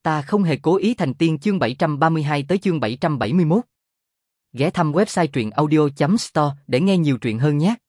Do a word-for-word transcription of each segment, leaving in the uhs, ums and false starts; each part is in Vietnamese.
Ta không hề cố ý thành tiên chương bảy trăm ba mươi hai tới chương bảy trăm bảy mươi mốt. Ghé thăm website truyện audio chấm store để nghe nhiều truyện hơn nhé.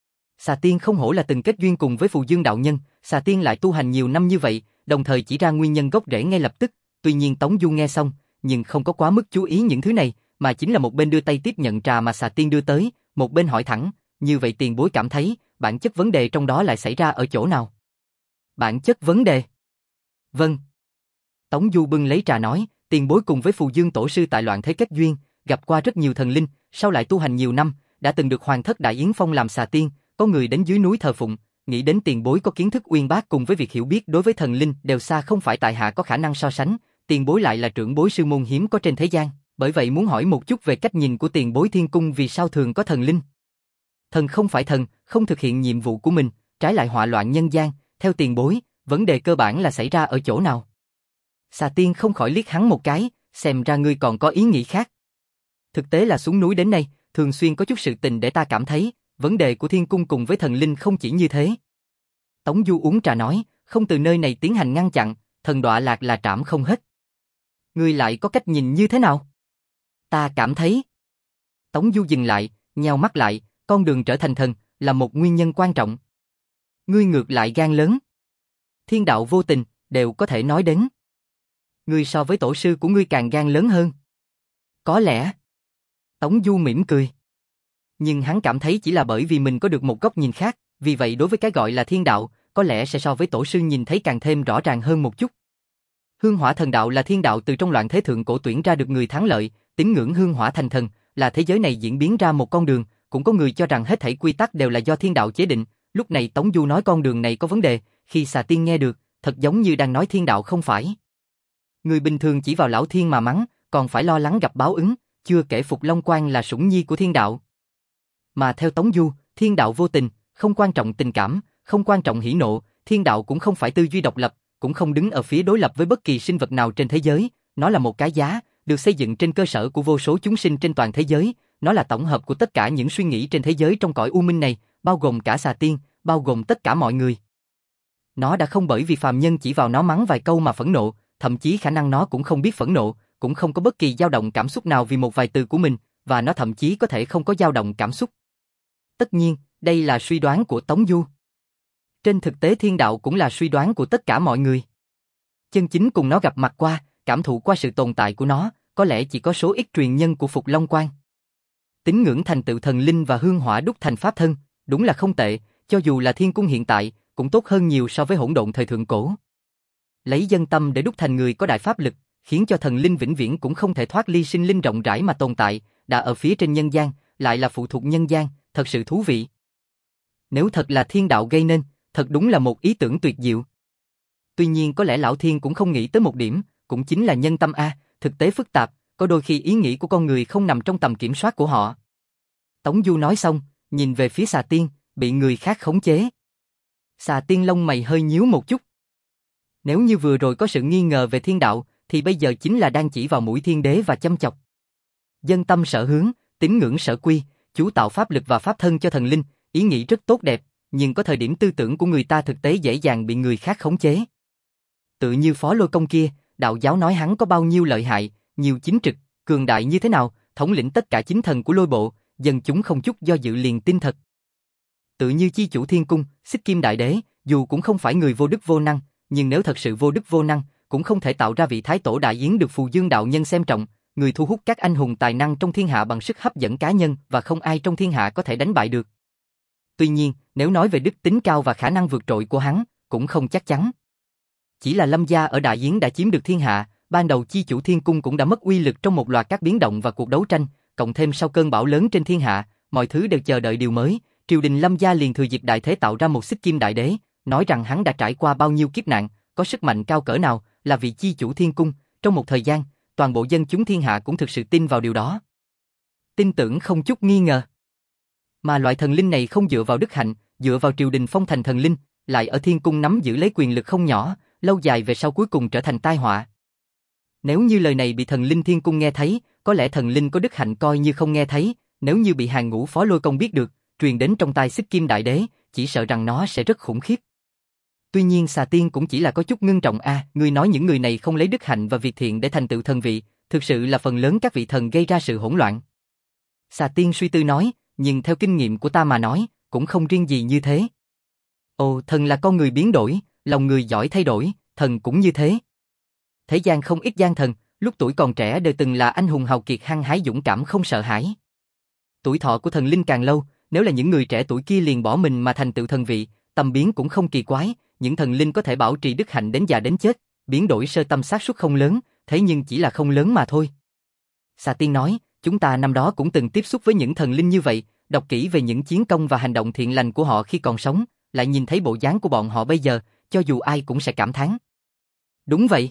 Xà Tiên không hổ là từng kết duyên cùng với Phù Dương đạo nhân, Xà Tiên lại tu hành nhiều năm như vậy, đồng thời chỉ ra nguyên nhân gốc rễ ngay lập tức. Tuy nhiên Tống Du nghe xong, nhưng không có quá mức chú ý những thứ này, mà chính là một bên đưa tay tiếp nhận trà mà Xà Tiên đưa tới, một bên hỏi thẳng, như vậy tiền bối cảm thấy, bản chất vấn đề trong đó lại xảy ra ở chỗ nào? Bản chất vấn đề? Vâng. Tống Du bưng lấy trà nói, tiền bối cùng với Phù Dương tổ sư tại loạn thế kết duyên, gặp qua rất nhiều thần linh, sau lại tu hành nhiều năm, đã từng được Hoàng thất Đại Yến phong làm Xà Tiên, có người đến dưới núi thờ phụng, nghĩ đến tiền bối có kiến thức uyên bác cùng với việc hiểu biết đối với thần linh đều xa không phải tại hạ có khả năng so sánh, tiền bối lại là trưởng bối sư môn hiếm có trên thế gian, bởi vậy muốn hỏi một chút về cách nhìn của tiền bối Thiên Cung vì sao thường có thần linh. Thần không phải thần, không thực hiện nhiệm vụ của mình, trái lại họa loạn nhân gian, theo tiền bối, vấn đề cơ bản là xảy ra ở chỗ nào? Xà Tiên không khỏi liếc hắn một cái, xem ra ngươi còn có ý nghĩ khác. Thực tế là xuống núi đến nay, thường xuyên có chút sự tình để ta cảm thấy, vấn đề của Thiên Cung cùng với thần linh không chỉ như thế. Tống Du uống trà nói, không từ nơi này tiến hành ngăn chặn, thần đọa lạc là trảm không hết. Ngươi lại có cách nhìn như thế nào? Ta cảm thấy. Tống Du dừng lại, nheo mắt lại, con đường trở thành thần là một nguyên nhân quan trọng. Ngươi ngược lại gan lớn. Thiên đạo vô tình, đều có thể nói đến. Ngươi so với tổ sư của ngươi càng gan lớn hơn. Có lẽ. Tống Du mỉm cười. Nhưng hắn cảm thấy chỉ là bởi vì mình có được một góc nhìn khác, vì vậy đối với cái gọi là thiên đạo, có lẽ sẽ so với tổ sư nhìn thấy càng thêm rõ ràng hơn một chút. Hương hỏa thần đạo là thiên đạo từ trong loạn thế thượng cổ tuyển ra được người thắng lợi, tín ngưỡng hương hỏa thành thần, là thế giới này diễn biến ra một con đường, cũng có người cho rằng hết thảy quy tắc đều là do thiên đạo chế định. Lúc này Tống Du nói con đường này có vấn đề, khi Xà Tiên nghe được, thật giống như đang nói thiên đạo không phải. Người bình thường chỉ vào lão thiên mà mắng, còn phải lo lắng gặp báo ứng, chưa kể Phục Long Quan là sủng nhi của thiên đạo. Mà theo Tống Du, thiên đạo vô tình, không quan trọng tình cảm, không quan trọng hỉ nộ, thiên đạo cũng không phải tư duy độc lập, cũng không đứng ở phía đối lập với bất kỳ sinh vật nào trên thế giới, nó là một cái giá, được xây dựng trên cơ sở của vô số chúng sinh trên toàn thế giới, nó là tổng hợp của tất cả những suy nghĩ trên thế giới trong cõi u minh này, bao gồm cả Xà Tiên, bao gồm tất cả mọi người. Nó đã không bởi vì phàm nhân chỉ vào nó mắng vài câu mà phẫn nộ, thậm chí khả năng nó cũng không biết phẫn nộ, cũng không có bất kỳ dao động cảm xúc nào vì một vài từ của mình, và nó thậm chí có thể không có dao động cảm xúc. Tất nhiên, đây là suy đoán của Tống Du. Trên thực tế thiên đạo cũng là suy đoán của tất cả mọi người. Chân chính cùng nó gặp mặt qua, cảm thụ qua sự tồn tại của nó, có lẽ chỉ có số ít truyền nhân của Phục Long Quan. Tín ngưỡng thành tựu thần linh và hương hỏa đúc thành pháp thân, đúng là không tệ, cho dù là Thiên Cung hiện tại, cũng tốt hơn nhiều so với hỗn độn thời thượng cổ. Lấy dân tâm để đúc thành người có đại pháp lực, khiến cho thần linh vĩnh viễn cũng không thể thoát ly sinh linh rộng rãi mà tồn tại, đã ở phía trên nhân gian, lại là phụ thuộc nhân gian, thật sự thú vị. Nếu thật là thiên đạo gây nên, thật đúng là một ý tưởng tuyệt diệu. Tuy nhiên có lẽ lão thiên cũng không nghĩ tới một điểm, cũng chính là nhân tâm a, thực tế phức tạp, có đôi khi ý nghĩ của con người không nằm trong tầm kiểm soát của họ. Tống Du nói xong, nhìn về phía Xà Tiên, bị người khác khống chế. Xà Tiên lông mày hơi nhíu một chút. Nếu như vừa rồi có sự nghi ngờ về thiên đạo, thì bây giờ chính là đang chỉ vào mũi thiên đế và châm chọc. Dân tâm sở hướng, tín ngưỡng sở quy, chú tạo pháp lực và pháp thân cho thần linh, ý nghĩ rất tốt đẹp, nhưng có thời điểm tư tưởng của người ta thực tế dễ dàng bị người khác khống chế. Tự như Phó Lôi Công kia, đạo giáo nói hắn có bao nhiêu lợi hại, nhiều chính trực, cường đại như thế nào, thống lĩnh tất cả chính thần của lôi bộ, dân chúng không chút do dự liền tin thật. Tự như chi chủ Thiên Cung, Xích Kim Đại Đế, dù cũng không phải người vô đức vô năng, nhưng nếu thật sự vô đức vô năng, cũng không thể tạo ra vị Thái Tổ Đại Yến được Phù Dương đạo nhân xem trọng, người thu hút các anh hùng tài năng trong thiên hạ bằng sức hấp dẫn cá nhân và không ai trong thiên hạ có thể đánh bại được. Tuy nhiên, nếu nói về đức tính cao và khả năng vượt trội của hắn, cũng không chắc chắn. Chỉ là Lâm gia ở Đại Yến đã chiếm được thiên hạ, ban đầu chi chủ Thiên Cung cũng đã mất uy lực trong một loạt các biến động và cuộc đấu tranh, cộng thêm sau cơn bão lớn trên thiên hạ, mọi thứ đều chờ đợi điều mới, triều đình Lâm gia liền thừa dịp đại thế tạo ra một Xích Kim Đại Đế, nói rằng hắn đã trải qua bao nhiêu kiếp nạn, có sức mạnh cao cỡ nào, là vị chi chủ Thiên Cung, trong một thời gian, toàn bộ dân chúng thiên hạ cũng thực sự tin vào điều đó. Tin tưởng không chút nghi ngờ. Mà loại thần linh này không dựa vào đức hạnh, dựa vào triều đình phong thành thần linh, lại ở Thiên Cung nắm giữ lấy quyền lực không nhỏ, lâu dài về sau cuối cùng trở thành tai họa. Nếu như lời này bị thần linh Thiên Cung nghe thấy, có lẽ thần linh có đức hạnh coi như không nghe thấy, nếu như bị hàng ngũ Phó Lôi Công biết được, truyền đến trong tai Xích Kim Đại Đế, chỉ sợ rằng nó sẽ rất khủng khiếp. Tuy nhiên Xà Tiên cũng chỉ là có chút ngưng trọng a, à, ngươi nói những người này không lấy đức hạnh và việc thiện để thành tựu thần vị, thực sự là phần lớn các vị thần gây ra sự hỗn loạn. Xà Tiên suy tư nói, nhưng theo kinh nghiệm của ta mà nói, cũng không riêng gì như thế. Ồ, thần là con người biến đổi, lòng người giỏi thay đổi, thần cũng như thế. Thế gian không ít gian thần, lúc tuổi còn trẻ đều từng là anh hùng hào kiệt hăng hái dũng cảm không sợ hãi. Tuổi thọ của thần linh càng lâu, nếu là những người trẻ tuổi kia liền bỏ mình mà thành tựu thần vị, tâm biến cũng không kỳ quái, những thần linh có thể bảo trì đức hạnh đến già đến chết, biến đổi sơ tâm xác suất không lớn, thế nhưng chỉ là không lớn mà thôi. Xà Tiên nói, chúng ta năm đó cũng từng tiếp xúc với những thần linh như vậy, đọc kỹ về những chiến công và hành động thiện lành của họ khi còn sống, lại nhìn thấy bộ dáng của bọn họ bây giờ, cho dù ai cũng sẽ cảm thán. Đúng vậy.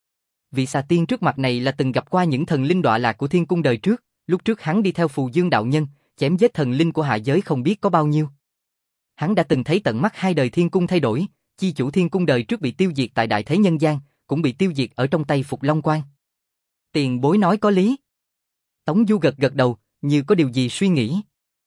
Vị Xà Tiên trước mặt này là từng gặp qua những thần linh đọa lạc của thiên cung đời trước, lúc trước hắn đi theo Phù Dương đạo nhân, chém giết thần linh của hạ giới không biết có bao nhiêu. Hắn đã từng thấy tận mắt hai đời thiên cung thay đổi, chi chủ thiên cung đời trước bị tiêu diệt tại đại thế nhân gian, cũng bị tiêu diệt ở trong tay Phục Long Quan. Tiền bối nói có lý. Tống Du gật gật đầu, như có điều gì suy nghĩ.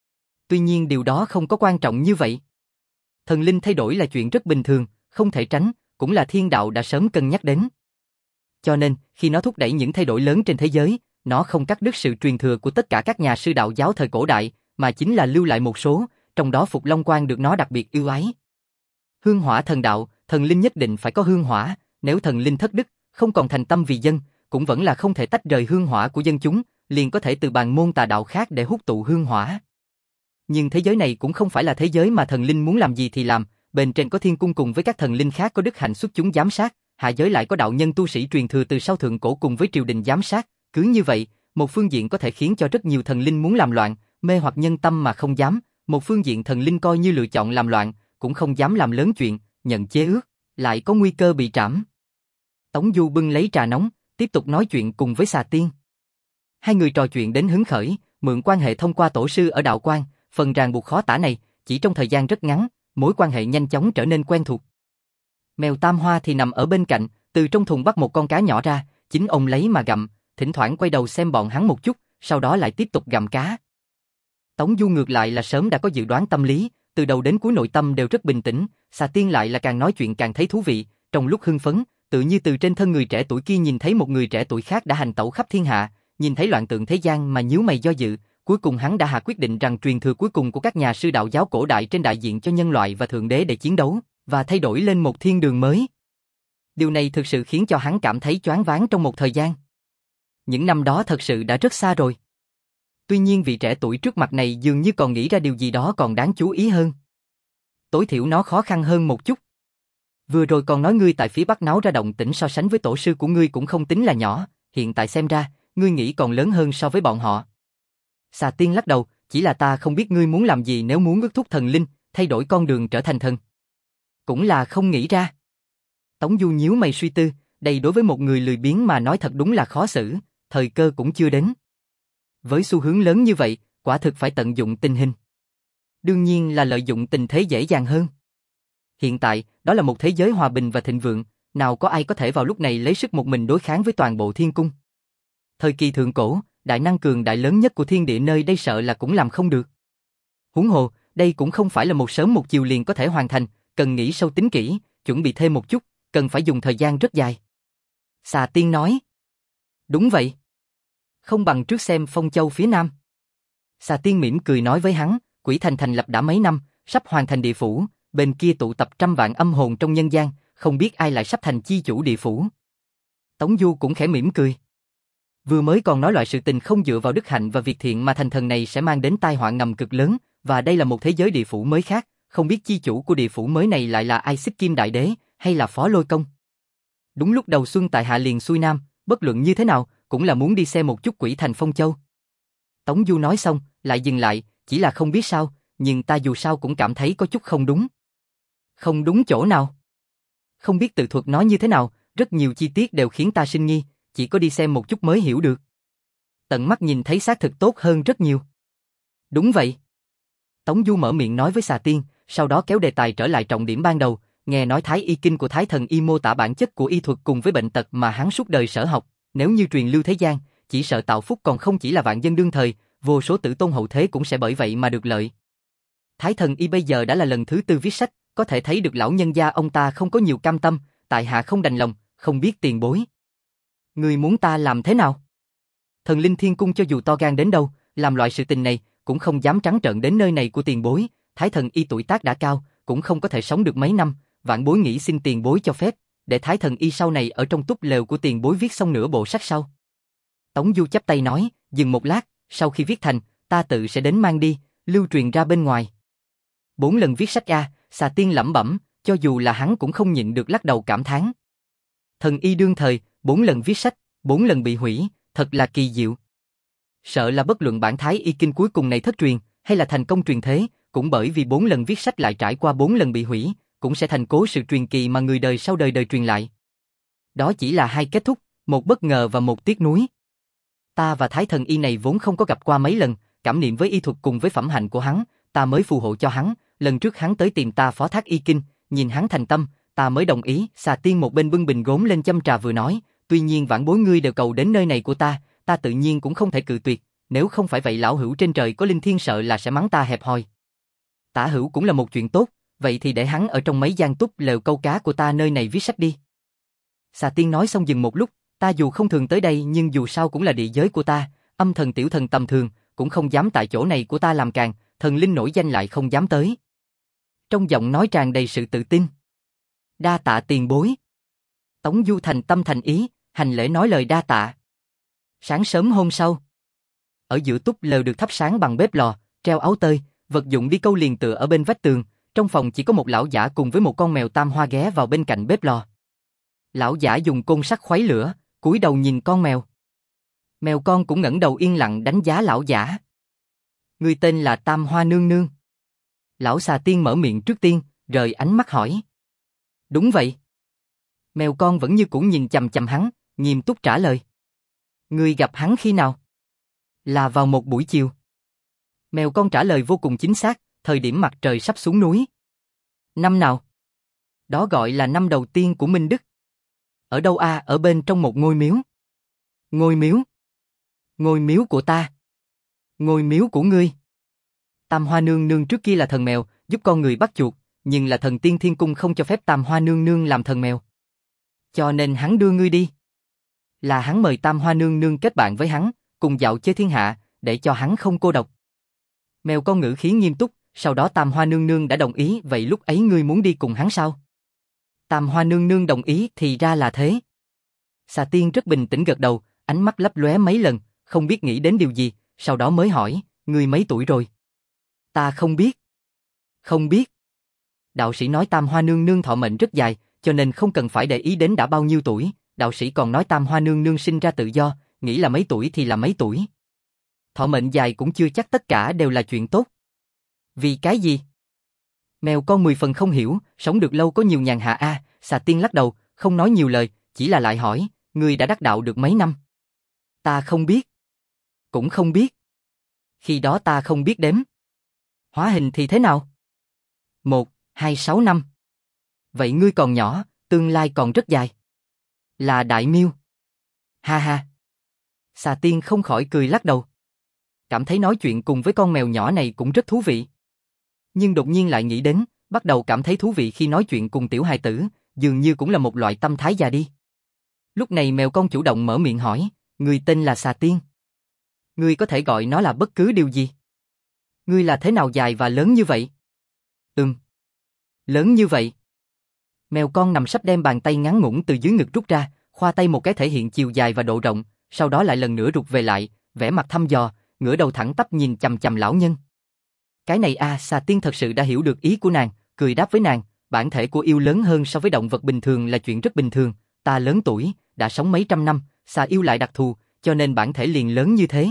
Tuy nhiên điều đó không có quan trọng như vậy. Thần linh thay đổi là chuyện rất bình thường, không thể tránh, cũng là thiên đạo đã sớm cân nhắc đến. Cho nên, khi nó thúc đẩy những thay đổi lớn trên thế giới, nó không cắt đứt sự truyền thừa của tất cả các nhà sư đạo giáo thời cổ đại, mà chính là lưu lại một số, trong đó Phục Long Quan được nó đặc biệt yêu ái. Hương hỏa thần đạo, thần linh nhất định phải có hương hỏa, nếu thần linh thất đức, không còn thành tâm vì dân, cũng vẫn là không thể tách rời hương hỏa của dân chúng, liền có thể từ bàn môn tà đạo khác để hút tụ hương hỏa. Nhưng thế giới này cũng không phải là thế giới mà thần linh muốn làm gì thì làm, bên trên có thiên cung cùng với các thần linh khác có đức hạnh xuất chúng giám sát, hạ giới lại có đạo nhân tu sĩ truyền thừa từ sau thượng cổ cùng với triều đình giám sát, cứ như vậy, một phương diện có thể khiến cho rất nhiều thần linh muốn làm loạn, mê hoặc nhân tâm mà không dám, một phương diện thần linh coi như lựa chọn làm loạn, cũng không dám làm lớn chuyện, nhận chế ước, lại có nguy cơ bị trảm. Tống Du bưng lấy trà nóng, tiếp tục nói chuyện cùng với Xà Tiên. Hai người trò chuyện đến hứng khởi, mượn quan hệ thông qua tổ sư ở đạo quan, phần ràng buộc khó tả này, chỉ trong thời gian rất ngắn, mối quan hệ nhanh chóng trở nên quen thuộc. Mèo Tam Hoa thì nằm ở bên cạnh, từ trong thùng bắt một con cá nhỏ ra, chính ông lấy mà gặm, thỉnh thoảng quay đầu xem bọn hắn một chút, sau đó lại tiếp tục gặm cá. Tống Du ngược lại là sớm đã có dự đoán tâm lý, từ đầu đến cuối nội tâm đều rất bình tĩnh, Xà Tiên lại là càng nói chuyện càng thấy thú vị, trong lúc hưng phấn, tự như từ trên thân người trẻ tuổi kia nhìn thấy một người trẻ tuổi khác đã hành tẩu khắp thiên hạ, nhìn thấy loạn tượng thế gian mà nhíu mày do dự, cuối cùng hắn đã hạ quyết định rằng truyền thừa cuối cùng của các nhà sư đạo giáo cổ đại trên đại diện cho nhân loại và thượng đế để chiến đấu, và thay đổi lên một thiên đường mới. Điều này thực sự khiến cho hắn cảm thấy choáng váng trong một thời gian. Những năm đó thật sự đã rất xa rồi. Tuy nhiên vị trẻ tuổi trước mặt này dường như còn nghĩ ra điều gì đó còn đáng chú ý hơn. Tối thiểu nó khó khăn hơn một chút. Vừa rồi còn nói ngươi tại phía Bắc náo ra động tĩnh so sánh với tổ sư của ngươi cũng không tính là nhỏ, hiện tại xem ra, ngươi nghĩ còn lớn hơn so với bọn họ. Xà Tiên lắc đầu, chỉ là ta không biết ngươi muốn làm gì nếu muốn ước thúc thần linh, thay đổi con đường trở thành thần. Cũng là không nghĩ ra. Tống Du nhíu mày suy tư, đây đối với một người lười biếng mà nói thật đúng là khó xử, thời cơ cũng chưa đến. Với xu hướng lớn như vậy, quả thực phải tận dụng tình hình. Đương nhiên là lợi dụng tình thế dễ dàng hơn. Hiện tại, đó là một thế giới hòa bình và thịnh vượng, nào có ai có thể vào lúc này lấy sức một mình đối kháng với toàn bộ thiên cung. Thời kỳ thượng cổ, đại năng cường đại lớn nhất của thiên địa nơi đây sợ là cũng làm không được. Huống hồ, đây cũng không phải là một sớm một chiều liền có thể hoàn thành, cần nghĩ sâu tính kỹ, chuẩn bị thêm một chút, cần phải dùng thời gian rất dài. Xà Tiên nói. Đúng vậy. Không bằng trước xem Phong Châu phía Nam. Xà Tiên mỉm cười nói với hắn, Quỷ Thành thành lập đã mấy năm, sắp hoàn thành địa phủ, bên kia tụ tập trăm vạn âm hồn trong nhân gian, không biết ai lại sắp thành chi chủ địa phủ. Tống Du cũng khẽ mỉm cười. Vừa mới còn nói loại sự tình không dựa vào đức hạnh và việc thiện mà thành thần này sẽ mang đến tai họa ngầm cực lớn, và đây là một thế giới địa phủ mới khác, không biết chi chủ của địa phủ mới này lại là ai, Xích Kim Đại Đế, hay là Phó Lôi Công. Đúng lúc đầu xuân tại hạ liền xuôi nam, bất luận như thế nào, cũng là muốn đi xem một chút Quỷ Thành Phong Châu. Tống Du nói xong, lại dừng lại, chỉ là không biết sao, nhưng ta dù sao cũng cảm thấy có chút không đúng. Không đúng chỗ nào? Không biết tự thuật nói như thế nào, rất nhiều chi tiết đều khiến ta sinh nghi, chỉ có đi xem một chút mới hiểu được. Tận mắt nhìn thấy xác thực tốt hơn rất nhiều. Đúng vậy. Tống Du mở miệng nói với Xà Tiên, sau đó kéo đề tài trở lại trọng điểm ban đầu, nghe nói Thái Y Kinh của Thái Thần Y mô tả bản chất của y thuật cùng với bệnh tật mà hắn suốt đời sở học, nếu như truyền lưu thế gian, chỉ sợ tạo phúc còn không chỉ là vạn dân đương thời, vô số tử tôn hậu thế cũng sẽ bởi vậy mà được lợi. Thái Thần Y bây giờ đã là lần thứ tư viết sách, có thể thấy được lão nhân gia ông ta không có nhiều cam tâm, tại hạ không đành lòng, không biết tiền bối. Ngươi muốn ta làm thế nào? Thần linh thiên cung cho dù to gan đến đâu, làm loại sự tình này, cũng không dám trắng trợn đến nơi này của tiền bối, Thái thần y tuổi tác đã cao, cũng không có thể sống được mấy năm, vạn bối nghĩ xin tiền bối cho phép, để Thái thần y sau này ở trong túp lều của tiền bối viết xong nửa bộ sách sau. Tống Du chắp tay nói, dừng một lát, sau khi viết thành, ta tự sẽ đến mang đi, lưu truyền ra bên ngoài. Bốn lần viết sách a, Xà Tiên lẩm bẩm, cho dù là hắn cũng không nhịn được lắc đầu cảm thán. Thần y đương thời, bốn lần viết sách, bốn lần bị hủy, thật là kỳ diệu. Sợ là bất luận bản Thái y kinh cuối cùng này thất truyền, hay là thành công truyền thế, cũng bởi vì bốn lần viết sách lại trải qua bốn lần bị hủy, cũng sẽ thành cố sự truyền kỳ mà người đời sau đời đời truyền lại. Đó chỉ là hai kết thúc, một bất ngờ và một tiếc nuối. Ta và Thái thần y này vốn không có gặp qua mấy lần, cảm niệm với y thuật cùng với phẩm hạnh của hắn, ta mới phù hộ cho hắn, lần trước hắn tới tìm ta phó thác y kinh, nhìn hắn thành tâm, ta mới đồng ý. Xà Tiên một bên bưng bình gốm lên châm trà vừa nói, tuy nhiên vãn bối ngươi đều cầu đến nơi này của ta, ta tự nhiên cũng không thể cự tuyệt, nếu không phải vậy lão hữu trên trời có linh thiên sợ là sẽ mắng ta hẹp hòi. Tả hữu cũng là một chuyện tốt, vậy thì để hắn ở trong mấy gian túp lều câu cá của ta nơi này viết sách đi. Xà Tiên nói xong dừng một lúc, ta dù không thường tới đây nhưng dù sao cũng là địa giới của ta, âm thần tiểu thần tầm thường, cũng không dám tại chỗ này của ta làm càng, thần linh nổi danh lại không dám tới. Trong giọng nói tràn đầy sự tự tin. Đa tạ tiền bối. Tống Du thành tâm thành ý, hành lễ nói lời đa tạ. Sáng sớm hôm sau, ở giữa túp lều được thắp sáng bằng bếp lò, treo áo tơi, vật dụng đi câu liền tựa ở bên vách tường, trong phòng chỉ có một lão giả cùng với một con mèo tam hoa ghé vào bên cạnh bếp lò. Lão giả dùng côn sắt khuấy lửa, cúi đầu nhìn con mèo. Mèo con cũng ngẩng đầu yên lặng đánh giá lão giả. Người tên là Tam Hoa Nương Nương. Lão Xà Tiên mở miệng trước tiên, rời ánh mắt hỏi. Đúng vậy. Mèo con vẫn như cũ nhìn chằm chằm hắn, nghiêm túc trả lời. Ngươi gặp hắn khi nào? Là vào một buổi chiều. Mèo con trả lời vô cùng chính xác, thời điểm mặt trời sắp xuống núi. Năm nào? Đó gọi là năm đầu tiên của Minh Đức. Ở đâu a? À? Ở bên trong một ngôi miếu. Ngôi miếu? Ngôi miếu của ta. Ngôi miếu của ngươi. Tam Hoa Nương Nương trước kia là thần mèo, giúp con người bắt chuột, nhưng là thần tiên thiên cung không cho phép Tam Hoa Nương Nương làm thần mèo. Cho nên hắn đưa ngươi đi. Là hắn mời Tam Hoa Nương Nương kết bạn với hắn, cùng dạo chơi thiên hạ, để cho hắn không cô độc. Mèo con ngữ khí nghiêm túc, sau đó Tam Hoa Nương Nương đã đồng ý, vậy lúc ấy ngươi muốn đi cùng hắn sao? Tam Hoa Nương Nương đồng ý, thì ra là thế. Xà Tiên rất bình tĩnh gật đầu, ánh mắt lấp lóe mấy lần, không biết nghĩ đến điều gì, sau đó mới hỏi, ngươi mấy tuổi rồi? Ta không biết. Không biết. Đạo sĩ nói Tam Hoa Nương Nương thọ mệnh rất dài, cho nên không cần phải để ý đến đã bao nhiêu tuổi. Đạo sĩ còn nói Tam Hoa Nương Nương sinh ra tự do, nghĩ là mấy tuổi thì là mấy tuổi. Thọ mệnh dài cũng chưa chắc tất cả đều là chuyện tốt. Vì cái gì? Mèo con mười phần không hiểu, sống được lâu có nhiều nhàn hạ a. À, Xà Tiên lắc đầu, không nói nhiều lời, chỉ là lại hỏi, ngươi đã đắc đạo được mấy năm? Ta không biết. Cũng không biết. Khi đó ta không biết đếm. Hóa hình thì thế nào? Một, hai, sáu năm. Vậy ngươi còn nhỏ, tương lai còn rất dài. Là đại miêu. Ha ha. Xà Tiên không khỏi cười lắc đầu. Cảm thấy nói chuyện cùng với con mèo nhỏ này cũng rất thú vị. Nhưng đột nhiên lại nghĩ đến, bắt đầu cảm thấy thú vị khi nói chuyện cùng tiểu hài tử, dường như cũng là một loại tâm thái già đi. Lúc này mèo con chủ động mở miệng hỏi, ngươi tên là Xà Tiên. Ngươi có thể gọi nó là bất cứ điều gì. Ngươi là thế nào dài và lớn như vậy? Ừm. Lớn như vậy. Mèo con nằm sắp đem bàn tay ngắn ngủn từ dưới ngực rút ra, khoa tay một cái thể hiện chiều dài và độ rộng, sau đó lại lần nữa rụt về lại, vẻ mặt thăm dò, ngửa đầu thẳng tắp nhìn chằm chằm lão nhân. Cái này a, à, Xà Tiên thật sự đã hiểu được ý của nàng, cười đáp với nàng, bản thể của yêu lớn hơn so với động vật bình thường là chuyện rất bình thường, ta lớn tuổi, đã sống mấy trăm năm, xà yêu lại đặc thù, cho nên bản thể liền lớn như thế.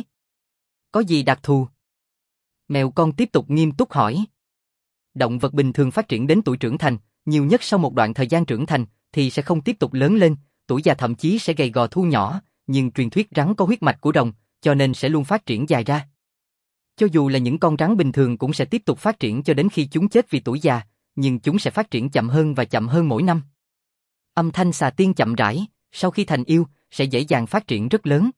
Có gì đặc thù? Mèo con tiếp tục nghiêm túc hỏi. Động vật bình thường phát triển đến tuổi trưởng thành, nhiều nhất sau một đoạn thời gian trưởng thành, thì sẽ không tiếp tục lớn lên, tuổi già thậm chí sẽ gầy gò thu nhỏ, nhưng truyền thuyết rắn có huyết mạch của rồng, cho nên sẽ luôn phát triển dài ra. Cho dù là những con rắn bình thường cũng sẽ tiếp tục phát triển cho đến khi chúng chết vì tuổi già, nhưng chúng sẽ phát triển chậm hơn và chậm hơn mỗi năm. Âm thanh xà tiên chậm rãi, sau khi thành yêu, sẽ dễ dàng phát triển rất lớn.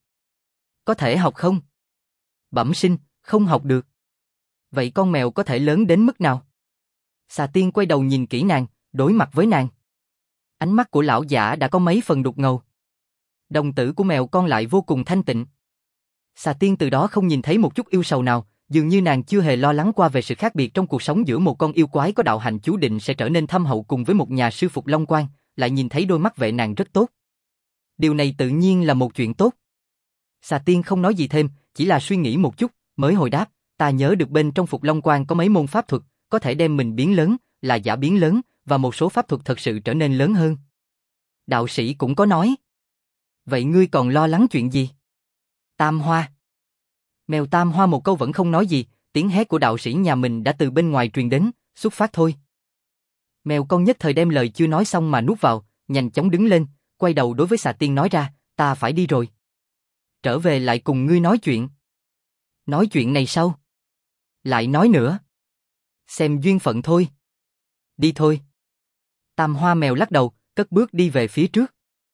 Có thể học không? Bẩm sinh, không học được. Vậy con mèo có thể lớn đến mức nào? Xà Tiên quay đầu nhìn kỹ nàng, đối mặt với nàng. Ánh mắt của lão giả đã có mấy phần đục ngầu. Đồng tử của mèo con lại vô cùng thanh tịnh. Xà Tiên từ đó không nhìn thấy một chút yêu sầu nào, dường như nàng chưa hề lo lắng qua về sự khác biệt trong cuộc sống giữa một con yêu quái có đạo hành chú định sẽ trở nên thâm hậu cùng với một nhà sư phục Long Quan, lại nhìn thấy đôi mắt vệ nàng rất tốt. Điều này tự nhiên là một chuyện tốt. Xà Tiên không nói gì thêm, chỉ là suy nghĩ một chút, mới hồi đáp, ta nhớ được bên trong phục Long Quan có mấy môn pháp thuật, có thể đem mình biến lớn, là giả biến lớn, và một số pháp thuật thật sự trở nên lớn hơn. Đạo sĩ cũng có nói. Vậy ngươi còn lo lắng chuyện gì? Tam Hoa. Mèo Tam Hoa một câu vẫn không nói gì, tiếng hét của đạo sĩ nhà mình đã từ bên ngoài truyền đến, xuất phát thôi. Mèo con nhất thời đem lời chưa nói xong mà nuốt vào, nhanh chóng đứng lên, quay đầu đối với Xà Tiên nói ra, ta phải đi rồi. Trở về lại cùng ngươi nói chuyện. Nói chuyện này sau. Lại nói nữa. Xem duyên phận thôi. Đi thôi. Tam Hoa mèo lắc đầu, cất bước đi về phía trước.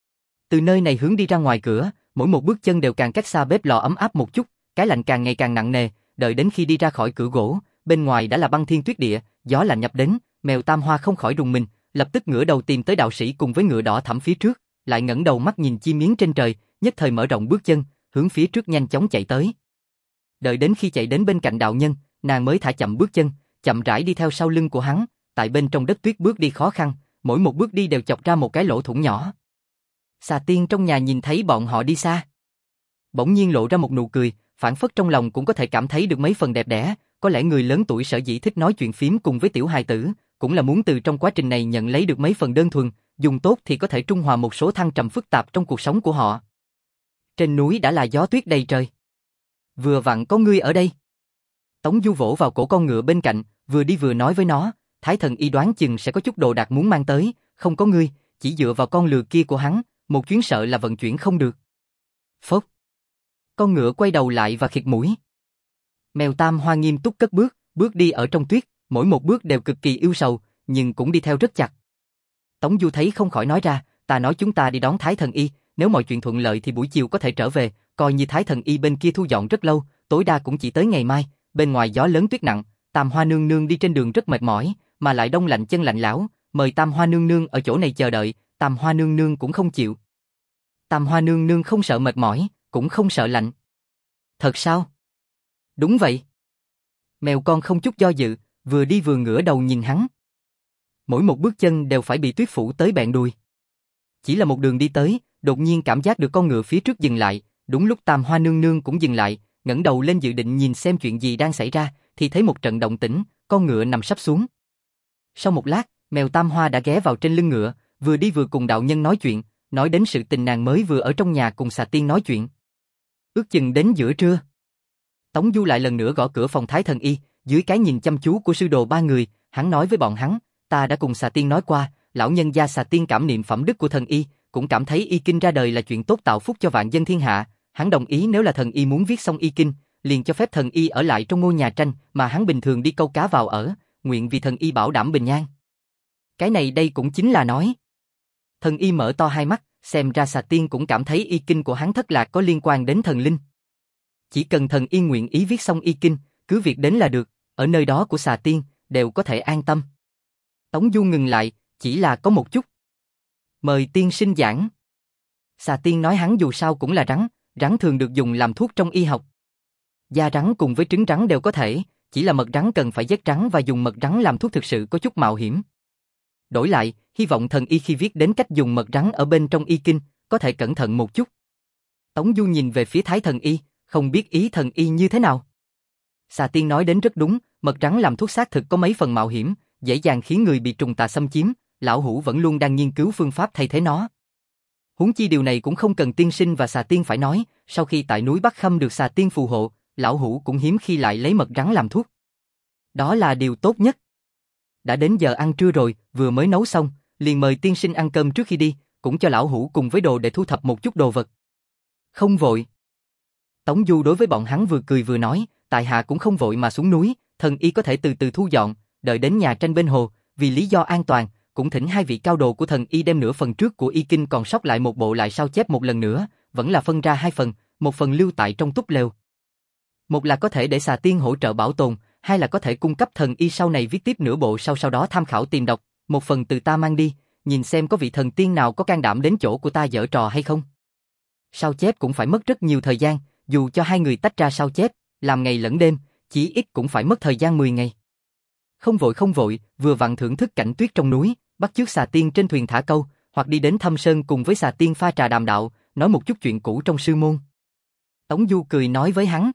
Từ nơi này hướng đi ra ngoài cửa, mỗi một bước chân đều càng cách xa bếp lò ấm áp một chút, cái lạnh càng ngày càng nặng nề, đợi đến khi đi ra khỏi cửa gỗ, bên ngoài đã là băng thiên tuyết địa, gió lạnh nhập đến, mèo Tam Hoa không khỏi rùng mình, lập tức ngửa đầu tìm tới đạo sĩ cùng với ngựa đỏ thẳm phía trước, lại ngẩng đầu mắt nhìn chim miếng trên trời, nhất thời mở rộng bước chân, hướng phía trước nhanh chóng chạy tới. Đợi đến khi chạy đến bên cạnh đạo nhân, nàng mới thả chậm bước chân, chậm rãi đi theo sau lưng của hắn, tại bên trong đất tuyết bước đi khó khăn, mỗi một bước đi đều chọc ra một cái lỗ thủng nhỏ. Xà Tiên trong nhà nhìn thấy bọn họ đi xa, bỗng nhiên lộ ra một nụ cười, phảng phất trong lòng cũng có thể cảm thấy được mấy phần đẹp đẽ, có lẽ người lớn tuổi sở dĩ thích nói chuyện phím cùng với tiểu hài tử, cũng là muốn từ trong quá trình này nhận lấy được mấy phần đơn thuần, dùng tốt thì có thể trung hòa một số thăng trầm phức tạp trong cuộc sống của họ. Trên núi đã là gió tuyết đầy trời. Vừa vặn có ngươi ở đây. Tống Du vỗ vào cổ con ngựa bên cạnh, vừa đi vừa nói với nó, Thái Thần Y đoán chừng sẽ có chút đồ đạc muốn mang tới, không có ngươi, chỉ dựa vào con lừa kia của hắn, một chuyến sợ là vận chuyển không được. Phốc. Con ngựa quay đầu lại và khịt mũi. Mèo Tam Hoa nghiêm túc cất bước, bước đi ở trong tuyết, mỗi một bước đều cực kỳ yêu sầu, nhưng cũng đi theo rất chặt. Tống Du thấy không khỏi nói ra, ta nói chúng ta đi đón Thái Thần Y, nếu mọi chuyện thuận lợi thì buổi chiều có thể trở về, coi như Thái Thần Y bên kia thu dọn rất lâu, tối đa cũng chỉ tới ngày mai, bên ngoài gió lớn tuyết nặng, Tam Hoa nương nương đi trên đường rất mệt mỏi, mà lại đông lạnh chân lạnh lẽo, mời Tam Hoa nương nương ở chỗ này chờ đợi, Tam Hoa nương nương cũng không chịu. Tam Hoa nương nương không sợ mệt mỏi, cũng không sợ lạnh. Thật sao? Đúng vậy. Mèo con không chút do dự, vừa đi vừa ngửa đầu nhìn hắn. Mỗi một bước chân đều phải bị tuyết phủ tới bẹn đùi. Chỉ là một đường đi tới, đột nhiên cảm giác được con ngựa phía trước dừng lại, đúng lúc Tam Hoa nương nương cũng dừng lại, ngẩng đầu lên dự định nhìn xem chuyện gì đang xảy ra, thì thấy một trận động tĩnh, con ngựa nằm sắp xuống. Sau một lát, mèo Tam Hoa đã ghé vào trên lưng ngựa, vừa đi vừa cùng đạo nhân nói chuyện, nói đến sự tình nàng mới vừa ở trong nhà cùng Xà Tiên nói chuyện. Ước chừng đến giữa trưa, Tống Du lại lần nữa gõ cửa phòng Thái Thần Y, dưới cái nhìn chăm chú của sư đồ ba người, hắn nói với bọn hắn, ta đã cùng Xà Tiên nói qua, lão nhân gia Xà Tiên cảm niệm phẩm đức của thần y, cũng cảm thấy y kinh ra đời là chuyện tốt tạo phúc cho vạn dân thiên hạ, hắn đồng ý nếu là thần y muốn viết xong y kinh, liền cho phép thần y ở lại trong ngôi nhà tranh mà hắn bình thường đi câu cá vào ở, nguyện vì thần y bảo đảm bình an. Cái này đây cũng chính là nói. Thần y mở to hai mắt, xem ra Xà Tiên cũng cảm thấy y kinh của hắn thất lạc có liên quan đến thần linh. Chỉ cần thần y nguyện ý viết xong y kinh, cứ việc đến là được, ở nơi đó của Xà Tiên, đều có thể an tâm. Tống Du ngừng lại, chỉ là có một chút. Mời tiên sinh giảng. Xà Tiên nói hắn dù sao cũng là rắn, rắn thường được dùng làm thuốc trong y học. Da rắn cùng với trứng rắn đều có thể, chỉ là mật rắn cần phải giết rắn và dùng mật rắn làm thuốc thực sự có chút mạo hiểm. Đổi lại, hy vọng thần y khi viết đến cách dùng mật rắn ở bên trong y kinh, có thể cẩn thận một chút. Tống Du nhìn về phía Thái Thần Y, không biết ý thần y như thế nào. Xà Tiên nói đến rất đúng, mật rắn làm thuốc xác thực có mấy phần mạo hiểm, dễ dàng khiến người bị trùng tà xâm chiếm, lão hủ vẫn luôn đang nghiên cứu phương pháp thay thế nó. Huống chi điều này cũng không cần tiên sinh và Xà Tiên phải nói, sau khi tại núi Bắc Khâm được Xà Tiên phù hộ, lão hủ cũng hiếm khi lại lấy mật rắn làm thuốc. Đó là điều tốt nhất. Đã đến giờ ăn trưa rồi, vừa mới nấu xong, liền mời tiên sinh ăn cơm trước khi đi, cũng cho lão hủ cùng với đồ để thu thập một chút đồ vật. Không vội. Tống Du đối với bọn hắn vừa cười vừa nói, tại hạ cũng không vội mà xuống núi, thần y có thể từ từ thu dọn, đợi đến nhà tranh bên hồ, vì lý do an toàn, cũng thỉnh hai vị cao đồ của thần y đem nửa phần trước của y kinh còn sót lại một bộ lại sao chép một lần nữa, vẫn là phân ra hai phần, một phần lưu tại trong túp lều. Một là có thể để Xà Tiên hỗ trợ bảo tồn, hai là có thể cung cấp thần y sau này viết tiếp nửa bộ sau sau đó tham khảo tìm đọc, một phần từ ta mang đi, nhìn xem có vị thần tiên nào có can đảm đến chỗ của ta giở trò hay không. Sao chép cũng phải mất rất nhiều thời gian, dù cho hai người tách ra sao chép, làm ngày lẫn đêm, chỉ ít cũng phải mất thời gian mười ngày. Không vội không vội, vừa vặn thưởng thức cảnh tuyết trong núi, bắt chước xà tiên trên thuyền thả câu, hoặc đi đến thâm sơn cùng với xà tiên pha trà đàm đạo, nói một chút chuyện cũ trong sư môn. Tống Du cười nói với hắn.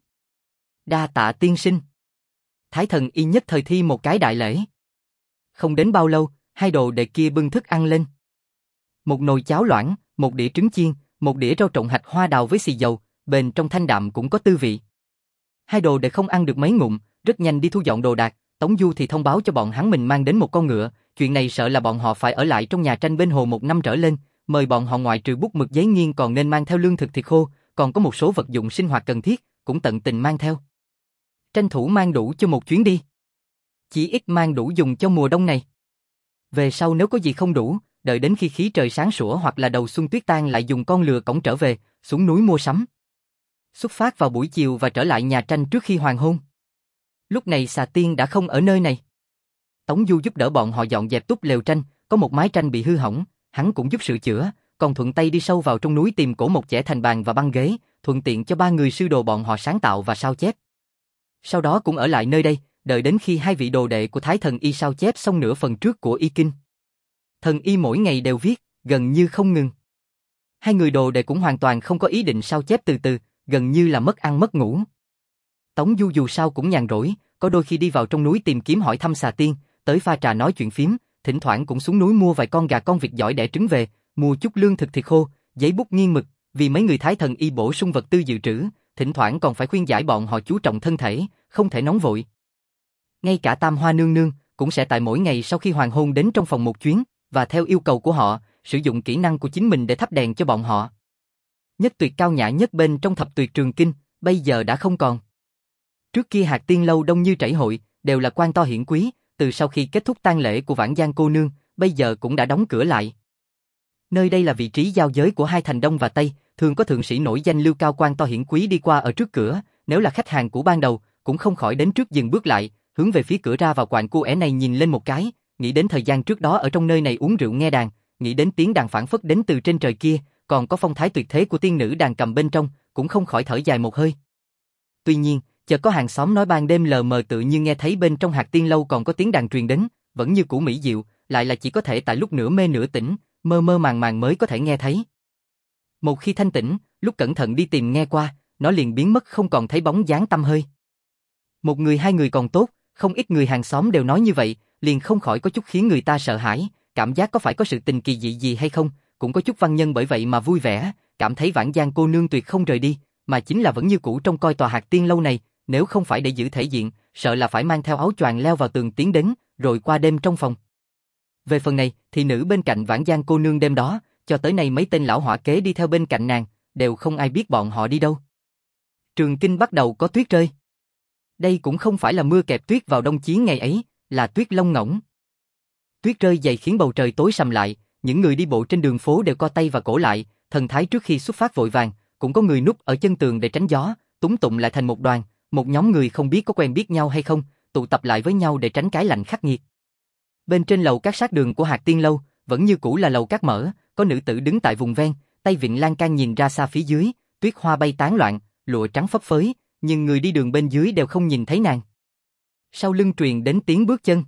Đa tạ tiên sinh. Thái thần y nhất thời thi một cái đại lễ. Không đến bao lâu, hai đồ đệ kia bưng thức ăn lên. Một nồi cháo loãng, một đĩa trứng chiên, một đĩa rau trộn hạch hoa đào với xì dầu, bền trong thanh đạm cũng có tư vị. Hai đồ đệ không ăn được mấy ngụm, rất nhanh đi thu dọn đồ đạc. Tống Du thì thông báo cho bọn hắn mình mang đến một con ngựa, chuyện này sợ là bọn họ phải ở lại trong nhà tranh bên hồ một năm trở lên, mời bọn họ ngoại trừ bút mực giấy nghiên còn nên mang theo lương thực thịt khô, còn có một số vật dụng sinh hoạt cần thiết, cũng tận tình mang theo. Tranh thủ mang đủ cho một chuyến đi. Chỉ ít mang đủ dùng cho mùa đông này. Về sau nếu có gì không đủ, đợi đến khi khí trời sáng sủa hoặc là đầu xuân tuyết tan lại dùng con lừa cõng trở về, xuống núi mua sắm. Xuất phát vào buổi chiều và trở lại nhà tranh trước khi hoàng hôn. Lúc này xà tiên đã không ở nơi này. Tống Du giúp đỡ bọn họ dọn dẹp túp lều tranh, có một mái tranh bị hư hỏng, hắn cũng giúp sửa chữa, còn thuận tay đi sâu vào trong núi tìm cổ một chẻ thành bàn và băng ghế, thuận tiện cho ba người sư đồ bọn họ sáng tạo và sao chép. Sau đó cũng ở lại nơi đây, đợi đến khi hai vị đồ đệ của Thái thần y sao chép xong nửa phần trước của y kinh. Thần y mỗi ngày đều viết, gần như không ngừng. Hai người đồ đệ cũng hoàn toàn không có ý định sao chép từ từ, gần như là mất ăn mất ngủ. Tống Du dù sao cũng nhàn rỗi, có đôi khi đi vào trong núi tìm kiếm hỏi thăm xà tiên, tới pha trà nói chuyện phím, thỉnh thoảng cũng xuống núi mua vài con gà con vịt giỏi đẻ trứng về, mua chút lương thực thịt khô, giấy bút nghiên mực, vì mấy người Thái thần y bổ sung vật tư dự trữ, thỉnh thoảng còn phải khuyên giải bọn họ chú trọng thân thể, không thể nóng vội. Ngay cả Tam Hoa nương nương cũng sẽ tại mỗi ngày sau khi hoàng hôn đến trong phòng một chuyến, và theo yêu cầu của họ, sử dụng kỹ năng của chính mình để thắp đèn cho bọn họ. Nhất tuyệt cao nhã nhất bên trong thập tuyệt trường kinh, bây giờ đã không còn. Trước kia Hạc Tiên lâu đông như chảy hội, đều là quan to hiển quý, từ sau khi kết thúc tang lễ của Vãn Giang cô nương, bây giờ cũng đã đóng cửa lại. Nơi đây là vị trí giao giới của hai thành Đông và Tây, thường có thượng sĩ nổi danh lưu cao quan to hiển quý đi qua ở trước cửa, nếu là khách hàng của ban đầu, cũng không khỏi đến trước dừng bước lại, hướng về phía cửa ra vào quạnh cu é này nhìn lên một cái, nghĩ đến thời gian trước đó ở trong nơi này uống rượu nghe đàn, nghĩ đến tiếng đàn phảng phất đến từ trên trời kia, còn có phong thái tuyệt thế của tiên nữ đàn cầm bên trong, cũng không khỏi thở dài một hơi. Tuy nhiên, chợt có hàng xóm nói ban đêm lờ mờ tự như nghe thấy bên trong Hạc Tiên lâu còn có tiếng đàn truyền đến, vẫn như cũ mỹ diệu, lại là chỉ có thể tại lúc nửa mê nửa tỉnh, mơ mơ màng màng mới có thể nghe thấy. Một khi thanh tỉnh, lúc cẩn thận đi tìm nghe qua, nó liền biến mất không còn thấy bóng dáng tăm hơi. Một người hai người còn tốt, không ít người hàng xóm đều nói như vậy, liền không khỏi có chút khiến người ta sợ hãi, cảm giác có phải có sự tình kỳ dị gì hay không, cũng có chút văn nhân bởi vậy mà vui vẻ, cảm thấy Vãn Giang cô nương tuyệt không rời đi, mà chính là vẫn như cũ trong coi tòa Hạc Tiên lâu này, nếu không phải để giữ thể diện, sợ là phải mang theo áo choàng leo vào tường tiến đến, rồi qua đêm trong phòng. Về phần này, thì nữ bên cạnh Vãn Giang cô nương đêm đó, cho tới nay mấy tên lão hỏa kế đi theo bên cạnh nàng, đều không ai biết bọn họ đi đâu. Trường Kinh bắt đầu có tuyết rơi. Đây cũng không phải là mưa kẹp tuyết vào đông chiến ngày ấy, là tuyết lông ngỗng. Tuyết rơi dày khiến bầu trời tối sầm lại, những người đi bộ trên đường phố đều co tay và cổ lại, thần thái trước khi xuất phát vội vàng, cũng có người núp ở chân tường để tránh gió, túng tụng lại thành một đoàn, một nhóm người không biết có quen biết nhau hay không, tụ tập lại với nhau để tránh cái lạnh khắc nghiệt. Bên trên lầu các sát đường của Hạc Tiên lâu, vẫn như cũ là lầu các mở, có nữ tử đứng tại vùng ven, tay vịn lan can nhìn ra xa phía dưới, tuyết hoa bay tán loạn, lụa trắng phấp phới, nhưng người đi đường bên dưới đều không nhìn thấy nàng. Sau lưng truyền đến tiếng bước chân.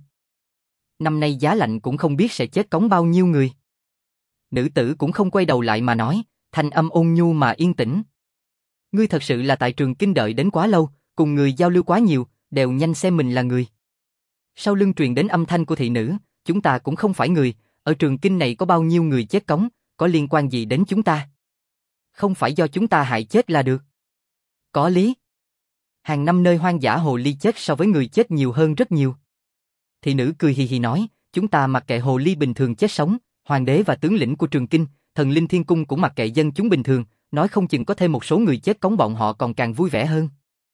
Năm nay giá lạnh cũng không biết sẽ chết cống bao nhiêu người. Nữ tử cũng không quay đầu lại mà nói, thanh âm ôn nhu mà yên tĩnh. Ngươi thật sự là tại Trường Kinh đợi đến quá lâu, cùng người giao lưu quá nhiều, đều nhanh xem mình là người. Sau lưng truyền đến âm thanh của thị nữ, chúng ta cũng không phải người, ở Trường Kinh này có bao nhiêu người chết cống, có liên quan gì đến chúng ta? Không phải do chúng ta hại chết là được. Có lý. Hàng năm nơi hoang dã hồ ly chết so với người chết nhiều hơn rất nhiều. Thị nữ cười hì hì nói, chúng ta mặc kệ hồ ly bình thường chết sống, hoàng đế và tướng lĩnh của Trường Kinh, thần linh thiên cung cũng mặc kệ dân chúng bình thường, nói không chừng có thêm một số người chết cống bọn họ còn càng vui vẻ hơn.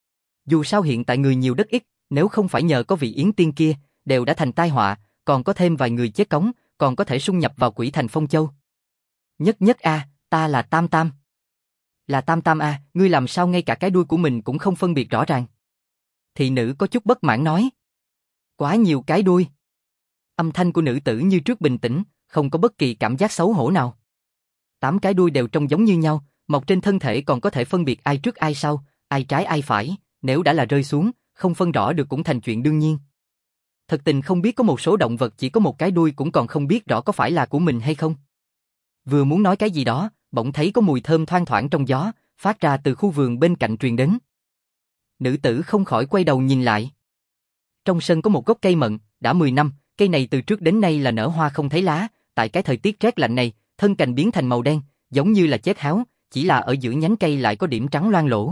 Dù sao hiện tại người nhiều đất ít, nếu không phải nhờ có vị Yến Tiên kia, đều đã thành tai họa, còn có thêm vài người chết cống, còn có thể xung nhập vào quỷ thành Phong Châu. Nhất nhất a, ta là Tam Tam. Là Tam Tam a, ngươi làm sao ngay cả cái đuôi của mình cũng không phân biệt rõ ràng. Thị nữ có chút bất mãn nói. Quá nhiều cái đuôi. Âm thanh của nữ tử như trước bình tĩnh, không có bất kỳ cảm giác xấu hổ nào. Tám cái đuôi đều trông giống như nhau, mọc trên thân thể còn có thể phân biệt ai trước ai sau, ai trái ai phải, nếu đã là rơi xuống, không phân rõ được cũng thành chuyện đương nhiên. Thật tình không biết có một số động vật chỉ có một cái đuôi cũng còn không biết rõ có phải là của mình hay không. Vừa muốn nói cái gì đó, bỗng thấy có mùi thơm thoang thoảng trong gió, phát ra từ khu vườn bên cạnh truyền đến. Nữ tử không khỏi quay đầu nhìn lại. Trong sân có một gốc cây mận, đã mười năm, cây này từ trước đến nay là nở hoa không thấy lá, tại cái thời tiết rét lạnh này, thân cành biến thành màu đen, giống như là chết héo, chỉ là ở giữa nhánh cây lại có điểm trắng loang lổ.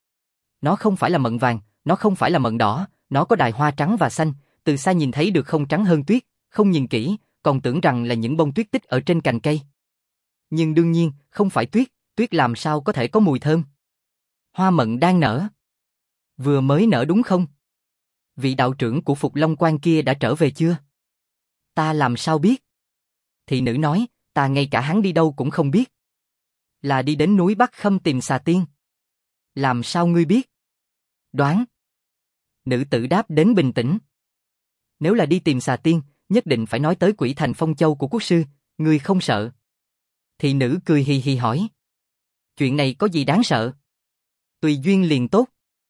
Nó không phải là mận vàng, nó không phải là mận đỏ, nó có đài hoa trắng và xanh, từ xa nhìn thấy được không trắng hơn tuyết, không nhìn kỹ, còn tưởng rằng là những bông tuyết tích ở trên cành cây. Nhưng đương nhiên, không phải tuyết, tuyết làm sao có thể có mùi thơm. Hoa mận đang nở. Vừa mới nở đúng không? Vị đạo trưởng của Phục Long Quan kia đã trở về chưa? Ta làm sao biết? Thị nữ nói, ta ngay cả hắn đi đâu cũng không biết. Là đi đến núi Bắc Khâm tìm xà tiên. Làm sao ngươi biết? Đoán. Nữ tử đáp đến bình tĩnh. Nếu là đi tìm xà tiên, nhất định phải nói tới Quỷ Thành Phong Châu của quốc sư, ngươi không sợ. Thị nữ cười hì hì hỏi. Chuyện này có gì đáng sợ? Tùy duyên liền tốt.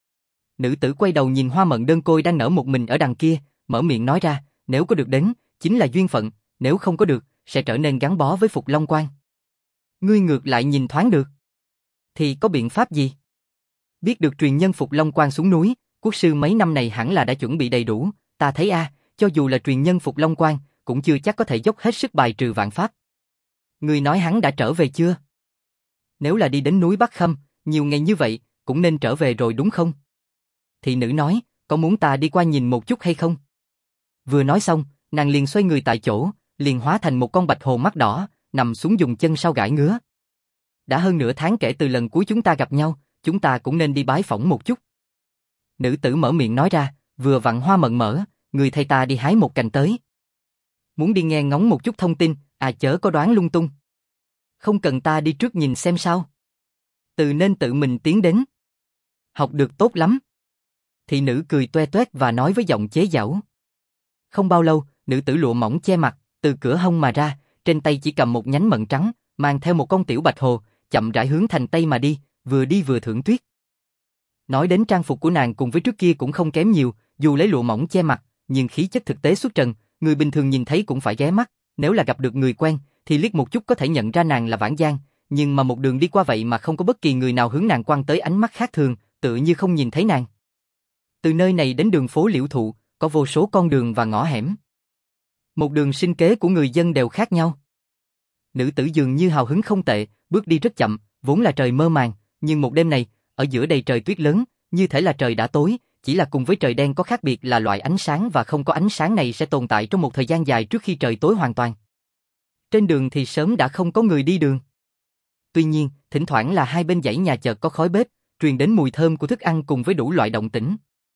Nữ tử quay đầu nhìn hoa mận đơn côi đang nở một mình ở đằng kia, mở miệng nói ra, nếu có được đến, chính là duyên phận, nếu không có được, sẽ trở nên gắn bó với Phục Long Quan. Ngươi ngược lại nhìn thoáng được. Thì có biện pháp gì? Biết được truyền nhân Phục Long Quan xuống núi, quốc sư mấy năm này hẳn là đã chuẩn bị đầy đủ, ta thấy a, cho dù là truyền nhân Phục Long Quan, cũng chưa chắc có thể dốc hết sức bài trừ vạn pháp. Ngươi nói hắn đã trở về chưa? Nếu là đi đến núi Bắc Khâm, nhiều ngày như vậy, cũng nên trở về rồi đúng không? Thị nữ nói, có muốn ta đi qua nhìn một chút hay không? Vừa nói xong, nàng liền xoay người tại chỗ, liền hóa thành một con bạch hồ mắt đỏ, nằm xuống dùng chân sau gãi ngứa. Đã hơn nửa tháng kể từ lần cuối chúng ta gặp nhau, chúng ta cũng nên đi bái phỏng một chút. Nữ tử mở miệng nói ra, vừa vặn hoa mận mở, người thay ta đi hái một cành tới. Muốn đi nghe ngóng một chút thông tin, à chớ có đoán lung tung. Không cần ta đi trước nhìn xem sao. Từ nên tự mình tiến đến. Học được tốt lắm. Thị nữ cười toe toét và nói với giọng chế giễu. Không bao lâu, nữ tử lụa mỏng che mặt, từ cửa hông mà ra, trên tay chỉ cầm một nhánh mận trắng, mang theo một con tiểu bạch hồ, chậm rãi hướng thành Tây mà đi, vừa đi vừa thưởng tuyết. Nói đến trang phục của nàng cùng với trước kia cũng không kém nhiều, dù lấy lụa mỏng che mặt, nhưng khí chất thực tế xuất trần, người bình thường nhìn thấy cũng phải ghé mắt, nếu là gặp được người quen, thì liếc một chút có thể nhận ra nàng là Vãn Giang, nhưng mà một đường đi qua vậy mà không có bất kỳ người nào hướng nàng quăng tới ánh mắt khác thường, tựa như không nhìn thấy nàng. Từ nơi này đến đường phố Liễu Thụ, có vô số con đường và ngõ hẻm. Một đường sinh kế của người dân đều khác nhau. Nữ tử dường như hào hứng không tệ, bước đi rất chậm, vốn là trời mơ màng, nhưng một đêm này, ở giữa đầy trời tuyết lớn, như thể là trời đã tối, chỉ là cùng với trời đen có khác biệt là loại ánh sáng và không có ánh sáng này sẽ tồn tại trong một thời gian dài trước khi trời tối hoàn toàn. Trên đường thì sớm đã không có người đi đường. Tuy nhiên, thỉnh thoảng là hai bên dãy nhà chợt có khói bếp, truyền đến mùi thơm của thức ăn cùng với đủ loại động tĩnh.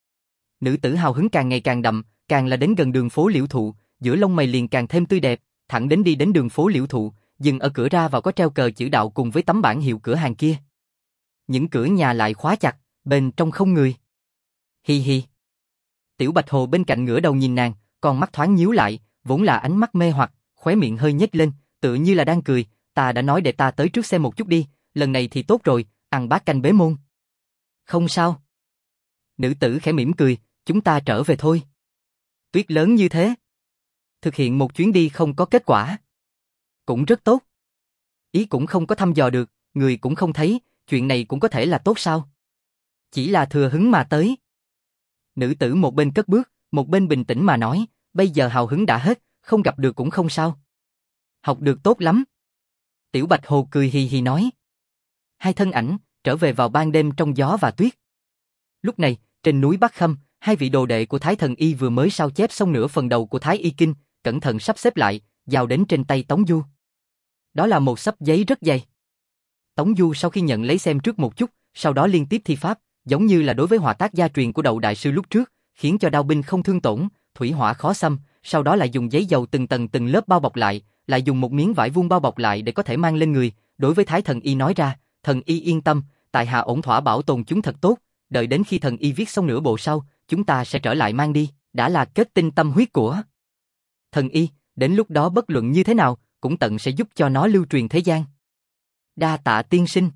Nữ tử hào hứng càng ngày càng đậm, càng là đến gần đường phố Liễu Thụ, giữa lông mày liền càng thêm tươi đẹp, thẳng đến đi đến đường phố Liễu Thụ, dừng ở cửa ra vào có treo cờ chữ đạo cùng với tấm bảng hiệu cửa hàng kia. Những cửa nhà lại khóa chặt, bên trong không người. Hi hi. Tiểu Bạch Hồ bên cạnh ngửa đầu nhìn nàng, con mắt thoáng nhíu lại, vốn là ánh mắt mê hoặc, khóe miệng hơi nhếch lên, tựa như là đang cười, ta đã nói để ta tới trước xem một chút đi, lần này thì tốt rồi, ăn bát canh bế môn. Không sao. Nữ tử khẽ mỉm cười, chúng ta trở về thôi. Tuyết lớn như thế. Thực hiện một chuyến đi không có kết quả. Cũng rất tốt. Ý cũng không có thăm dò được, người cũng không thấy, chuyện này cũng có thể là tốt sao? Chỉ là thừa hứng mà tới. Nữ tử một bên cất bước, một bên bình tĩnh mà nói, bây giờ hào hứng đã hết, không gặp được cũng không sao. Học được tốt lắm. Tiểu Bạch Hồ cười hì hì nói. Hai thân ảnh, trở về vào ban đêm trong gió và tuyết. Lúc này, trên núi Bắc Khâm, hai vị đồ đệ của Thái Thần Y vừa mới sao chép xong nửa phần đầu của Thái Y Kinh, cẩn thận sắp xếp lại, giao đến trên tay Tống Du. Đó là một xấp giấy rất dày. Tống Du sau khi nhận lấy xem trước một chút, sau đó liên tiếp thi pháp, giống như là đối với hỏa tác gia truyền của Đậu đại sư lúc trước, khiến cho đao binh không thương tổn, thủy hỏa khó xâm, sau đó lại dùng giấy dầu từng tầng từng lớp bao bọc lại, lại dùng một miếng vải vuông bao bọc lại để có thể mang lên người, đối với Thái Thần Y nói ra, thần y yên tâm, tại hạ ổn thỏa bảo tồn chúng thật tốt, đợi đến khi thần y viết xong nửa bộ sau, chúng ta sẽ trở lại mang đi, đã là kết tinh tâm huyết của thần y, đến lúc đó bất luận như thế nào, cũng tận sẽ giúp cho nó lưu truyền thế gian. Đa tạ tiên sinh.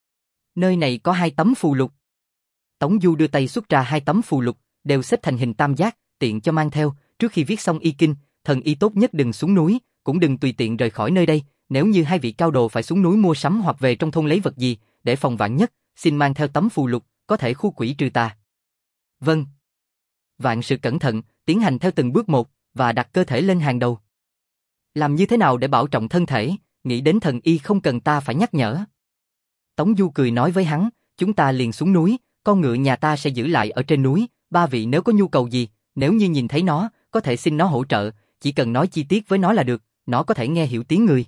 Nơi này có hai tấm phù lục. Tống Du đưa tay xuất ra hai tấm phù lục, đều xếp thành hình tam giác, tiện cho mang theo, trước khi viết xong y kinh, thần y tốt nhất đừng xuống núi, cũng đừng tùy tiện rời khỏi nơi đây, nếu như hai vị cao đồ phải xuống núi mua sắm hoặc về trong thôn lấy vật gì, để phòng vạn nhất, xin mang theo tấm phù lục, có thể khu quỷ trừ tà. Vâng. Vạn sự cẩn thận, tiến hành theo từng bước một, và đặt cơ thể lên hàng đầu. Làm như thế nào để bảo trọng thân thể, nghĩ đến thần y không cần ta phải nhắc nhở. Tống Du cười nói với hắn, chúng ta liền xuống núi, con ngựa nhà ta sẽ giữ lại ở trên núi, ba vị nếu có nhu cầu gì, nếu như nhìn thấy nó, có thể xin nó hỗ trợ, chỉ cần nói chi tiết với nó là được, nó có thể nghe hiểu tiếng người.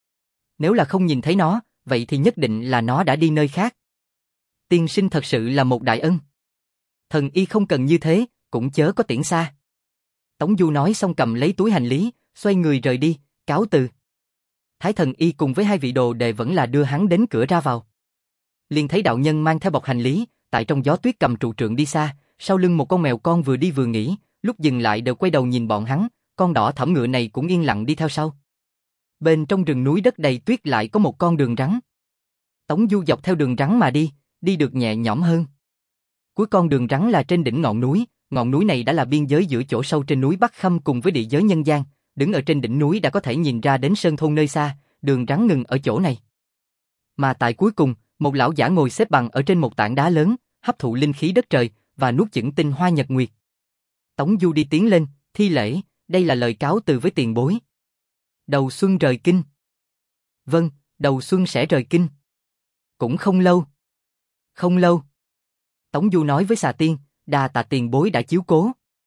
Nếu là không nhìn thấy nó, vậy thì nhất định là nó đã đi nơi khác. Tiên sinh thật sự là một đại ân. Thần y không cần như thế, cũng chớ có tiễn xa. Tống Du nói xong cầm lấy túi hành lý, xoay người rời đi, cáo từ. Thái thần y cùng với hai vị đồ đệ vẫn là đưa hắn đến cửa ra vào. Liền thấy đạo nhân mang theo bọc hành lý, tại trong gió tuyết cầm trụ trượng đi xa, sau lưng một con mèo con vừa đi vừa nghỉ, lúc dừng lại đều quay đầu nhìn bọn hắn, con đỏ thẫm ngựa này cũng yên lặng đi theo sau. Bên trong rừng núi đất đầy tuyết lại có một con đường rắn. Tống Du dọc theo đường rắn mà đi, đi được nhẹ nhõm hơn. Cuối con đường rắn là trên đỉnh ngọn núi, ngọn núi này đã là biên giới giữa chỗ sâu trên núi Bắc Khâm cùng với địa giới nhân gian, đứng ở trên đỉnh núi đã có thể nhìn ra đến sơn thôn nơi xa, đường rắn ngừng ở chỗ này. Mà tại cuối cùng, một lão giả ngồi xếp bằng ở trên một tảng đá lớn, hấp thụ linh khí đất trời và nuốt chửng tinh hoa nhật nguyệt. Tống Du đi tiến lên, thi lễ, đây là lời cáo từ với tiền bối. Đầu xuân rời kinh. Vâng, đầu xuân sẽ rời kinh. Cũng không lâu. Không lâu. Tống Du nói với Xà Tiên, đa tạ tiền bối đã chiếu cố.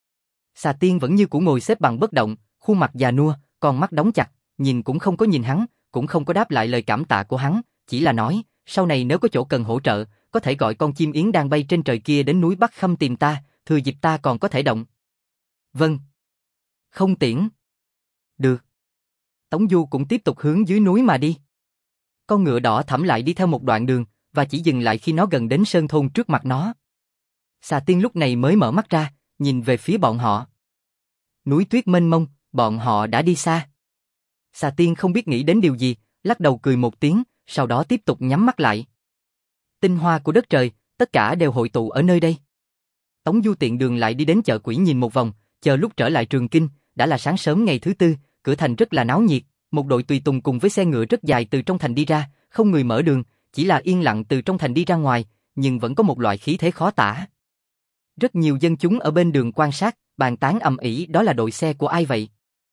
Xà Tiên vẫn như cũ ngồi xếp bằng bất động, khuôn mặt già nua, con mắt đóng chặt, nhìn cũng không có nhìn hắn, cũng không có đáp lại lời cảm tạ của hắn, chỉ là nói, sau này nếu có chỗ cần hỗ trợ, có thể gọi con chim yến đang bay trên trời kia đến núi Bắc Khâm tìm ta, thừa dịp ta còn có thể động. Vâng. Không tiễn. Được. Tống Du cũng tiếp tục hướng dưới núi mà đi. Con ngựa đỏ thẫm lại đi theo một đoạn đường, và chỉ dừng lại khi nó gần đến sơn thôn trước mặt nó. Xà Tiên lúc này mới mở mắt ra, nhìn về phía bọn họ. Núi tuyết mênh mông, bọn họ đã đi xa. Xà Tiên không biết nghĩ đến điều gì, lắc đầu cười một tiếng, sau đó tiếp tục nhắm mắt lại. Tinh hoa của đất trời, tất cả đều hội tụ ở nơi đây. Tống Du tiện đường lại đi đến chợ quỷ nhìn một vòng, chờ lúc trở lại Trường Kinh, đã là sáng sớm ngày thứ tư, cửa thành rất là náo nhiệt, một đội tùy tùng cùng với xe ngựa rất dài từ trong thành đi ra, không người mở đường, chỉ là yên lặng từ trong thành đi ra ngoài, nhưng vẫn có một loại khí thế khó tả. Rất nhiều dân chúng ở bên đường quan sát, bàn tán ầm ĩ, đó là đội xe của ai vậy?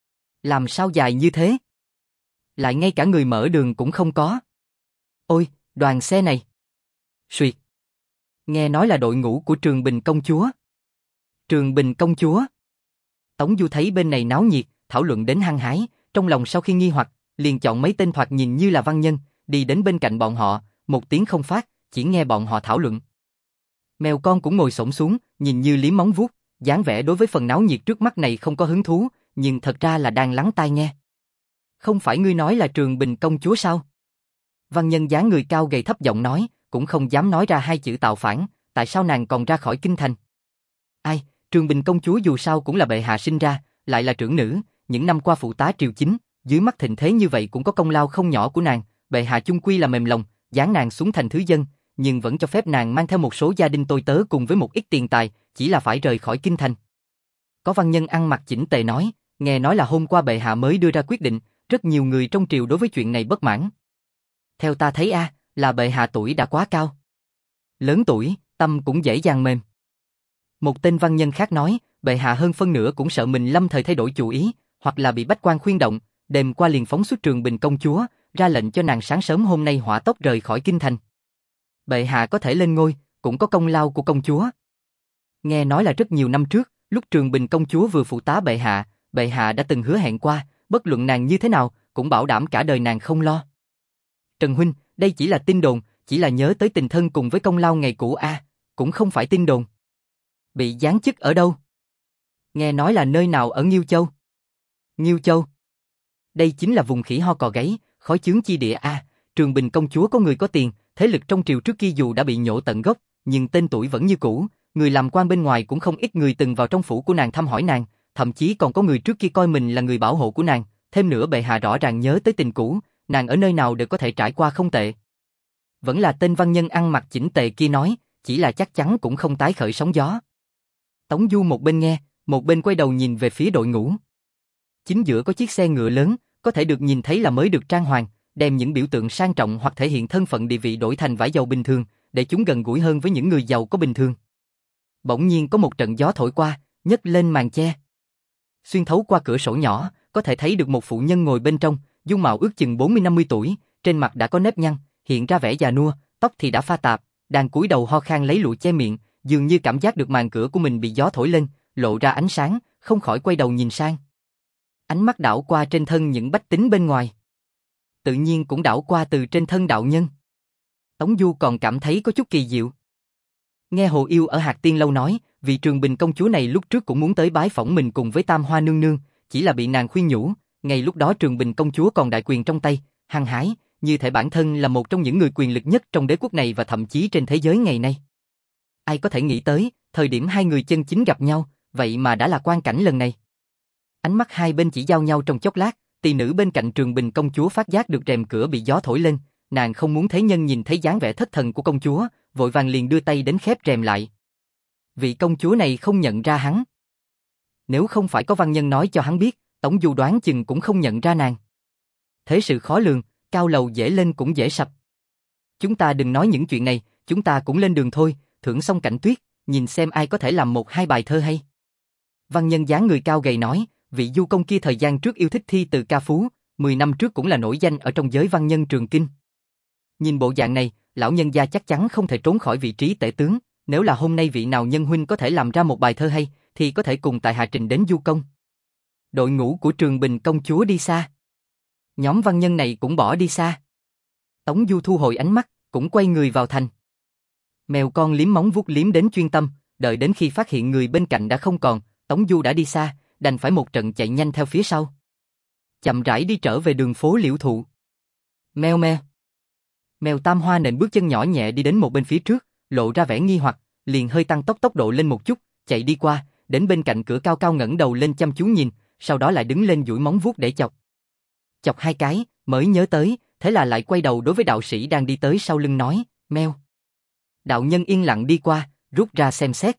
Làm sao dài như thế? Lại ngay cả người mở đường cũng không có. Ôi, đoàn xe này. Suyệt. Nghe nói là đội ngũ của Trường Bình công chúa. Trường Bình công chúa. Tống Du thấy bên này náo nhiệt, thảo luận đến hăng hái, trong lòng sau khi nghi hoặc, liền chọn mấy tên thoạt nhìn như là văn nhân, đi đến bên cạnh bọn họ, một tiếng không phát, chỉ nghe bọn họ thảo luận. Mèo con cũng ngồi xổm xuống, nhìn như liếm móng vuốt, dáng vẻ đối với phần náo nhiệt trước mắt này không có hứng thú, nhưng thật ra là đang lắng tai nghe. Không phải ngươi nói là Trường Bình công chúa sao? Văn nhân dáng người cao gầy thấp giọng nói, cũng không dám nói ra hai chữ tạo phản, tại sao nàng còn ra khỏi kinh thành? Ai, Trường Bình công chúa dù sao cũng là bệ hạ sinh ra, lại là trưởng nữ, những năm qua phụ tá triều chính, dưới mắt thịnh thế như vậy cũng có công lao không nhỏ của nàng, bệ hạ chung quy là mềm lòng, giáng nàng xuống thành thứ dân, nhưng vẫn cho phép nàng mang theo một số gia đình tôi tớ cùng với một ít tiền tài, chỉ là phải rời khỏi kinh thành. Có văn nhân ăn mặc chỉnh tề nói, nghe nói là hôm qua bệ hạ mới đưa ra quyết định, rất nhiều người trong triều đối với chuyện này bất mãn. Theo ta thấy a, à, là bệ hạ tuổi đã quá cao. Lớn tuổi, tâm cũng dễ dàng mềm. Một tên văn nhân khác nói, bệ hạ hơn phân nửa cũng sợ mình lâm thời thay đổi chủ ý, hoặc là bị bách quan khuyên động, đêm qua liền phóng xuất Trường Bình công chúa, ra lệnh cho nàng sáng sớm hôm nay hỏa tốc rời khỏi kinh thành. Bệ hạ có thể lên ngôi, cũng có công lao của công chúa. Nghe nói là rất nhiều năm trước, lúc Trường Bình công chúa vừa phụ tá bệ hạ, bệ hạ đã từng hứa hẹn qua, bất luận nàng như thế nào, cũng bảo đảm cả đời nàng không lo. Trần huynh, đây chỉ là tin đồn, chỉ là nhớ tới tình thân cùng với công lao ngày cũ a, à, cũng không phải tin đồn. Bị giáng chức ở đâu? Nghe nói là nơi nào ở Nghiêu Châu. Nghiêu Châu. Đây chính là vùng khỉ ho cò gáy, khói chướng chi địa a, à, Trường Bình công chúa có người có tiền, thế lực trong triều trước kia dù đã bị nhổ tận gốc, nhưng tên tuổi vẫn như cũ, người làm quan bên ngoài cũng không ít người từng vào trong phủ của nàng thăm hỏi nàng, thậm chí còn có người trước kia coi mình là người bảo hộ của nàng, thêm nữa bệ hạ rõ ràng nhớ tới tình cũ, nàng ở nơi nào đều có thể trải qua không tệ. Vẫn là tên văn nhân ăn mặc chỉnh tề kia nói, chỉ là chắc chắn cũng không tái khởi sóng gió. Tống Du một bên nghe, một bên quay đầu nhìn về phía đội ngũ. Chính giữa có chiếc xe ngựa lớn, có thể được nhìn thấy là mới được trang hoàng, đem những biểu tượng sang trọng hoặc thể hiện thân phận địa vị đổi thành vải dầu bình thường, để chúng gần gũi hơn với những người giàu có bình thường. Bỗng nhiên có một trận gió thổi qua, nhấc lên màn che. Xuyên thấu qua cửa sổ nhỏ, có thể thấy được một phụ nhân ngồi bên trong, dung mạo ước chừng bốn mươi năm mươi tuổi, trên mặt đã có nếp nhăn, hiện ra vẻ già nua, tóc thì đã pha tạp, đang cúi đầu ho khan lấy lụa che miệng, dường như cảm giác được màn cửa của mình bị gió thổi lên, lộ ra ánh sáng, không khỏi quay đầu nhìn sang. Ánh mắt đảo qua trên thân những bách tính bên ngoài, tự nhiên cũng đảo qua từ trên thân đạo nhân. Tống Du còn cảm thấy có chút kỳ diệu. Nghe Hồ Yêu ở Hạc Tiên Lâu nói, vị Trường Bình công chúa này lúc trước cũng muốn tới bái phỏng mình cùng với Tam Hoa nương nương, chỉ là bị nàng khuyên nhủ, ngay lúc đó Trường Bình công chúa còn đại quyền trong tay, hăng hái, như thể bản thân là một trong những người quyền lực nhất trong đế quốc này và thậm chí trên thế giới ngày nay. Ai có thể nghĩ tới, thời điểm hai người chân chính gặp nhau, vậy mà đã là quan cảnh lần này. Ánh mắt hai bên chỉ giao nhau trong chốc lát, tỳ nữ bên cạnh Trường Bình công chúa phát giác được rèm cửa bị gió thổi lên, nàng không muốn thế nhân nhìn thấy dáng vẻ thất thần của công chúa, vội vàng liền đưa tay đến khép rèm lại. Vị công chúa này không nhận ra hắn. Nếu không phải có văn nhân nói cho hắn biết, Tống Du đoán chừng cũng không nhận ra nàng. Thế sự khó lường, cao lầu dễ lên cũng dễ sập. Chúng ta đừng nói những chuyện này, chúng ta cũng lên đường thôi, thưởng xong cảnh tuyết, nhìn xem ai có thể làm một hai bài thơ hay. Văn nhân dáng người cao gầy nói, vị du công kia thời gian trước yêu thích thi từ ca phú, mười năm trước cũng là nổi danh ở trong giới văn nhân Trường Kinh. Nhìn bộ dạng này, lão nhân gia chắc chắn không thể trốn khỏi vị trí tể tướng, nếu là hôm nay vị nào nhân huynh có thể làm ra một bài thơ hay, thì có thể cùng tại hạ trình đến du công. Đội ngũ của Trường Bình công chúa đi xa. Nhóm văn nhân này cũng bỏ đi xa. Tống Du thu hồi ánh mắt, cũng quay người vào thành. Mèo con liếm móng vuốt liếm đến chuyên tâm, đợi đến khi phát hiện người bên cạnh đã không còn, Tống Du đã đi xa, đành phải một trận chạy nhanh theo phía sau. Chậm rãi đi trở về đường phố Liễu Thụ. Meo meo. Mèo Tam Hoa nện bước chân nhỏ nhẹ đi đến một bên phía trước, lộ ra vẻ nghi hoặc, liền hơi tăng tốc tốc độ lên một chút, chạy đi qua, đến bên cạnh cửa cao cao ngẩng đầu lên chăm chú nhìn, sau đó lại đứng lên duỗi móng vuốt để chọc. Chọc hai cái, mới nhớ tới, thế là lại quay đầu đối với đạo sĩ đang đi tới sau lưng nói, meo. Đạo nhân yên lặng đi qua, rút ra xem xét.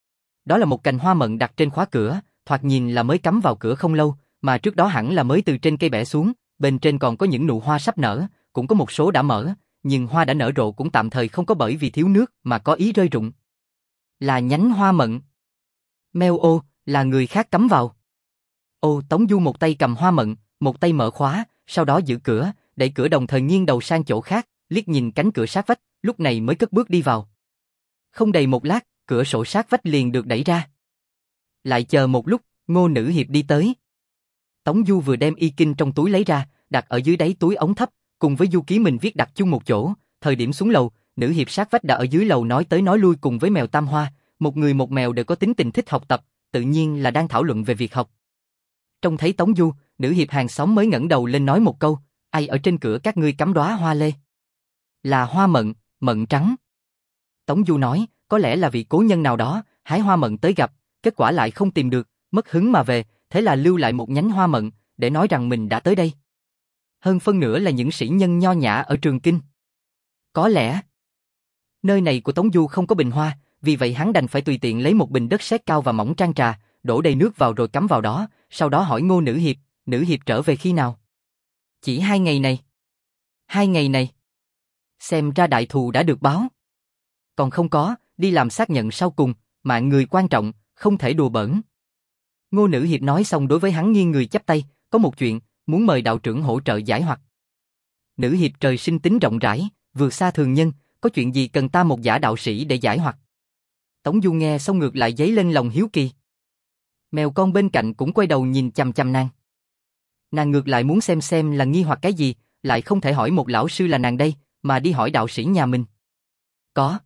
Đó là một cành hoa mận đặt trên khóa cửa, thoạt nhìn là mới cắm vào cửa không lâu, mà trước đó hẳn là mới từ trên cây bẻ xuống, bên trên còn có những nụ hoa sắp nở, cũng có một số đã mở, nhưng hoa đã nở rộ cũng tạm thời không có bởi vì thiếu nước mà có ý rơi rụng. Là nhánh hoa mận. Meo ô, là người khác cắm vào. Ô, Tống Du một tay cầm hoa mận, một tay mở khóa, sau đó giữ cửa, đẩy cửa đồng thời nghiêng đầu sang chỗ khác, liếc nhìn cánh cửa sát vách, lúc này mới cất bước đi vào. Không đầy một lát, cửa sổ sát vách liền được đẩy ra. Lại chờ một lúc, Ngô Nữ Hiệp đi tới. Tống Du vừa đem y kinh trong túi lấy ra, đặt ở dưới đáy túi ống thấp, cùng với du ký mình viết đặt chung một chỗ. Thời điểm xuống lầu, Nữ Hiệp sát vách đã ở dưới lầu nói tới nói lui cùng với mèo Tam Hoa, một người một mèo đều có tính tình thích học tập, tự nhiên là đang thảo luận về việc học. Trông thấy Tống Du, Nữ Hiệp hàng xóm mới ngẩng đầu lên nói một câu, ai ở trên cửa các ngươi cắm đóa hoa lê? Là hoa mận, mận trắng. Tống Du nói, có lẽ là vị cố nhân nào đó, hái hoa mận tới gặp, kết quả lại không tìm được, mất hứng mà về, thế là lưu lại một nhánh hoa mận, để nói rằng mình đã tới đây. Hơn phân nửa là những sĩ nhân nho nhã ở Trường Kinh. Có lẽ, nơi này của Tống Du không có bình hoa, vì vậy hắn đành phải tùy tiện lấy một bình đất sét cao và mỏng trang trà, đổ đầy nước vào rồi cắm vào đó, sau đó hỏi Ngô Nữ Hiệp, Nữ Hiệp trở về khi nào? Chỉ hai ngày này. Hai ngày này. Xem ra đại thù đã được báo. Còn không có, đi làm xác nhận sau cùng, mạng người quan trọng, không thể đùa bỡn. Ngô Nữ Hiệp nói xong đối với hắn nghiêng người chắp tay, có một chuyện, muốn mời đạo trưởng hỗ trợ giải hoặc. Nữ Hiệp trời sinh tính rộng rãi, vượt xa thường nhân, có chuyện gì cần ta một giả đạo sĩ để giải hoặc. Tống Du nghe xong ngược lại dấy lên lòng hiếu kỳ. Mèo con bên cạnh cũng quay đầu nhìn chằm chằm nàng. Nàng ngược lại muốn xem xem là nghi hoặc cái gì, lại không thể hỏi một lão sư là nàng đây, mà đi hỏi đạo sĩ nhà mình. Có.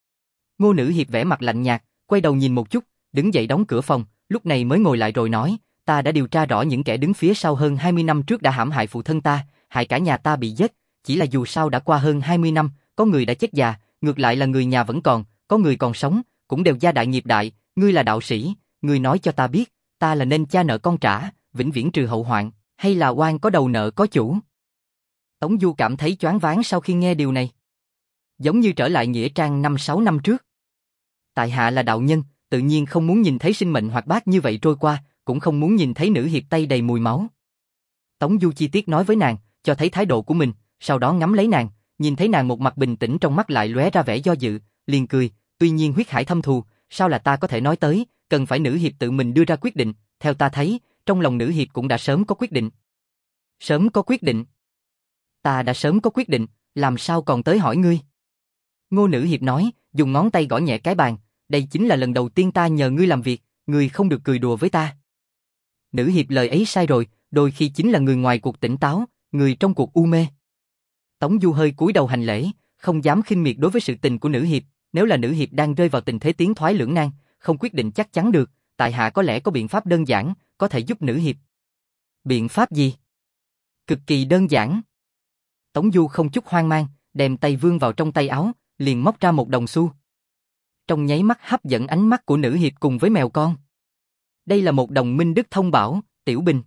Ngô Nữ Hiệp vẻ mặt lạnh nhạt, quay đầu nhìn một chút, đứng dậy đóng cửa phòng, lúc này mới ngồi lại rồi nói, ta đã điều tra rõ những kẻ đứng phía sau hơn hai mươi năm trước đã hãm hại phụ thân ta, hại cả nhà ta bị giết, chỉ là dù sao đã qua hơn hai mươi năm, có người đã chết già, ngược lại là người nhà vẫn còn, có người còn sống, cũng đều gia đại nghiệp đại, ngươi là đạo sĩ, ngươi nói cho ta biết, ta là nên cha nợ con trả, vĩnh viễn trừ hậu hoạn, hay là oan có đầu nợ có chủ? Tống Du cảm thấy choáng váng sau khi nghe điều này. Giống như trở lại nghĩa trang năm sáu năm trước. Tại hạ là đạo nhân, tự nhiên không muốn nhìn thấy sinh mệnh hoạt bát như vậy trôi qua, cũng không muốn nhìn thấy nữ hiệp tay đầy mùi máu. Tống Du chi tiết nói với nàng, cho thấy thái độ của mình, sau đó ngắm lấy nàng, nhìn thấy nàng một mặt bình tĩnh trong mắt lại lóe ra vẻ do dự, liền cười, tuy nhiên huyết hải thâm thù, sao là ta có thể nói tới, cần phải nữ hiệp tự mình đưa ra quyết định, theo ta thấy, trong lòng nữ hiệp cũng đã sớm có quyết định. Sớm có quyết định? Ta đã sớm có quyết định, làm sao còn tới hỏi ngươi? Ngô nữ hiệp nói, dùng ngón tay gõ nhẹ cái bàn, đây chính là lần đầu tiên ta nhờ ngươi làm việc, ngươi không được cười đùa với ta. Nữ hiệp lời ấy sai rồi, đôi khi chính là người ngoài cuộc tỉnh táo, người trong cuộc u mê. Tống Du hơi cúi đầu hành lễ, không dám khinh miệt đối với sự tình của nữ hiệp, nếu là nữ hiệp đang rơi vào tình thế tiến thoái lưỡng nan, không quyết định chắc chắn được, tại hạ có lẽ có biện pháp đơn giản, có thể giúp nữ hiệp. Biện pháp gì? Cực kỳ đơn giản. Tống Du không chút hoang mang, đem tay vươn vào trong tay áo, liền móc ra một đồng xu. Trong nháy mắt hấp dẫn ánh mắt của nữ hiệp cùng với mèo con. Đây là một đồng Minh Đức Thông Bảo, tiểu bình.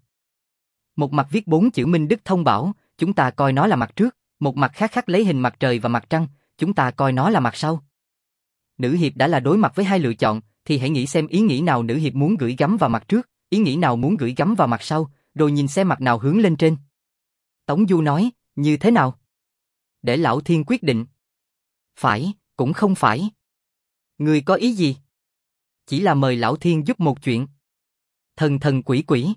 Một mặt viết bốn chữ Minh Đức Thông Bảo, chúng ta coi nó là mặt trước, một mặt khác khắc lấy hình mặt trời và mặt trăng, chúng ta coi nó là mặt sau. Nữ hiệp đã là đối mặt với hai lựa chọn, thì hãy nghĩ xem ý nghĩ nào nữ hiệp muốn gửi gắm vào mặt trước, ý nghĩ nào muốn gửi gắm vào mặt sau, rồi nhìn xem mặt nào hướng lên trên. Tống Du nói, như thế nào? Để lão thiên quyết định. Phải, cũng không phải. Người có ý gì? Chỉ là mời lão thiên giúp một chuyện. Thần thần quỷ quỷ.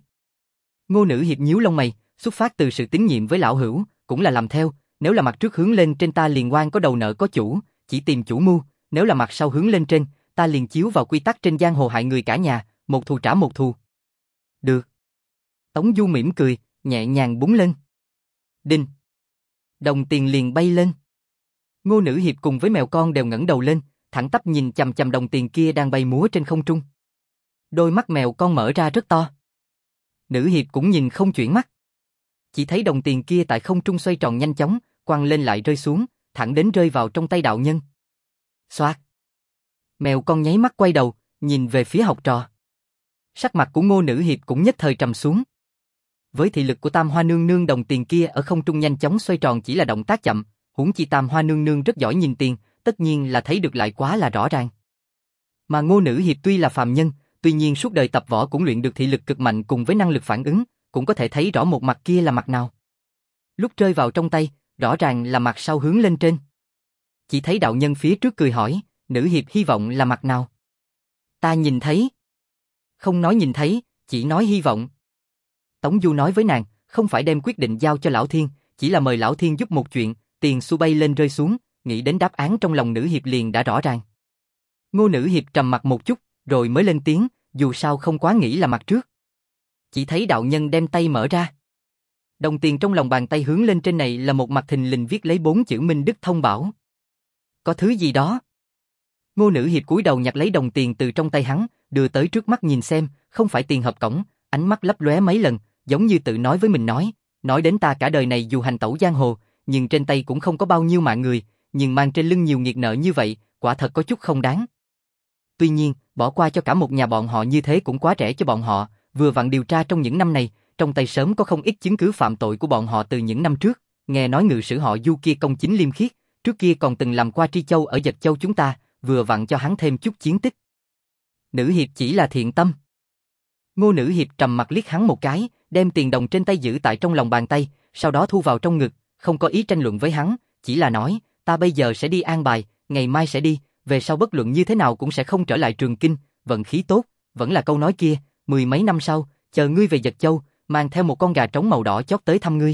Ngô nữ hiệp nhíu lông mày, xuất phát từ sự tín nhiệm với lão hữu, cũng là làm theo, nếu là mặt trước hướng lên trên ta liền oan có đầu nợ có chủ, chỉ tìm chủ mưu, nếu là mặt sau hướng lên trên, ta liền chiếu vào quy tắc trên giang hồ hại người cả nhà, một thù trả một thù. Được. Tống Du mỉm cười, nhẹ nhàng búng lên. Đinh. Đồng tiền liền bay lên. Ngô nữ hiệp cùng với mèo con đều ngẩng đầu lên, thẳng tắp nhìn chằm chằm đồng tiền kia đang bay múa trên không trung. Đôi mắt mèo con mở ra rất to. Nữ hiệp cũng nhìn không chuyển mắt. Chỉ thấy đồng tiền kia tại không trung xoay tròn nhanh chóng, quăng lên lại rơi xuống, thẳng đến rơi vào trong tay đạo nhân. Xoạt. Mèo con nháy mắt quay đầu, nhìn về phía học trò. Sắc mặt của Ngô nữ hiệp cũng nhất thời trầm xuống. Với thị lực của Tam Hoa nương nương, đồng tiền kia ở không trung nhanh chóng xoay tròn chỉ là động tác chậm, huống chi Tam Hoa nương nương rất giỏi nhìn tiền, tất nhiên là thấy được lại quá là rõ ràng. Mà Ngô nữ hiệp tuy là phàm nhân, tuy nhiên suốt đời tập võ cũng luyện được thị lực cực mạnh cùng với năng lực phản ứng, cũng có thể thấy rõ một mặt kia là mặt nào. Lúc rơi vào trong tay, rõ ràng là mặt sau hướng lên trên. Chỉ thấy đạo nhân phía trước cười hỏi, nữ hiệp hy vọng là mặt nào? Ta nhìn thấy. Không nói nhìn thấy, chỉ nói hy vọng. Tống Du nói với nàng, không phải đem quyết định giao cho lão thiên, chỉ là mời lão thiên giúp một chuyện, tiền xu bay lên rơi xuống, nghĩ đến đáp án trong lòng nữ hiệp liền đã rõ ràng. Ngô nữ hiệp trầm mặt một chút, rồi mới lên tiếng, dù sao không quá nghĩ là mặt trước. Chỉ thấy đạo nhân đem tay mở ra. Đồng tiền trong lòng bàn tay hướng lên trên này là một mặt thình lình viết lấy bốn chữ Minh Đức Thông Bảo. Có thứ gì đó. Ngô nữ hiệp cúi đầu nhặt lấy đồng tiền từ trong tay hắn, đưa tới trước mắt nhìn xem, không phải tiền hợp cổng, ánh mắt lấp lóe mấy lần, giống như tự nói với mình nói, nói đến ta cả đời này dù hành tẩu giang hồ, nhưng trên tay cũng không có bao nhiêu mạng người, nhưng mang trên lưng nhiều nghiệt nợ như vậy, quả thật có chút không đáng. Tuy nhiên, bỏ qua cho cả một nhà bọn họ như thế cũng quá rẻ cho bọn họ, vừa vặn điều tra trong những năm này, trong tay sớm có không ít chứng cứ phạm tội của bọn họ từ những năm trước, nghe nói ngự sử họ Du kia công chính liêm khiết, trước kia còn từng làm qua Tri Châu ở Dật Châu chúng ta, vừa vặn cho hắn thêm chút chiến tích. Nữ hiệp chỉ là thiện tâm. Ngô nữ hiệp trầm mặt liếc hắn một cái, đem tiền đồng trên tay giữ tại trong lòng bàn tay, sau đó thu vào trong ngực, không có ý tranh luận với hắn, chỉ là nói, ta bây giờ sẽ đi an bài, ngày mai sẽ đi, về sau bất luận như thế nào cũng sẽ không trở lại Trường Kinh, vận khí tốt, vẫn là câu nói kia, mười mấy năm sau, chờ ngươi về Dật Châu, mang theo một con gà trống màu đỏ chót tới thăm ngươi.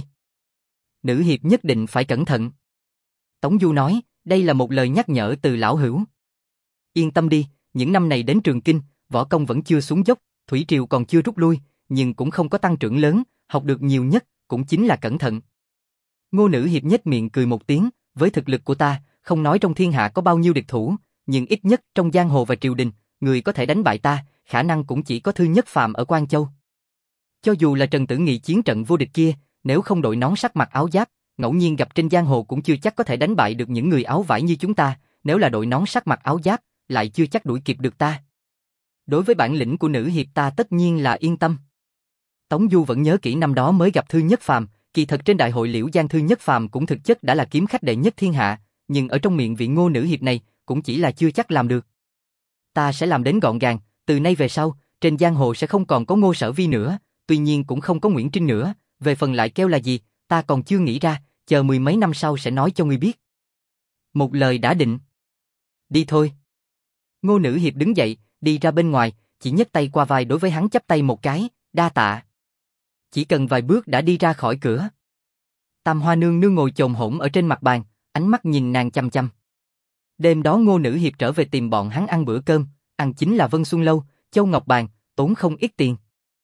Nữ hiệp nhất định phải cẩn thận. Tống Du nói, đây là một lời nhắc nhở từ lão hữu. Yên tâm đi, những năm này đến Trường Kinh, võ công vẫn chưa xuống dốc, thủy triều còn chưa rút lui, nhưng cũng không có tăng trưởng lớn, học được nhiều nhất, cũng chính là cẩn thận. Ngô nữ hiệp nhếch miệng cười một tiếng, với thực lực của ta, không nói trong thiên hạ có bao nhiêu địch thủ, nhưng ít nhất trong giang hồ và triều đình, người có thể đánh bại ta, khả năng cũng chỉ có Thư Nhất Phàm ở Quan Châu. Cho dù là Trần Tử Nghị chiến trận vô địch kia, nếu không đội nón sắt mặc áo giáp, ngẫu nhiên gặp trên giang hồ cũng chưa chắc có thể đánh bại được những người áo vải như chúng ta, nếu là đội nón sắt mặc áo giáp, lại chưa chắc đuổi kịp được ta. Đối với bản lĩnh của nữ hiệp ta tất nhiên là yên tâm. Tống Du vẫn nhớ kỹ năm đó mới gặp Thư Nhất Phàm, kỳ thật trên đại hội Liễu Giang Thư Nhất Phàm cũng thực chất đã là kiếm khách đệ nhất thiên hạ, nhưng ở trong miệng vị Ngô nữ hiệp này, cũng chỉ là chưa chắc làm được. Ta sẽ làm đến gọn gàng, từ nay về sau, trên giang hồ sẽ không còn có Ngô Sở Vi nữa, tuy nhiên cũng không có Nguyễn Trinh nữa, về phần lại kêu là gì, ta còn chưa nghĩ ra, chờ mười mấy năm sau sẽ nói cho ngươi biết. Một lời đã định. Đi thôi. Ngô nữ hiệp đứng dậy, đi ra bên ngoài, chỉ nhấc tay qua vai đối với hắn chắp tay một cái, đa tạ. Chỉ cần vài bước đã đi ra khỏi cửa. Tam Hoa nương nương ngồi chồm hổm ở trên mặt bàn, ánh mắt nhìn nàng chăm chăm. Đêm đó Ngô nữ hiệp trở về tìm bọn hắn ăn bữa cơm, ăn chính là Vân Xuân Lâu, Châu Ngọc Bàn, tốn không ít tiền.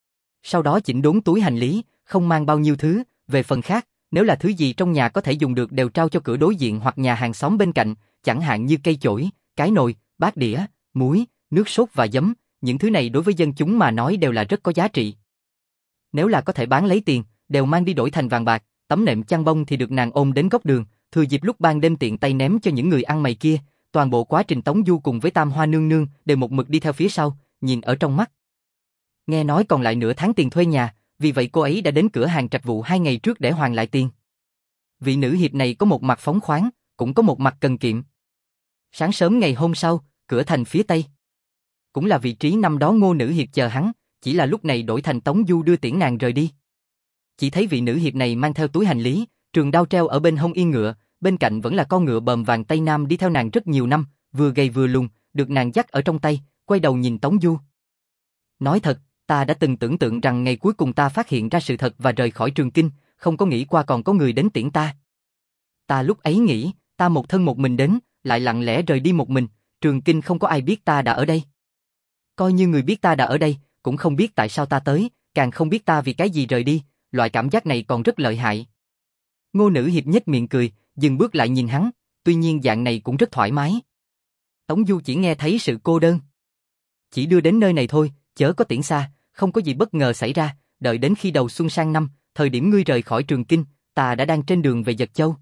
Sau đó chỉnh đốn túi hành lý, không mang bao nhiêu thứ, về phần khác, nếu là thứ gì trong nhà có thể dùng được đều trao cho cửa đối diện hoặc nhà hàng xóm bên cạnh, chẳng hạn như cây chổi, cái nồi, bát đĩa, muối, nước sốt và giấm, những thứ này đối với dân chúng mà nói đều là rất có giá trị. Nếu là có thể bán lấy tiền, đều mang đi đổi thành vàng bạc, tấm nệm chăn bông thì được nàng ôm đến góc đường, thừa dịp lúc ban đêm tiện tay ném cho những người ăn mày kia. Toàn bộ quá trình Tống Du cùng với Tam Hoa nương nương đều một mực đi theo phía sau, nhìn ở trong mắt. Nghe nói còn lại nửa tháng tiền thuê nhà, vì vậy cô ấy đã đến cửa hàng trạch vụ hai ngày trước để hoàn lại tiền. Vị nữ hiệp này có một mặt phóng khoáng, cũng có một mặt cần kiệm. Sáng sớm ngày hôm sau, cửa thành phía tây, cũng là vị trí năm đó Ngô nữ hiệp chờ hắn, chỉ là lúc này đổi thành Tống Du đưa tiễn nàng rời đi. Chỉ thấy vị nữ hiệp này mang theo túi hành lý, trường đao treo ở bên hông yên ngựa, bên cạnh vẫn là con ngựa bờm vàng Tây Nam đi theo nàng rất nhiều năm, vừa gầy vừa lùn, được nàng dắt ở trong tay, quay đầu nhìn Tống Du. Nói thật, ta đã từng tưởng tượng rằng ngày cuối cùng ta phát hiện ra sự thật và rời khỏi Trường Kinh, không có nghĩ qua còn có người đến tiễn ta. Ta lúc ấy nghĩ, ta một thân một mình đến, lại lặng lẽ rời đi một mình, Trường Kinh không có ai biết ta đã ở đây. Coi như người biết ta đã ở đây, cũng không biết tại sao ta tới, càng không biết ta vì cái gì rời đi, loại cảm giác này còn rất lợi hại. Ngô nữ hiệp nhếch miệng cười, dừng bước lại nhìn hắn, tuy nhiên dạng này cũng rất thoải mái. Tống Du chỉ nghe thấy sự cô đơn. Chỉ đưa đến nơi này thôi, chớ có tiễn xa, không có gì bất ngờ xảy ra, đợi đến khi đầu xuân sang năm, thời điểm ngươi rời khỏi Trường Kinh, ta đã đang trên đường về Dật Châu.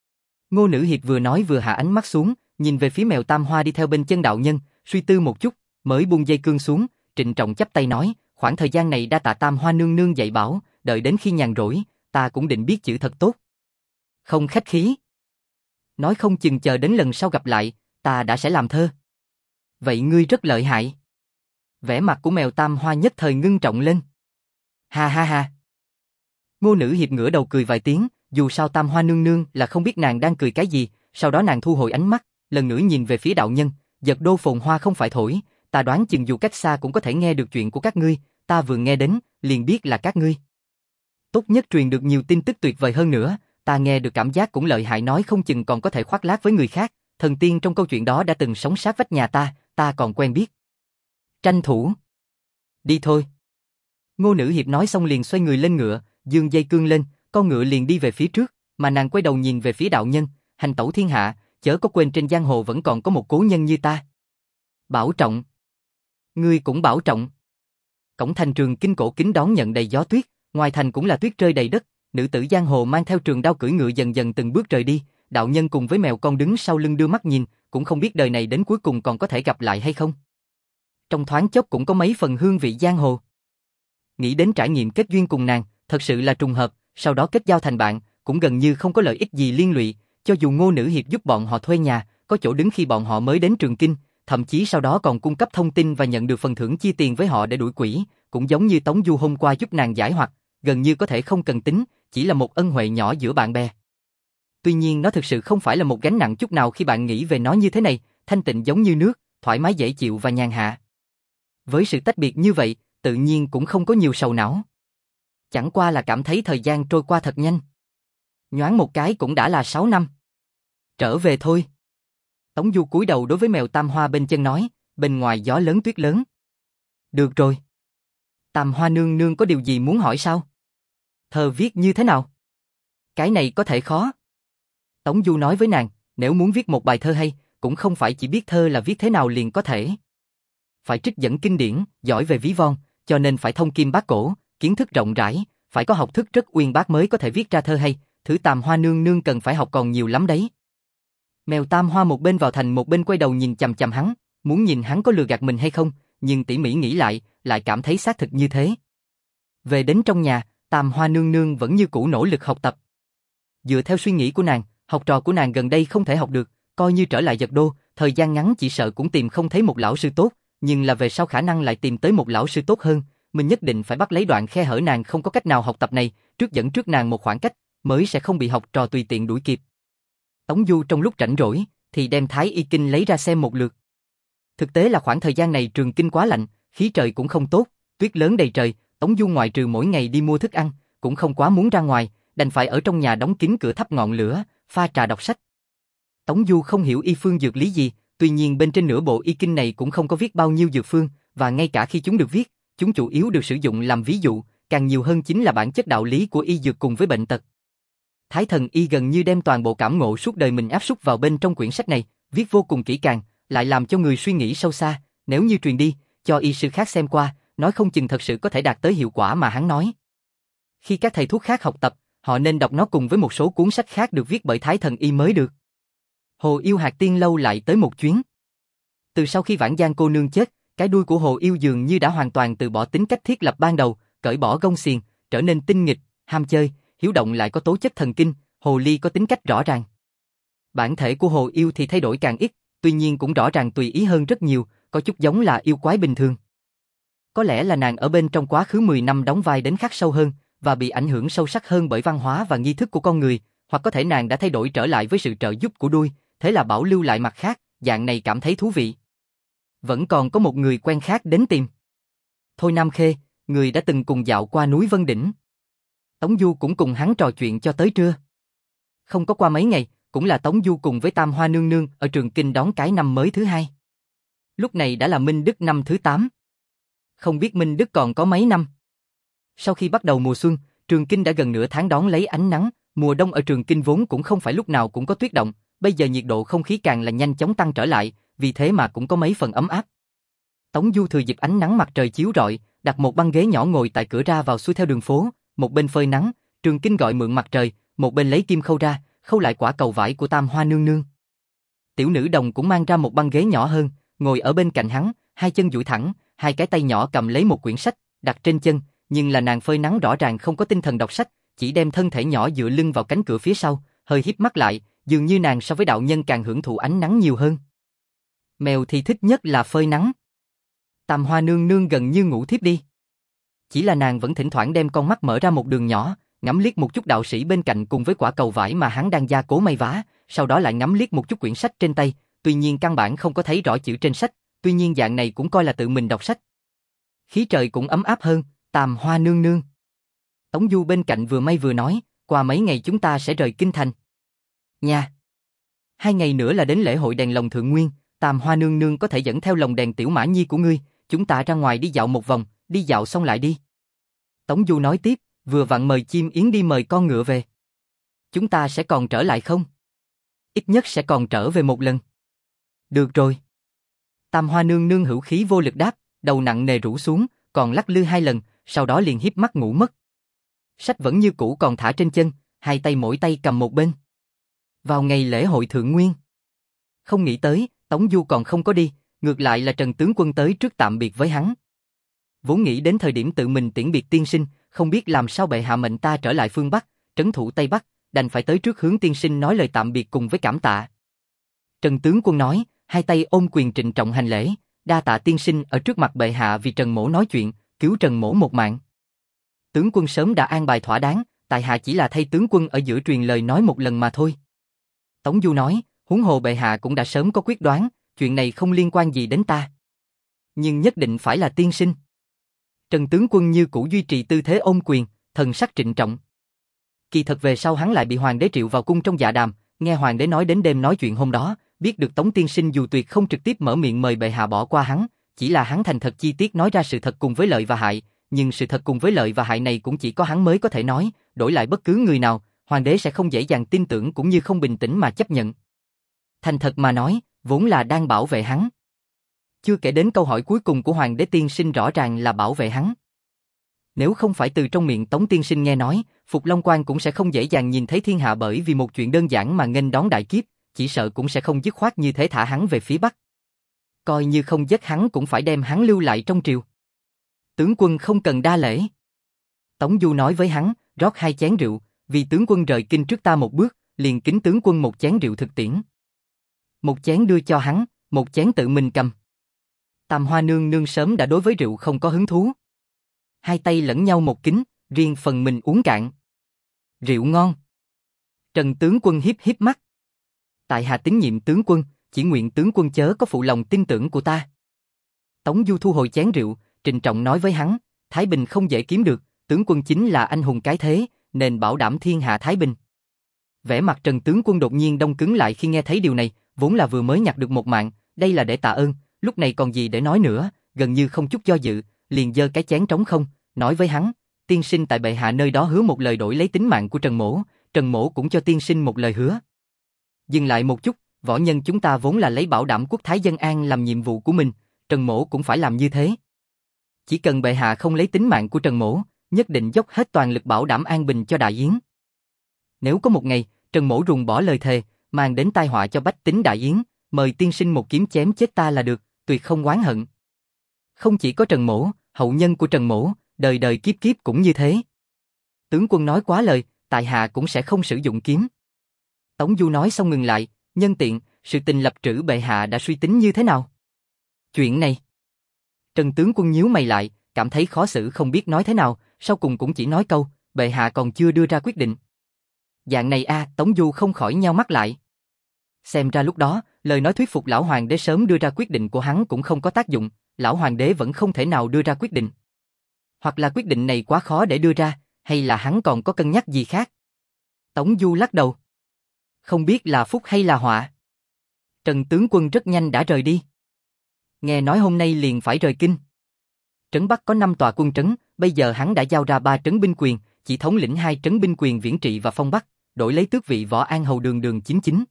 Ngô nữ hiệp vừa nói vừa hạ ánh mắt xuống, nhìn về phía mèo Tam Hoa đi theo bên chân đạo nhân, suy tư một chút, mới buông dây cương xuống, trịnh trọng chắp tay nói, khoảng thời gian này đa tạ Tam Hoa nương nương dạy bảo, đợi đến khi nhàn rỗi, ta cũng định biết chữ thật tốt. Không khách khí. Nói không chừng chờ đến lần sau gặp lại, ta đã sẽ làm thơ. Vậy ngươi rất lợi hại. Vẻ mặt của mèo Tam Hoa nhất thời ngưng trọng lên. Ha ha ha. Ngô nữ hiệp ngửa đầu cười vài tiếng, dù sao Tam Hoa nương nương là không biết nàng đang cười cái gì, sau đó nàng thu hồi ánh mắt, lần nữa nhìn về phía đạo nhân, Dật Đô phồn hoa không phải thổi, ta đoán chừng dù cách xa cũng có thể nghe được chuyện của các ngươi, ta vừa nghe đến, liền biết là các ngươi. Tốt nhất truyền được nhiều tin tức tuyệt vời hơn nữa, ta nghe được cảm giác cũng lợi hại, nói không chừng còn có thể khoác lác với người khác, thần tiên trong câu chuyện đó đã từng sống sát vách nhà ta, ta còn quen biết. Tranh thủ. Đi thôi. Ngô nữ hiệp nói xong liền xoay người lên ngựa, giương dây cương lên, con ngựa liền đi về phía trước, mà nàng quay đầu nhìn về phía đạo nhân, hành tẩu thiên hạ, chớ có quên trên giang hồ vẫn còn có một cố nhân như ta. Bảo trọng. Ngươi cũng bảo trọng. Cổng thành Trường Kinh cổ kính đón nhận đầy gió tuyết, ngoài thành cũng là tuyết rơi đầy đất, nữ tử giang hồ mang theo trường đao cưỡi ngựa dần dần từng bước rời đi, đạo nhân cùng với mèo con đứng sau lưng đưa mắt nhìn, cũng không biết đời này đến cuối cùng còn có thể gặp lại hay không. Trong thoáng chốc cũng có mấy phần hương vị giang hồ. Nghĩ đến trải nghiệm kết duyên cùng nàng, thật sự là trùng hợp, sau đó kết giao thành bạn, cũng gần như không có lợi ích gì liên lụy, cho dù Ngô nữ hiệp giúp bọn họ thuê nhà, có chỗ đứng khi bọn họ mới đến Trường Kinh, thậm chí sau đó còn cung cấp thông tin và nhận được phần thưởng chia tiền với họ để đuổi quỷ, cũng giống như Tống Du hôm qua giúp nàng giải hoặc, gần như có thể không cần tính, chỉ là một ân huệ nhỏ giữa bạn bè. Tuy nhiên nó thực sự không phải là một gánh nặng chút nào khi bạn nghĩ về nó như thế này, thanh tịnh giống như nước, thoải mái dễ chịu và nhàn hạ. Với sự tách biệt như vậy, tự nhiên cũng không có nhiều sầu não. Chẳng qua là cảm thấy thời gian trôi qua thật nhanh. Nhoáng một cái cũng đã là sáu năm. Trở về thôi. Tống Du cúi đầu đối với mèo Tam Hoa bên chân nói, bên ngoài gió lớn tuyết lớn. Được rồi. Tam Hoa nương nương có điều gì muốn hỏi sao? Thơ viết như thế nào? Cái này có thể khó. Tống Du nói với nàng, nếu muốn viết một bài thơ hay, cũng không phải chỉ biết thơ là viết thế nào liền có thể. Phải trích dẫn kinh điển, giỏi về ví von, cho nên phải thông kim bát cổ, kiến thức rộng rãi, phải có học thức rất uyên bác mới có thể viết ra thơ hay, thứ Tam Hoa nương nương cần phải học còn nhiều lắm đấy. Mèo Tam Hoa một bên vào thành một bên quay đầu nhìn chằm chằm hắn, muốn nhìn hắn có lừa gạt mình hay không, nhưng tỉ mỉ nghĩ lại, lại cảm thấy xác thực như thế. Về đến trong nhà, Tam Hoa nương nương vẫn như cũ nỗ lực học tập. Dựa theo suy nghĩ của nàng, học trò của nàng gần đây không thể học được, coi như trở lại Dật Đô, thời gian ngắn chỉ sợ cũng tìm không thấy một lão sư tốt, nhưng là về sau khả năng lại tìm tới một lão sư tốt hơn, mình nhất định phải bắt lấy đoạn khe hở nàng không có cách nào học tập này, trước dẫn trước nàng một khoảng cách, mới sẽ không bị học trò tùy tiện đuổi kịp. Tống Du trong lúc rảnh rỗi, thì đem Thái Y Kinh lấy ra xem một lượt. Thực tế là khoảng thời gian này trường kinh quá lạnh, khí trời cũng không tốt, tuyết lớn đầy trời, Tống Du ngoại trừ mỗi ngày đi mua thức ăn, cũng không quá muốn ra ngoài, đành phải ở trong nhà đóng kín cửa thắp ngọn lửa, pha trà đọc sách. Tống Du không hiểu y phương dược lý gì, tuy nhiên bên trên nửa bộ y kinh này cũng không có viết bao nhiêu dược phương, và ngay cả khi chúng được viết, chúng chủ yếu được sử dụng làm ví dụ, càng nhiều hơn chính là bản chất đạo lý của y dược cùng với bệnh tật. Thái Thần Y gần như đem toàn bộ cảm ngộ suốt đời mình áp súc vào bên trong quyển sách này, viết vô cùng kỹ càng, lại làm cho người suy nghĩ sâu xa, nếu như truyền đi, cho y sư khác xem qua, nói không chừng thật sự có thể đạt tới hiệu quả mà hắn nói. Khi các thầy thuốc khác học tập, họ nên đọc nó cùng với một số cuốn sách khác được viết bởi Thái Thần Y mới được. Hồ Yêu Hạc Tiên Lâu lại tới một chuyến. Từ sau khi Vãn Giang cô nương chết, cái đuôi của Hồ Yêu dường như đã hoàn toàn từ bỏ tính cách thiết lập ban đầu, cởi bỏ gông xiềng, trở nên tinh nghịch, ham chơi, hiếu động lại có tố chất thần kinh, hồ ly có tính cách rõ ràng. Bản thể của Hồ Yêu thì thay đổi càng ít, tuy nhiên cũng rõ ràng tùy ý hơn rất nhiều, có chút giống là yêu quái bình thường. Có lẽ là nàng ở bên trong quá khứ mười năm đóng vai đến khắc sâu hơn, và bị ảnh hưởng sâu sắc hơn bởi văn hóa và nghi thức của con người, hoặc có thể nàng đã thay đổi trở lại với sự trợ giúp của đuôi, thế là bảo lưu lại mặt khác, dạng này cảm thấy thú vị. Vẫn còn có một người quen khác đến tìm. Thôi Nam Khê, người đã từng cùng dạo qua núi Vân Đỉnh. Tống Du cũng cùng hắn trò chuyện cho tới trưa. Không có qua mấy ngày, cũng là Tống Du cùng với Tam Hoa nương nương ở Trường Kinh đón cái năm mới thứ hai. Lúc này đã là Minh Đức năm thứ tám. Không biết Minh Đức còn có mấy năm. Sau khi bắt đầu mùa xuân, Trường Kinh đã gần nửa tháng đón lấy ánh nắng, mùa đông ở Trường Kinh vốn cũng không phải lúc nào cũng có tuyết động, bây giờ nhiệt độ không khí càng là nhanh chóng tăng trở lại, vì thế mà cũng có mấy phần ấm áp. Tống Du thừa dịp ánh nắng mặt trời chiếu rọi, đặt một băng ghế nhỏ ngồi tại cửa ra vào xuôi theo đường phố, một bên phơi nắng, Trường Kinh gọi mượn mặt trời, một bên lấy kim khâu ra, khâu lại quả cầu vải của Tam Hoa nương nương. Tiểu nữ đồng cũng mang ra một băng ghế nhỏ hơn, ngồi ở bên cạnh hắn, hai chân duỗi thẳng, hai cái tay nhỏ cầm lấy một quyển sách, đặt trên chân, nhưng là nàng phơi nắng rõ ràng không có tinh thần đọc sách, chỉ đem thân thể nhỏ dựa lưng vào cánh cửa phía sau, hơi híp mắt lại, dường như nàng so với đạo nhân càng hưởng thụ ánh nắng nhiều hơn. Mèo thì thích nhất là phơi nắng. Tam Hoa nương nương gần như ngủ thiếp đi. Chỉ là nàng vẫn thỉnh thoảng đem con mắt mở ra một đường nhỏ, ngắm liếc một chút đạo sĩ bên cạnh cùng với quả cầu vải mà hắn đang gia cố may vá, sau đó lại ngắm liếc một chút quyển sách trên tay, tuy nhiên căn bản không có thấy rõ chữ trên sách, tuy nhiên dạng này cũng coi là tự mình đọc sách. Khí trời cũng ấm áp hơn, Tam Hoa nương nương. Tống Du bên cạnh vừa may vừa nói, qua mấy ngày chúng ta sẽ rời kinh thành. Nha. Hai ngày nữa là đến lễ hội đèn lồng Thượng Nguyên, Tam Hoa nương nương có thể dẫn theo lồng đèn Tiểu Mã Nhi của ngươi, chúng ta ra ngoài đi dạo một vòng, đi dạo xong lại đi. Tống Du nói tiếp, vừa vặn mời chim yến đi mời con ngựa về. Chúng ta sẽ còn trở lại không? Ít nhất sẽ còn trở về một lần. Được rồi. Tam Hoa nương nương hữu khí vô lực đáp, đầu nặng nề rũ xuống, còn lắc lư hai lần, sau đó liền híp mắt ngủ mất. Sách vẫn như cũ còn thả trên chân, hai tay mỗi tay cầm một bên. Vào ngày lễ hội Thượng Nguyên. Không nghĩ tới, Tống Du còn không có đi, ngược lại là Trần tướng quân tới trước tạm biệt với hắn. Vốn nghĩ đến thời điểm tự mình tiễn biệt tiên sinh, không biết làm sao bệ hạ mệnh ta trở lại phương Bắc, trấn thủ Tây Bắc, đành phải tới trước hướng tiên sinh nói lời tạm biệt cùng với cảm tạ. Trần tướng quân nói, hai tay ôm quyền trịnh trọng hành lễ, đa tạ tiên sinh ở trước mặt bệ hạ vì Trần Mỗ nói chuyện, cứu Trần Mỗ một mạng. Tướng quân sớm đã an bài thỏa đáng, tại hạ chỉ là thay tướng quân ở giữa truyền lời nói một lần mà thôi. Tống Du nói, huống hồ bệ hạ cũng đã sớm có quyết đoán, chuyện này không liên quan gì đến ta. Nhưng nhất định phải là tiên sinh. Trần tướng quân như cũ duy trì tư thế ôm quyền, thần sắc trịnh trọng. Kỳ thật về sau hắn lại bị hoàng đế triệu vào cung trong dạ đàm, nghe hoàng đế nói đến đêm nói chuyện hôm đó, biết được Tống tiên sinh dù tuyệt không trực tiếp mở miệng mời bệ hạ bỏ qua hắn, chỉ là hắn thành thật chi tiết nói ra sự thật cùng với lợi và hại, nhưng sự thật cùng với lợi và hại này cũng chỉ có hắn mới có thể nói, đổi lại bất cứ người nào, hoàng đế sẽ không dễ dàng tin tưởng cũng như không bình tĩnh mà chấp nhận. Thành thật mà nói, vốn là đang bảo vệ hắn. Chưa kể đến câu hỏi cuối cùng của hoàng đế tiên sinh rõ ràng là bảo vệ hắn. Nếu không phải từ trong miệng Tống tiên sinh nghe nói, Phục Long Quan cũng sẽ không dễ dàng nhìn thấy thiên hạ bởi vì một chuyện đơn giản mà nghênh đón đại kiếp, chỉ sợ cũng sẽ không dứt khoát như thế thả hắn về phía Bắc. coi như không giết hắn cũng phải đem hắn lưu lại trong triều. Tướng quân không cần đa lễ. Tống Du nói với hắn, rót hai chén rượu, vì tướng quân rời kinh trước ta một bước, liền kính tướng quân một chén rượu thực tiễn. Một chén đưa cho hắn, một chén tự mình cầm. Tam Hoa nương nương sớm đã đối với rượu không có hứng thú. Hai tay lẫn nhau một kính, riêng phần mình uống cạn. Rượu ngon. Trần tướng quân hiếp hiếp mắt. Tại hạ tín nhiệm tướng quân, chỉ nguyện tướng quân chớ có phụ lòng tin tưởng của ta. Tống Du thu hồi chén rượu, trịnh trọng nói với hắn, Thái Bình không dễ kiếm được, tướng quân chính là anh hùng cái thế, nên bảo đảm thiên hạ Thái Bình. Vẻ mặt Trần tướng quân đột nhiên đông cứng lại khi nghe thấy điều này, vốn là vừa mới nhặt được một mạng, đây là để tạ ơn, lúc này còn gì để nói nữa, gần như không chút do dự, liền giơ cái chén trống không, nói với hắn, tiên sinh tại bệ hạ nơi đó hứa một lời đổi lấy tính mạng của Trần Mỗ, Trần Mỗ cũng cho tiên sinh một lời hứa. Dừng lại một chút, võ nhân chúng ta vốn là lấy bảo đảm quốc thái dân an làm nhiệm vụ của mình, Trần Mỗ cũng phải làm như thế. Chỉ cần bệ hạ không lấy tính mạng của Trần Mỗ, nhất định dốc hết toàn lực bảo đảm an bình cho Đại Yến. Nếu có một ngày, Trần Mỗ ruồng bỏ lời thề, mang đến tai họa cho bách tính Đại Yến, mời tiên sinh một kiếm chém chết ta là được, tuyệt không oán hận. Không chỉ có Trần Mỗ, hậu nhân của Trần Mỗ, đời đời kiếp kiếp cũng như thế. Tướng quân nói quá lời, tại hạ cũng sẽ không sử dụng kiếm. Tống Du nói xong ngừng lại, nhân tiện, sự tình lập trữ bệ hạ đã suy tính như thế nào? Chuyện này. Trần tướng quân nhíu mày lại, cảm thấy khó xử không biết nói thế nào, sau cùng cũng chỉ nói câu, bệ hạ còn chưa đưa ra quyết định. Dạng này a, à, Tống Du không khỏi nheo mắt lại. Xem ra lúc đó, lời nói thuyết phục lão hoàng đế sớm đưa ra quyết định của hắn cũng không có tác dụng, lão hoàng đế vẫn không thể nào đưa ra quyết định. Hoặc là quyết định này quá khó để đưa ra, hay là hắn còn có cân nhắc gì khác? Tống Du lắc đầu. Không biết là phúc hay là họa. Trần tướng quân rất nhanh đã rời đi. Nghe nói hôm nay liền phải rời kinh. Trấn Bắc có năm tòa quân trấn, bây giờ hắn đã giao ra ba trấn binh quyền, chỉ thống lĩnh hai trấn binh quyền Viễn Trị và Phong Bắc, đổi lấy tước vị Võ An Hầu đường đường chính chính.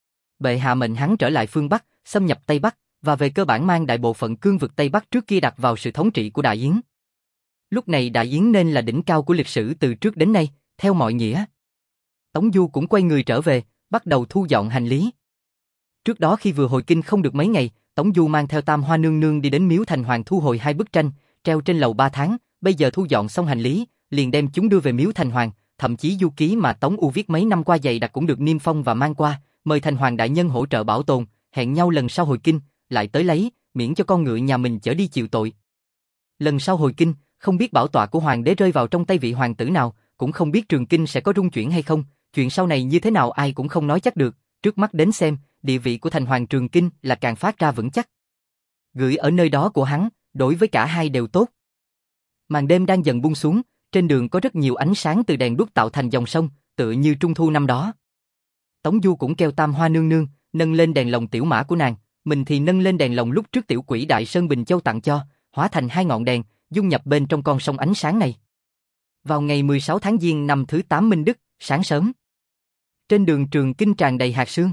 Bệ hạ mệnh hắn trở lại phương Bắc, xâm nhập Tây Bắc, và về cơ bản mang đại bộ phận cương vực Tây Bắc trước kia đặt vào sự thống trị của Đại Yến. Lúc này Đại Yến nên là đỉnh cao của lịch sử từ trước đến nay, theo mọi nghĩa. Tống Du cũng quay người trở về, bắt đầu thu dọn hành lý. Trước đó khi vừa hồi kinh không được mấy ngày, Tống Du mang theo Tam Hoa nương nương đi đến Miếu Thành Hoàng thu hồi hai bức tranh, treo trên lầu ba tháng, bây giờ thu dọn xong hành lý, liền đem chúng đưa về Miếu Thành Hoàng, thậm chí du ký mà Tống U viết mấy năm qua dày đặc cũng được niêm phong và mang qua, mời Thành Hoàng đại nhân hỗ trợ bảo tồn, hẹn nhau lần sau hồi kinh, lại tới lấy, miễn cho con ngựa nhà mình chở đi chịu tội. Lần sau hồi kinh, không biết bảo tọa của hoàng đế rơi vào trong tay vị hoàng tử nào, cũng không biết Trường Kinh sẽ có rung chuyển hay không, chuyện sau này như thế nào ai cũng không nói chắc được, trước mắt đến xem, địa vị của Thành Hoàng Trường Kinh là càng phát ra vững chắc. Gửi ở nơi đó của hắn, đối với cả hai đều tốt. Màn đêm đang dần buông xuống, trên đường có rất nhiều ánh sáng từ đèn đuốc tạo thành dòng sông, tựa như trung thu năm đó. Tống Du cũng kêu Tam Hoa nương nương, nâng lên đèn lồng tiểu mã của nàng, mình thì nâng lên đèn lồng lúc trước tiểu quỷ Đại Sơn Bình Châu tặng cho, hóa thành hai ngọn đèn, dung nhập bên trong con sông ánh sáng này. Vào ngày mười sáu tháng Giêng năm thứ tám Minh Đức, sáng sớm, trên đường Trường Kinh tràn đầy hạt sương.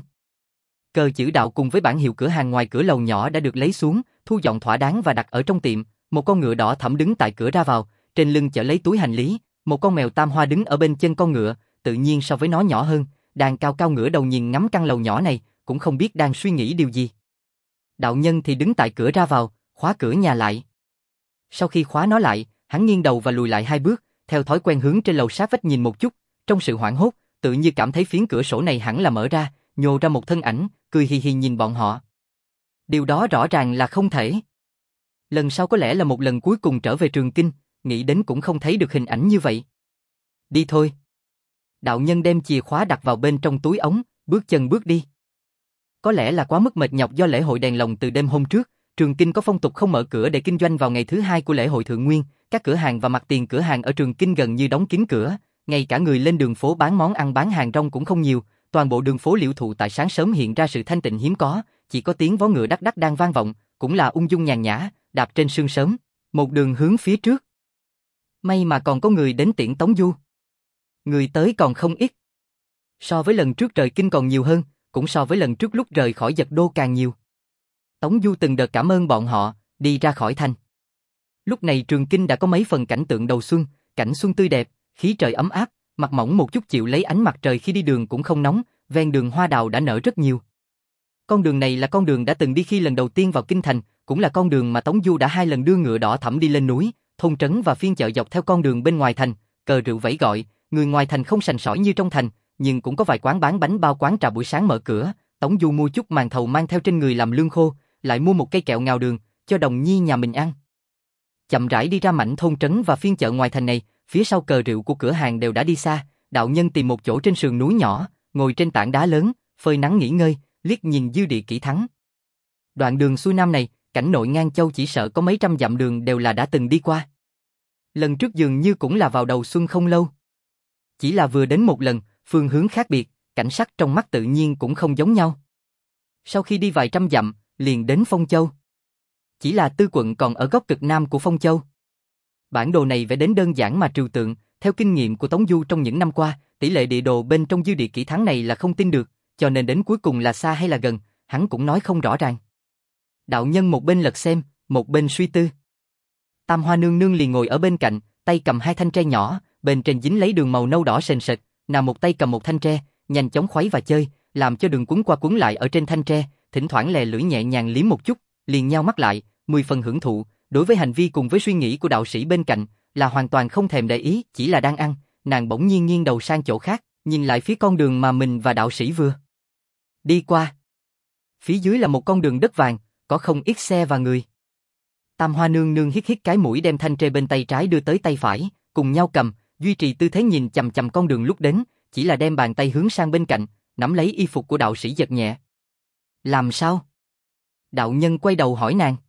Cờ chữ đạo cùng với bản hiệu cửa hàng ngoài cửa lầu nhỏ đã được lấy xuống, thu dọn thỏa đáng và đặt ở trong tiệm. Một con ngựa đỏ thẫm đứng tại cửa ra vào, trên lưng chở lấy túi hành lý. Một con mèo tam hoa đứng ở bên chân con ngựa, tự nhiên so với nó nhỏ hơn. Đang cao cao ngửa đầu nhìn ngắm căn lầu nhỏ này, cũng không biết đang suy nghĩ điều gì. Đạo nhân thì đứng tại cửa ra vào, khóa cửa nhà lại. Sau khi khóa nó lại, hắn nghiêng đầu và lùi lại hai bước, theo thói quen hướng trên lầu sát vách nhìn một chút. Trong sự hoảng hốt, tự như cảm thấy phiến cửa sổ này hẳn là mở ra, nhô ra một thân ảnh, cười hì hì nhìn bọn họ. Điều đó rõ ràng là không thể. Lần sau có lẽ là một lần cuối cùng trở về Trường Kinh, nghĩ đến cũng không thấy được hình ảnh như vậy. Đi thôi. Đạo nhân đem chìa khóa đặt vào bên trong túi ống, bước chân bước đi. Có lẽ là quá mức mệt nhọc do lễ hội đèn lồng từ đêm hôm trước, Trường Kinh có phong tục không mở cửa để kinh doanh vào ngày thứ hai của lễ hội Thượng Nguyên, các cửa hàng và mặt tiền cửa hàng ở Trường Kinh gần như đóng kín cửa, ngay cả người lên đường phố bán món ăn bán hàng rong cũng không nhiều, toàn bộ đường phố Liễu Thụ tại sáng sớm hiện ra sự thanh tịnh hiếm có, chỉ có tiếng vó ngựa đắc đắc đang vang vọng, cũng là ung dung nhàn nhã, đạp trên sương sớm, một đường hướng phía trước. May mà còn có người đến tiễn Tống Du. Người tới còn không ít. So với lần trước rời kinh còn nhiều hơn, cũng so với lần trước lúc rời khỏi Dật Đô càng nhiều. Tống Du từng đợt cảm ơn bọn họ, đi ra khỏi thành. Lúc này Trường Kinh đã có mấy phần cảnh tượng đầu xuân, cảnh xuân tươi đẹp, khí trời ấm áp, mặt mỏng một chút chịu lấy ánh mặt trời khi đi đường cũng không nóng, ven đường hoa đào đã nở rất nhiều. Con đường này là con đường đã từng đi khi lần đầu tiên vào kinh thành, cũng là con đường mà Tống Du đã hai lần đưa ngựa đỏ thẫm đi lên núi, thôn trấn và phiên chợ dọc theo con đường bên ngoài thành, cờ rượu vẫy gọi, người ngoài thành không sành sỏi như trong thành, nhưng cũng có vài quán bán bánh bao, quán trà buổi sáng mở cửa. Tống Du mua chút màn thầu mang theo trên người làm lương khô, lại mua một cây kẹo ngào đường, cho Đồng Nhi nhà mình ăn. Chậm rãi đi ra mảnh thôn trấn và phiên chợ ngoài thành này, phía sau cờ rượu của cửa hàng đều đã đi xa. Đạo Nhân tìm một chỗ trên sườn núi nhỏ, ngồi trên tảng đá lớn, phơi nắng nghỉ ngơi, liếc nhìn dư địa kỹ thắng. Đoạn đường xuôi nam này, cảnh nội ngang châu chỉ sợ có mấy trăm dặm đường đều là đã từng đi qua. Lần trước dường như cũng là vào đầu xuân không lâu. Chỉ là vừa đến một lần, phương hướng khác biệt, cảnh sắc trong mắt tự nhiên cũng không giống nhau. Sau khi đi vài trăm dặm, liền đến Phong Châu. Chỉ là Tư quận còn ở góc cực nam của Phong Châu. Bản đồ này vẽ đến đơn giản mà trừu tượng, theo kinh nghiệm của Tống Du trong những năm qua, tỷ lệ địa đồ bên trong dư địa kỹ thắng này là không tin được, cho nên đến cuối cùng là xa hay là gần, hắn cũng nói không rõ ràng. Đạo Nhân một bên lật xem, một bên suy tư. Tam Hoa nương nương liền ngồi ở bên cạnh, tay cầm hai thanh tre nhỏ, bên trên dính lấy đường màu nâu đỏ sền sệt, nào một tay cầm một thanh tre, nhanh chóng khuấy và chơi, làm cho đường cuốn qua cuốn lại ở trên thanh tre, thỉnh thoảng lè lưỡi nhẹ nhàng liếm một chút, liền nhao mắt lại, mười phần hưởng thụ. Đối với hành vi cùng với suy nghĩ của đạo sĩ bên cạnh, là hoàn toàn không thèm để ý, chỉ là đang ăn, nàng bỗng nhiên nghiêng đầu sang chỗ khác, nhìn lại phía con đường mà mình và đạo sĩ vừa đi qua. Phía dưới là một con đường đất vàng, có không ít xe và người. Tam Hoa nương nương hít hít cái mũi, đem thanh tre bên tay trái đưa tới tay phải, cùng nhau cầm, duy trì tư thế nhìn chằm chằm con đường lúc đến, chỉ là đem bàn tay hướng sang bên cạnh, nắm lấy y phục của đạo sĩ giật nhẹ. Làm sao? Đạo Nhân quay đầu hỏi nàng.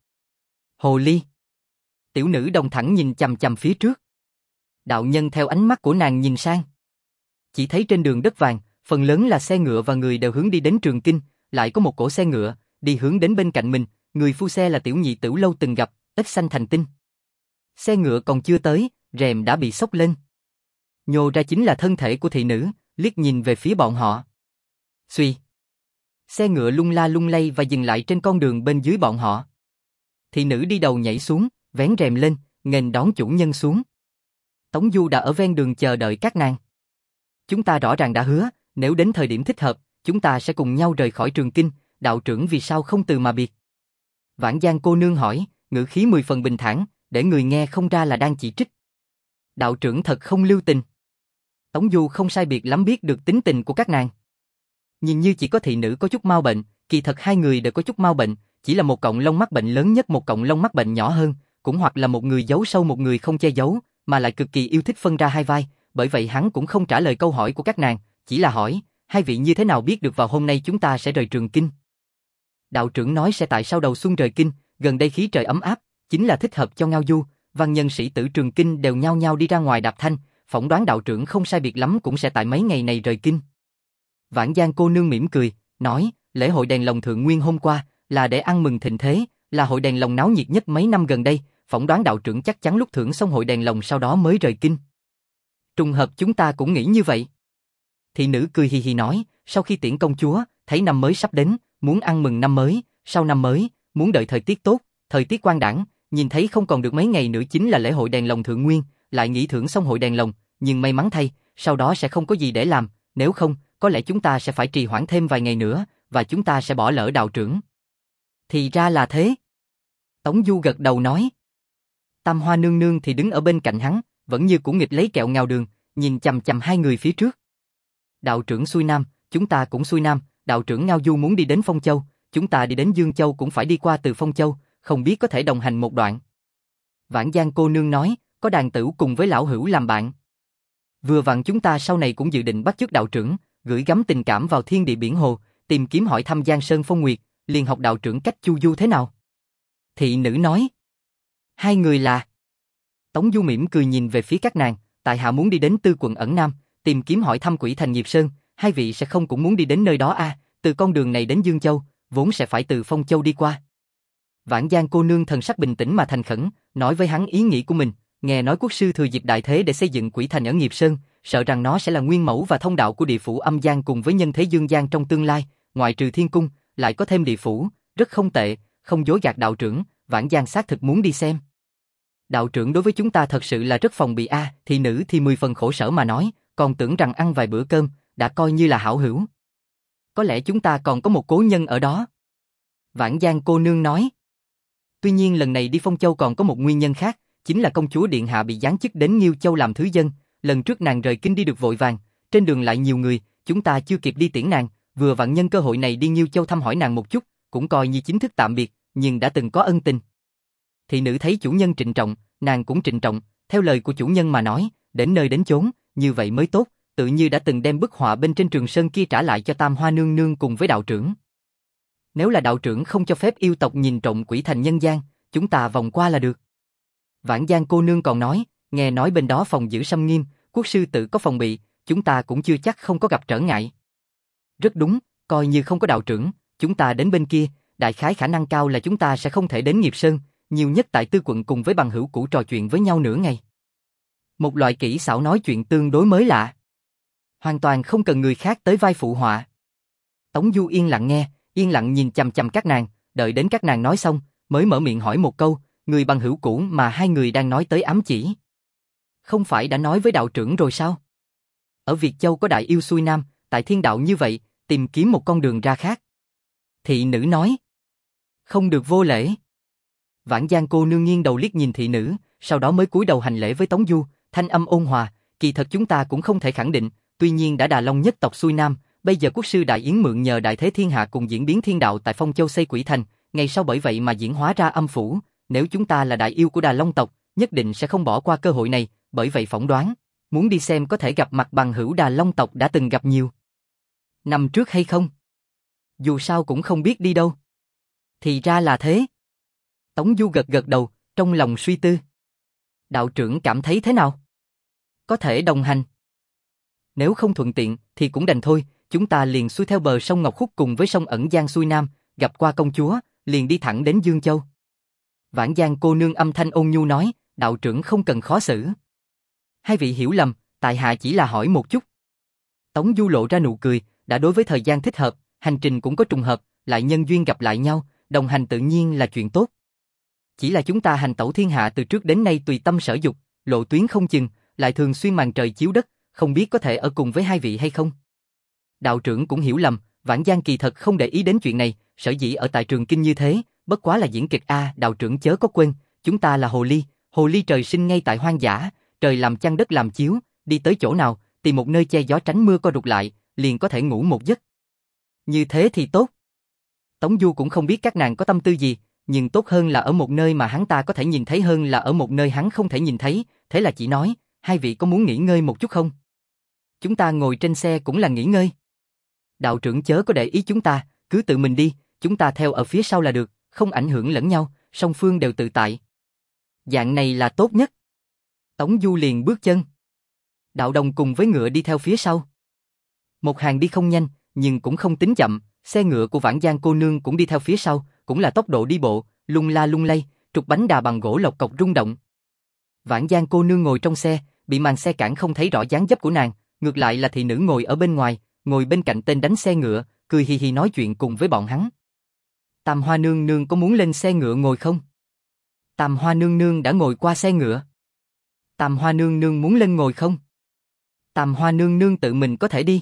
Hồ ly. Tiểu nữ đồng thẳng nhìn chằm chằm phía trước. Đạo Nhân theo ánh mắt của nàng nhìn sang. Chỉ thấy trên đường đất vàng, phần lớn là xe ngựa và người đều hướng đi đến Trường Kinh, lại có một cỗ xe ngựa, đi hướng đến bên cạnh mình, người phu xe là Tiểu Nhị Tửu lâu từng gặp, ít xanh thành tinh. Xe ngựa còn chưa tới, rèm đã bị xốc lên. Nhô ra chính là thân thể của thị nữ, liếc nhìn về phía bọn họ. Xuy. Xe ngựa lung la lung lay và dừng lại trên con đường bên dưới bọn họ. Thị nữ đi đầu nhảy xuống, vén rèm lên, nghênh đón chủ nhân xuống. Tống Du đã ở ven đường chờ đợi các nàng. Chúng ta rõ ràng đã hứa, nếu đến thời điểm thích hợp, chúng ta sẽ cùng nhau rời khỏi Trường Kinh, đạo trưởng vì sao không từ mà biệt? Vãn Giang cô nương hỏi, ngữ khí mười phần bình thản, để người nghe không ra là đang chỉ trích. Đạo trưởng thật không lưu tình. Tống Du không sai biệt lắm biết được tính tình của các nàng. Nhìn như chỉ có thị nữ có chút mau bệnh, kỳ thật hai người đều có chút mau bệnh, chỉ là một cọng lông mắc bệnh lớn nhất, một cọng lông mắc bệnh nhỏ hơn, cũng hoặc là một người giấu sâu một người không che giấu, mà lại cực kỳ yêu thích phân ra hai vai, bởi vậy hắn cũng không trả lời câu hỏi của các nàng, chỉ là hỏi, hai vị như thế nào biết được vào hôm nay chúng ta sẽ rời Trường Kinh? Đạo trưởng nói sẽ tại sau đầu xuân rời Kinh, gần đây khí trời ấm áp, chính là thích hợp cho ngao du, văn nhân sĩ tử Trường Kinh đều nhao nhao đi ra ngoài đạp thanh, phỏng đoán đạo trưởng không sai biệt lắm cũng sẽ tại mấy ngày này rời Kinh. Vãn Giang cô nương mỉm cười, nói, lễ hội đèn lồng thượng nguyên hôm qua, là để ăn mừng thịnh thế, là hội đèn lồng náo nhiệt nhất mấy năm gần đây, phỏng đoán đạo trưởng chắc chắn lúc thưởng xong hội đèn lồng sau đó mới rời Kinh. Trùng hợp chúng ta cũng nghĩ như vậy. Thị nữ cười hì hì nói, sau khi tiễn công chúa, thấy năm mới sắp đến, muốn ăn mừng năm mới, sau năm mới, muốn đợi thời tiết tốt, thời tiết quang đãng, nhìn thấy không còn được mấy ngày nữa chính là lễ hội đèn lồng thượng nguyên, lại nghĩ thưởng xong hội đèn lồng, nhưng may mắn thay, sau đó sẽ không có gì để làm, nếu không, có lẽ chúng ta sẽ phải trì hoãn thêm vài ngày nữa, và chúng ta sẽ bỏ lỡ đạo trưởng. Thì ra là thế. Tống Du gật đầu nói. Tam Hoa nương nương thì đứng ở bên cạnh hắn, vẫn như cũ nghịch lấy kẹo ngào đường, nhìn chằm chằm hai người phía trước. Đạo trưởng xuôi nam, chúng ta cũng xuôi nam, đạo trưởng ngao du muốn đi đến Phong Châu, chúng ta đi đến Dương Châu cũng phải đi qua từ Phong Châu, không biết có thể đồng hành một đoạn. Vãn Giang cô nương nói, có đàn tửu cùng với lão hữu làm bạn. Vừa vặn chúng ta sau này cũng dự định bắt chước đạo trưởng, gửi gắm tình cảm vào thiên địa biển hồ, tìm kiếm hỏi thăm Giang Sơn Phong Nguyệt, liền học đạo trưởng cách chu du thế nào. Thị nữ nói. Hai người là... Tống Du mỉm cười nhìn về phía các nàng, tại hạ muốn đi đến Tư quận ẩn Nam, tìm kiếm hỏi thăm Quỷ Thành Nghiệp Sơn, hai vị sẽ không cũng muốn đi đến nơi đó à, từ con đường này đến Dương Châu, vốn sẽ phải từ Phong Châu đi qua. Vãn Giang cô nương thần sắc bình tĩnh mà thành khẩn, nói với hắn ý nghĩ của mình, nghe nói quốc sư thừa dịp đại thế để xây dựng Quỷ Thành ở Nghiệp Sơn, sợ rằng nó sẽ là nguyên mẫu và thông đạo của địa phủ âm gian cùng với nhân thế dương gian trong tương lai, ngoại trừ thiên cung, lại có thêm địa phủ, rất không tệ, không dối gạt đạo trưởng, Vãn Giang xác thực muốn đi xem. Đạo trưởng đối với chúng ta thật sự là rất phòng bị a, à, thị nữ thì mười phần khổ sở mà nói, còn tưởng rằng ăn vài bữa cơm, đã coi như là hảo hữu. Có lẽ chúng ta còn có một cố nhân ở đó. Vãn Giang cô nương nói. Tuy nhiên lần này đi Phong Châu còn có một nguyên nhân khác, chính là công chúa điện hạ bị giáng chức đến Nghiêu Châu làm thứ dân, lần trước nàng rời kinh đi được vội vàng, trên đường lại nhiều người, chúng ta chưa kịp đi tiễn nàng, vừa vặn nhân cơ hội này đi Nghiêu Châu thăm hỏi nàng một chút, cũng coi như chính thức tạm biệt, nhưng đã từng có ân tình. Thị nữ thấy chủ nhân trịnh trọng, nàng cũng trịnh trọng, theo lời của chủ nhân mà nói, đến nơi đến chốn, như vậy mới tốt, tự như đã từng đem bức họa bên trên Trường Sơn kia trả lại cho Tam Hoa nương nương cùng với đạo trưởng. Nếu là đạo trưởng không cho phép yêu tộc nhìn trộm quỷ thành nhân gian, chúng ta vòng qua là được. Vãn Giang cô nương còn nói, nghe nói bên đó phòng giữ xâm nghiêm, quốc sư tự có phòng bị, chúng ta cũng chưa chắc không có gặp trở ngại. Rất đúng, coi như không có đạo trưởng, chúng ta đến bên kia, đại khái khả năng cao là chúng ta sẽ không thể đến Nghiệp Sơn, nhiều nhất tại Tư Quận cùng với bằng hữu cũ trò chuyện với nhau nửa ngày. Một loại kỹ xảo nói chuyện tương đối mới lạ. Hoàn toàn không cần người khác tới vai phụ họa. Tống Du yên lặng nghe, yên lặng nhìn chằm chằm các nàng, đợi đến các nàng nói xong, mới mở miệng hỏi một câu, người bằng hữu cũ mà hai người đang nói tới ám chỉ. Không phải đã nói với đạo trưởng rồi sao? Ở Việt Châu có đại yêu xuôi nam, tại thiên đạo như vậy, tìm kiếm một con đường ra khác. Thị nữ nói. Không được vô lễ. Vãn Giang cô nương nghiêng đầu liếc nhìn thị nữ, sau đó mới cúi đầu hành lễ với Tống Du, thanh âm ôn hòa, kỳ thật chúng ta cũng không thể khẳng định, tuy nhiên đã Đà Long nhất tộc xuôi nam, bây giờ quốc sư Đại Yến mượn nhờ đại thế thiên hạ cùng diễn biến thiên đạo tại Phong Châu xây quỷ thành, ngày sau bởi vậy mà diễn hóa ra âm phủ, nếu chúng ta là đại yêu của Đà Long tộc, nhất định sẽ không bỏ qua cơ hội này, bởi vậy phỏng đoán, muốn đi xem có thể gặp mặt bằng hữu Đà Long tộc đã từng gặp nhiều năm trước hay không? Dù sao cũng không biết đi đâu. Thì ra là thế. Tống Du gật gật đầu, trong lòng suy tư. Đạo trưởng cảm thấy thế nào? Có thể đồng hành. Nếu không thuận tiện thì cũng đành thôi, chúng ta liền xuôi theo bờ sông Ngọc Khúc cùng với sông Ẩn Giang xuôi nam, gặp qua công chúa, liền đi thẳng đến Dương Châu. Vãn Giang cô nương âm thanh ôn nhu nói, đạo trưởng không cần khó xử. Hai vị hiểu lầm, tại hạ chỉ là hỏi một chút. Tống Du lộ ra nụ cười, đã đối với thời gian thích hợp, hành trình cũng có trùng hợp, lại nhân duyên gặp lại nhau, đồng hành tự nhiên là chuyện tốt. Chỉ là chúng ta hành tẩu thiên hạ từ trước đến nay tùy tâm sở dục, lộ tuyến không chừng, lại thường xuyên màn trời chiếu đất, không biết có thể ở cùng với hai vị hay không. Đạo trưởng cũng hiểu lầm, Vãn Giang kỳ thật không để ý đến chuyện này, sở dĩ ở tại Trường Kinh như thế, bất quá là diễn kịch a, đạo trưởng chớ có quên, chúng ta là hồ ly, hồ ly trời sinh ngay tại hoang dã, trời làm chăn đất làm chiếu, đi tới chỗ nào, tìm một nơi che gió tránh mưa co rụt lại, liền có thể ngủ một giấc. Như thế thì tốt. Tống Du cũng không biết các nàng có tâm tư gì, nhưng tốt hơn là ở một nơi mà hắn ta có thể nhìn thấy hơn là ở một nơi hắn không thể nhìn thấy, thế là chỉ nói, hai vị có muốn nghỉ ngơi một chút không? Chúng ta ngồi trên xe cũng là nghỉ ngơi. Đạo trưởng chớ có để ý chúng ta, cứ tự mình đi, chúng ta theo ở phía sau là được, không ảnh hưởng lẫn nhau, song phương đều tự tại. Dạng này là tốt nhất. Tống Du liền bước chân. Đạo Đồng cùng với ngựa đi theo phía sau. Một hàng đi không nhanh, nhưng cũng không tính chậm, xe ngựa của Vãn Giang cô nương cũng đi theo phía sau, cũng là tốc độ đi bộ, lung la lung lay, trục bánh đà bằng gỗ lộc cọc rung động. Vãn Giang cô nương ngồi trong xe, bị màn xe cản không thấy rõ dáng dấp của nàng, ngược lại là thị nữ ngồi ở bên ngoài, ngồi bên cạnh tên đánh xe ngựa, cười hì hì nói chuyện cùng với bọn hắn. Tam Hoa nương nương có muốn lên xe ngựa ngồi không? Tam Hoa nương nương đã ngồi qua xe ngựa. Tam Hoa nương nương muốn lên ngồi không? Tam Hoa nương nương tự mình có thể đi.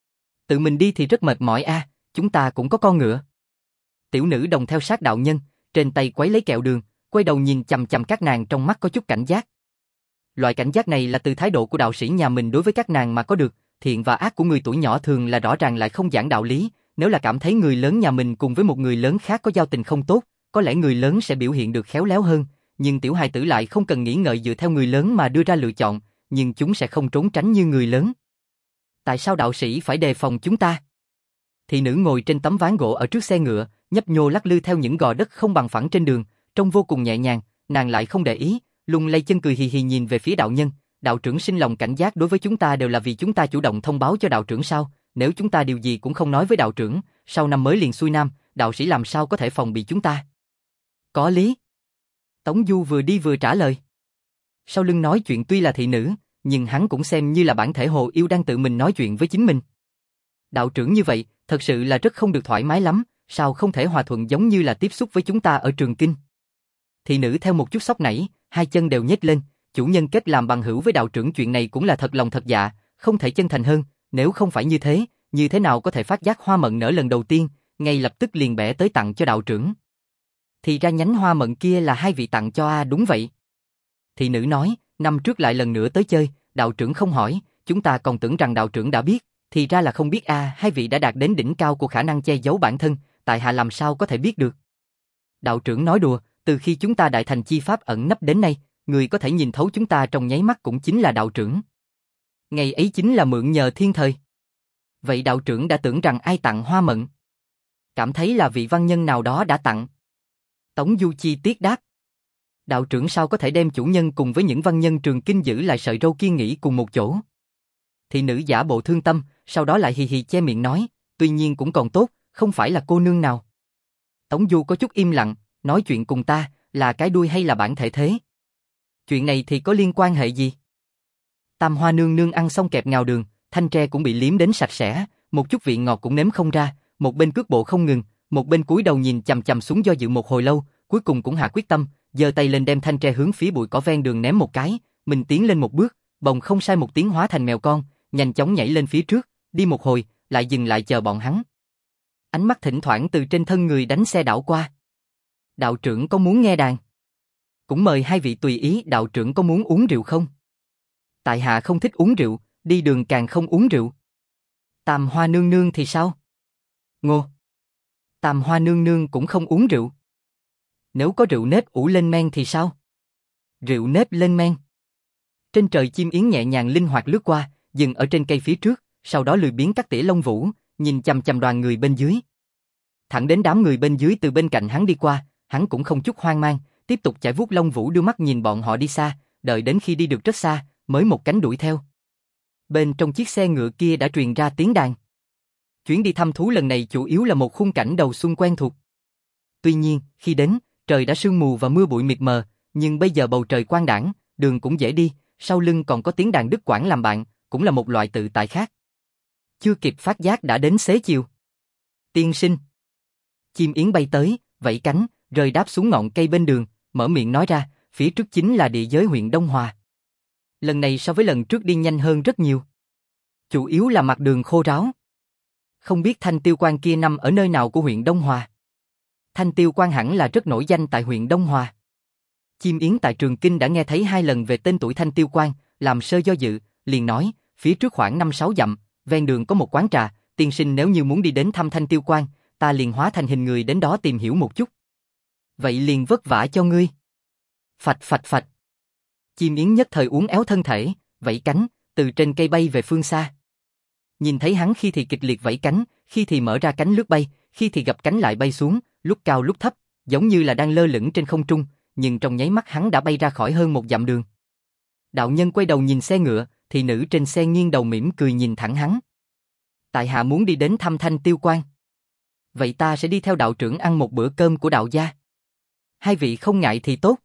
Tự mình đi thì rất mệt mỏi a, chúng ta cũng có con ngựa. Tiểu nữ đồng theo sát đạo nhân, trên tay quấy lấy kẹo đường, quay đầu nhìn chằm chằm các nàng trong mắt có chút cảnh giác. Loại cảnh giác này là từ thái độ của đạo sĩ nhà mình đối với các nàng mà có được, thiện và ác của người tuổi nhỏ thường là rõ ràng lại không giảng đạo lý, nếu là cảm thấy người lớn nhà mình cùng với một người lớn khác có giao tình không tốt, có lẽ người lớn sẽ biểu hiện được khéo léo hơn, nhưng tiểu hài tử lại không cần nghĩ ngợi dựa theo người lớn mà đưa ra lựa chọn, nhưng chúng sẽ không trốn tránh như người lớn. Tại sao đạo sĩ phải đề phòng chúng ta? Thị nữ ngồi trên tấm ván gỗ ở trước xe ngựa, nhấp nhô lắc lư theo những gò đất không bằng phẳng trên đường, trông vô cùng nhẹ nhàng, nàng lại không để ý, lung lay chân cười hì hì nhìn về phía đạo nhân, đạo trưởng sinh lòng cảnh giác đối với chúng ta đều là vì chúng ta chủ động thông báo cho đạo trưởng sao, nếu chúng ta điều gì cũng không nói với đạo trưởng, sau năm mới liền xuôi nam, đạo sĩ làm sao có thể phòng bị chúng ta? Có lý. Tống Du vừa đi vừa trả lời. Sau lưng nói chuyện tuy là thị nữ, nhưng hắn cũng xem như là bản thể hồ yêu đang tự mình nói chuyện với chính mình. Đạo trưởng như vậy, thật sự là rất không được thoải mái lắm, sao không thể hòa thuận giống như là tiếp xúc với chúng ta ở Trường Kinh. Thị nữ theo một chút sốc nảy, hai chân đều nhếch lên, chủ nhân kết làm bằng hữu với đạo trưởng chuyện này cũng là thật lòng thật dạ, không thể chân thành hơn, nếu không phải như thế, như thế nào có thể phát giác hoa mận nở lần đầu tiên, ngay lập tức liền bẻ tới tặng cho đạo trưởng. Thì ra nhánh hoa mận kia là hai vị tặng cho a, đúng vậy. Thị nữ nói, năm trước lại lần nữa tới chơi, đạo trưởng không hỏi, chúng ta còn tưởng rằng đạo trưởng đã biết, thì ra là không biết a, hai vị đã đạt đến đỉnh cao của khả năng che giấu bản thân, tại hạ làm sao có thể biết được. Đạo trưởng nói đùa, từ khi chúng ta đại thành chi pháp ẩn nấp đến nay, người có thể nhìn thấu chúng ta trong nháy mắt cũng chính là đạo trưởng. Ngày ấy chính là mượn nhờ thiên thời. Vậy đạo trưởng đã tưởng rằng ai tặng hoa mận? Cảm thấy là vị văn nhân nào đó đã tặng. Tống Du chi tiết đáp. Đạo trưởng sao có thể đem chủ nhân cùng với những văn nhân trường kinh giữ lại sợi râu kia nghỉ cùng một chỗ? Thị nữ giả bộ thương tâm, sau đó lại hì hì che miệng nói, tuy nhiên cũng còn tốt, không phải là cô nương nào. Tống Du có chút im lặng, nói chuyện cùng ta, là cái đuôi hay là bản thể thế? Chuyện này thì có liên quan hệ gì? Tam Hoa nương nương ăn xong kẹp ngào đường, thanh tre cũng bị liếm đến sạch sẽ, một chút vị ngọt cũng nếm không ra, một bên cước bộ không ngừng, một bên cúi đầu nhìn chằm chằm xuống do dự một hồi lâu, cuối cùng cũng hạ quyết tâm, giơ tay lên đem thanh tre hướng phía bụi cỏ ven đường ném một cái, mình tiến lên một bước, bồng không sai một tiếng hóa thành mèo con, nhanh chóng nhảy lên phía trước, đi một hồi, lại dừng lại chờ bọn hắn. Ánh mắt thỉnh thoảng từ trên thân người đánh xe đảo qua. Đạo trưởng có muốn nghe đàn? Cũng mời hai vị tùy ý, đạo trưởng có muốn uống rượu không? Tại hạ không thích uống rượu, đi đường càng không uống rượu. Tam Hoa nương nương thì sao? Ngô. Tam Hoa nương nương cũng không uống rượu. Nếu có rượu nếp ủ lên men thì sao? Rượu nếp lên men. Trên trời chim yến nhẹ nhàng linh hoạt lướt qua, dừng ở trên cây phía trước, sau đó lười biếng cắt tỉa lông vũ, nhìn chằm chằm đoàn người bên dưới. Thẳng đến đám người bên dưới từ bên cạnh hắn đi qua, hắn cũng không chút hoang mang, tiếp tục chải vuốt lông vũ đưa mắt nhìn bọn họ đi xa, đợi đến khi đi được rất xa, mới một cánh đuổi theo. Bên trong chiếc xe ngựa kia đã truyền ra tiếng đàn. Chuyến đi thăm thú lần này chủ yếu là một khung cảnh đầu xuân quen thuộc. Tuy nhiên, khi đến, trời đã sương mù và mưa bụi mịt mờ, nhưng bây giờ bầu trời quang đãng, đường cũng dễ đi, sau lưng còn có tiếng đàn đứt quãng làm bạn, cũng là một loại tự tại khác. Chưa kịp phát giác đã đến xế chiều. Tiên sinh. Chim yến bay tới, vẫy cánh, rơi đáp xuống ngọn cây bên đường, mở miệng nói ra, phía trước chính là địa giới huyện Đông Hòa. Lần này so với lần trước đi nhanh hơn rất nhiều. Chủ yếu là mặt đường khô ráo. Không biết Thanh Tiêu Quan kia nằm ở nơi nào của huyện Đông Hòa. Thanh Tiêu Quan hẳn là rất nổi danh tại huyện Đông Hòa. Chim yến tại Trường Kinh đã nghe thấy hai lần về tên tuổi Thanh Tiêu Quan, làm sơ do dự, liền nói, phía trước khoảng năm sáu dặm, ven đường có một quán trà, tiên sinh nếu như muốn đi đến thăm Thanh Tiêu Quan, ta liền hóa thành hình người đến đó tìm hiểu một chút. Vậy liền vất vả cho ngươi. Phạch phạch phạch. Chim yến nhất thời uốn éo thân thể, vẫy cánh, từ trên cây bay về phương xa. Nhìn thấy hắn khi thì kịch liệt vẫy cánh, khi thì mở ra cánh lướt bay, khi thì gập cánh lại bay xuống, lúc cao lúc thấp, giống như là đang lơ lửng trên không trung, nhưng trong nháy mắt hắn đã bay ra khỏi hơn một dặm đường. Đạo nhân quay đầu nhìn xe ngựa, thị nữ trên xe nghiêng đầu mỉm cười nhìn thẳng hắn. Tại hạ muốn đi đến thăm Thanh Tiêu Quan. Vậy ta sẽ đi theo đạo trưởng ăn một bữa cơm của đạo gia. Hai vị không ngại thì tốt.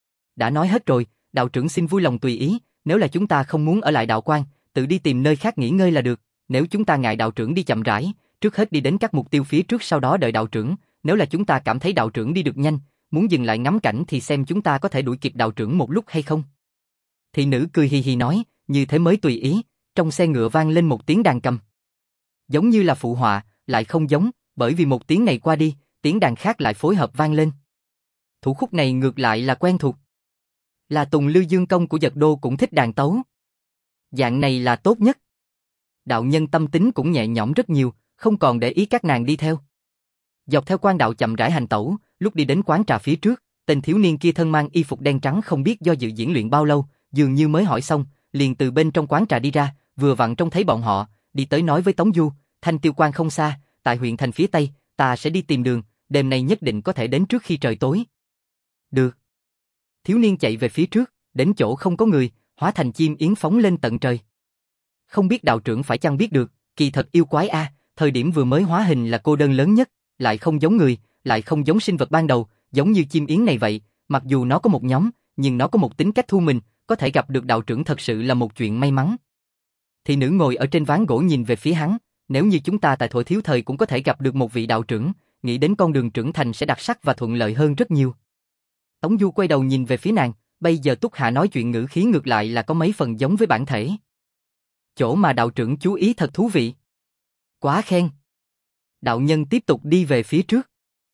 Đã nói hết rồi, đạo trưởng xin vui lòng tùy ý, nếu là chúng ta không muốn ở lại đạo quan, tự đi tìm nơi khác nghỉ ngơi là được, nếu chúng ta ngại đạo trưởng đi chậm rãi, trước hết đi đến các mục tiêu phía trước sau đó đợi đạo trưởng, nếu là chúng ta cảm thấy đạo trưởng đi được nhanh, muốn dừng lại ngắm cảnh thì xem chúng ta có thể đuổi kịp đạo trưởng một lúc hay không. Thị nữ cười hì hì nói, như thế mới tùy ý, trong xe ngựa vang lên một tiếng đàn cầm. Giống như là phụ họa, lại không giống, bởi vì một tiếng này qua đi, tiếng đàn khác lại phối hợp vang lên. Thủ khúc này ngược lại là quen thuộc. Là Tùng Lư Dương Công của Dật Đô cũng thích đàn tấu. Dạng này là tốt nhất. Đạo nhân tâm tính cũng nhẹ nhõm rất nhiều, không còn để ý các nàng đi theo. Dọc theo quan đạo chậm rãi hành tẩu, lúc đi đến quán trà phía trước, tên thiếu niên kia thân mang y phục đen trắng không biết do dự diễn luyện bao lâu, dường như mới hỏi xong, liền từ bên trong quán trà đi ra, vừa vặn trông thấy bọn họ, đi tới nói với Tống Du, Thanh Tiêu Quan không xa, tại huyện thành phía tây, ta sẽ đi tìm đường, đêm nay nhất định có thể đến trước khi trời tối. Được. Thiếu niên chạy về phía trước, đến chỗ không có người, hóa thành chim yến phóng lên tận trời. Không biết đạo trưởng phải chăng biết được, kỳ thật yêu quái a, thời điểm vừa mới hóa hình là cô đơn lớn nhất, lại không giống người, lại không giống sinh vật ban đầu, giống như chim yến này vậy, mặc dù nó có một nhóm, nhưng nó có một tính cách thu mình, có thể gặp được đạo trưởng thật sự là một chuyện may mắn. Thị nữ ngồi ở trên ván gỗ nhìn về phía hắn, nếu như chúng ta tại Thuở Thiếu Thời cũng có thể gặp được một vị đạo trưởng, nghĩ đến con đường trưởng thành sẽ đặc sắc và thuận lợi hơn rất nhiều. Tống Du quay đầu nhìn về phía nàng, bây giờ Túc Hạ nói chuyện ngữ khí ngược lại là có mấy phần giống với bản thể. Chỗ mà đạo trưởng chú ý thật thú vị. Quá khen. Đạo nhân tiếp tục đi về phía trước.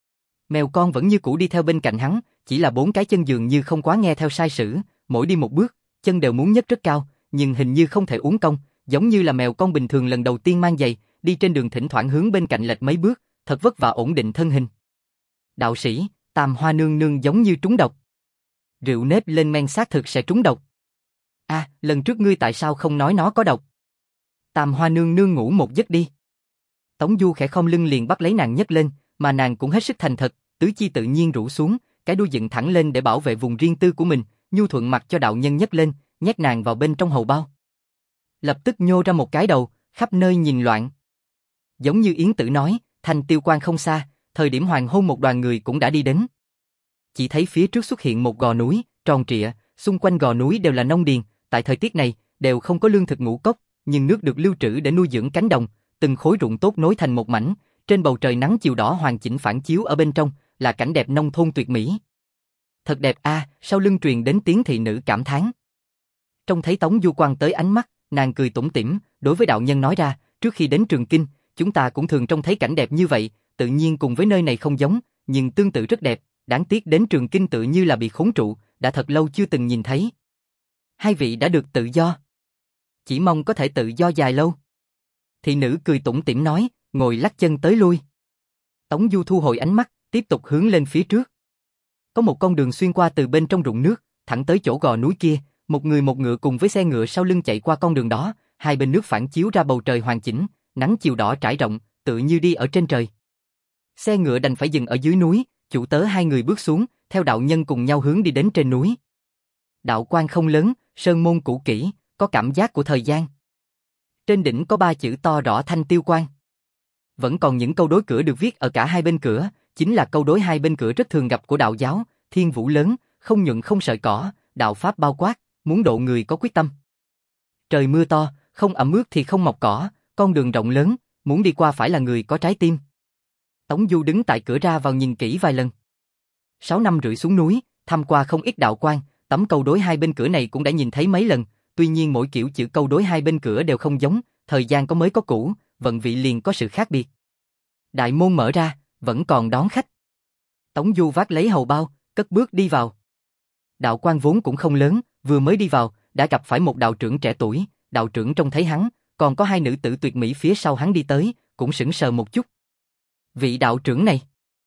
Mèo con vẫn như cũ đi theo bên cạnh hắn, chỉ là bốn cái chân dường như không quá nghe theo sai sử, mỗi đi một bước, chân đều muốn nhấc rất cao, nhưng hình như không thể uốn cong, giống như là mèo con bình thường lần đầu tiên mang giày, đi trên đường thỉnh thoảng hướng bên cạnh lệch mấy bước, thật vất vả ổn định thân hình. Đạo sĩ, Tam Hoa nương nương giống như trúng độc. Rượu nếp lên men xác thực sẽ trúng độc. A, à, lần trước ngươi tại sao không nói nó có độc? Tam Hoa nương nương ngủ một giấc đi. Tống Du khẽ khom lưng liền bắt lấy nàng nhấc lên, mà nàng cũng hết sức thành thật, tứ chi tự nhiên rũ xuống, cái đuôi dựng thẳng lên để bảo vệ vùng riêng tư của mình, nhu thuận mặc cho đạo nhân nhấc lên, nhét nàng vào bên trong hầu bao. Lập tức nhô ra một cái đầu, khắp nơi nhìn loạn. Giống như Yến Tử nói, Thanh Tiêu Quan không xa, thời điểm hoàng hôn một đoàn người cũng đã đi đến. Chỉ thấy phía trước xuất hiện một gò núi, tròn trịa, xung quanh gò núi đều là nông điền, tại thời tiết này, đều không có lương thực ngũ cốc, nhưng nước được lưu trữ để nuôi dưỡng cánh đồng, từng khối ruộng tốt nối thành một mảnh, trên bầu trời nắng chiều đỏ hoàn chỉnh phản chiếu ở bên trong, là cảnh đẹp nông thôn tuyệt mỹ. Thật đẹp a, à, sau lưng truyền đến tiếng thị nữ cảm thán. Trông thấy Tống Du quăng tới ánh mắt, nàng cười tủm tỉm, đối với đạo nhân nói ra, trước khi đến Trường Kinh, chúng ta cũng thường trông thấy cảnh đẹp như vậy, tự nhiên cùng với nơi này không giống, nhưng tương tự rất đẹp, đáng tiếc đến Trường Kinh tự như là bị khốn trụ, đã thật lâu chưa từng nhìn thấy. Hai vị đã được tự do. Chỉ mong có thể tự do dài lâu. Thị nữ cười tủm tỉm nói, ngồi lắc chân tới lui. Tống Du thu hồi ánh mắt, tiếp tục hướng lên phía trước. Có một con đường xuyên qua từ bên trong ruộng nước, thẳng tới chỗ gò núi kia, một người một ngựa cùng với xe ngựa sau lưng chạy qua con đường đó, hai bên nước phản chiếu ra bầu trời hoàn chỉnh, nắng chiều đỏ trải rộng, tự như đi ở trên trời. Xe ngựa đành phải dừng ở dưới núi, chủ tớ hai người bước xuống, theo đạo nhân cùng nhau hướng đi đến trên núi. Đạo quan không lớn, sơn môn cũ kỹ, có cảm giác của thời gian. Trên đỉnh có ba chữ to rõ Thanh Tiêu Quan. Vẫn còn những câu đối cửa được viết ở cả hai bên cửa, chính là câu đối hai bên cửa rất thường gặp của đạo giáo, thiên vũ lớn, không nhuận không sợi cỏ, đạo pháp bao quát, muốn độ người có quyết tâm. Trời mưa to, không ẩm ướt thì không mọc cỏ, con đường rộng lớn, muốn đi qua phải là người có trái tim. Tống Du đứng tại cửa ra vào nhìn kỹ vài lần. Sáu năm rưỡi xuống núi, thăm qua không ít đạo quan, tấm câu đối hai bên cửa này cũng đã nhìn thấy mấy lần, tuy nhiên mỗi kiểu chữ câu đối hai bên cửa đều không giống, thời gian có mới có cũ, vận vị liền có sự khác biệt. Đại môn mở ra, vẫn còn đón khách. Tống Du vác lấy hầu bao, cất bước đi vào. Đạo quan vốn cũng không lớn, vừa mới đi vào, đã gặp phải một đạo trưởng trẻ tuổi, đạo trưởng trông thấy hắn, còn có hai nữ tử tuyệt mỹ phía sau hắn đi tới, cũng sững sờ một chút. Vị đạo trưởng này,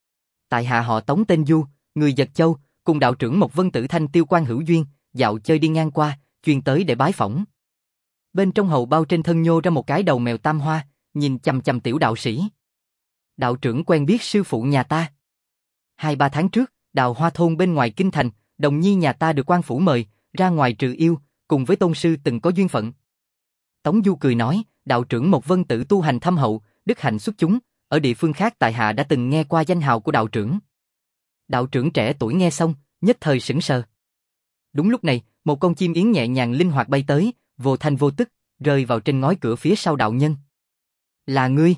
tại hạ họ Tống tên Du, người Giật Châu, cùng đạo trưởng một Vân Tử Thanh Tiêu Quan hữu duyên, dạo chơi đi ngang qua, chuyên tới để bái phỏng. Bên trong hầu bao trên thân nhô ra một cái đầu mèo tam hoa, nhìn chằm chằm tiểu đạo sĩ. Đạo trưởng quen biết sư phụ nhà ta. Hai ba tháng trước, Đào Hoa thôn bên ngoài kinh thành, đồng nhi nhà ta được quan phủ mời, ra ngoài trừ yêu, cùng với tôn sư từng có duyên phận. Tống Du cười nói, đạo trưởng một Vân Tử tu hành thâm hậu, đức hạnh xuất chúng, ở địa phương khác tại hạ đã từng nghe qua danh hào của đạo trưởng. Đạo trưởng trẻ tuổi nghe xong, nhất thời sững sờ. Đúng lúc này, một con chim yến nhẹ nhàng linh hoạt bay tới, vô thanh vô tức, rơi vào trên ngói cửa phía sau đạo nhân. Là ngươi.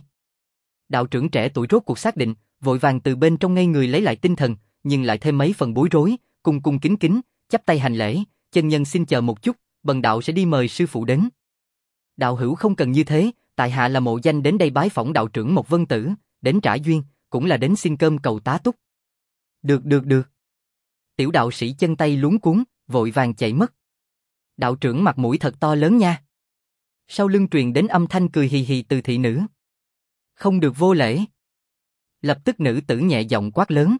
Đạo trưởng trẻ tuổi rốt cuộc xác định, vội vàng từ bên trong ngây người lấy lại tinh thần, nhưng lại thêm mấy phần bối rối, cung cung kính kính, chắp tay hành lễ, chân nhân xin chờ một chút, bần đạo sẽ đi mời sư phụ đến. Đạo hữu không cần như thế, tại hạ là mộ danh đến đây bái phỏng đạo trưởng một Vân Tử, đến trả duyên, cũng là đến xin cơm cầu tá túc. Được được được. Tiểu đạo sĩ chân tay luống cuống, vội vàng chạy mất. Đạo trưởng mặt mũi thật to lớn nha. Sau lưng truyền đến âm thanh cười hì hì từ thị nữ. Không được vô lễ. Lập tức nữ tử nhẹ giọng quát lớn.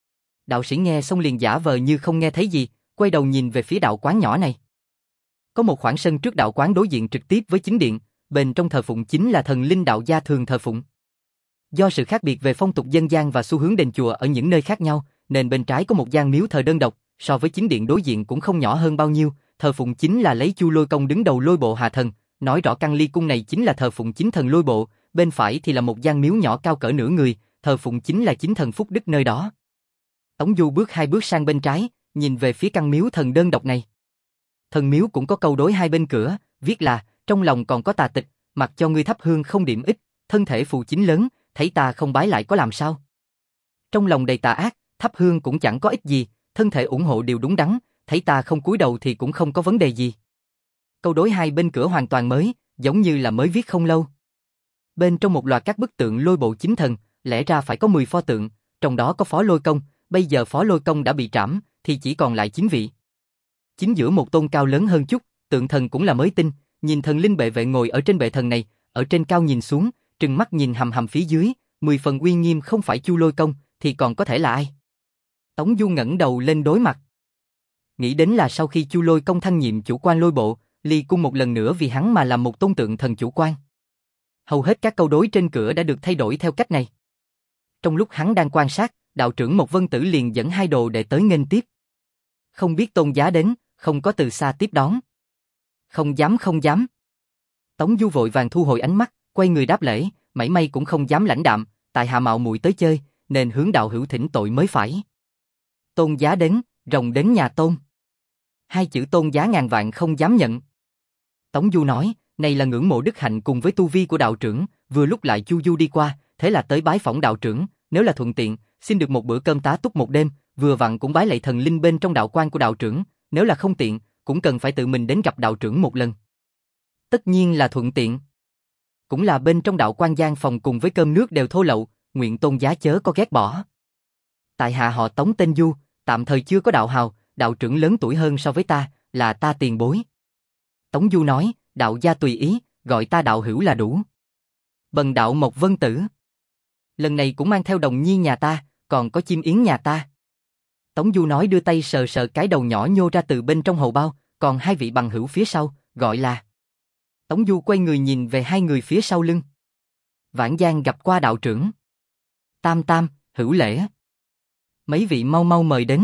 Đạo sĩ nghe xong liền giả vờ như không nghe thấy gì, quay đầu nhìn về phía đạo quán nhỏ này. Có một khoảng sân trước đạo quán đối diện trực tiếp với chính điện, bên trong thờ phụng chính là thần linh đạo gia thường thờ phụng. Do sự khác biệt về phong tục dân gian và xu hướng đền chùa ở những nơi khác nhau, nên bên trái có một gian miếu thờ đơn độc, so với chính điện đối diện cũng không nhỏ hơn bao nhiêu, thờ phụng chính là lấy Chu Lôi Công đứng đầu Lôi Bộ Hà Thần, nói rõ căn ly cung này chính là thờ phụng chính thần Lôi Bộ, bên phải thì là một gian miếu nhỏ cao cỡ nửa người, thờ phụng chính là chính thần Phúc Đức nơi đó. Tống Du bước hai bước sang bên trái, nhìn về phía căn miếu thần đơn độc này. Thần miếu cũng có câu đối hai bên cửa, viết là, trong lòng còn có tà tịch, mặc cho ngươi thắp hương không điểm ích, thân thể phù chính lớn, thấy ta không bái lại có làm sao. Trong lòng đầy tà ác, thắp hương cũng chẳng có ích gì, thân thể ủng hộ điều đúng đắn, thấy ta không cúi đầu thì cũng không có vấn đề gì. Câu đối hai bên cửa hoàn toàn mới, giống như là mới viết không lâu. Bên trong một loạt các bức tượng lôi bộ chính thần, lẽ ra phải có mười pho tượng, trong đó có Phó Lôi Công, bây giờ Phó Lôi Công đã bị trảm, thì chỉ còn lại chín vị. Chính giữa một tôn cao lớn hơn chút, tượng thần cũng là mới tinh, nhìn thần linh bệ vệ ngồi ở trên bệ thần này, ở trên cao nhìn xuống, trừng mắt nhìn hầm hầm phía dưới, mười phần uy nghiêm không phải Chu Lôi Công, thì còn có thể là ai? Tống Du ngẩng đầu lên đối mặt. Nghĩ đến là sau khi Chu Lôi Công thăng nhiệm chủ quan lôi bộ, Ly Cung một lần nữa vì hắn mà làm một tôn tượng thần chủ quan. Hầu hết các câu đối trên cửa đã được thay đổi theo cách này. Trong lúc hắn đang quan sát, đạo trưởng Một Vân Tử liền dẫn hai đồ đệ tới nghênh tiếp. Không biết tôn giá đến, không có từ xa tiếp đón. Không dám không dám. Tống Du vội vàng thu hồi ánh mắt, quay người đáp lễ, mảy may cũng không dám lãnh đạm, tại hạ mạo muội tới chơi, nên hướng đạo hữu thỉnh tội mới phải. Tôn giá đến, rồng đến nhà tôn. Hai chữ tôn giá ngàn vạn không dám nhận. Tống Du nói, này là ngưỡng mộ đức hạnh cùng với tu vi của đạo trưởng, vừa lúc lại Chu Du đi qua, thế là tới bái phỏng đạo trưởng, nếu là thuận tiện, xin được một bữa cơm tá túc một đêm, vừa vặn cũng bái lạy thần linh bên trong đạo quan của đạo trưởng, nếu là không tiện, cũng cần phải tự mình đến gặp đạo trưởng một lần. Tất nhiên là thuận tiện. Cũng là bên trong đạo quan gian phòng cùng với cơm nước đều thô lậu, nguyện tôn giá chớ có ghét bỏ. Tại hạ họ Tống tên Du, tạm thời chưa có đạo hào, đạo trưởng lớn tuổi hơn so với ta, là ta tiền bối. Tống Du nói, đạo gia tùy ý, gọi ta đạo hữu là đủ. Bần đạo Một Vân Tử. Lần này cũng mang theo đồng nhi nhà ta, còn có chim yến nhà ta. Tống Du nói đưa tay sờ sờ cái đầu nhỏ nhô ra từ bên trong hầu bao, còn hai vị bằng hữu phía sau, gọi là. Tống Du quay người nhìn về hai người phía sau lưng. Vãn Giang gặp qua đạo trưởng. Tam Tam, hữu lễ. Mấy vị mau mau mời đến.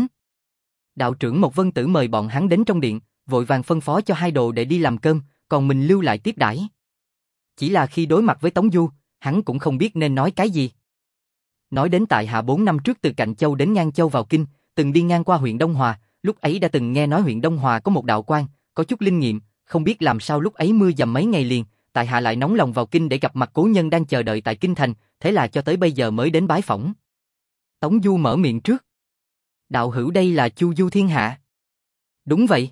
Đạo trưởng Một Vân Tử mời bọn hắn đến trong điện, vội vàng phân phó cho hai đồ để đi làm cơm, còn mình lưu lại tiếp đãi. Chỉ là khi đối mặt với Tống Du, hắn cũng không biết nên nói cái gì. Nói đến tại hạ bốn năm trước từ Cạnh Châu đến Ngang Châu vào kinh, từng đi ngang qua huyện Đông Hòa, lúc ấy đã từng nghe nói huyện Đông Hòa có một đạo quan, có chút linh nghiệm, không biết làm sao lúc ấy mưa dầm mấy ngày liền, tại hạ lại nóng lòng vào kinh để gặp mặt cố nhân đang chờ đợi tại kinh thành, thế là cho tới bây giờ mới đến bái phỏng. Tống Du mở miệng trước. Đạo hữu đây là Chu Du thiên hạ. Đúng vậy.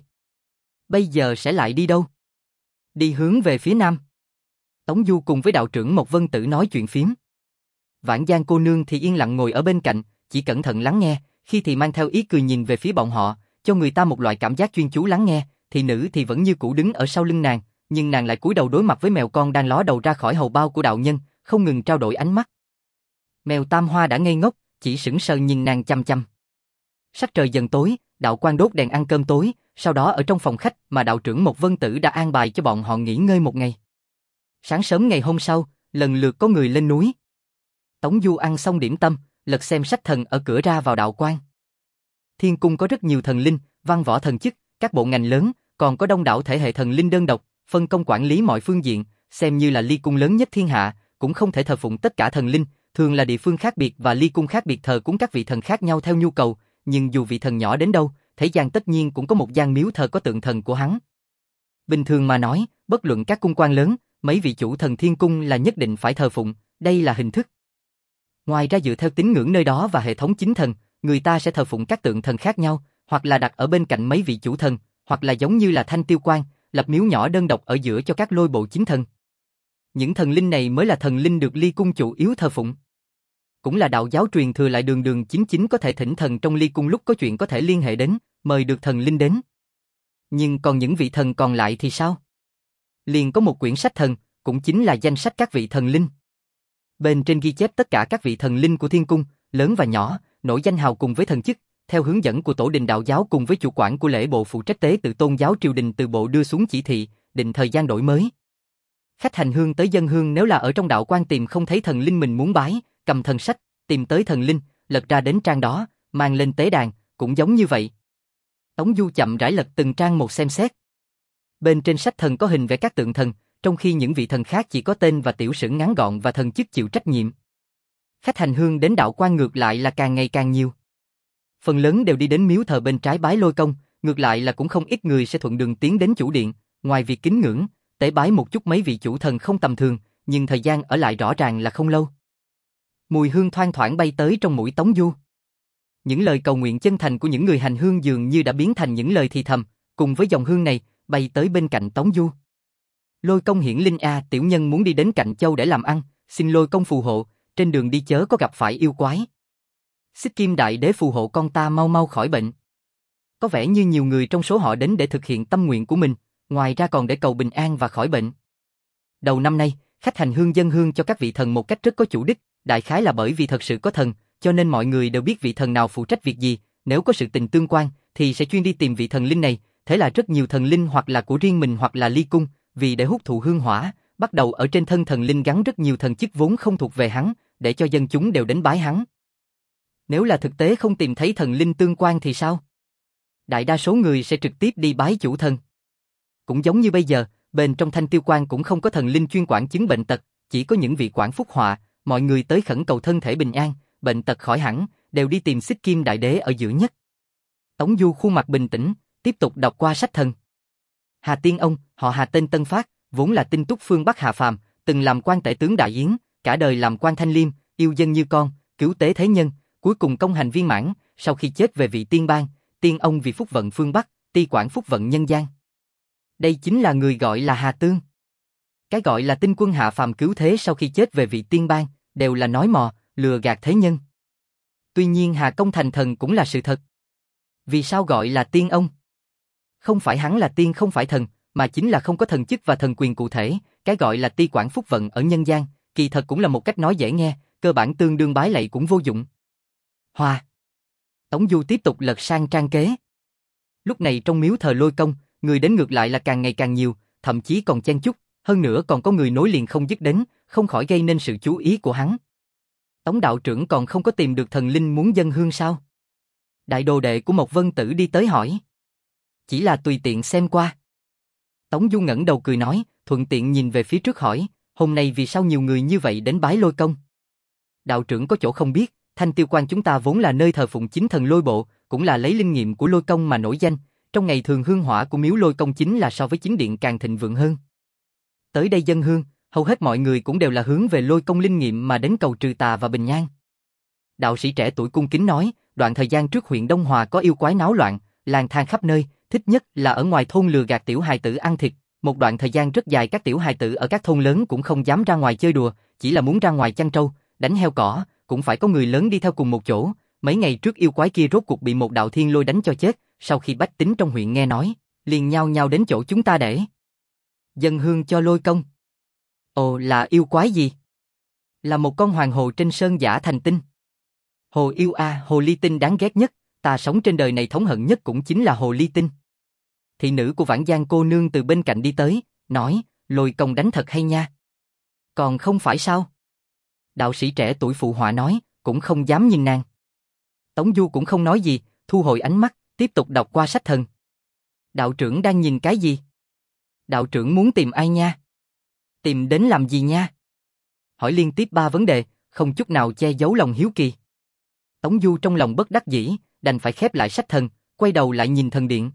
Bây giờ sẽ lại đi đâu? Đi hướng về phía nam. Tống Du cùng với đạo trưởng Một Vân Tử nói chuyện phiếm. Vãn Giang cô nương thì yên lặng ngồi ở bên cạnh, chỉ cẩn thận lắng nghe, khi thì mang theo ý cười nhìn về phía bọn họ, cho người ta một loại cảm giác chuyên chú lắng nghe, thì nữ thì vẫn như cũ đứng ở sau lưng nàng, nhưng nàng lại cúi đầu đối mặt với mèo con đang ló đầu ra khỏi hầu bao của đạo nhân, không ngừng trao đổi ánh mắt. Mèo Tam Hoa đã ngây ngốc, chỉ sững sờ nhìn nàng chăm chăm. Sắc trời dần tối, đạo quan đốt đèn ăn cơm tối, sau đó ở trong phòng khách mà đạo trưởng Một Vân Tử đã an bài cho bọn họ nghỉ ngơi một ngày. Sáng sớm ngày hôm sau, lần lượt có người lên núi. Tống Du ăn xong điểm tâm, lật xem sách thần ở cửa ra vào đạo quan. Thiên cung có rất nhiều thần linh, văn võ thần chức, các bộ ngành lớn, còn có đông đảo thể hệ thần linh đơn độc, phân công quản lý mọi phương diện, xem như là Ly Cung lớn nhất thiên hạ, cũng không thể thờ phụng tất cả thần linh, thường là địa phương khác biệt và Ly Cung khác biệt thờ cúng các vị thần khác nhau theo nhu cầu, nhưng dù vị thần nhỏ đến đâu, thế gian tất nhiên cũng có một gian miếu thờ có tượng thần của hắn. Bình thường mà nói, bất luận các cung quan lớn, mấy vị chủ thần thiên cung là nhất định phải thờ phụng, đây là hình thức. Ngoài ra dựa theo tín ngưỡng nơi đó và hệ thống chính thần, người ta sẽ thờ phụng các tượng thần khác nhau, hoặc là đặt ở bên cạnh mấy vị chủ thần, hoặc là giống như là Thanh Tiêu Quan, lập miếu nhỏ đơn độc ở giữa cho các lôi bộ chính thần. Những thần linh này mới là thần linh được Ly Cung chủ yếu thờ phụng. Cũng là đạo giáo truyền thừa lại đường đường chính chính có thể thỉnh thần trong Ly Cung lúc có chuyện có thể liên hệ đến, mời được thần linh đến. Nhưng còn những vị thần còn lại thì sao? Liền có một quyển sách thần, cũng chính là danh sách các vị thần linh. Bên trên ghi chép tất cả các vị thần linh của thiên cung, lớn và nhỏ, nổi danh hào cùng với thần chức, theo hướng dẫn của tổ đình đạo giáo cùng với chủ quản của lễ bộ phụ trách tế tự tôn giáo triều đình từ bộ đưa xuống chỉ thị, định thời gian đổi mới. Khách hành hương tới dân hương nếu là ở trong đạo quan tìm không thấy thần linh mình muốn bái, cầm thần sách, tìm tới thần linh, lật ra đến trang đó, mang lên tế đàn, cũng giống như vậy. Tống Du chậm rãi lật từng trang một xem xét. Bên trên sách thần có hình vẽ các tượng thần, trong khi những vị thần khác chỉ có tên và tiểu sử ngắn gọn và thần chức chịu trách nhiệm. Khách hành hương đến đạo quan ngược lại là càng ngày càng nhiều. Phần lớn đều đi đến miếu thờ bên trái bái Lôi Công, ngược lại là cũng không ít người sẽ thuận đường tiến đến chủ điện, ngoài việc kính ngưỡng, tế bái một chút mấy vị chủ thần không tầm thường, nhưng thời gian ở lại rõ ràng là không lâu. Mùi hương thoang thoảng bay tới trong mũi Tống Du. Những lời cầu nguyện chân thành của những người hành hương dường như đã biến thành những lời thì thầm, cùng với dòng hương này, bay tới bên cạnh Tống Du. Lôi Công hiển linh a, tiểu nhân muốn đi đến Cạnh Châu để làm ăn, xin Lôi Công phù hộ, trên đường đi chớ có gặp phải yêu quái. Xích Kim Đại Đế phù hộ con ta mau mau khỏi bệnh. Có vẻ như nhiều người trong số họ đến để thực hiện tâm nguyện của mình, ngoài ra còn để cầu bình an và khỏi bệnh. Đầu năm nay, khách hành hương dâng hương cho các vị thần một cách rất có chủ đích, đại khái là bởi vì thật sự có thần, cho nên mọi người đều biết vị thần nào phụ trách việc gì, nếu có sự tình tương quan thì sẽ chuyên đi tìm vị thần linh này, thế là rất nhiều thần linh hoặc là của riêng mình hoặc là ly cung, vì để hút thụ hương hỏa, bắt đầu ở trên thân thần linh gắn rất nhiều thần chức vốn không thuộc về hắn, để cho dân chúng đều đến bái hắn. Nếu là thực tế không tìm thấy thần linh tương quan thì sao? Đại đa số người sẽ trực tiếp đi bái chủ thần. Cũng giống như bây giờ, bên trong Thanh Tiêu Quan cũng không có thần linh chuyên quản chứng bệnh tật, chỉ có những vị quản phúc họa, mọi người tới khẩn cầu thân thể bình an, bệnh tật khỏi hẳn, đều đi tìm Xích Kim Đại Đế ở giữa nhất. Tống Du khuôn mặt bình tĩnh, tiếp tục đọc qua sách thần. Hà Tiên Ông, họ Hà tên Tân Phát, vốn là tinh túc phương Bắc hạ phàm, từng làm quan tể tướng Đại Yến, cả đời làm quan thanh liêm, yêu dân như con, cứu tế thế nhân, cuối cùng công hành viên mãn, sau khi chết về vị tiên bang, Tiên Ông vì phúc vận phương Bắc, ti quản phúc vận nhân gian. Đây chính là người gọi là Hà Tương. Cái gọi là tinh quân hạ phàm cứu thế sau khi chết về vị tiên bang, đều là nói mò, lừa gạt thế nhân. Tuy nhiên Hà Công thành thần cũng là sự thật. Vì sao gọi là Tiên Ông? Không phải hắn là tiên không phải thần, mà chính là không có thần chức và thần quyền cụ thể, cái gọi là ti quản phúc vận ở nhân gian, kỳ thật cũng là một cách nói dễ nghe, cơ bản tương đương bái lạy cũng vô dụng. Hoa. Tống Du tiếp tục lật sang trang kế. Lúc này trong miếu thờ Lôi Công, người đến ngược lại là càng ngày càng nhiều, thậm chí còn chen chúc, hơn nữa còn có người nối liền không dứt đến, không khỏi gây nên sự chú ý của hắn. Tống đạo trưởng còn không có tìm được thần linh muốn dâng hương sao? Đại đồ đệ của Mộc Vân Tử đi tới hỏi. Chỉ là tùy tiện xem qua. Tống Du ngẩng đầu cười nói, thuận tiện nhìn về phía trước hỏi, hôm nay vì sao nhiều người như vậy đến bái Lôi Công? Đạo trưởng có chỗ không biết, Thanh Tiêu Quan chúng ta vốn là nơi thờ phụng chính thần Lôi Bộ, cũng là lấy linh nghiệm của Lôi Công mà nổi danh, trong ngày thường hương hỏa của miếu Lôi Công chính là so với chính điện càng thịnh vượng hơn. Tới đây dâng hương, hầu hết mọi người cũng đều là hướng về Lôi Công linh nghiệm mà đến cầu trừ tà và bình an. Đạo sĩ trẻ tuổi cung kính nói, đoạn thời gian trước huyện Đông Hòa có yêu quái náo loạn, lang thang khắp nơi, thích nhất là ở ngoài thôn lừa gạt tiểu hài tử ăn thịt. Một đoạn thời gian rất dài các tiểu hài tử ở các thôn lớn cũng không dám ra ngoài chơi đùa, chỉ là muốn ra ngoài chăn trâu, đánh heo cỏ, cũng phải có người lớn đi theo cùng một chỗ. Mấy ngày trước yêu quái kia rốt cuộc bị một đạo thiên lôi đánh cho chết, sau khi bách tính trong huyện nghe nói, liền nhao nhao đến chỗ chúng ta để dâng hương cho Lôi Công. Ồ, là yêu quái gì? Là một con hoàng hồ trên sơn giả thành tinh. Hồ yêu a, à, hồ ly tinh đáng ghét nhất, ta sống trên đời này thống hận nhất cũng chính là hồ ly tinh. Thị nữ của Vãn Giang cô nương từ bên cạnh đi tới, nói, Lôi Công đánh thật hay nha. Còn không phải sao? Đạo sĩ trẻ tuổi phụ họa nói, cũng không dám nhìn nàng. Tống Du cũng không nói gì, thu hồi ánh mắt, tiếp tục đọc qua sách thần. Đạo trưởng đang nhìn cái gì? Đạo trưởng muốn tìm ai nha? Tìm đến làm gì nha? Hỏi liên tiếp ba vấn đề, không chút nào che giấu lòng hiếu kỳ. Tống Du trong lòng bất đắc dĩ, đành phải khép lại sách thần, quay đầu lại nhìn thần điện.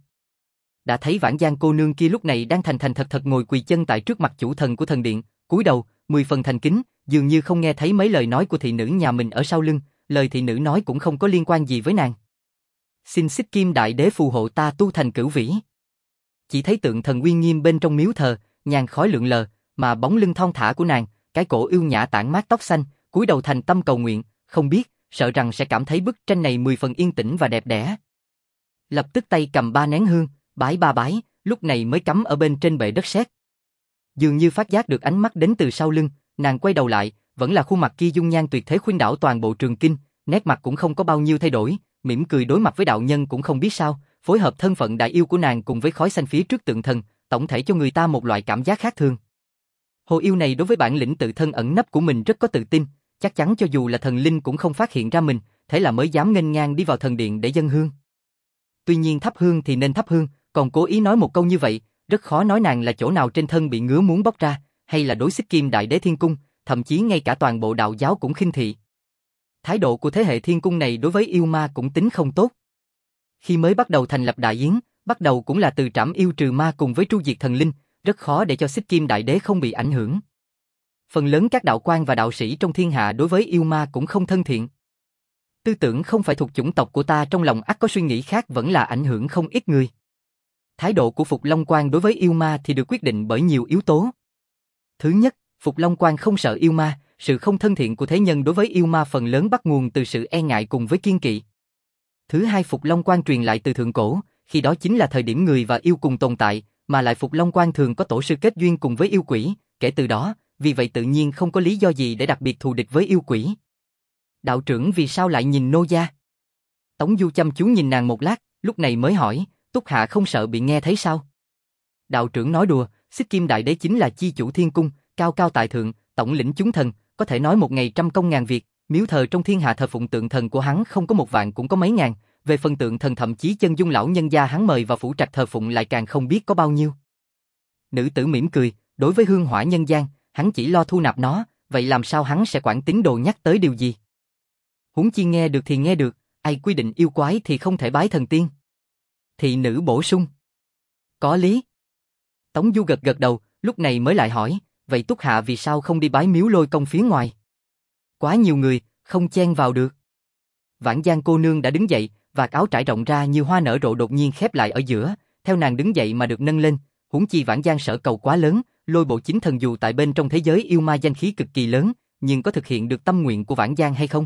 Đã thấy Vãn Giang cô nương kia lúc này đang thành thành thật thật ngồi quỳ chân tại trước mặt chủ thần của thần điện, cúi đầu, mười phần thành kính, dường như không nghe thấy mấy lời nói của thị nữ nhà mình ở sau lưng, lời thị nữ nói cũng không có liên quan gì với nàng. Xin Xích Kim Đại Đế phù hộ ta tu thành cửu vĩ. Chỉ thấy tượng thần uy nghiêm bên trong miếu thờ, nhàn khói lượn lờ, mà bóng lưng thon thả của nàng, cái cổ yêu nhã tản mát tóc xanh, cúi đầu thành tâm cầu nguyện, không biết, sợ rằng sẽ cảm thấy bức tranh này mười phần yên tĩnh và đẹp đẽ. Lập tức tay cầm ba nén hương, bái ba bái, lúc này mới cắm ở bên trên bệ đất sét. Dường như phát giác được ánh mắt đến từ sau lưng, nàng quay đầu lại, vẫn là khuôn mặt kia dung nhan tuyệt thế khuynh đảo toàn bộ trường kinh, nét mặt cũng không có bao nhiêu thay đổi, mỉm cười đối mặt với đạo nhân cũng không biết sao, phối hợp thân phận đại yêu của nàng cùng với khói xanh phía trước tượng thần, tổng thể cho người ta một loại cảm giác khác thường. Hồ yêu này đối với bản lĩnh tự thân ẩn nấp của mình rất có tự tin, chắc chắn cho dù là thần linh cũng không phát hiện ra mình, thế là mới dám nghênh ngang đi vào thần điện để dâng hương. Tuy nhiên thắp hương thì nên thắp hương, còn cố ý nói một câu như vậy, rất khó nói nàng là chỗ nào trên thân bị ngứa muốn bóc ra, hay là đối Xích Kim Đại Đế Thiên Cung, thậm chí ngay cả toàn bộ đạo giáo cũng khinh thị. Thái độ của thế hệ Thiên Cung này đối với yêu ma cũng tính không tốt. Khi mới bắt đầu thành lập Đại Yến, bắt đầu cũng là từ trảm yêu trừ ma cùng với tru diệt thần linh, rất khó để cho Xích Kim Đại Đế không bị ảnh hưởng. Phần lớn các đạo quan và đạo sĩ trong thiên hạ đối với yêu ma cũng không thân thiện. Tư tưởng không phải thuộc chủng tộc của ta trong lòng ắt có suy nghĩ khác vẫn là ảnh hưởng không ít người. Thái độ của Phục Long Quan đối với yêu ma thì được quyết định bởi nhiều yếu tố. Thứ nhất, Phục Long Quan không sợ yêu ma, sự không thân thiện của thế nhân đối với yêu ma phần lớn bắt nguồn từ sự e ngại cùng với kiên kỵ. Thứ hai, Phục Long Quan truyền lại từ thượng cổ, khi đó chính là thời điểm người và yêu cùng tồn tại, mà lại Phục Long Quan thường có tổ sư kết duyên cùng với yêu quỷ, kể từ đó, vì vậy tự nhiên không có lý do gì để đặc biệt thù địch với yêu quỷ. Đạo trưởng vì sao lại nhìn nô gia? Tống Du chăm chú nhìn nàng một lát, lúc này mới hỏi, Túc Hạ không sợ bị nghe thấy sao? Đạo trưởng nói đùa, Xích Kim Đại Đế chính là chi chủ thiên cung, cao cao tại thượng, tổng lĩnh chúng thần, có thể nói một ngày trăm công ngàn việc, miếu thờ trong thiên hạ thờ phụng tượng thần của hắn không có một vạn cũng có mấy ngàn, về phần tượng thần thậm chí chân dung lão nhân gia hắn mời vào phủ trạch thờ phụng lại càng không biết có bao nhiêu. Nữ tử mỉm cười, đối với hương hỏa nhân gian, hắn chỉ lo thu nạp nó, vậy làm sao hắn sẽ quản tín đồ nhắc tới điều gì? Huống chi nghe được thì nghe được, ai quy định yêu quái thì không thể bái thần tiên? Thị nữ bổ sung. Có lý. Tống Du gật gật đầu, lúc này mới lại hỏi, vậy Túc Hạ vì sao không đi bái miếu Lôi Công phía ngoài? Quá nhiều người, không chen vào được. Vãn Giang cô nương đã đứng dậy, vạt áo trải rộng ra như hoa nở rộ đột nhiên khép lại ở giữa, theo nàng đứng dậy mà được nâng lên, huống chi Vãn Giang sở cầu quá lớn, Lôi Bộ chính thần dù tại bên trong thế giới yêu ma danh khí cực kỳ lớn, nhưng có thực hiện được tâm nguyện của Vãn Giang hay không?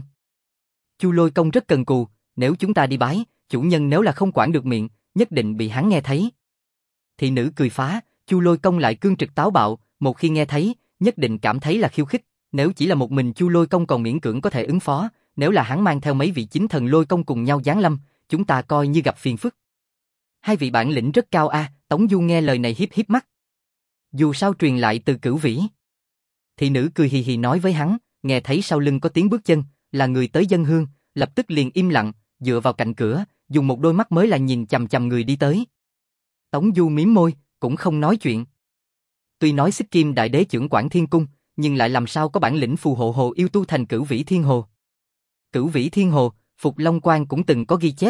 Chu Lôi Công rất cần cù, nếu chúng ta đi bái, chủ nhân nếu là không quản được miệng, nhất định bị hắn nghe thấy. Thị nữ cười phá, Chu Lôi Công lại cương trực táo bạo, một khi nghe thấy, nhất định cảm thấy là khiêu khích, nếu chỉ là một mình Chu Lôi Công còn miễn cưỡng có thể ứng phó, nếu là hắn mang theo mấy vị chính thần Lôi Công cùng nhau giáng lâm, chúng ta coi như gặp phiền phức. Hai vị bản lĩnh rất cao a, à, Tống Du nghe lời này hiếp hiếp mắt. Dù sao truyền lại từ Cửu Vĩ. Thị nữ cười hì hì nói với hắn, nghe thấy sau lưng có tiếng bước chân, là người tới dân hương, lập tức liền im lặng, dựa vào cạnh cửa, dùng một đôi mắt mới là nhìn chằm chằm người đi tới. Tống Du mím môi, cũng không nói chuyện. Tuy nói Xích Kim Đại Đế trưởng quản thiên cung, nhưng lại làm sao có bản lĩnh phù hộ hồ yêu tu thành Cửu Vĩ Thiên Hồ. Cửu Vĩ Thiên Hồ, Phục Long Quan cũng từng có ghi chép.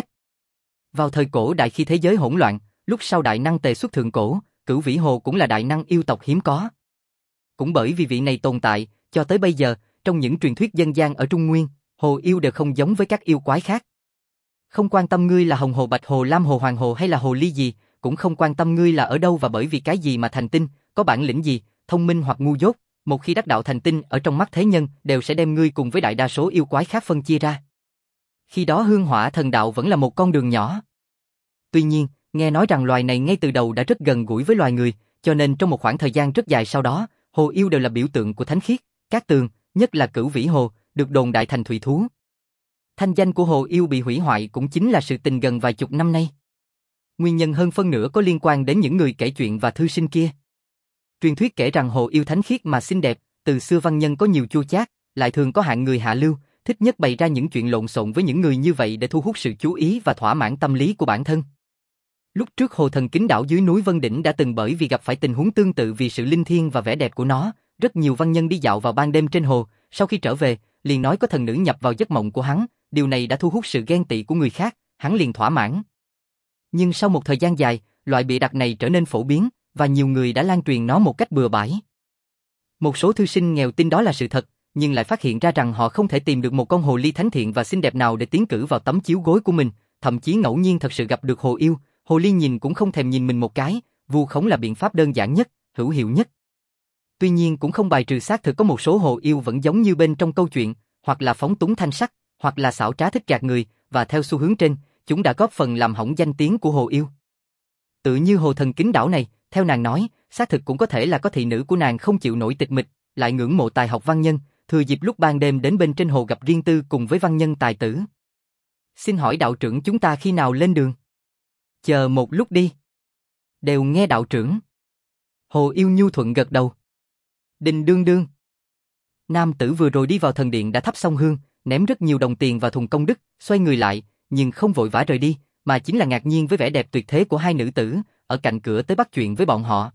Vào thời cổ đại khi thế giới hỗn loạn, lúc sau đại năng tề xuất thượng cổ, Cửu Vĩ Hồ cũng là đại năng yêu tộc hiếm có. Cũng bởi vì vị này tồn tại, cho tới bây giờ, trong những truyền thuyết dân gian ở Trung Nguyên, hồ yêu đều không giống với các yêu quái khác. Không quan tâm ngươi là hồng hồ, bạch hồ, lam hồ, hoàng hồ hay là hồ ly gì, cũng không quan tâm ngươi là ở đâu và bởi vì cái gì mà thành tinh, có bản lĩnh gì, thông minh hoặc ngu dốt, một khi đắc đạo thành tinh ở trong mắt thế nhân đều sẽ đem ngươi cùng với đại đa số yêu quái khác phân chia ra. Khi đó hương hỏa thần đạo vẫn là một con đường nhỏ. Tuy nhiên, nghe nói rằng loài này ngay từ đầu đã rất gần gũi với loài người, cho nên trong một khoảng thời gian rất dài sau đó, hồ yêu đều là biểu tượng của thánh khiết, cát tường, nhất là Cửu Vĩ Hồ, được đồn đại thành thủy thú. Thanh danh của hồ yêu bị hủy hoại cũng chính là sự tình gần vài chục năm nay. Nguyên nhân hơn phân nửa có liên quan đến những người kể chuyện và thư sinh kia. Truyền thuyết kể rằng hồ yêu thánh khiết mà xinh đẹp, từ xưa văn nhân có nhiều chua chát, lại thường có hạng người hạ lưu, thích nhất bày ra những chuyện lộn xộn với những người như vậy để thu hút sự chú ý và thỏa mãn tâm lý của bản thân. Lúc trước hồ thần kính đảo dưới núi Vân Đỉnh đã từng bởi vì gặp phải tình huống tương tự vì sự linh thiêng và vẻ đẹp của nó, rất nhiều văn nhân đi dạo vào ban đêm trên hồ, sau khi trở về, liền nói có thần nữ nhập vào giấc mộng của hắn, điều này đã thu hút sự ghen tị của người khác, hắn liền thỏa mãn. Nhưng sau một thời gian dài, loại bịa đặt này trở nên phổ biến, và nhiều người đã lan truyền nó một cách bừa bãi. Một số thư sinh nghèo tin đó là sự thật, nhưng lại phát hiện ra rằng họ không thể tìm được một con hồ ly thánh thiện và xinh đẹp nào để tiến cử vào tấm chiếu gối của mình, thậm chí ngẫu nhiên thật sự gặp được hồ yêu, hồ ly nhìn cũng không thèm nhìn mình một cái, vu khống là biện pháp đơn giản nhất, hữu hiệu nhất. Tuy nhiên cũng không bài trừ xác thực có một số hồ yêu vẫn giống như bên trong câu chuyện, hoặc là phóng túng thanh sắc, hoặc là xảo trá thích gạt người, và theo xu hướng trên, chúng đã góp phần làm hỏng danh tiếng của hồ yêu. Tự như hồ thần kính đảo này, theo nàng nói, xác thực cũng có thể là có thị nữ của nàng không chịu nổi tịch mịch, lại ngưỡng mộ tài học văn nhân, thừa dịp lúc ban đêm đến bên trên hồ gặp riêng tư cùng với văn nhân tài tử. Xin hỏi đạo trưởng chúng ta khi nào lên đường? Chờ một lúc đi. Đều nghe đạo trưởng. Hồ yêu nhu thuận gật đầu. Đình đương đương. Nam tử vừa rồi đi vào thần điện đã thắp xong hương, ném rất nhiều đồng tiền vào thùng công đức, xoay người lại, nhưng không vội vã rời đi, mà chính là ngạc nhiên với vẻ đẹp tuyệt thế của hai nữ tử, ở cạnh cửa tới bắt chuyện với bọn họ.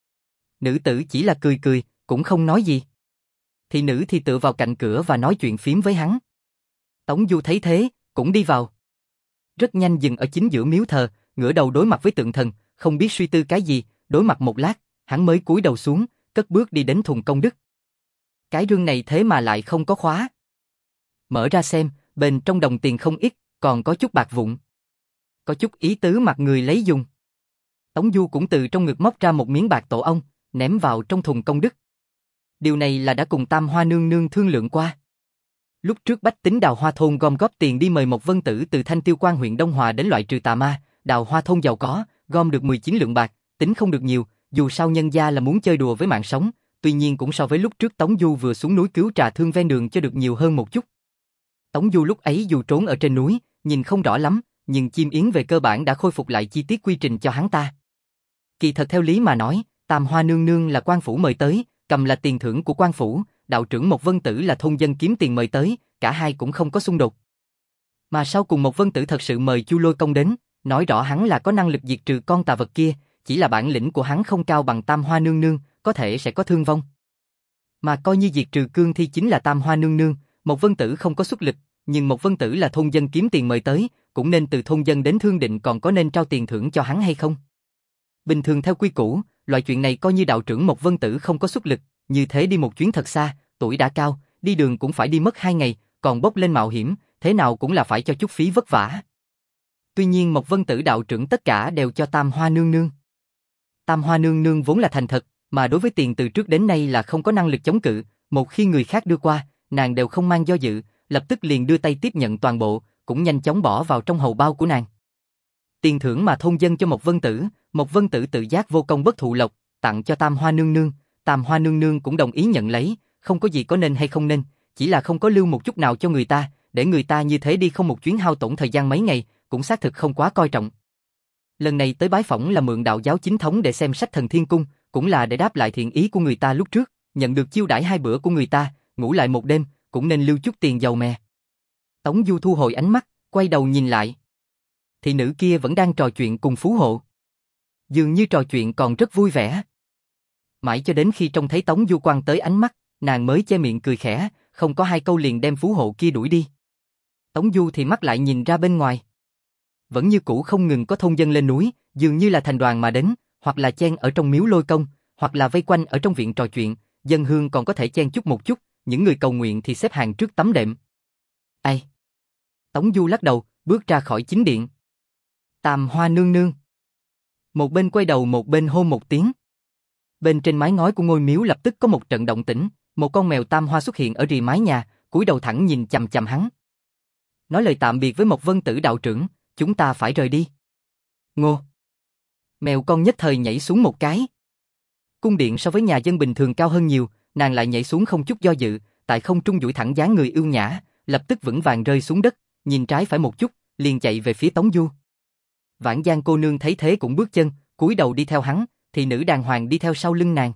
Nữ tử chỉ là cười cười, cũng không nói gì. Thị nữ thì tựa vào cạnh cửa và nói chuyện phím với hắn. Tống Du thấy thế, cũng đi vào. Rất nhanh dừng ở chính giữa miếu thờ, ngửa đầu đối mặt với tượng thần, không biết suy tư cái gì, đối mặt một lát, hắn mới cúi đầu xuống, cất bước đi đến thùng công đức. Cái rương này thế mà lại không có khóa. Mở ra xem, bên trong đồng tiền không ít, còn có chút bạc vụn. Có chút ý tứ mặt người lấy dùng. Tống Du cũng từ trong ngực móc ra một miếng bạc tổ ong, ném vào trong thùng công đức. Điều này là đã cùng Tam Hoa nương nương thương lượng qua. Lúc trước bách tính Đào Hoa thôn gom góp tiền đi mời Mộc Vân Tử từ Thanh Tiêu Quan huyện Đông Hòa đến loại trừ tà ma, Đào Hoa thôn giàu có, gom được mười chín lượng bạc, tính không được nhiều, dù sao nhân gia là muốn chơi đùa với mạng sống, tuy nhiên cũng so với lúc trước Tống Du vừa xuống núi cứu trà thương ven đường cho được nhiều hơn một chút. Tống Du lúc ấy dù trốn ở trên núi, nhìn không rõ lắm, nhưng chim yến về cơ bản đã khôi phục lại chi tiết quy trình cho hắn ta. Kỳ thật theo lý mà nói, Tam Hoa nương nương là quan phủ mời tới, cầm là tiền thưởng của quan phủ, đạo trưởng Mộc Vân Tử là thôn dân kiếm tiền mời tới, cả hai cũng không có xung đột. Mà sau cùng Mộc Vân Tử thật sự mời Chu Lôi Công đến, nói rõ hắn là có năng lực diệt trừ con tà vật kia, chỉ là bản lĩnh của hắn không cao bằng Tam Hoa nương nương, có thể sẽ có thương vong. Mà coi như diệt trừ cương thi chính là Tam Hoa nương nương, Mộc Vân Tử không có xuất lực, nhưng Mộc Vân Tử là thôn dân kiếm tiền mời tới, cũng nên từ thôn dân đến thương định còn có nên trao tiền thưởng cho hắn hay không. Bình thường theo quy củ, loại chuyện này coi như đạo trưởng Mộc Vân Tử không có xuất lực, như thế đi một chuyến thật xa, tuổi đã cao, đi đường cũng phải đi mất hai ngày, còn bốc lên mạo hiểm, thế nào cũng là phải cho chút phí vất vả. Tuy nhiên Mộc Vân Tử đạo trưởng tất cả đều cho Tam Hoa nương nương. Tam Hoa nương nương vốn là thành thật, mà đối với tiền từ trước đến nay là không có năng lực chống cự, một khi người khác đưa qua, nàng đều không mang do dự, lập tức liền đưa tay tiếp nhận toàn bộ, cũng nhanh chóng bỏ vào trong hầu bao của nàng. Tiền thưởng mà thôn dân cho Mộc Vân Tử, Mộc Vân Tử tự giác vô công bất thụ lộc, tặng cho Tam Hoa nương nương, Tam Hoa nương nương cũng đồng ý nhận lấy, không có gì có nên hay không nên, chỉ là không có lưu một chút nào cho người ta, để người ta như thế đi không một chuyến hao tổn thời gian mấy ngày, cũng xác thực không quá coi trọng. Lần này tới bái phỏng là mượn đạo giáo chính thống để xem sách Thần Thiên Cung, cũng là để đáp lại thiện ý của người ta lúc trước, nhận được chiêu đãi hai bữa của người ta, ngủ lại một đêm, cũng nên lưu chút tiền dầu mè. Tống Du thu hồi ánh mắt, quay đầu nhìn lại. Thị nữ kia vẫn đang trò chuyện cùng Phú Hộ. Dường như trò chuyện còn rất vui vẻ. Mãi cho đến khi trông thấy Tống Du quăng tới ánh mắt, nàng mới che miệng cười khẽ, không có hai câu liền đem Phú Hộ kia đuổi đi. Tống Du thì mắt lại nhìn ra bên ngoài. Vẫn như cũ không ngừng có thôn dân lên núi, dường như là thành đoàn mà đến, hoặc là chen ở trong miếu Lôi Công, hoặc là vây quanh ở trong viện trò chuyện, dân hương còn có thể chen chút một chút, những người cầu nguyện thì xếp hàng trước tấm đệm. Ai? Tống Du lắc đầu, bước ra khỏi chính điện. Tam Hoa nương nương. Một bên quay đầu một bên hô một tiếng. Bên trên mái ngói của ngôi miếu lập tức có một trận động tĩnh, một con mèo tam hoa xuất hiện ở rìa mái nhà, cúi đầu thẳng nhìn chằm chằm hắn. Nói lời tạm biệt với Mộc Vân Tử đạo trưởng, chúng ta phải rời đi. Ngô. Mèo con nhất thời nhảy xuống một cái. Cung điện so với nhà dân bình thường cao hơn nhiều, nàng lại nhảy xuống không chút do dự, tại không trung duỗi thẳng dáng người ưu nhã, lập tức vững vàng rơi xuống đất, nhìn trái phải một chút, liền chạy về phía Tống Du. Vãn Giang cô nương thấy thế cũng bước chân, cúi đầu đi theo hắn, thì nữ đàng hoàng đi theo sau lưng nàng.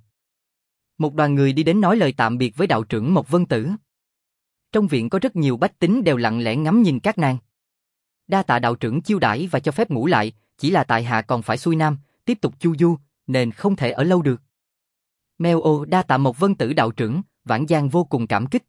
Một đoàn người đi đến nói lời tạm biệt với đạo trưởng Mộc Vân Tử. Trong viện có rất nhiều bách tính đều lặng lẽ ngắm nhìn các nàng. Đa tạ đạo trưởng chiêu đãi và cho phép ngủ lại, chỉ là tại hạ còn phải xuôi nam, tiếp tục chu du, nên không thể ở lâu được. Mèo ô đa tạ Mộc Vân Tử đạo trưởng, Vãn Giang vô cùng cảm kích.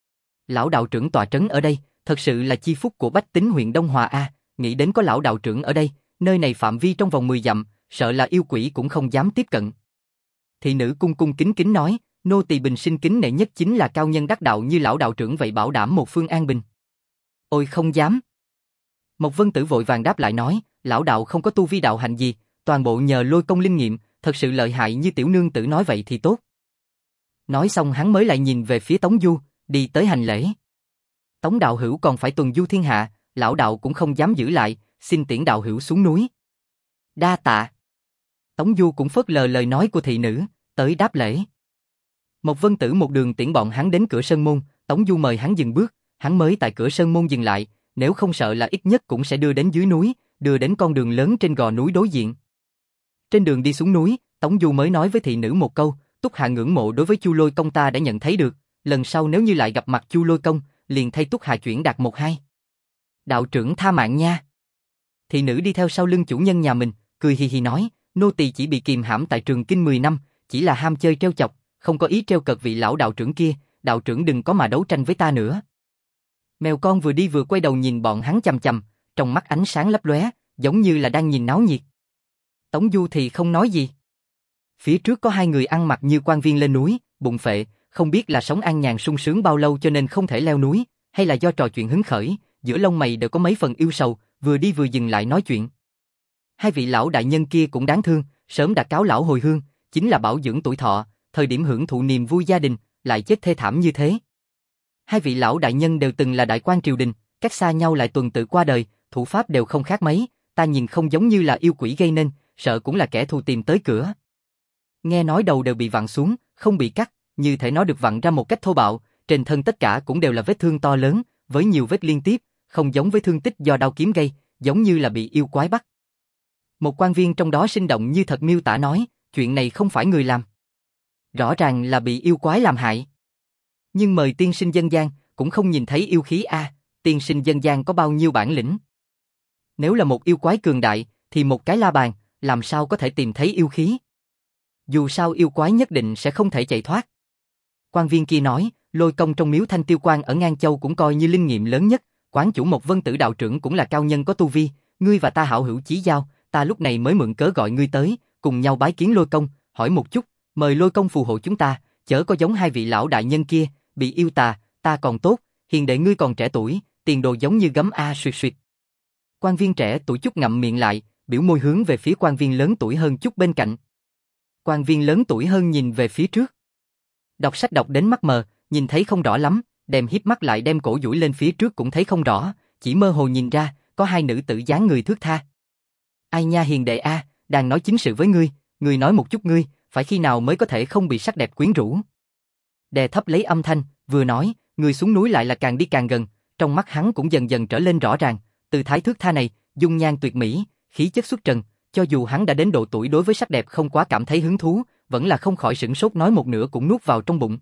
Lão đạo trưởng tọa trấn ở đây, thật sự là chi phúc của bách tính huyện Đông Hòa a, nghĩ đến có lão đạo trưởng ở đây, nơi này phạm vi trong vòng mười dặm, sợ là yêu quỷ cũng không dám tiếp cận. Thị nữ cung cung kính kính nói, nô tỳ bình sinh kính nể nhất chính là cao nhân đắc đạo như lão đạo trưởng vậy bảo đảm một phương an bình. Ôi không dám. Mộc Vân Tử vội vàng đáp lại nói, lão đạo không có tu vi đạo hạnh gì, toàn bộ nhờ Lôi Công linh nghiệm, thật sự lợi hại như tiểu nương tử nói vậy thì tốt. Nói xong hắn mới lại nhìn về phía Tống Du, đi tới hành lễ. Tống đạo hữu còn phải tuần du thiên hạ, lão đạo cũng không dám giữ lại, xin tiễn đạo hữu xuống núi. Đa tạ. Tống Du cũng phớt lờ lời nói của thị nữ, tới đáp lễ. Mộc Vân Tử một đường tiễn bọn hắn đến cửa sơn môn, Tống Du mời hắn dừng bước, hắn mới tại cửa sơn môn dừng lại, nếu không sợ là ít nhất cũng sẽ đưa đến dưới núi, đưa đến con đường lớn trên gò núi đối diện. Trên đường đi xuống núi, Tống Du mới nói với thị nữ một câu, Túc Hạ ngưỡng mộ đối với Chu Lôi Công ta đã nhận thấy được, lần sau nếu như lại gặp mặt Chu Lôi Công, liền thay Túc Hạ chuyển đạt một hai. Đạo trưởng tha mạng nha. Thị nữ đi theo sau lưng chủ nhân nhà mình, cười hì hì nói, nô tỳ chỉ bị kìm hãm tại Trường Kinh mười năm, chỉ là ham chơi trêu chọc, không có ý trêu cợt vị lão đạo trưởng kia, đạo trưởng đừng có mà đấu tranh với ta nữa. Mèo con vừa đi vừa quay đầu nhìn bọn hắn chằm chằm, trong mắt ánh sáng lấp lóe, giống như là đang nhìn náo nhiệt. Tống Du thì không nói gì. Phía trước có hai người ăn mặc như quan viên lên núi, bụng phệ, không biết là sống an nhàn sung sướng bao lâu cho nên không thể leo núi, hay là do trò chuyện hứng khởi, giữa lông mày đều có mấy phần yêu sầu, vừa đi vừa dừng lại nói chuyện. Hai vị lão đại nhân kia cũng đáng thương, sớm đã cáo lão hồi hương, chính là bảo dưỡng tuổi thọ, thời điểm hưởng thụ niềm vui gia đình, lại chết thê thảm như thế. Hai vị lão đại nhân đều từng là đại quan triều đình, cách xa nhau lại tuần tự qua đời, thủ pháp đều không khác mấy, ta nhìn không giống như là yêu quỷ gây nên, sợ cũng là kẻ thù tìm tới cửa. Nghe nói đầu đều bị vặn xuống, không bị cắt, như thể nó được vặn ra một cách thô bạo, trên thân tất cả cũng đều là vết thương to lớn, với nhiều vết liên tiếp, không giống với thương tích do đao kiếm gây, giống như là bị yêu quái bắt. Một quan viên trong đó sinh động như thật miêu tả nói, chuyện này không phải người làm. Rõ ràng là bị yêu quái làm hại. Nhưng mời tiên sinh dân gian, cũng không nhìn thấy yêu khí a, à, tiên sinh dân gian có bao nhiêu bản lĩnh. Nếu là một yêu quái cường đại, thì một cái la bàn, làm sao có thể tìm thấy yêu khí. Dù sao yêu quái nhất định sẽ không thể chạy thoát. Quan viên kia nói, Lôi Công trong miếu Thanh Tiêu Quan ở Ngang Châu cũng coi như linh nghiệm lớn nhất, quán chủ Một Vân Tử đạo trưởng cũng là cao nhân có tu vi, ngươi và ta hảo hữu chí giao, ta lúc này mới mượn cớ gọi ngươi tới, cùng nhau bái kiến Lôi Công, hỏi một chút, mời Lôi Công phù hộ chúng ta, chớ có giống hai vị lão đại nhân kia, bị yêu tà, ta còn tốt, hiền đệ ngươi còn trẻ tuổi, tiền đồ giống như gấm a suyệt suyệt. Quan viên trẻ tuổi chút ngậm miệng lại, biểu môi hướng về phía quan viên lớn tuổi hơn chút bên cạnh. Quan viên lớn tuổi hơn nhìn về phía trước. Đọc sách đọc đến mắt mờ, nhìn thấy không rõ lắm, đem híp mắt lại đem cổ duỗi lên phía trước cũng thấy không rõ, chỉ mơ hồ nhìn ra, có hai nữ tử dáng người thướt tha. Ai nha hiền đệ a, à, đang nói chính sự với ngươi, ngươi nói một chút ngươi, phải khi nào mới có thể không bị sắc đẹp quyến rũ. Đè thấp lấy âm thanh, vừa nói, người xuống núi lại là càng đi càng gần, trong mắt hắn cũng dần dần trở lên rõ ràng, từ thái thước tha này, dung nhan tuyệt mỹ, khí chất xuất trần, cho dù hắn đã đến độ tuổi đối với sắc đẹp không quá cảm thấy hứng thú, vẫn là không khỏi sửng sốt nói một nửa cũng nuốt vào trong bụng.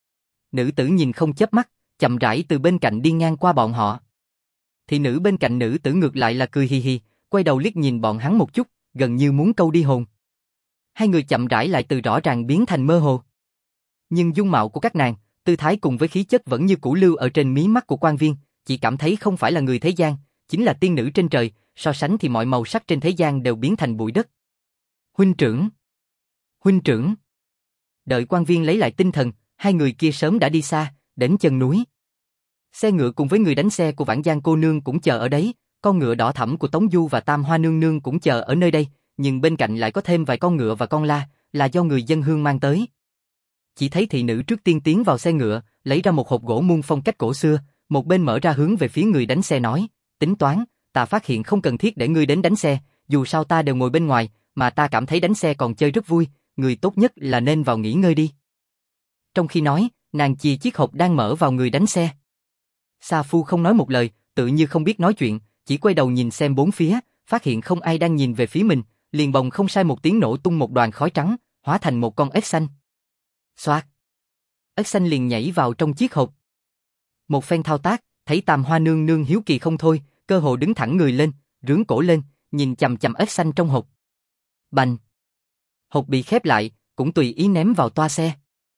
Nữ tử nhìn không chớp mắt, chậm rãi từ bên cạnh đi ngang qua bọn họ. Thì nữ bên cạnh nữ tử ngược lại là cười hi hi, quay đầu liếc nhìn bọn hắn một chút, gần như muốn câu đi hồn. Hai người chậm rãi lại từ rõ ràng biến thành mơ hồ. Nhưng dung mạo của các nàng, tư thái cùng với khí chất vẫn như cũ lưu ở trên mí mắt của quan viên, chỉ cảm thấy không phải là người thế gian, chính là tiên nữ trên trời, so sánh thì mọi màu sắc trên thế gian đều biến thành bụi đất. Huynh trưởng! Huynh trưởng! Đợi quan viên lấy lại tinh thần, hai người kia sớm đã đi xa, đến chân núi. Xe ngựa cùng với người đánh xe của Vãn Giang cô nương cũng chờ ở đấy, con ngựa đỏ thẫm của Tống Du và Tam Hoa nương nương cũng chờ ở nơi đây, nhưng bên cạnh lại có thêm vài con ngựa và con la, là do người dân hương mang tới. Chỉ thấy thị nữ trước tiên tiến vào xe ngựa, lấy ra một hộp gỗ muôn phong cách cổ xưa, một bên mở ra hướng về phía người đánh xe nói, tính toán, ta phát hiện không cần thiết để ngươi đến đánh xe, dù sao ta đều ngồi bên ngoài, mà ta cảm thấy đánh xe còn chơi rất vui, người tốt nhất là nên vào nghỉ ngơi đi. Trong khi nói, nàng chì chiếc hộp đang mở vào người đánh xe. Sa Phu không nói một lời, tự như không biết nói chuyện, chỉ quay đầu nhìn xem bốn phía, phát hiện không ai đang nhìn về phía mình, liền bồng không sai một tiếng nổ tung một đoàn khói trắng, hóa thành một con ếch xanh. Xoạt! Ếch xanh liền nhảy vào trong chiếc hộp. Một phen thao tác, thấy Tam Hoa nương nương hiếu kỳ không thôi, cơ hồ đứng thẳng người lên, rướn cổ lên, nhìn chằm chằm ếch xanh trong hộp. Bành! Hộp bị khép lại, cũng tùy ý ném vào toa xe.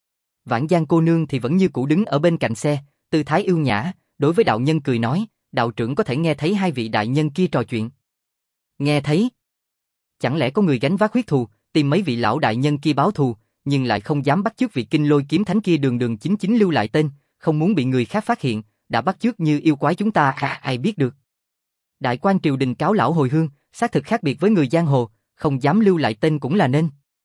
Vãn Giang cô nương thì vẫn như cũ đứng ở bên cạnh xe, tư thái ưu nhã, đối với đạo nhân cười nói, đạo trưởng có thể nghe thấy hai vị đại nhân kia trò chuyện. Nghe thấy? Chẳng lẽ có người gánh vác huyết thù, tìm mấy vị lão đại nhân kia báo thù, nhưng lại không dám bắt chước vị Kinh Lôi kiếm thánh kia đường đường chính chính lưu lại tên, không muốn bị người khác phát hiện, đã bắt chước như yêu quái chúng ta, à, ai biết được. Đại quan triều đình cáo lão hồi hương, xác thực khác biệt với người giang hồ, không dám lưu lại tên cũng là nên.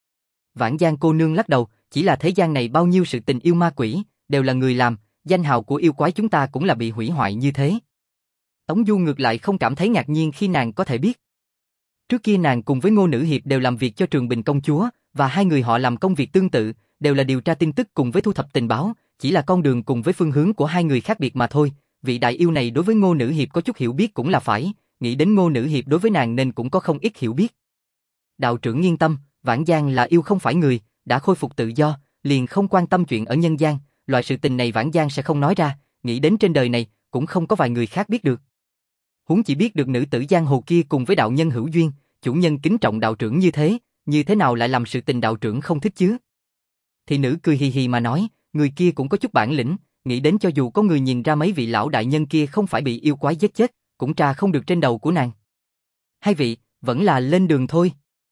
Vãn Giang cô nương lắc đầu, chỉ là thế gian này bao nhiêu sự tình yêu ma quỷ, đều là người làm, danh hào của yêu quái chúng ta cũng là bị hủy hoại như thế. Tống Du ngược lại không cảm thấy ngạc nhiên khi nàng có thể biết. Trước kia nàng cùng với Ngô Nữ Hiệp đều làm việc cho Trường Bình công chúa, và hai người họ làm công việc tương tự, đều là điều tra tin tức cùng với thu thập tình báo, chỉ là con đường cùng với phương hướng của hai người khác biệt mà thôi. Vị đại yêu này đối với Ngô Nữ Hiệp có chút hiểu biết cũng là phải, nghĩ đến Ngô Nữ Hiệp đối với nàng nên cũng có không ít hiểu biết. Đạo trưởng yên tâm, Vãn Giang là yêu không phải người, đã khôi phục tự do, liền không quan tâm chuyện ở nhân gian, loại sự tình này Vãn Giang sẽ không nói ra, nghĩ đến trên đời này cũng không có vài người khác biết được. Huống chỉ biết được nữ tử giang hồ kia cùng với đạo nhân hữu duyên, chủ nhân kính trọng đạo trưởng như thế, như thế nào lại làm sự tình đạo trưởng không thích chứ? Thị nữ cười hì hì mà nói, người kia cũng có chút bản lĩnh, nghĩ đến cho dù có người nhìn ra mấy vị lão đại nhân kia không phải bị yêu quái giết chết, cũng tra không được trên đầu của nàng. Hai vị, vẫn là lên đường thôi.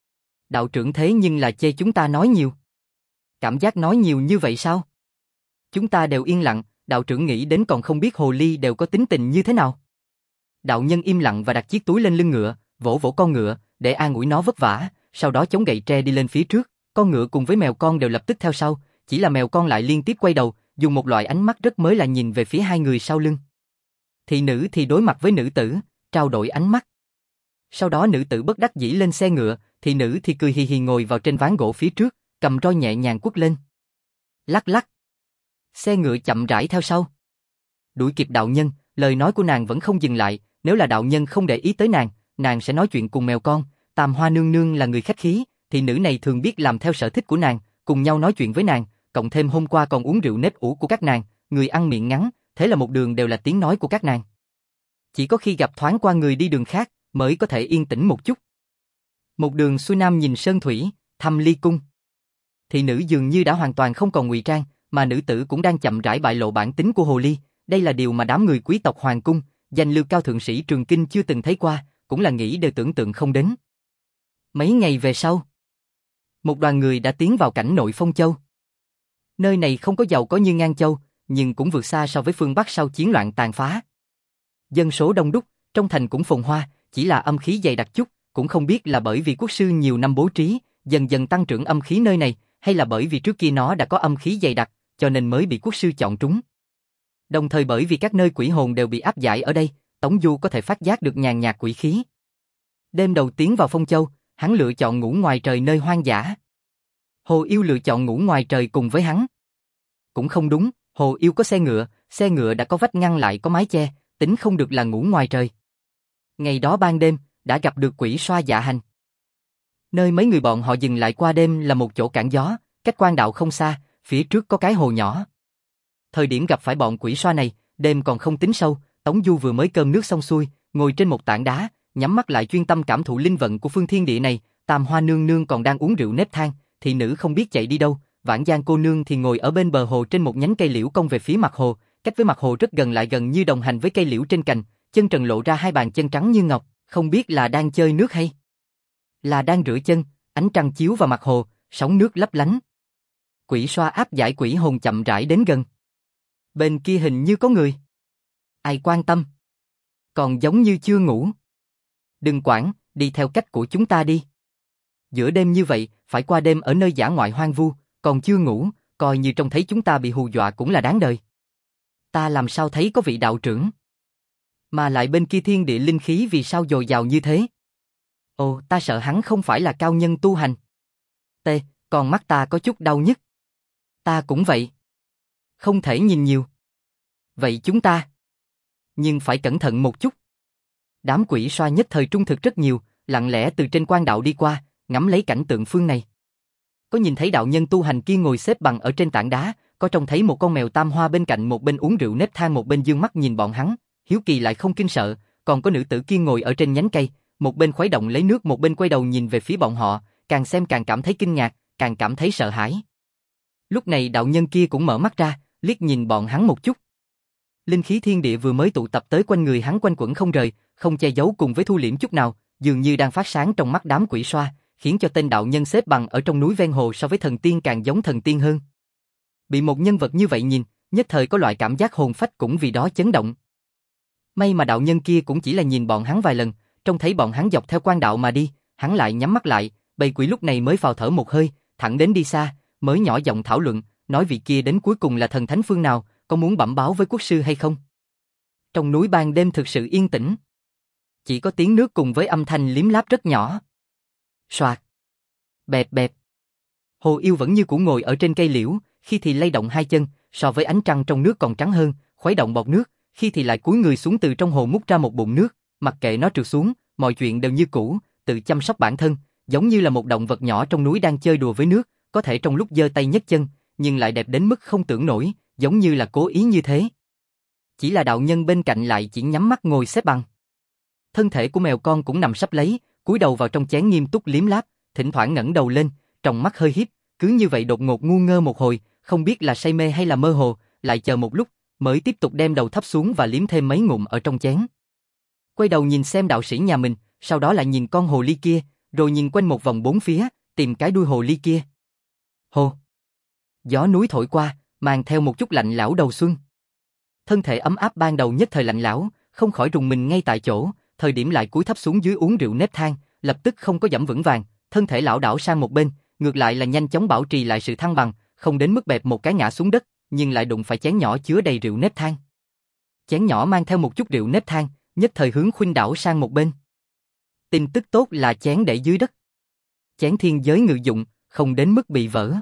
Đạo trưởng thế nhưng là chê chúng ta nói nhiều. Cảm giác nói nhiều như vậy sao? Chúng ta đều yên lặng, đạo trưởng nghĩ đến còn không biết hồ ly đều có tính tình như thế nào. Đạo nhân im lặng và đặt chiếc túi lên lưng ngựa, vỗ vỗ con ngựa, để an ủi nó vất vả, sau đó chống gậy tre đi lên phía trước, con ngựa cùng với mèo con đều lập tức theo sau, chỉ là mèo con lại liên tiếp quay đầu, dùng một loại ánh mắt rất mới lạ nhìn về phía hai người sau lưng. Thị nữ thì đối mặt với nữ tử, trao đổi ánh mắt. Sau đó nữ tử bất đắc dĩ lên xe ngựa, thị nữ thì cười hì hì ngồi vào trên ván gỗ phía trước, cầm roi nhẹ nhàng quất lên. Lắc lắc. Xe ngựa chậm rãi theo sau. Đuổi kịp đạo nhân, lời nói của nàng vẫn không dừng lại, nếu là đạo nhân không để ý tới nàng, nàng sẽ nói chuyện cùng mèo con. Tam Hoa nương nương là người khách khí, thị nữ này thường biết làm theo sở thích của nàng, cùng nhau nói chuyện với nàng, cộng thêm hôm qua còn uống rượu nếp ủ của các nàng, người ăn miệng ngắn, thế là một đường đều là tiếng nói của các nàng. Chỉ có khi gặp thoáng qua người đi đường khác, mới có thể yên tĩnh một chút. Một đường xuôi nam nhìn sơn thủy, thăm ly cung. Thị nữ dường như đã hoàn toàn không còn ngụy trang, mà nữ tử cũng đang chậm rãi bại lộ bản tính của hồ ly. Đây là điều mà đám người quý tộc hoàng cung, danh lưu cao thượng sĩ Trường Kinh chưa từng thấy qua, cũng là nghĩ đều tưởng tượng không đến. Mấy ngày về sau, một đoàn người đã tiến vào cảnh nội Phong Châu. Nơi này không có giàu có như Ngang Châu, nhưng cũng vượt xa so với phương Bắc sau chiến loạn tàn phá. Dân số đông đúc, trong thành cũng phồn hoa, chỉ là âm khí dày đặc chút, cũng không biết là bởi vì quốc sư nhiều năm bố trí, dần dần tăng trưởng âm khí nơi này, hay là bởi vì trước kia nó đã có âm khí dày đặc, cho nên mới bị quốc sư chọn trúng. Đồng thời bởi vì các nơi quỷ hồn đều bị áp giải ở đây, Tống Du có thể phát giác được nhàn nhạt quỷ khí. Đêm đầu tiến vào Phong Châu, hắn lựa chọn ngủ ngoài trời nơi hoang dã. Hồ Yêu lựa chọn ngủ ngoài trời cùng với hắn. Cũng không đúng, Hồ Yêu có xe ngựa, xe ngựa đã có vách ngăn lại có mái che, tính không được là ngủ ngoài trời. Ngày đó ban đêm, đã gặp được quỷ xoa dạ hành. Nơi mấy người bọn họ dừng lại qua đêm là một chỗ cản gió, cách quan đạo không xa, phía trước có cái hồ nhỏ. Thời điểm gặp phải bọn quỷ xoa này, đêm còn không tính sâu, Tống Du vừa mới cơm nước xong xuôi, ngồi trên một tảng đá, nhắm mắt lại chuyên tâm cảm thụ linh vận của phương thiên địa này. Tam Hoa nương nương còn đang uống rượu nếp than, thị nữ không biết chạy đi đâu, Vãn Giang cô nương thì ngồi ở bên bờ hồ trên một nhánh cây liễu cong về phía mặt hồ, cách với mặt hồ rất gần lại gần như đồng hành với cây liễu trên cành, chân trần lộ ra hai bàn chân trắng như ngọc, không biết là đang chơi nước hay là đang rửa chân. Ánh trăng chiếu vào mặt hồ, sóng nước lấp lánh. Quỷ xoa áp giải quỷ hồn chậm rãi đến gần. Bên kia hình như có người. Ai quan tâm? Còn giống như chưa ngủ. Đừng quản, đi theo cách của chúng ta đi. Giữa đêm như vậy, phải qua đêm ở nơi dã ngoại hoang vu, còn chưa ngủ, coi như trông thấy chúng ta bị hù dọa cũng là đáng đời. Ta làm sao thấy có vị đạo trưởng? Mà lại bên kia thiên địa linh khí vì sao dồi dào như thế? Ồ, ta sợ hắn không phải là cao nhân tu hành. T, còn mắt ta có chút đau nhức. Ta cũng vậy. Không thể nhìn nhiều. Vậy chúng ta? Nhưng phải cẩn thận một chút. Đám quỷ xoa nhất thời trung thực rất nhiều, lặng lẽ từ trên quan đạo đi qua, ngắm lấy cảnh tượng phương này. Có nhìn thấy đạo nhân tu hành kia ngồi xếp bằng ở trên tảng đá, có trông thấy một con mèo tam hoa bên cạnh một bên uống rượu nếp than một bên dương mắt nhìn bọn hắn, hiếu kỳ lại không kinh sợ, còn có nữ tử kia ngồi ở trên nhánh cây, một bên khuấy động lấy nước một bên quay đầu nhìn về phía bọn họ, càng xem càng cảm thấy kinh ngạc, càng cảm thấy sợ hãi. Lúc này đạo nhân kia cũng mở mắt ra, liếc nhìn bọn hắn một chút. Linh khí thiên địa vừa mới tụ tập tới quanh người hắn quanh quẩn không rời, không che giấu cùng với thu liễm chút nào, dường như đang phát sáng trong mắt đám quỷ xoa, khiến cho tên đạo nhân xếp bằng ở trong núi ven hồ so với thần tiên càng giống thần tiên hơn. Bị một nhân vật như vậy nhìn, nhất thời có loại cảm giác hồn phách cũng vì đó chấn động. May mà đạo nhân kia cũng chỉ là nhìn bọn hắn vài lần, trông thấy bọn hắn dọc theo quan đạo mà đi, hắn lại nhắm mắt lại, bầy quỷ lúc này mới phào thở một hơi, thẳng đến đi xa, mới nhỏ giọng thảo luận, nói vị kia đến cuối cùng là thần thánh phương nào, có muốn bẩm báo với quốc sư hay không? Trong núi ban đêm thực sự yên tĩnh. Chỉ có tiếng nước cùng với âm thanh liếm láp rất nhỏ. Soạt. Bẹp bẹp. Hồ Yêu vẫn như cũ ngồi ở trên cây liễu, khi thì lay động hai chân, so với ánh trăng trong nước còn trắng hơn, khuấy động bọt nước, khi thì lại cúi người xuống từ trong hồ múc ra một bụng nước, mặc kệ nó trượt xuống, mọi chuyện đều như cũ, tự chăm sóc bản thân, giống như là một động vật nhỏ trong núi đang chơi đùa với nước, có thể trong lúc giơ tay nhấc chân, nhưng lại đẹp đến mức không tưởng nổi, giống như là cố ý như thế. Chỉ là đạo nhân bên cạnh lại chỉ nhắm mắt ngồi xếp bằng. Thân thể của mèo con cũng nằm sấp lấy, cúi đầu vào trong chén nghiêm túc liếm láp, thỉnh thoảng ngẩng đầu lên, trong mắt hơi híp, cứ như vậy đột ngột ngu ngơ một hồi, không biết là say mê hay là mơ hồ, lại chờ một lúc, mới tiếp tục đem đầu thấp xuống và liếm thêm mấy ngụm ở trong chén. Quay đầu nhìn xem đạo sĩ nhà mình, sau đó lại nhìn con hồ ly kia, rồi nhìn quanh một vòng bốn phía, tìm cái đuôi hồ ly kia. Hồ. Gió núi thổi qua, mang theo một chút lạnh lẽo đầu xuân. Thân thể ấm áp ban đầu nhất thời lạnh lẽo, không khỏi rùng mình ngay tại chỗ, thời điểm lại cúi thấp xuống dưới uống rượu nếp than, lập tức không có dẫm vững vàng, thân thể lảo đảo sang một bên, ngược lại là nhanh chóng bảo trì lại sự thăng bằng, không đến mức bẹp một cái ngã xuống đất, nhưng lại đụng phải chén nhỏ chứa đầy rượu nếp than. Chén nhỏ mang theo một chút rượu nếp than, nhất thời hướng khuynh đảo sang một bên. Tin tức tốt là chén để dưới đất. Chén thiên giới ngự dụng, không đến mức bị vỡ.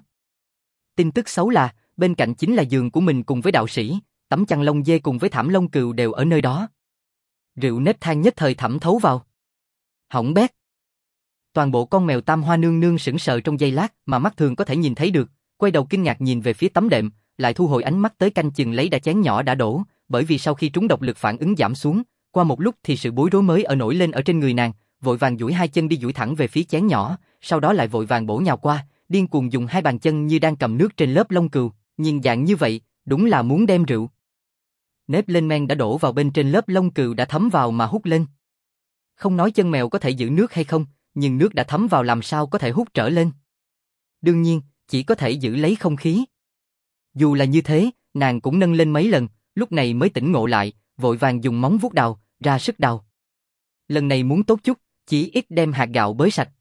Tin tức xấu là, bên cạnh chính là giường của mình cùng với đạo sĩ, tấm chăn lông dê cùng với thảm lông cừu đều ở nơi đó. Rượu nếp than nhất thời thẩm thấu vào. Hỏng bét. Toàn bộ con mèo Tam Hoa Nương Nương sững sờ trong giây lát mà mắt thường có thể nhìn thấy được, quay đầu kinh ngạc nhìn về phía tấm đệm, lại thu hồi ánh mắt tới canh chừng lấy đã chén nhỏ đã đổ, bởi vì sau khi trúng độc lực phản ứng giảm xuống, qua một lúc thì sự bối rối mới ở nổi lên ở trên người nàng, vội vàng duỗi hai chân đi duỗi thẳng về phía chén nhỏ, sau đó lại vội vàng bổ nhào qua, điên cuồng dùng hai bàn chân như đang cầm nước trên lớp lông cừu, nhìn dạng như vậy, đúng là muốn đem rượu nếp lên men đã đổ vào bên trên lớp lông cừu đã thấm vào mà hút lên. Không nói chân mèo có thể giữ nước hay không, nhưng nước đã thấm vào làm sao có thể hút trở lên. Đương nhiên, chỉ có thể giữ lấy không khí. Dù là như thế, nàng cũng nâng lên mấy lần, lúc này mới tỉnh ngộ lại, vội vàng dùng móng vuốt đào, ra sức đào. Lần này muốn tốt chút, chỉ ít đem hạt gạo bới sạch.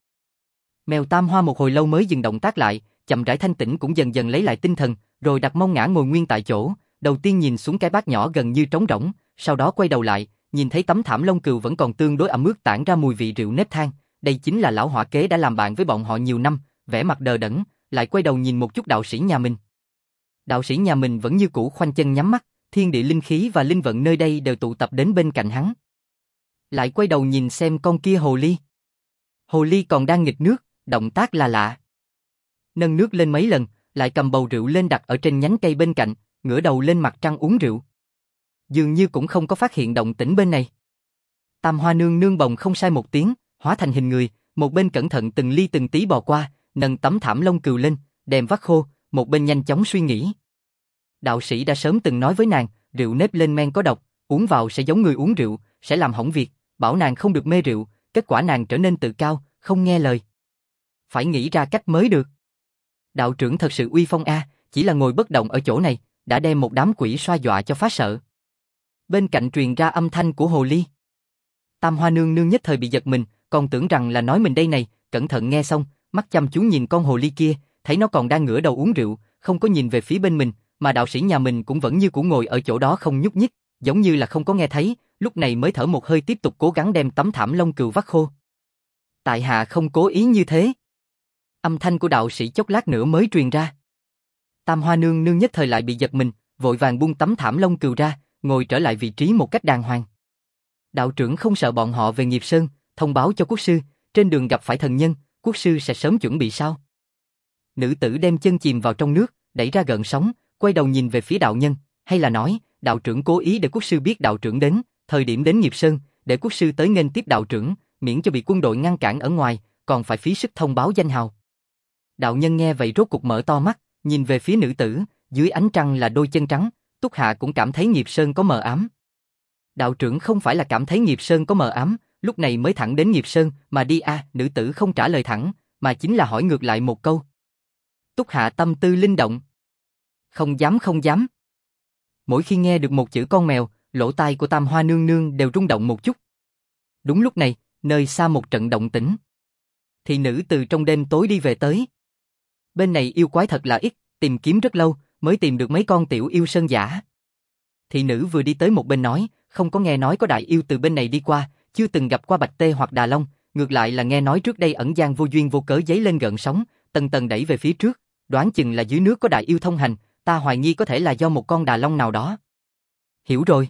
Mèo Tam Hoa một hồi lâu mới dừng động tác lại, chậm rãi thanh tĩnh cũng dần dần lấy lại tinh thần, rồi đặt mông ngã ngồi nguyên tại chỗ, đầu tiên nhìn xuống cái bát nhỏ gần như trống rỗng, sau đó quay đầu lại, nhìn thấy tấm thảm lông cừu vẫn còn tương đối ẩm ướt tản ra mùi vị rượu nếp than, đây chính là lão hỏa kế đã làm bạn với bọn họ nhiều năm, vẻ mặt đờ đẫn, lại quay đầu nhìn một chút đạo sĩ nhà mình. Đạo sĩ nhà mình vẫn như cũ khoanh chân nhắm mắt, thiên địa linh khí và linh vận nơi đây đều tụ tập đến bên cạnh hắn. Lại quay đầu nhìn xem con kia hồ ly. Hồ ly còn đang nghịch nước, động tác là lạ. Nâng nước lên mấy lần, lại cầm bầu rượu lên đặt ở trên nhánh cây bên cạnh, ngửa đầu lên mặt trăng uống rượu. Dường như cũng không có phát hiện động tĩnh bên này. Tam Hoa Nương Nương bồng không sai một tiếng, hóa thành hình người, một bên cẩn thận từng ly từng tí bò qua, nâng tấm thảm lông cừu lên, đem vắt khô, một bên nhanh chóng suy nghĩ. Đạo sĩ đã sớm từng nói với nàng, rượu nếp lên men có độc, uống vào sẽ giống người uống rượu, sẽ làm hỏng việc, bảo nàng không được mê rượu, kết quả nàng trở nên tự cao, không nghe lời. Phải nghĩ ra cách mới được. Đạo trưởng thật sự uy phong a, chỉ là ngồi bất động ở chỗ này, đã đem một đám quỷ xoa dọa cho phá sợ. Bên cạnh truyền ra âm thanh của hồ ly. Tam Hoa Nương Nương nhất thời bị giật mình, còn tưởng rằng là nói mình đây này, cẩn thận nghe xong, mắt chăm chú nhìn con hồ ly kia, thấy nó còn đang ngửa đầu uống rượu, không có nhìn về phía bên mình, mà đạo sĩ nhà mình cũng vẫn như cũ ngồi ở chỗ đó không nhúc nhích, giống như là không có nghe thấy, lúc này mới thở một hơi tiếp tục cố gắng đem tấm thảm lông cừu vắt khô. Tại hạ không cố ý như thế. Âm thanh của đạo sĩ chốc lát nữa mới truyền ra. Tam Hoa Nương Nương nhất thời lại bị giật mình, vội vàng buông tấm thảm lông cừu ra, ngồi trở lại vị trí một cách đàng hoàng. Đạo trưởng không sợ bọn họ về Nghiệp Sơn, thông báo cho quốc sư, trên đường gặp phải thần nhân, quốc sư sẽ sớm chuẩn bị sao? Nữ tử đem chân chìm vào trong nước, đẩy ra gợn sóng, quay đầu nhìn về phía đạo nhân, hay là nói, đạo trưởng cố ý để quốc sư biết đạo trưởng đến, thời điểm đến Nghiệp Sơn, để quốc sư tới nghênh tiếp đạo trưởng, miễn cho bị quân đội ngăn cản ở ngoài, còn phải phí sức thông báo danh hào. Đạo nhân nghe vậy rốt cục mở to mắt, nhìn về phía nữ tử, dưới ánh trăng là đôi chân trắng, Túc Hạ cũng cảm thấy Nghiệp Sơn có mờ ám. Đạo trưởng không phải là cảm thấy Nghiệp Sơn có mờ ám, lúc này mới thẳng đến Nghiệp Sơn mà đi a, à, nữ tử không trả lời thẳng, mà chính là hỏi ngược lại một câu. Túc Hạ tâm tư linh động. Không dám không dám. Mỗi khi nghe được một chữ con mèo, lỗ tai của Tam Hoa Nương Nương đều rung động một chút. Đúng lúc này, nơi xa một trận động tĩnh. Thị nữ từ trong đêm tối đi về tới. Bên này yêu quái thật là ít, tìm kiếm rất lâu, mới tìm được mấy con tiểu yêu sơn giả. Thị nữ vừa đi tới một bên nói, không có nghe nói có đại yêu từ bên này đi qua, chưa từng gặp qua Bạch Tê hoặc Đà Long, ngược lại là nghe nói trước đây ẩn giang vô duyên vô cớ giấy lên gợn sóng, tầng tầng đẩy về phía trước, đoán chừng là dưới nước có đại yêu thông hành, ta hoài nghi có thể là do một con Đà Long nào đó. Hiểu rồi.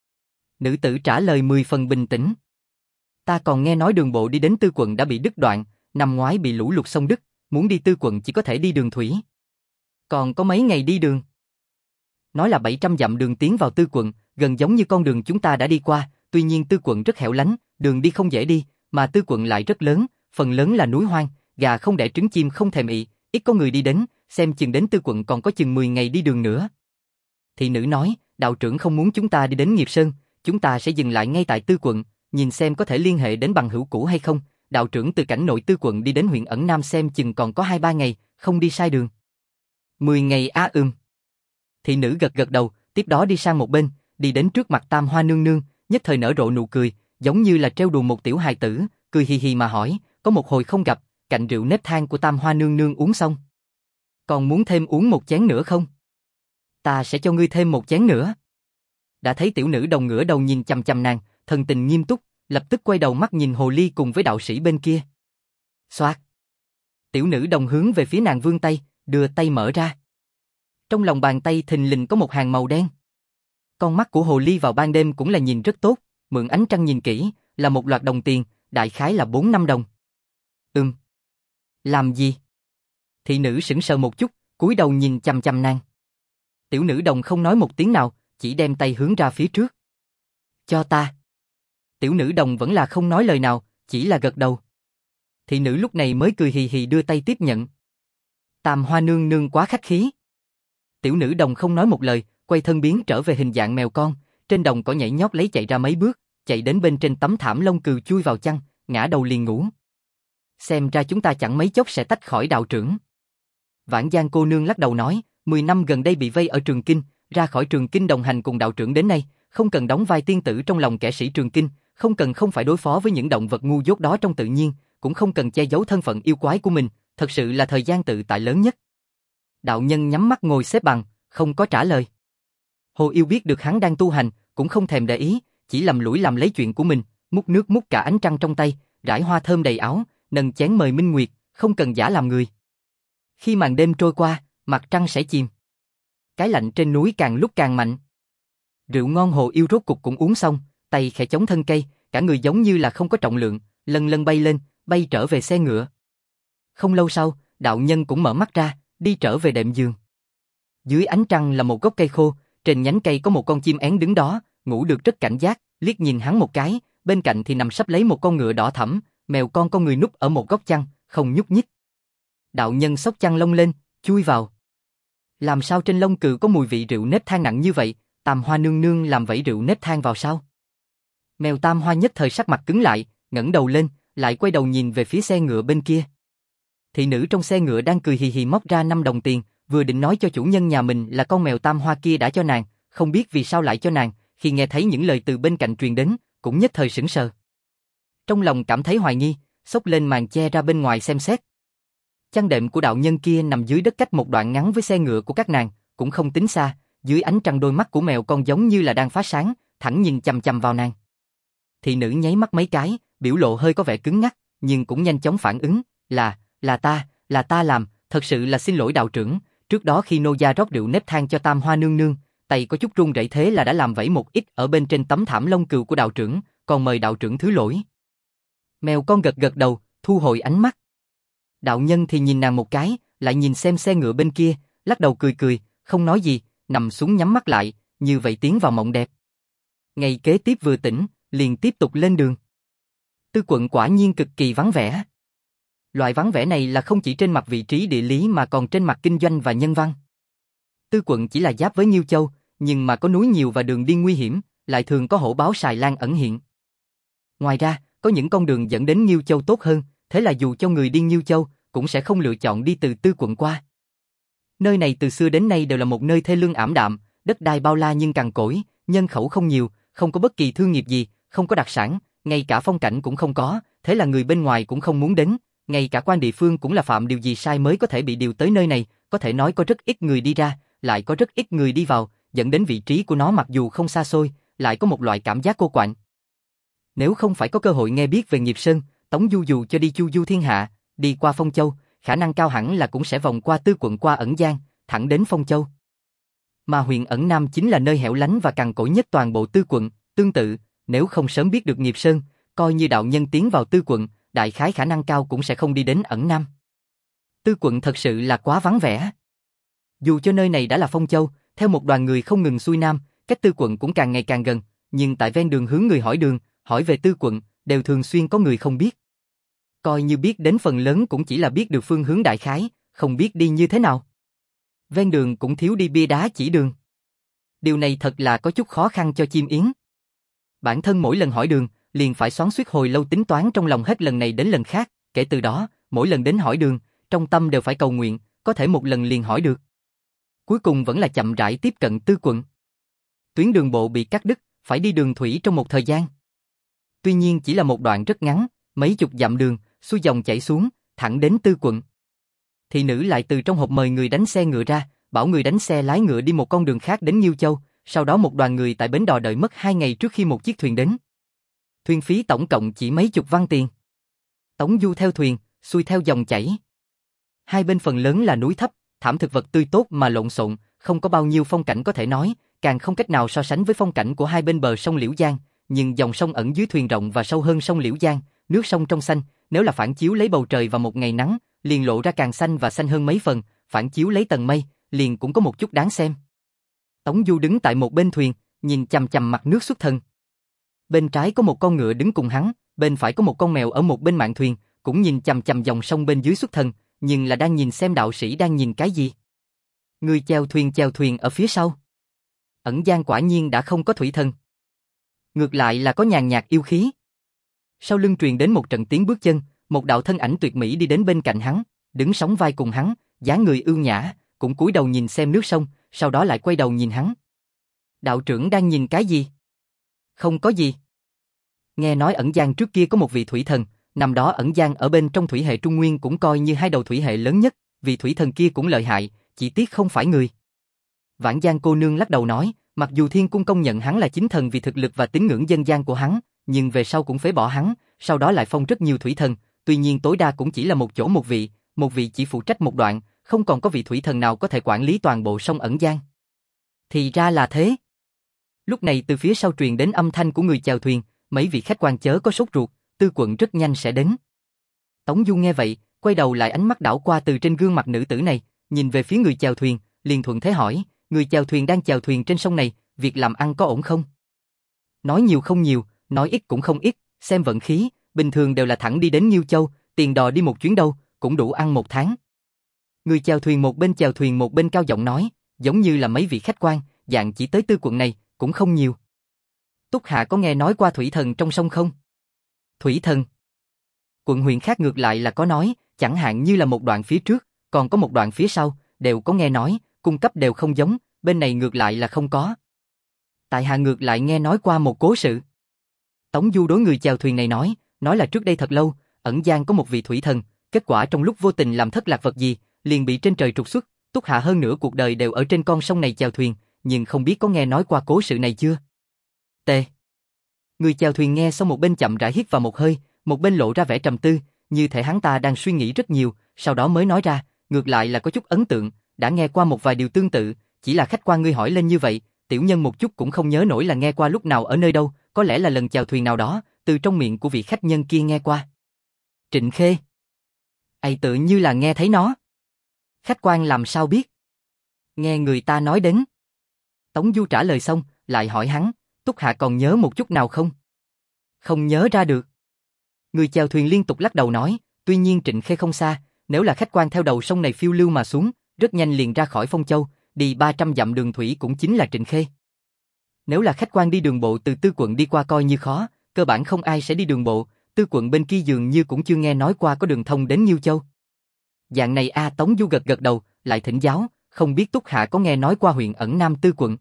Nữ tử trả lời mười phần bình tĩnh. Ta còn nghe nói đường bộ đi đến Tư Quận đã bị đứt đoạn, năm ngoái bị lũ lụt sông đứt, muốn đi Tư Quận chỉ có thể đi đường thủy. Còn có mấy ngày đi đường. Nói là bảy trăm dặm đường tiến vào Tư Quận, gần giống như con đường chúng ta đã đi qua, tuy nhiên Tư Quận rất hẻo lánh, đường đi không dễ đi, mà Tư Quận lại rất lớn, phần lớn là núi hoang, gà không đẻ trứng chim không thèm ị, ít có người đi đến, xem chừng đến Tư Quận còn có chừng mười ngày đi đường nữa. Thị nữ nói, đạo trưởng không muốn chúng ta đi đến Nghiệp Sơn, chúng ta sẽ dừng lại ngay tại Tư Quận, nhìn xem có thể liên hệ đến bằng hữu cũ hay không. Đạo trưởng từ cảnh nội Tư Quận đi đến huyện Ẩn Nam xem chừng còn có hai ba ngày, không đi sai đường. Mười ngày á ưm. Thị nữ gật gật đầu, tiếp đó đi sang một bên, đi đến trước mặt Tam Hoa Nương Nương, nhất thời nở rộ nụ cười, giống như là trêu đùa một tiểu hài tử, cười hì hì mà hỏi, có một hồi không gặp, cạnh rượu nếp than của Tam Hoa Nương Nương uống xong. Còn muốn thêm uống một chén nữa không? Ta sẽ cho ngươi thêm một chén nữa. Đã thấy tiểu nữ đồng ngửa đầu nhìn chằm chằm nàng, thần tình nghiêm túc, lập tức quay đầu mắt nhìn hồ ly cùng với đạo sĩ bên kia. Xoạt. Tiểu nữ đồng hướng về phía nàng vươn tay, đưa tay mở ra. Trong lòng bàn tay thình lình có một hàng màu đen. Con mắt của hồ ly vào ban đêm cũng là nhìn rất tốt, mượn ánh trăng nhìn kỹ, là một loạt đồng tiền, đại khái là bốn năm đồng. Ừm. Làm gì? Thị nữ sững sờ một chút, cúi đầu nhìn chằm chằm nàng. Tiểu nữ đồng không nói một tiếng nào, chỉ đem tay hướng ra phía trước. Cho ta. Tiểu nữ đồng vẫn là không nói lời nào, chỉ là gật đầu. Thị nữ lúc này mới cười hì hì đưa tay tiếp nhận. Tam Hoa nương nương quá khách khí. Tiểu nữ đồng không nói một lời, quay thân biến trở về hình dạng mèo con, trên đồng cỏ nhảy nhót lấy chạy ra mấy bước, chạy đến bên trên tấm thảm lông cừu chui vào chăn, ngã đầu liền ngủ. Xem ra chúng ta chẳng mấy chốc sẽ tách khỏi đạo trưởng. Vãn Giang cô nương lắc đầu nói, mười năm gần đây bị vây ở Trường Kinh, ra khỏi Trường Kinh đồng hành cùng đạo trưởng đến nay, không cần đóng vai tiên tử trong lòng kẻ sĩ Trường Kinh, không cần không phải đối phó với những động vật ngu dốt đó trong tự nhiên, cũng không cần che giấu thân phận yêu quái của mình, thật sự là thời gian tự tại lớn nhất. Đạo nhân nhắm mắt ngồi xếp bằng, không có trả lời. Hồ Yêu biết được hắn đang tu hành, cũng không thèm để ý, chỉ lầm lũi làm lấy chuyện của mình, múc nước múc cả ánh trăng trong tay, rải hoa thơm đầy áo, nâng chén mời Minh Nguyệt, không cần giả làm người. Khi màn đêm trôi qua, mặt trăng sẽ chìm. Cái lạnh trên núi càng lúc càng mạnh. Rượu ngon Hồ Yêu rốt cục cũng uống xong, tay khẽ chống thân cây, cả người giống như là không có trọng lượng, lân lân bay lên, bay trở về xe ngựa. Không lâu sau, đạo nhân cũng mở mắt ra, đi trở về đệm giường. Dưới ánh trăng là một gốc cây khô, trên nhánh cây có một con chim én đứng đó, ngủ được rất cảnh giác, liếc nhìn hắn một cái, bên cạnh thì nằm sấp lấy một con ngựa đỏ thẫm, mèo con con người núp ở một góc chăn, không nhúc nhích. Đạo nhân xốc chăn lông lên, chui vào. Làm sao trên lông cừu có mùi vị rượu nếp than nặng như vậy, Tam Hoa nương nương làm vẩy rượu nếp than vào sao? Mèo Tam Hoa nhất thời sắc mặt cứng lại, ngẩng đầu lên, lại quay đầu nhìn về phía xe ngựa bên kia. Thị nữ trong xe ngựa đang cười hì hì móc ra năm đồng tiền, vừa định nói cho chủ nhân nhà mình là con mèo Tam Hoa kia đã cho nàng, không biết vì sao lại cho nàng, khi nghe thấy những lời từ bên cạnh truyền đến, cũng nhất thời sững sờ. Trong lòng cảm thấy hoài nghi, xốc lên màn che ra bên ngoài xem xét. Chăn đệm của đạo nhân kia nằm dưới đất cách một đoạn ngắn với xe ngựa của các nàng, cũng không tính xa, dưới ánh trăng đôi mắt của mèo con giống như là đang phát sáng, thẳng nhìn chằm chằm vào nàng. Thị nữ nháy mắt mấy cái, biểu lộ hơi có vẻ cứng ngắc, nhưng cũng nhanh chóng phản ứng, là, là ta, là ta làm, thật sự là xin lỗi đạo trưởng, trước đó khi nô gia rót rượu nếp than cho Tam Hoa nương nương, tay có chút run rẩy thế là đã làm vẩy một ít ở bên trên tấm thảm lông cừu của đạo trưởng, còn mời đạo trưởng thứ lỗi. Mèo con gật gật đầu, thu hồi ánh mắt. Đạo nhân thì nhìn nàng một cái, lại nhìn xem xe ngựa bên kia, lắc đầu cười cười, không nói gì, nằm xuống nhắm mắt lại, như vậy tiến vào mộng đẹp. Ngày kế tiếp vừa tỉnh, liền tiếp tục lên đường. Tư quận quả nhiên cực kỳ vắng vẻ. Loại vắng vẻ này là không chỉ trên mặt vị trí địa lý mà còn trên mặt kinh doanh và nhân văn. Tư quận chỉ là giáp với Nhiêu Châu, nhưng mà có núi nhiều và đường đi nguy hiểm, lại thường có hổ báo Sài Lan ẩn hiện. Ngoài ra, có những con đường dẫn đến Nhiêu Châu tốt hơn, thế là dù cho người đi Nhiêu Châu, cũng sẽ không lựa chọn đi từ Tư quận qua. Nơi này từ xưa đến nay đều là một nơi thê lương ảm đạm, đất đai bao la nhưng cằn cỗi, nhân khẩu không nhiều, không có bất kỳ thương nghiệp gì, không có đặc sản, ngay cả phong cảnh cũng không có, thế là người bên ngoài cũng không muốn đến, ngay cả quan địa phương cũng là phạm điều gì sai mới có thể bị điều tới nơi này, có thể nói có rất ít người đi ra, lại có rất ít người đi vào, dẫn đến vị trí của nó mặc dù không xa xôi, lại có một loại cảm giác cô quạnh. Nếu không phải có cơ hội nghe biết về Nghiệp Sơn, Tống Du dù cho đi chu du thiên hạ, đi qua Phong Châu, khả năng cao hẳn là cũng sẽ vòng qua Tư quận qua Ẩn Giang, thẳng đến Phong Châu. Mà huyện Ẩn Nam chính là nơi hẻo lánh và cằn cỗi nhất toàn bộ Tư quận, tương tự, nếu không sớm biết được Nghiệp Sơn, coi như đạo nhân tiến vào Tư quận, đại khái khả năng cao cũng sẽ không đi đến Ẩn Nam. Tư quận thật sự là quá vắng vẻ. Dù cho nơi này đã là Phong Châu, theo một đoàn người không ngừng xuôi nam, cách Tư quận cũng càng ngày càng gần, nhưng tại ven đường hướng người hỏi đường, hỏi về Tư quận, đều thường xuyên có người không biết. Coi như biết đến phần lớn cũng chỉ là biết được phương hướng đại khái, không biết đi như thế nào. Ven đường cũng thiếu đi bia đá chỉ đường. Điều này thật là có chút khó khăn cho chim yến. Bản thân mỗi lần hỏi đường, liền phải xoắn xuýt hồi lâu tính toán trong lòng hết lần này đến lần khác, kể từ đó, mỗi lần đến hỏi đường, trong tâm đều phải cầu nguyện, có thể một lần liền hỏi được. Cuối cùng vẫn là chậm rãi tiếp cận Tư quận. Tuyến đường bộ bị cắt đứt, phải đi đường thủy trong một thời gian. Tuy nhiên chỉ là một đoạn rất ngắn, mấy chục dặm đường, xuôi dòng chảy xuống, thẳng đến Tư quận. thị nữ lại từ trong hộp mời người đánh xe ngựa ra, bảo người đánh xe lái ngựa đi một con đường khác đến Nhiêu Châu, sau đó một đoàn người tại bến đò đợi mất hai ngày trước khi một chiếc thuyền đến. Thuyền phí tổng cộng chỉ mấy chục văn tiền. Tống Du theo thuyền, xuôi theo dòng chảy. Hai bên phần lớn là núi thấp, thảm thực vật tươi tốt mà lộn xộn, không có bao nhiêu phong cảnh có thể nói, càng không cách nào so sánh với phong cảnh của hai bên bờ sông Liễu Giang, nhưng dòng sông ẩn dưới thuyền rộng và sâu hơn sông Liễu Giang, nước sông trong xanh, nếu là phản chiếu lấy bầu trời và một ngày nắng, liền lộ ra càng xanh và xanh hơn mấy phần, phản chiếu lấy tầng mây, liền cũng có một chút đáng xem. Tống Du đứng tại một bên thuyền, nhìn chằm chằm mặt nước xuất thần. Bên trái có một con ngựa đứng cùng hắn, bên phải có một con mèo ở một bên mạn thuyền, cũng nhìn chằm chằm dòng sông bên dưới xuất thần, nhưng là đang nhìn xem đạo sĩ đang nhìn cái gì. Người chèo thuyền chèo thuyền ở phía sau. Ẩn Giang quả nhiên đã không có thủy thần. Ngược lại là có nhàn nhạt yêu khí. Sau lưng truyền đến một trận tiếng bước chân, một đạo thân ảnh tuyệt mỹ đi đến bên cạnh hắn, đứng sóng vai cùng hắn, dáng người ưu nhã, cũng cúi đầu nhìn xem nước sông, sau đó lại quay đầu nhìn hắn. Đạo trưởng đang nhìn cái gì? Không có gì. Nghe nói Ẩn Giang trước kia có một vị thủy thần, năm đó Ẩn Giang ở bên trong thủy hệ Trung Nguyên cũng coi như hai đầu thủy hệ lớn nhất, vị thủy thần kia cũng lợi hại, chỉ tiếc không phải người. Vãn Giang cô nương lắc đầu nói, mặc dù Thiên Cung công nhận hắn là chính thần vì thực lực và tín ngưỡng dân gian của hắn, nhưng về sau cũng phế bỏ hắn, sau đó lại phong rất nhiều thủy thần, tuy nhiên tối đa cũng chỉ là một chỗ một vị, một vị chỉ phụ trách một đoạn, không còn có vị thủy thần nào có thể quản lý toàn bộ sông Ẩn Giang. Thì ra là thế. Lúc này từ phía sau truyền đến âm thanh của người chèo thuyền, mấy vị khách quan chớ có sốt ruột, Tư quận rất nhanh sẽ đến. Tống Du nghe vậy, quay đầu lại ánh mắt đảo qua từ trên gương mặt nữ tử này, nhìn về phía người chèo thuyền, liền thuận thế hỏi, người chèo thuyền đang chèo thuyền trên sông này, việc làm ăn có ổn không? Nói nhiều không nhiều, nói ít cũng không ít, xem vận khí, bình thường đều là thẳng đi đến Nhiêu Châu, tiền đò đi một chuyến đâu, cũng đủ ăn một tháng. Người chèo thuyền một bên chèo thuyền một bên cao giọng nói, giống như là mấy vị khách quan, dạng chỉ tới Tư quận này, cũng không nhiều. Túc Hạ có nghe nói qua thủy thần trong sông không? Thủy thần? Quận huyện khác ngược lại là có nói, chẳng hạn như là một đoạn phía trước, còn có một đoạn phía sau, đều có nghe nói, cung cấp đều không giống, bên này ngược lại là không có. Tại hạ ngược lại nghe nói qua một cố sự. Tống Du đối người chèo thuyền này nói, nói là trước đây thật lâu, Ẩn Giang có một vị thủy thần, kết quả trong lúc vô tình làm thất lạc vật gì, liền bị trên trời trục xuất, Túc Hạ hơn nửa cuộc đời đều ở trên con sông này chèo thuyền, nhưng không biết có nghe nói qua cố sự này chưa? T. Người chèo thuyền nghe xong một bên chậm rãi hít vào một hơi, một bên lộ ra vẻ trầm tư, như thể hắn ta đang suy nghĩ rất nhiều, sau đó mới nói ra, ngược lại là có chút ấn tượng, đã nghe qua một vài điều tương tự, chỉ là khách quan ngươi hỏi lên như vậy, tiểu nhân một chút cũng không nhớ nổi là nghe qua lúc nào ở nơi đâu, có lẽ là lần chèo thuyền nào đó, từ trong miệng của vị khách nhân kia nghe qua. Trịnh Khê. Ây tự như là nghe thấy nó. Khách quan làm sao biết? Nghe người ta nói đến. Tống Du trả lời xong, lại hỏi hắn, Túc Hạ còn nhớ một chút nào không? Không nhớ ra được. Người chèo thuyền liên tục lắc đầu nói, tuy nhiên Trịnh Khê không xa, nếu là khách quan theo đầu sông này phiêu lưu mà xuống, rất nhanh liền ra khỏi Phong Châu, đi ba trăm dặm đường thủy cũng chính là Trịnh Khê. Nếu là khách quan đi đường bộ từ Tư quận đi qua coi như khó, cơ bản không ai sẽ đi đường bộ, Tư quận bên kia dường như cũng chưa nghe nói qua có đường thông đến Nhiêu Châu. Dạng này a Tống Du gật gật đầu, lại thỉnh giáo, không biết Túc Hạ có nghe nói qua huyện Ẩn Nam Tư quận.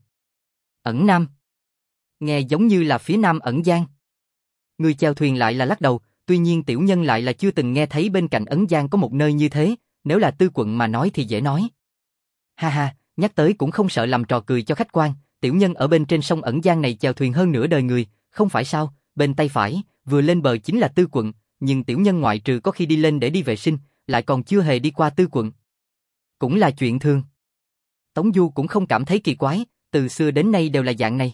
Ẩn Nam? Nghe giống như là phía nam Ẩn Giang. Người chèo thuyền lại là lắc đầu, tuy nhiên tiểu nhân lại là chưa từng nghe thấy bên cạnh Ẩn Giang có một nơi như thế, nếu là Tư quận mà nói thì dễ nói. Ha ha, nhắc tới cũng không sợ làm trò cười cho khách quan, tiểu nhân ở bên trên sông Ẩn Giang này chèo thuyền hơn nửa đời người, không phải sao, bên tay phải, vừa lên bờ chính là Tư quận, nhưng tiểu nhân ngoại trừ có khi đi lên để đi vệ sinh, lại còn chưa hề đi qua Tư quận. Cũng là chuyện thường. Tống Du cũng không cảm thấy kỳ quái, từ xưa đến nay đều là dạng này.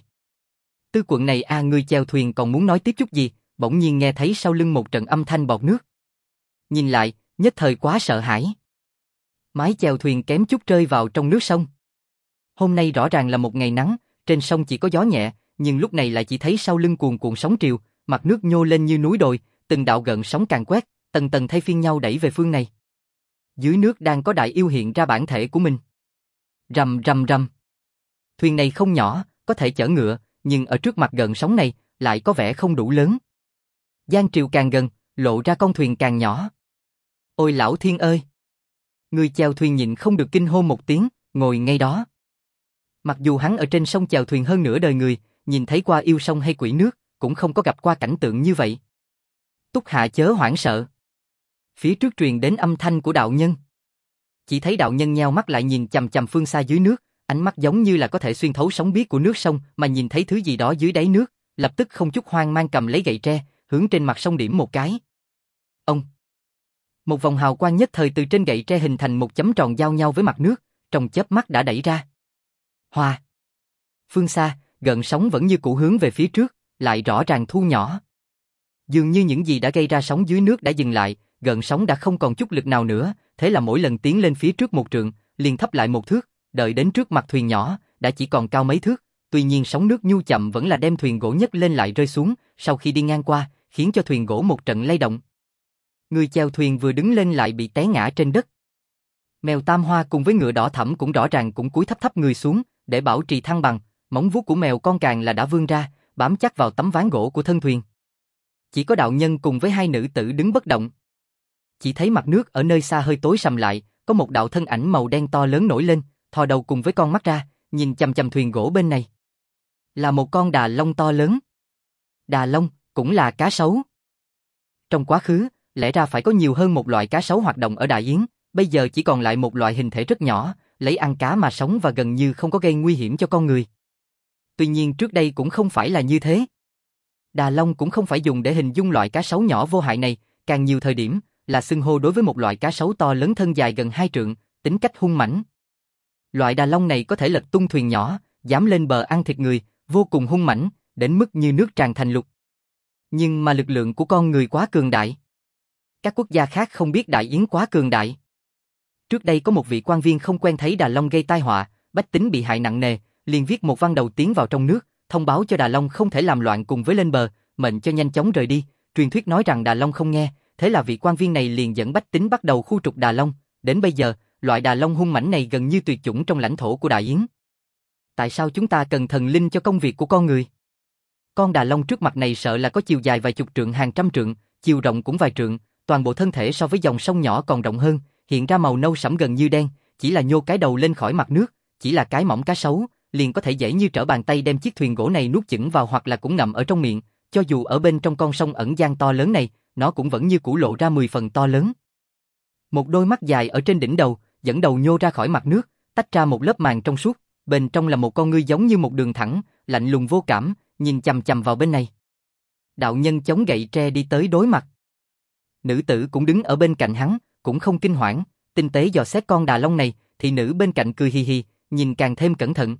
Tư quận này a người chèo thuyền còn muốn nói tiếp chút gì, bỗng nhiên nghe thấy sau lưng một trận âm thanh bọt nước. Nhìn lại, nhất thời quá sợ hãi. Mái chèo thuyền kém chút rơi vào trong nước sông. Hôm nay rõ ràng là một ngày nắng, trên sông chỉ có gió nhẹ, nhưng lúc này lại chỉ thấy sau lưng cuồn cuộn sóng triều, mặt nước nhô lên như núi đồi, từng đạo gợn sóng càng quét, tầng tầng thay phiên nhau đẩy về phương này. Dưới nước đang có đại yêu hiện ra bản thể của mình. Rầm rầm rầm. Thuyền này không nhỏ, có thể chở ngựa, nhưng ở trước mặt gợn sóng này, lại có vẻ không đủ lớn. Giang triều càng gần, lộ ra con thuyền càng nhỏ. Ôi lão thiên ơi! Người chèo thuyền nhịn không được kinh hô một tiếng, ngồi ngay đó. Mặc dù hắn ở trên sông chèo thuyền hơn nửa đời người, nhìn thấy qua yêu sông hay quỷ nước, cũng không có gặp qua cảnh tượng như vậy. Túc Hạ chớ hoảng sợ. Phía trước truyền đến âm thanh của đạo nhân. Chỉ thấy đạo nhân nheo mắt lại nhìn chằm chằm phương xa dưới nước, ánh mắt giống như là có thể xuyên thấu sóng biếc của nước sông, mà nhìn thấy thứ gì đó dưới đáy nước, lập tức không chút hoang mang cầm lấy gậy tre, hướng trên mặt sông điểm một cái. Ông. Một vòng hào quang nhất thời từ trên gậy tre hình thành một chấm tròn giao nhau với mặt nước, trong chớp mắt đã đẩy ra. Hoa. Phương xa, gợn sóng vẫn như cũ hướng về phía trước, lại rõ ràng thu nhỏ. Dường như những gì đã gây ra sóng dưới nước đã dừng lại, gợn sóng đã không còn chút lực nào nữa, thế là mỗi lần tiến lên phía trước một trượng, liền thấp lại một thước, đợi đến trước mặt thuyền nhỏ, đã chỉ còn cao mấy thước, tuy nhiên sóng nước nhu chậm vẫn là đem thuyền gỗ nhấc lên lại rơi xuống, sau khi đi ngang qua, khiến cho thuyền gỗ một trận lay động. Người chèo thuyền vừa đứng lên lại bị té ngã trên đất. Mèo Tam Hoa cùng với ngựa đỏ thẫm cũng rõ ràng cũng cúi thấp thấp người xuống, để bảo trì thăng bằng, móng vuốt của mèo con càng là đã vươn ra, bám chắc vào tấm ván gỗ của thân thuyền. Chỉ có đạo nhân cùng với hai nữ tử đứng bất động. Chỉ thấy mặt nước ở nơi xa hơi tối sầm lại, có một đạo thân ảnh màu đen to lớn nổi lên, thò đầu cùng với con mắt ra, nhìn chằm chằm thuyền gỗ bên này. Là một con đà long to lớn. Đà long, cũng là cá sấu. Trong quá khứ, lẽ ra phải có nhiều hơn một loại cá sấu hoạt động ở Đại Yến, bây giờ chỉ còn lại một loại hình thể rất nhỏ, lấy ăn cá mà sống và gần như không có gây nguy hiểm cho con người. Tuy nhiên trước đây cũng không phải là như thế. Đà long cũng không phải dùng để hình dung loại cá sấu nhỏ vô hại này, càng nhiều thời điểm là xưng hô đối với một loại cá sấu to lớn thân dài gần hai trượng, tính cách hung mãnh. Loại đà long này có thể lật tung thuyền nhỏ, dám lên bờ ăn thịt người, vô cùng hung mãnh, đến mức như nước tràn thành lục. Nhưng mà lực lượng của con người quá cường đại. Các quốc gia khác không biết Đại Yến quá cường đại. Trước đây có một vị quan viên không quen thấy đà long gây tai họa, bách tính bị hại nặng nề, liền viết một văn đầu tiến vào trong nước, thông báo cho đà long không thể làm loạn cùng với lên bờ, mệnh cho nhanh chóng rời đi. Truyền thuyết nói rằng đà long không nghe, thế là vị quan viên này liền dẫn bách tính bắt đầu khu trục đà long. Đến bây giờ, loại đà long hung mãnh này gần như tuyệt chủng trong lãnh thổ của Đại Yến. Tại sao chúng ta cần thần linh cho công việc của con người? Con đà long trước mặt này sợ là có chiều dài vài chục trượng hàng trăm trượng, chiều rộng cũng vài trượng, toàn bộ thân thể so với dòng sông nhỏ còn rộng hơn, hiện ra màu nâu sẫm gần như đen, chỉ là nhô cái đầu lên khỏi mặt nước, chỉ là cái mỏng cá sấu, liền có thể dễ như trở bàn tay đem chiếc thuyền gỗ này nuốt chửng vào hoặc là cũng ngậm ở trong miệng, cho dù ở bên trong con sông ẩn giang to lớn này, nó cũng vẫn như cũ lộ ra mười phần to lớn. Một đôi mắt dài ở trên đỉnh đầu, dẫn đầu nhô ra khỏi mặt nước, tách ra một lớp màng trong suốt, bên trong là một con ngươi giống như một đường thẳng, lạnh lùng vô cảm, nhìn chằm chằm vào bên này. Đạo nhân chống gậy tre đi tới đối mặt. Nữ tử cũng đứng ở bên cạnh hắn, cũng không kinh hoảng, tinh tế dò xét con đà long này, thì nữ bên cạnh cười hì hì, nhìn càng thêm cẩn thận.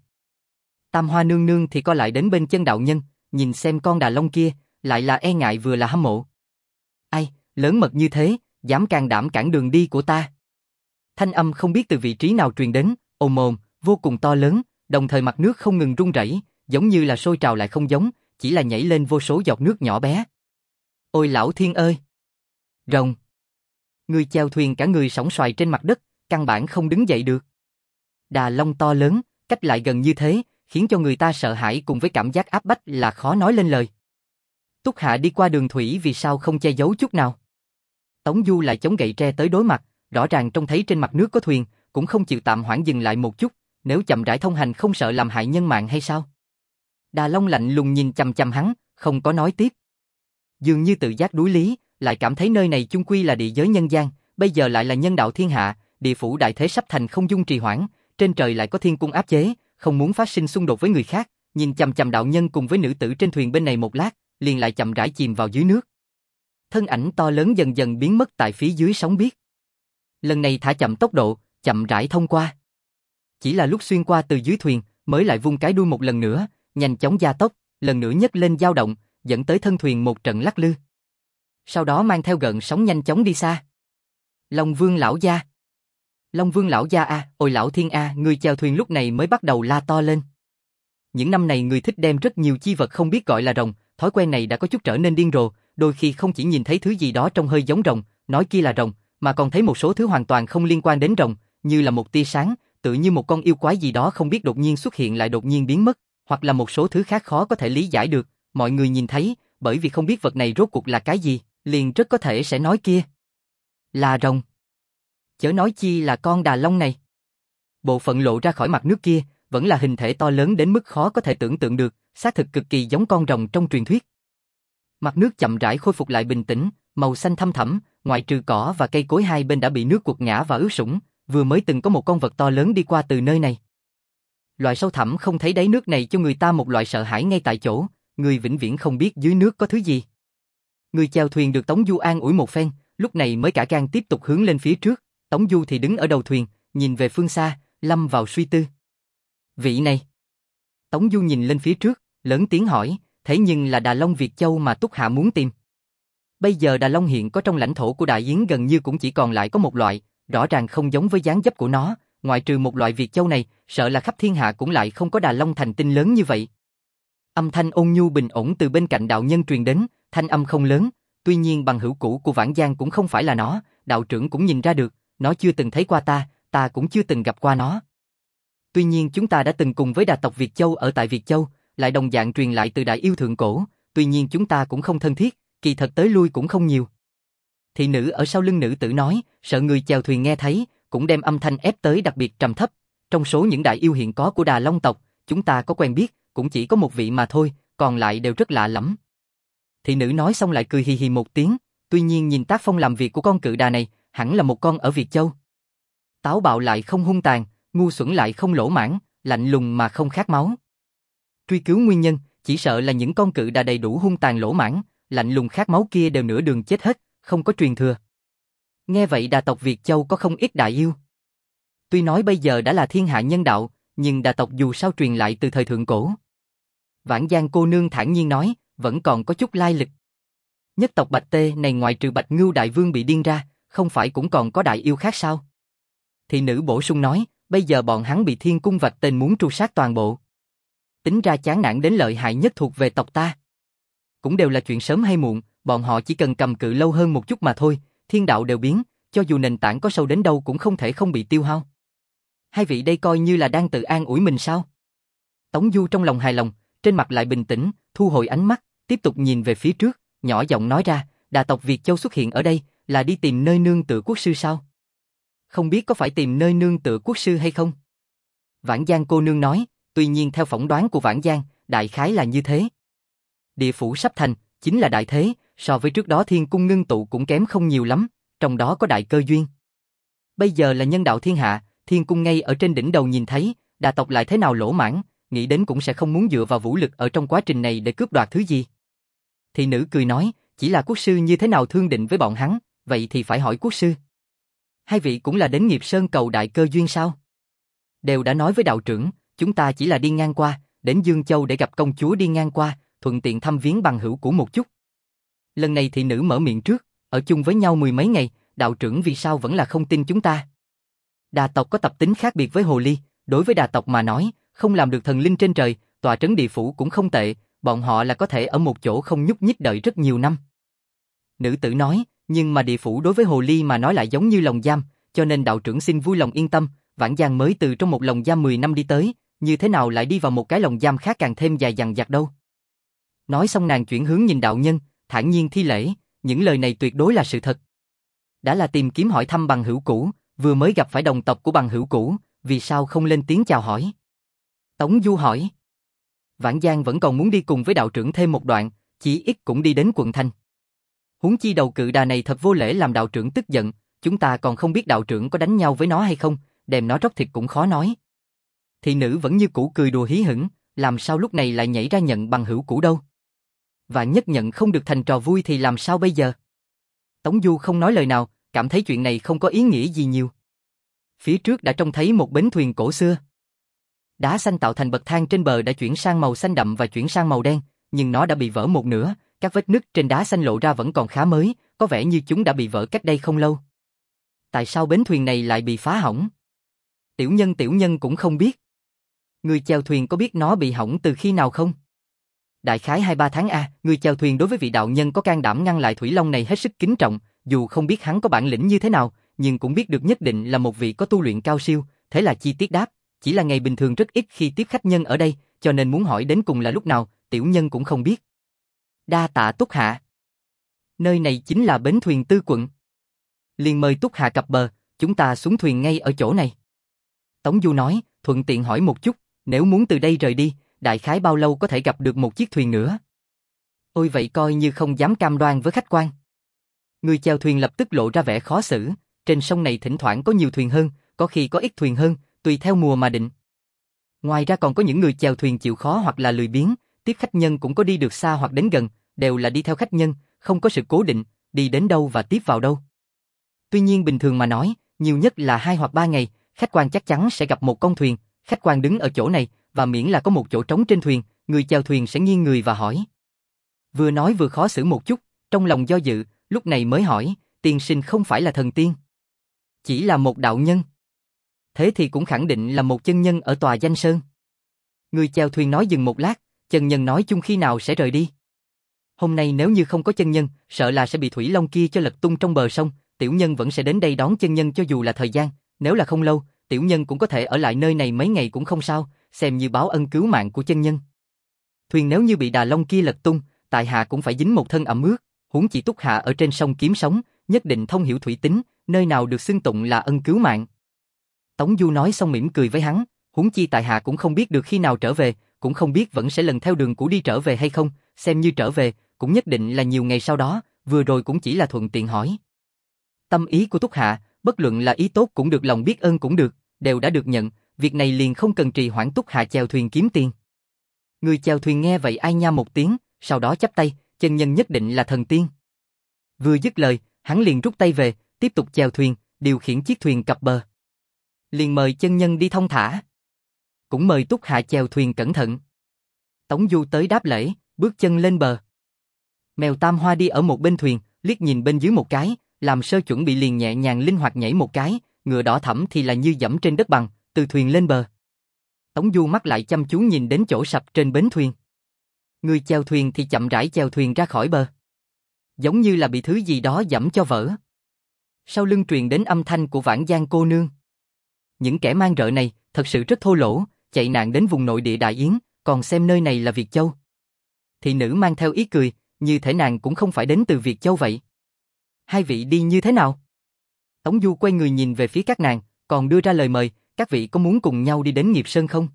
Tam Hoa nương nương thì co lại đến bên chân đạo nhân, nhìn xem con đà long kia, lại là e ngại vừa là hâm mộ. Ai, lớn mật như thế, dám can đảm cản đường đi của ta. Thanh âm không biết từ vị trí nào truyền đến, ồm ồm, vô cùng to lớn, đồng thời mặt nước không ngừng rung rẩy, giống như là sôi trào lại không giống, chỉ là nhảy lên vô số giọt nước nhỏ bé. Ôi lão thiên ơi! Rồng! Người chèo thuyền cả người sóng xoài trên mặt đất, căn bản không đứng dậy được. Đà long to lớn, cách lại gần như thế, khiến cho người ta sợ hãi cùng với cảm giác áp bách là khó nói lên lời. Túc Hạ đi qua đường thủy vì sao không che giấu chút nào? Tống Du lại chống gậy tre tới đối mặt, rõ ràng trông thấy trên mặt nước có thuyền, cũng không chịu tạm hoãn dừng lại một chút, nếu chậm rãi thông hành không sợ làm hại nhân mạng hay sao? Đà Long lạnh lùng nhìn chằm chằm hắn, không có nói tiếp. Dường như tự giác đối lý, lại cảm thấy nơi này chung quy là địa giới nhân gian, bây giờ lại là nhân đạo thiên hạ, địa phủ đại thế sắp thành không dung trì hoãn, trên trời lại có thiên cung áp chế, không muốn phát sinh xung đột với người khác, nhìn chằm chằm đạo nhân cùng với nữ tử trên thuyền bên này một lát, liền lại chậm rãi chìm vào dưới nước. Thân ảnh to lớn dần dần biến mất tại phía dưới sóng biếc. Lần này thả chậm tốc độ, chậm rãi thông qua. Chỉ là lúc xuyên qua từ dưới thuyền, mới lại vung cái đuôi một lần nữa, nhanh chóng gia tốc, lần nữa nhấc lên dao động, dẫn tới thân thuyền một trận lắc lư. Sau đó mang theo gợn sóng nhanh chóng đi xa. Long Vương lão gia. Long Vương lão gia a, ôi lão thiên a, người chèo thuyền lúc này mới bắt đầu la to lên. Những năm này người thích đem rất nhiều chi vật không biết gọi là rồng, thói quen này đã có chút trở nên điên rồ, đôi khi không chỉ nhìn thấy thứ gì đó trông hơi giống rồng, nói kia là rồng, mà còn thấy một số thứ hoàn toàn không liên quan đến rồng, như là một tia sáng, tự như một con yêu quái gì đó không biết đột nhiên xuất hiện lại đột nhiên biến mất, hoặc là một số thứ khác khó có thể lý giải được, mọi người nhìn thấy, bởi vì không biết vật này rốt cuộc là cái gì, liền rất có thể sẽ nói kia là rồng. Chớ nói chi là con đà long này. Bộ phận lộ ra khỏi mặt nước kia, vẫn là hình thể to lớn đến mức khó có thể tưởng tượng được, xác thực cực kỳ giống con rồng trong truyền thuyết. Mặt nước chậm rãi khôi phục lại bình tĩnh, màu xanh thâm thẳm, ngoại trừ cỏ và cây cối hai bên đã bị nước quật ngã và ướt sũng, vừa mới từng có một con vật to lớn đi qua từ nơi này. Loại sâu thẳm không thấy đáy nước này cho người ta một loại sợ hãi ngay tại chỗ, người vĩnh viễn không biết dưới nước có thứ gì. Người chèo thuyền được Tống Du an ủi một phen, lúc này mới cả gan tiếp tục hướng lên phía trước, Tống Du thì đứng ở đầu thuyền, nhìn về phương xa, lâm vào suy tư. Vị này. Tống Du nhìn lên phía trước, lớn tiếng hỏi, thế nhưng là Đà Long Việt Châu mà Túc Hạ muốn tìm. Bây giờ Đà Long hiện có trong lãnh thổ của Đại Yến gần như cũng chỉ còn lại có một loại, rõ ràng không giống với dáng dấp của nó, ngoại trừ một loại Việt Châu này, sợ là khắp thiên hạ cũng lại không có Đà Long thành tinh lớn như vậy. Âm thanh ôn nhu bình ổn từ bên cạnh đạo nhân truyền đến, thanh âm không lớn, tuy nhiên bằng hữu cũ của Vãn Giang cũng không phải là nó, đạo trưởng cũng nhìn ra được, nó chưa từng thấy qua ta, ta cũng chưa từng gặp qua nó. Tuy nhiên chúng ta đã từng cùng với đà tộc Việt Châu ở tại Việt Châu, lại đồng dạng truyền lại từ Đại Yêu thượng cổ, tuy nhiên chúng ta cũng không thân thiết, kỳ thật tới lui cũng không nhiều. Thị nữ ở sau lưng nữ tử nói, sợ người chèo thuyền nghe thấy, cũng đem âm thanh ép tới đặc biệt trầm thấp. Trong số những đại yêu hiện có của Đà Long tộc, chúng ta có quen biết, cũng chỉ có một vị mà thôi, còn lại đều rất lạ lẫm. Thị nữ nói xong lại cười hì hì một tiếng, tuy nhiên nhìn tác phong làm việc của con cự đà này, hẳn là một con ở Việt Châu. Táo bạo lại không hung tàn, ngu xuẩn lại không lỗ mãng, lạnh lùng mà không khát máu. Truy cứu nguyên nhân, chỉ sợ là những con cự đà đầy đủ hung tàn lỗ mãng, lạnh lùng khát máu kia đều nửa đường chết hết, không có truyền thừa. Nghe vậy đà tộc Việt Châu có không ít đại yêu. Tuy nói bây giờ đã là thiên hạ nhân đạo, nhưng đà tộc dù sao truyền lại từ thời thượng cổ. Vãn Giang cô nương thản nhiên nói, vẫn còn có chút lai lịch. Nhất tộc Bạch Tê này ngoại trừ Bạch Ngưu đại vương bị điên ra, không phải cũng còn có đại yêu khác sao? Thị nữ bổ sung nói, bây giờ bọn hắn bị thiên cung vạch tên muốn tru sát toàn bộ. Tính ra chán nản đến lợi hại nhất thuộc về tộc ta. Cũng đều là chuyện sớm hay muộn, bọn họ chỉ cần cầm cự lâu hơn một chút mà thôi, thiên đạo đều biến, cho dù nền tảng có sâu đến đâu cũng không thể không bị tiêu hao. Hai vị đây coi như là đang tự an ủi mình sao? Tống Du trong lòng hài lòng, trên mặt lại bình tĩnh, thu hồi ánh mắt, tiếp tục nhìn về phía trước, nhỏ giọng nói ra, đà tộc Việt Châu xuất hiện ở đây, là đi tìm nơi nương tựa quốc sư sao? Không biết có phải tìm nơi nương tựa quốc sư hay không? Vãn Giang cô nương nói, tuy nhiên theo phỏng đoán của Vãn Giang, đại khái là như thế. Địa phủ sắp thành, chính là đại thế, so với trước đó thiên cung ngưng tụ cũng kém không nhiều lắm, trong đó có đại cơ duyên. Bây giờ là nhân đạo thiên hạ, thiên cung ngay ở trên đỉnh đầu nhìn thấy, đà tộc lại thế nào lỗ mãng, nghĩ đến cũng sẽ không muốn dựa vào vũ lực ở trong quá trình này để cướp đoạt thứ gì. Thị nữ cười nói, chỉ là quốc sư như thế nào thương định với bọn hắn, vậy thì phải hỏi quốc sư. Hai vị cũng là đến Nghiệp Sơn cầu đại cơ duyên sao? Đều đã nói với đạo trưởng, chúng ta chỉ là đi ngang qua, đến Dương Châu để gặp công chúa đi ngang qua, thuận tiện thăm viếng bằng hữu cũ một chút. Lần này thị nữ mở miệng trước, ở chung với nhau mười mấy ngày, đạo trưởng vì sao vẫn là không tin chúng ta? Đà tộc có tập tính khác biệt với hồ ly, đối với đà tộc mà nói, không làm được thần linh trên trời, tọa trấn địa phủ cũng không tệ, bọn họ là có thể ở một chỗ không nhúc nhích đợi rất nhiều năm. Nữ tử nói, nhưng mà địa phủ đối với hồ ly mà nói lại giống như lồng giam, cho nên đạo trưởng xin vui lòng yên tâm, Vãn Giang mới từ trong một lồng giam mười năm đi tới, như thế nào lại đi vào một cái lồng giam khác càng thêm dài dằng dặc đâu. Nói xong nàng chuyển hướng nhìn đạo nhân, thản nhiên thi lễ, những lời này tuyệt đối là sự thật. Đã là tìm kiếm hỏi thăm bằng hữu cũ, vừa mới gặp phải đồng tộc của bằng hữu cũ, vì sao không lên tiếng chào hỏi? Tống Du hỏi. Vãn Giang vẫn còn muốn đi cùng với đạo trưởng thêm một đoạn, chỉ ít cũng đi đến quận thành. Huống chi đầu cự đà này thật vô lễ làm đạo trưởng tức giận, chúng ta còn không biết đạo trưởng có đánh nhau với nó hay không, đem nó róc thịt cũng khó nói. Thị nữ vẫn như cũ cười đùa hí hửng, làm sao lúc này lại nhảy ra nhận bằng hữu cũ đâu? Và nhất nhận không được thành trò vui thì làm sao bây giờ? Tống Du không nói lời nào, cảm thấy chuyện này không có ý nghĩa gì nhiều. Phía trước đã trông thấy một bến thuyền cổ xưa. Đá xanh tạo thành bậc thang trên bờ đã chuyển sang màu xanh đậm và chuyển sang màu đen, nhưng nó đã bị vỡ một nửa, các vết nứt trên đá xanh lộ ra vẫn còn khá mới, có vẻ như chúng đã bị vỡ cách đây không lâu. Tại sao bến thuyền này lại bị phá hỏng? Tiểu nhân tiểu nhân cũng không biết. Người chèo thuyền có biết nó bị hỏng từ khi nào không? Đại khái hai ba tháng a, người chèo thuyền đối với vị đạo nhân có can đảm ngăn lại Thủy Long này hết sức kính trọng, dù không biết hắn có bản lĩnh như thế nào, nhưng cũng biết được nhất định là một vị có tu luyện cao siêu, thế là chi tiết đáp, chỉ là ngày bình thường rất ít khi tiếp khách nhân ở đây, cho nên muốn hỏi đến cùng là lúc nào, tiểu nhân cũng không biết. Đa tạ Túc Hạ. Nơi này chính là bến thuyền Tư quận. Liền mời Túc Hạ cập bờ, chúng ta xuống thuyền ngay ở chỗ này. Tống Du nói, thuận tiện hỏi một chút, nếu muốn từ đây rời đi, đại khái bao lâu có thể gặp được một chiếc thuyền nữa? Ôi vậy coi như không dám cam đoan với khách quan. Người chèo thuyền lập tức lộ ra vẻ khó xử, trên sông này thỉnh thoảng có nhiều thuyền hơn, có khi có ít thuyền hơn, tùy theo mùa mà định. Ngoài ra còn có những người chèo thuyền chịu khó hoặc là lười biếng, tiếp khách nhân cũng có đi được xa hoặc đến gần, đều là đi theo khách nhân, không có sự cố định, đi đến đâu và tiếp vào đâu. Tuy nhiên bình thường mà nói, nhiều nhất là hai hoặc ba ngày, khách quan chắc chắn sẽ gặp một con thuyền, khách quan đứng ở chỗ này, và miễn là có một chỗ trống trên thuyền, người chèo thuyền sẽ nghiêng người và hỏi. Vừa nói vừa khó xử một chút, trong lòng do dự, lúc này mới hỏi, tiên sinh không phải là thần tiên, chỉ là một đạo nhân. Thế thì cũng khẳng định là một chân nhân ở tòa Danh Sơn. Người chèo thuyền nói dừng một lát, chân nhân nói chung khi nào sẽ rời đi. Hôm nay nếu như không có chân nhân, sợ là sẽ bị thủy long kia cho lật tung trong bờ sông, tiểu nhân vẫn sẽ đến đây đón chân nhân cho dù là thời gian, nếu là không lâu, tiểu nhân cũng có thể ở lại nơi này mấy ngày cũng không sao, xem như báo ân cứu mạng của chân nhân. Thuyền nếu như bị đà long kia lật tung, tại hạ cũng phải dính một thân ẩm ướt, huống chỉ túc hạ ở trên sông kiếm sống, nhất định thông hiểu thủy tính, nơi nào được xưng tụng là ân cứu mạng. Tống Du nói xong mỉm cười với hắn, huống chi tại hạ cũng không biết được khi nào trở về, cũng không biết vẫn sẽ lần theo đường cũ đi trở về hay không, xem như trở về, cũng nhất định là nhiều ngày sau đó, vừa rồi cũng chỉ là thuận tiện hỏi. Tâm ý của túc hạ, bất luận là ý tốt cũng được lòng biết ơn cũng được, đều đã được nhận, việc này liền không cần trì hoãn, túc hạ chèo thuyền kiếm tiền. Người chèo thuyền nghe vậy ai nha một tiếng, sau đó chắp tay, chân nhân nhất định là thần tiên. Vừa dứt lời, hắn liền rút tay về, tiếp tục chèo thuyền, điều khiển chiếc thuyền cập bờ. Liền mời chân nhân đi thong thả. Cũng mời túc hạ chèo thuyền cẩn thận. Tống Du tới đáp lễ, bước chân lên bờ. Mèo Tam Hoa đi ở một bên thuyền, liếc nhìn bên dưới một cái, làm sơ chuẩn bị liền nhẹ nhàng linh hoạt nhảy một cái, ngựa đỏ thẫm thì là như dẫm trên đất bằng, từ thuyền lên bờ. Tống Du mắt lại chăm chú nhìn đến chỗ sập trên bến thuyền. Người chèo thuyền thì chậm rãi chèo thuyền ra khỏi bờ. Giống như là bị thứ gì đó dẫm cho vỡ. Sau lưng truyền đến âm thanh của Vãn Giang cô nương. Những kẻ mang rợ này, thật sự rất thô lỗ, chạy nạn đến vùng nội địa Đại Yến, còn xem nơi này là Việt Châu. Thị nữ mang theo ý cười, như thể nàng cũng không phải đến từ Việt Châu vậy. Hai vị đi như thế nào? Tống Du quay người nhìn về phía các nàng, còn đưa ra lời mời, các vị có muốn cùng nhau đi đến Nghiệp Sơn không?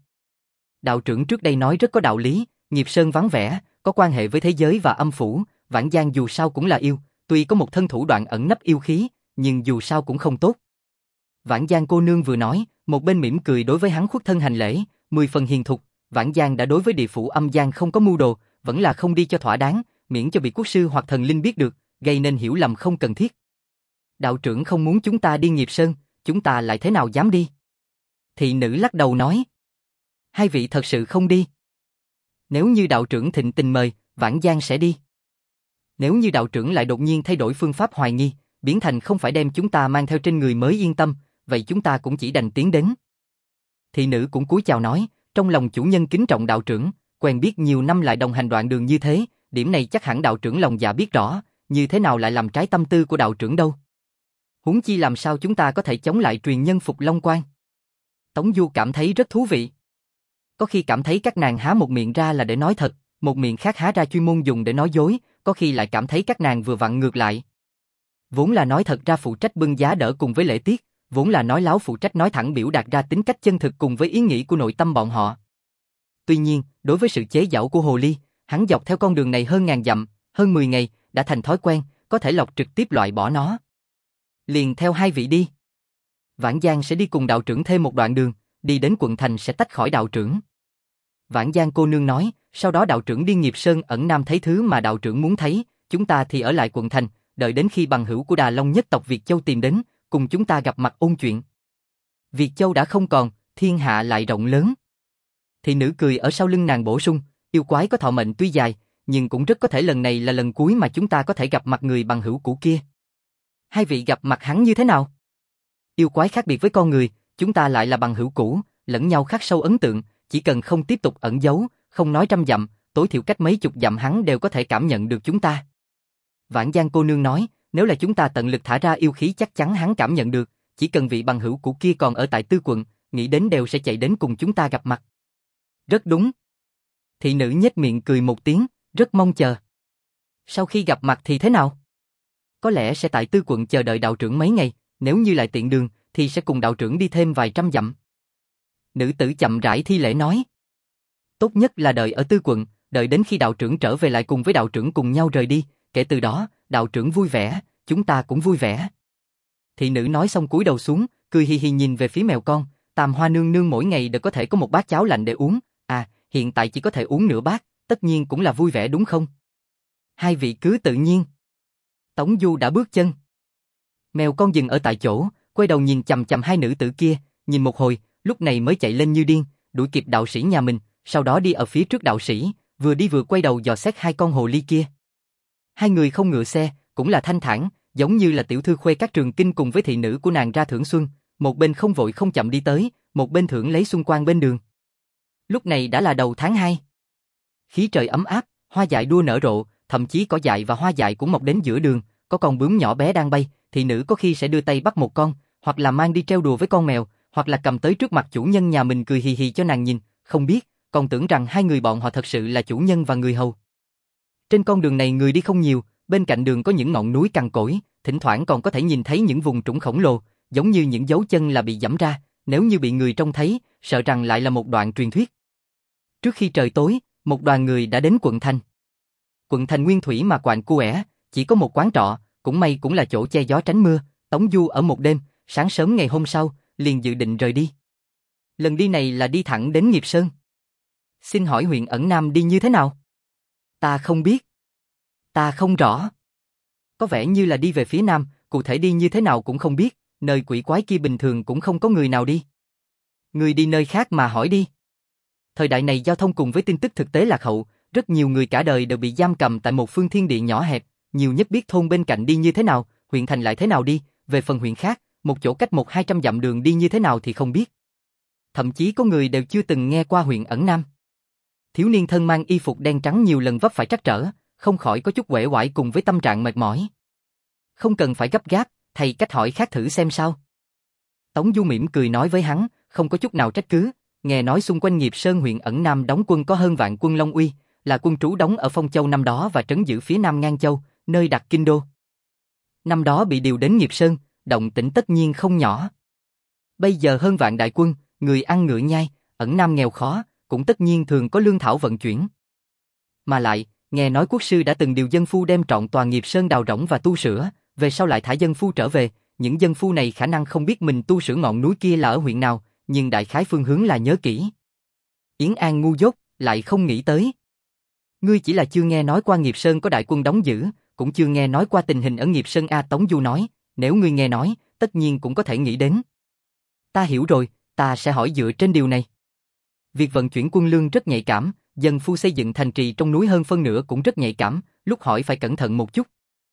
Đạo trưởng trước đây nói rất có đạo lý, Nghiệp Sơn vắng vẻ, có quan hệ với thế giới và âm phủ, Vãn Giang dù sao cũng là yêu, tuy có một thân thủ đoạn ẩn nấp yêu khí, nhưng dù sao cũng không tốt. Vãn Giang cô nương vừa nói, một bên mỉm cười đối với hắn khuất thân hành lễ, mười phần hiền thục. Vãn Giang đã đối với địa phủ âm Giang không có mưu đồ, vẫn là không đi cho thỏa đáng, miễn cho bị quốc sư hoặc thần linh biết được, gây nên hiểu lầm không cần thiết. Đạo trưởng không muốn chúng ta đi Nghiệp Sơn, chúng ta lại thế nào dám đi? Thị nữ lắc đầu nói. Hai vị thật sự không đi. Nếu như đạo trưởng thịnh tình mời, Vãn Giang sẽ đi. Nếu như đạo trưởng lại đột nhiên thay đổi phương pháp hoài nghi, biến thành không phải đem chúng ta mang theo trên người mới yên tâm, vậy chúng ta cũng chỉ đành tiến đến. Thị nữ cũng cúi chào nói, trong lòng chủ nhân kính trọng đạo trưởng, quen biết nhiều năm lại đồng hành đoạn đường như thế, điểm này chắc hẳn đạo trưởng lòng dạ biết rõ, như thế nào lại làm trái tâm tư của đạo trưởng đâu. Huống chi làm sao chúng ta có thể chống lại truyền nhân Phục Long Quan. Tống Du cảm thấy rất thú vị. Có khi cảm thấy các nàng há một miệng ra là để nói thật, một miệng khác há ra chuyên môn dùng để nói dối, có khi lại cảm thấy các nàng vừa vặn ngược lại. Vốn là nói thật ra phụ trách bưng giá đỡ cùng với lễ tiết, vốn là nói láo phụ trách nói thẳng biểu đạt ra tính cách chân thực cùng với ý nghĩ của nội tâm bọn họ. Tuy nhiên, đối với sự chế giễu của hồ ly, hắn dọc theo con đường này hơn ngàn dặm, hơn mười ngày, đã thành thói quen, có thể lọc trực tiếp loại bỏ nó. Liền theo hai vị đi. Vãn Giang sẽ đi cùng đạo trưởng thêm một đoạn đường, đi đến quận thành sẽ tách khỏi đạo trưởng. Vãn Giang cô nương nói, sau đó đạo trưởng đi Nghiệp Sơn ẩn nam thấy thứ mà đạo trưởng muốn thấy, chúng ta thì ở lại quận thành, đợi đến khi bằng hữu của Đà Long nhất tộc Việt Châu tìm đến, cùng chúng ta gặp mặt ôn chuyện. Việt Châu đã không còn, thiên hạ lại rộng lớn. Thị nữ cười ở sau lưng nàng bổ sung, yêu quái có thọ mệnh tuy dài, nhưng cũng rất có thể lần này là lần cuối mà chúng ta có thể gặp mặt người bằng hữu cũ kia. Hai vị gặp mặt hắn như thế nào? Yêu quái khác biệt với con người, chúng ta lại là bằng hữu cũ, lẫn nhau khắc sâu ấn tượng, chỉ cần không tiếp tục ẩn giấu, không nói trăm dặm, tối thiểu cách mấy chục dặm hắn đều có thể cảm nhận được chúng ta. Vãn Giang cô nương nói, nếu là chúng ta tận lực thả ra yêu khí chắc chắn hắn cảm nhận được, chỉ cần vị bằng hữu cũ kia còn ở tại Tư quận, nghĩ đến đều sẽ chạy đến cùng chúng ta gặp mặt. Rất đúng. Thị nữ nhếch miệng cười một tiếng, rất mong chờ. Sau khi gặp mặt thì thế nào? Có lẽ sẽ tại Tư quận chờ đợi đạo trưởng mấy ngày, nếu như lại tiện đường, thì sẽ cùng đạo trưởng đi thêm vài trăm dặm. Nữ tử chậm rãi thi lễ nói. Tốt nhất là đợi ở Tư quận, đợi đến khi đạo trưởng trở về lại cùng với đạo trưởng cùng nhau rời đi, kể từ đó, đạo trưởng vui vẻ, chúng ta cũng vui vẻ. Thị nữ nói xong cúi đầu xuống, cười hì hì nhìn về phía mèo con, Tam Hoa nương nương mỗi ngày đều có thể có một bát cháo lạnh để uống, à, hiện tại chỉ có thể uống nửa bát, tất nhiên cũng là vui vẻ đúng không? Hai vị cứ tự nhiên. Tống Du đã bước chân. Mèo con dừng ở tại chỗ, quay đầu nhìn chằm chằm hai nữ tử kia, nhìn một hồi, lúc này mới chạy lên như điên, đuổi kịp đạo sĩ nhà mình, sau đó đi ở phía trước đạo sĩ, vừa đi vừa quay đầu dò xét hai con hồ ly kia. Hai người không ngựa xe, cũng là thanh thản, giống như là tiểu thư khuê các trường kinh cùng với thị nữ của nàng ra thưởng xuân, một bên không vội không chậm đi tới, một bên thưởng lấy xuân quang bên đường. Lúc này đã là đầu tháng hai. Khí trời ấm áp, hoa dại đua nở rộ, thậm chí cỏ dại và hoa dại cũng mọc đến giữa đường, có con bướm nhỏ bé đang bay, thị nữ có khi sẽ đưa tay bắt một con, hoặc là mang đi treo đùa với con mèo, hoặc là cầm tới trước mặt chủ nhân nhà mình cười hì hì cho nàng nhìn, không biết, còn tưởng rằng hai người bọn họ thật sự là chủ nhân và người hầu. Trên con đường này người đi không nhiều, bên cạnh đường có những ngọn núi cằn cỗi, thỉnh thoảng còn có thể nhìn thấy những vùng trũng khổng lồ, giống như những dấu chân là bị giẫm ra, nếu như bị người trông thấy, sợ rằng lại là một đoạn truyền thuyết. Trước khi trời tối, một đoàn người đã đến quận thành. Quận thành nguyên thủy mà quạnh quẻ, chỉ có một quán trọ, cũng may cũng là chỗ che gió tránh mưa. Tống Du ở một đêm, sáng sớm ngày hôm sau, liền dự định rời đi. Lần đi này là đi thẳng đến Nghiệp Sơn. Xin hỏi huyện Ẩn Nam đi như thế nào? Ta không biết. Ta không rõ. Có vẻ như là đi về phía Nam, cụ thể đi như thế nào cũng không biết, nơi quỷ quái kia bình thường cũng không có người nào đi. Người đi nơi khác mà hỏi đi. Thời đại này giao thông cùng với tin tức thực tế lạc hậu, rất nhiều người cả đời đều bị giam cầm tại một phương thiên địa nhỏ hẹp, nhiều nhất biết thôn bên cạnh đi như thế nào, huyện thành lại thế nào đi, về phần huyện khác, một chỗ cách một hai trăm dặm đường đi như thế nào thì không biết. Thậm chí có người đều chưa từng nghe qua huyện Ẩn Nam. Thiếu niên thân mang y phục đen trắng nhiều lần vấp phải trắc trở, không khỏi có chút uể oải cùng với tâm trạng mệt mỏi. Không cần phải gấp gáp, thầy cách hỏi khác thử xem sao. Tống Du mỉm cười nói với hắn, không có chút nào trách cứ, nghe nói xung quanh Nghiệp Sơn huyện Ẩn Nam đóng quân có hơn vạn quân Long Uy, là quân trú đóng ở Phong Châu năm đó và trấn giữ phía Nam Ngang Châu, nơi đặt kinh đô. Năm đó bị điều đến Nghiệp Sơn, động tĩnh tất nhiên không nhỏ. Bây giờ hơn vạn đại quân, người ăn ngựa nhai, Ẩn Nam nghèo khó, cũng tất nhiên thường có lương thảo vận chuyển. Mà lại, nghe nói quốc sư đã từng điều dân phu đem trọn toàn Nghiệp Sơn đào rỗng và tu sửa, về sau lại thả dân phu trở về, những dân phu này khả năng không biết mình tu sửa ngọn núi kia là ở huyện nào, nhưng đại khái phương hướng là nhớ kỹ. Yến An ngu dốt, lại không nghĩ tới. Ngươi chỉ là chưa nghe nói qua Nghiệp Sơn có đại quân đóng giữ, cũng chưa nghe nói qua tình hình ở Nghiệp Sơn a. Tống Du nói, nếu ngươi nghe nói, tất nhiên cũng có thể nghĩ đến. Ta hiểu rồi, ta sẽ hỏi dựa trên điều này. Việc vận chuyển quân lương rất nhạy cảm, dân phu xây dựng thành trì trong núi hơn phân nửa cũng rất nhạy cảm, lúc hỏi phải cẩn thận một chút.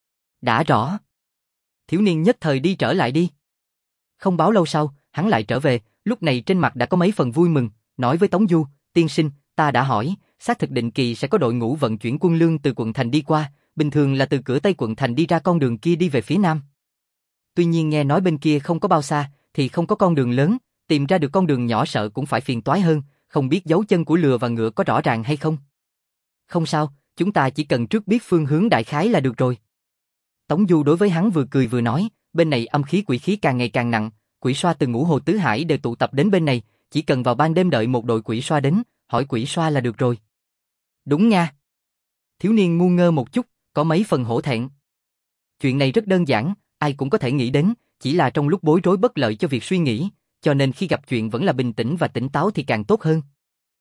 Đã rõ. Thiếu niên nhất thời đi trở lại đi. Không báo lâu sau, hắn lại trở về, lúc này trên mặt đã có mấy phần vui mừng, nói với Tống Du, tiên sinh, ta đã hỏi, xác thực định kỳ sẽ có đội ngũ vận chuyển quân lương từ quận thành đi qua, bình thường là từ cửa Tây quận thành đi ra con đường kia đi về phía Nam. Tuy nhiên nghe nói bên kia không có bao xa, thì không có con đường lớn, tìm ra được con đường nhỏ sợ cũng phải phiền toái hơn, không biết dấu chân của lừa và ngựa có rõ ràng hay không. Không sao, chúng ta chỉ cần trước biết phương hướng đại khái là được rồi. Tống Du đối với hắn vừa cười vừa nói, bên này âm khí quỷ khí càng ngày càng nặng, quỷ xoa từ ngũ hồ tứ hải đều tụ tập đến bên này, chỉ cần vào ban đêm đợi một đội quỷ xoa đến, hỏi quỷ xoa là được rồi. Đúng nha. Thiếu niên ngu ngơ một chút, có mấy phần hổ thẹn. Chuyện này rất đơn giản, ai cũng có thể nghĩ đến, chỉ là trong lúc bối rối bất lợi cho việc suy nghĩ, cho nên khi gặp chuyện vẫn là bình tĩnh và tỉnh táo thì càng tốt hơn.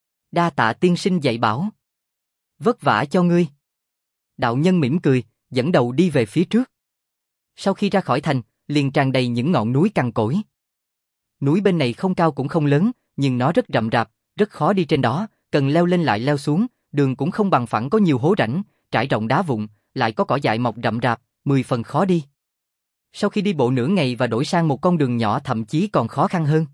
Đa tạ tiên sinh dạy bảo. Vất vả cho ngươi. Đạo nhân mỉm cười, dẫn đầu đi về phía trước. Sau khi ra khỏi thành, liền tràn đầy những ngọn núi cằn cỗi. Núi bên này không cao cũng không lớn, nhưng nó rất rậm rạp, rất khó đi trên đó, cần leo lên lại leo xuống, đường cũng không bằng phẳng có nhiều hố rãnh, trải rộng đá vụn, lại có cỏ dại mọc rậm rạp, mười phần khó đi. Sau khi đi bộ nửa ngày và đổi sang một con đường nhỏ thậm chí còn khó khăn hơn.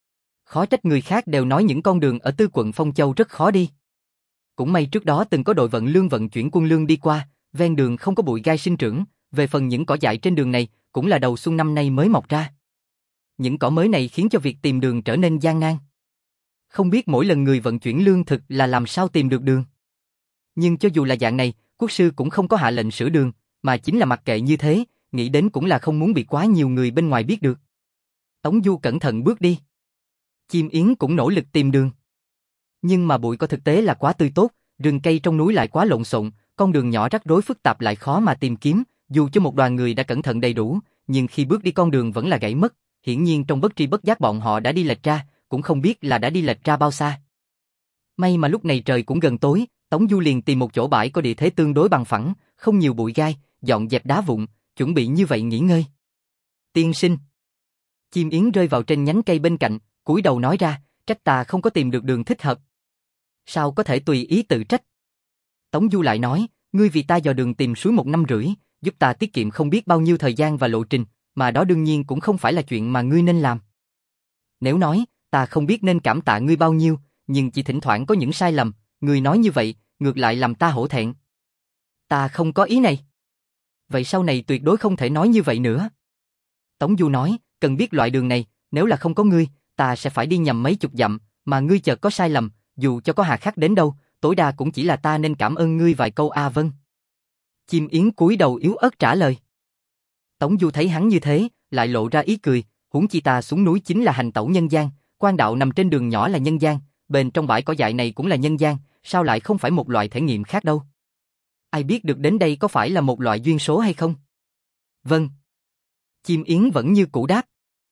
Khó trách người khác đều nói những con đường ở tư quận Phong Châu rất khó đi. Cũng may trước đó từng có đội vận lương vận chuyển quân lương đi qua, ven đường không có bụi gai sinh trưởng, về phần những cỏ dại trên đường này, cũng là đầu xuân năm nay mới mọc ra. Những cỏ mới này khiến cho việc tìm đường trở nên gian nan. Không biết mỗi lần người vận chuyển lương thực là làm sao tìm được đường. Nhưng cho dù là dạng này, quốc sư cũng không có hạ lệnh sửa đường, mà chính là mặc kệ như thế, nghĩ đến cũng là không muốn bị quá nhiều người bên ngoài biết được. Tống Du cẩn thận bước đi. Chim yến cũng nỗ lực tìm đường. Nhưng mà bụi có thực tế là quá tươi tốt, rừng cây trong núi lại quá lộn xộn, con đường nhỏ rắc rối phức tạp lại khó mà tìm kiếm, dù cho một đoàn người đã cẩn thận đầy đủ, nhưng khi bước đi con đường vẫn là gãy mất, hiển nhiên trong bất tri bất giác bọn họ đã đi lệch ra, cũng không biết là đã đi lệch ra bao xa. May mà lúc này trời cũng gần tối, Tống Du liền tìm một chỗ bãi có địa thế tương đối bằng phẳng, không nhiều bụi gai, dọn dẹp đá vụn, chuẩn bị như vậy nghỉ ngơi. Tiên sinh. Chim yến rơi vào trên nhánh cây bên cạnh, cúi đầu nói ra, trách ta không có tìm được đường thích hợp. Sao có thể tùy ý tự trách? Tống Du lại nói, ngươi vì ta dò đường tìm suối một năm rưỡi, giúp ta tiết kiệm không biết bao nhiêu thời gian và lộ trình, mà đó đương nhiên cũng không phải là chuyện mà ngươi nên làm. Nếu nói, ta không biết nên cảm tạ ngươi bao nhiêu, nhưng chỉ thỉnh thoảng có những sai lầm, ngươi nói như vậy, ngược lại làm ta hổ thẹn. Ta không có ý này. Vậy sau này tuyệt đối không thể nói như vậy nữa. Tống Du nói, cần biết loại đường này, nếu là không có ngươi, ta sẽ phải đi nhầm mấy chục dặm, mà ngươi chợt có sai lầm, dù cho có hà khắc đến đâu, tối đa cũng chỉ là ta nên cảm ơn ngươi vài câu a vâng. Chim yến cúi đầu yếu ớt trả lời. Tống Du thấy hắn như thế, lại lộ ra ý cười, huống chi ta xuống núi chính là hành tẩu nhân gian, quan đạo nằm trên đường nhỏ là nhân gian, bên trong bãi cỏ dại này cũng là nhân gian, sao lại không phải một loại thể nghiệm khác đâu? Ai biết được đến đây có phải là một loại duyên số hay không? Vâng. Chim yến vẫn như cũ đáp.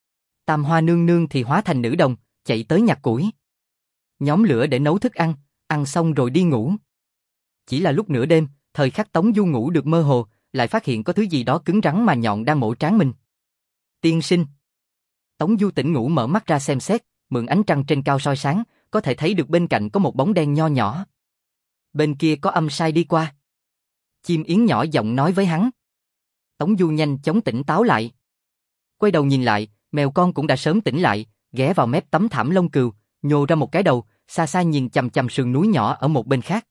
Tam Hoa nương nương thì hóa thành nữ đồng, chạy tới nhặt củi. Nhóm lửa để nấu thức ăn, ăn xong rồi đi ngủ. Chỉ là lúc nửa đêm, thời khắc Tống Du ngủ được mơ hồ, lại phát hiện có thứ gì đó cứng rắn mà nhọn đang mổ trán mình. Tiên sinh. Tống Du tỉnh ngủ mở mắt ra xem xét, mượn ánh trăng trên cao soi sáng, có thể thấy được bên cạnh có một bóng đen nho nhỏ. Bên kia có âm sai đi qua. Chim yến nhỏ giọng nói với hắn. Tống Du nhanh chóng tỉnh táo lại. Quay đầu nhìn lại, mèo con cũng đã sớm tỉnh lại, ghé vào mép tấm thảm lông cừu, nhô ra một cái đầu, xa xa nhìn chằm chằm sườn núi nhỏ ở một bên khác.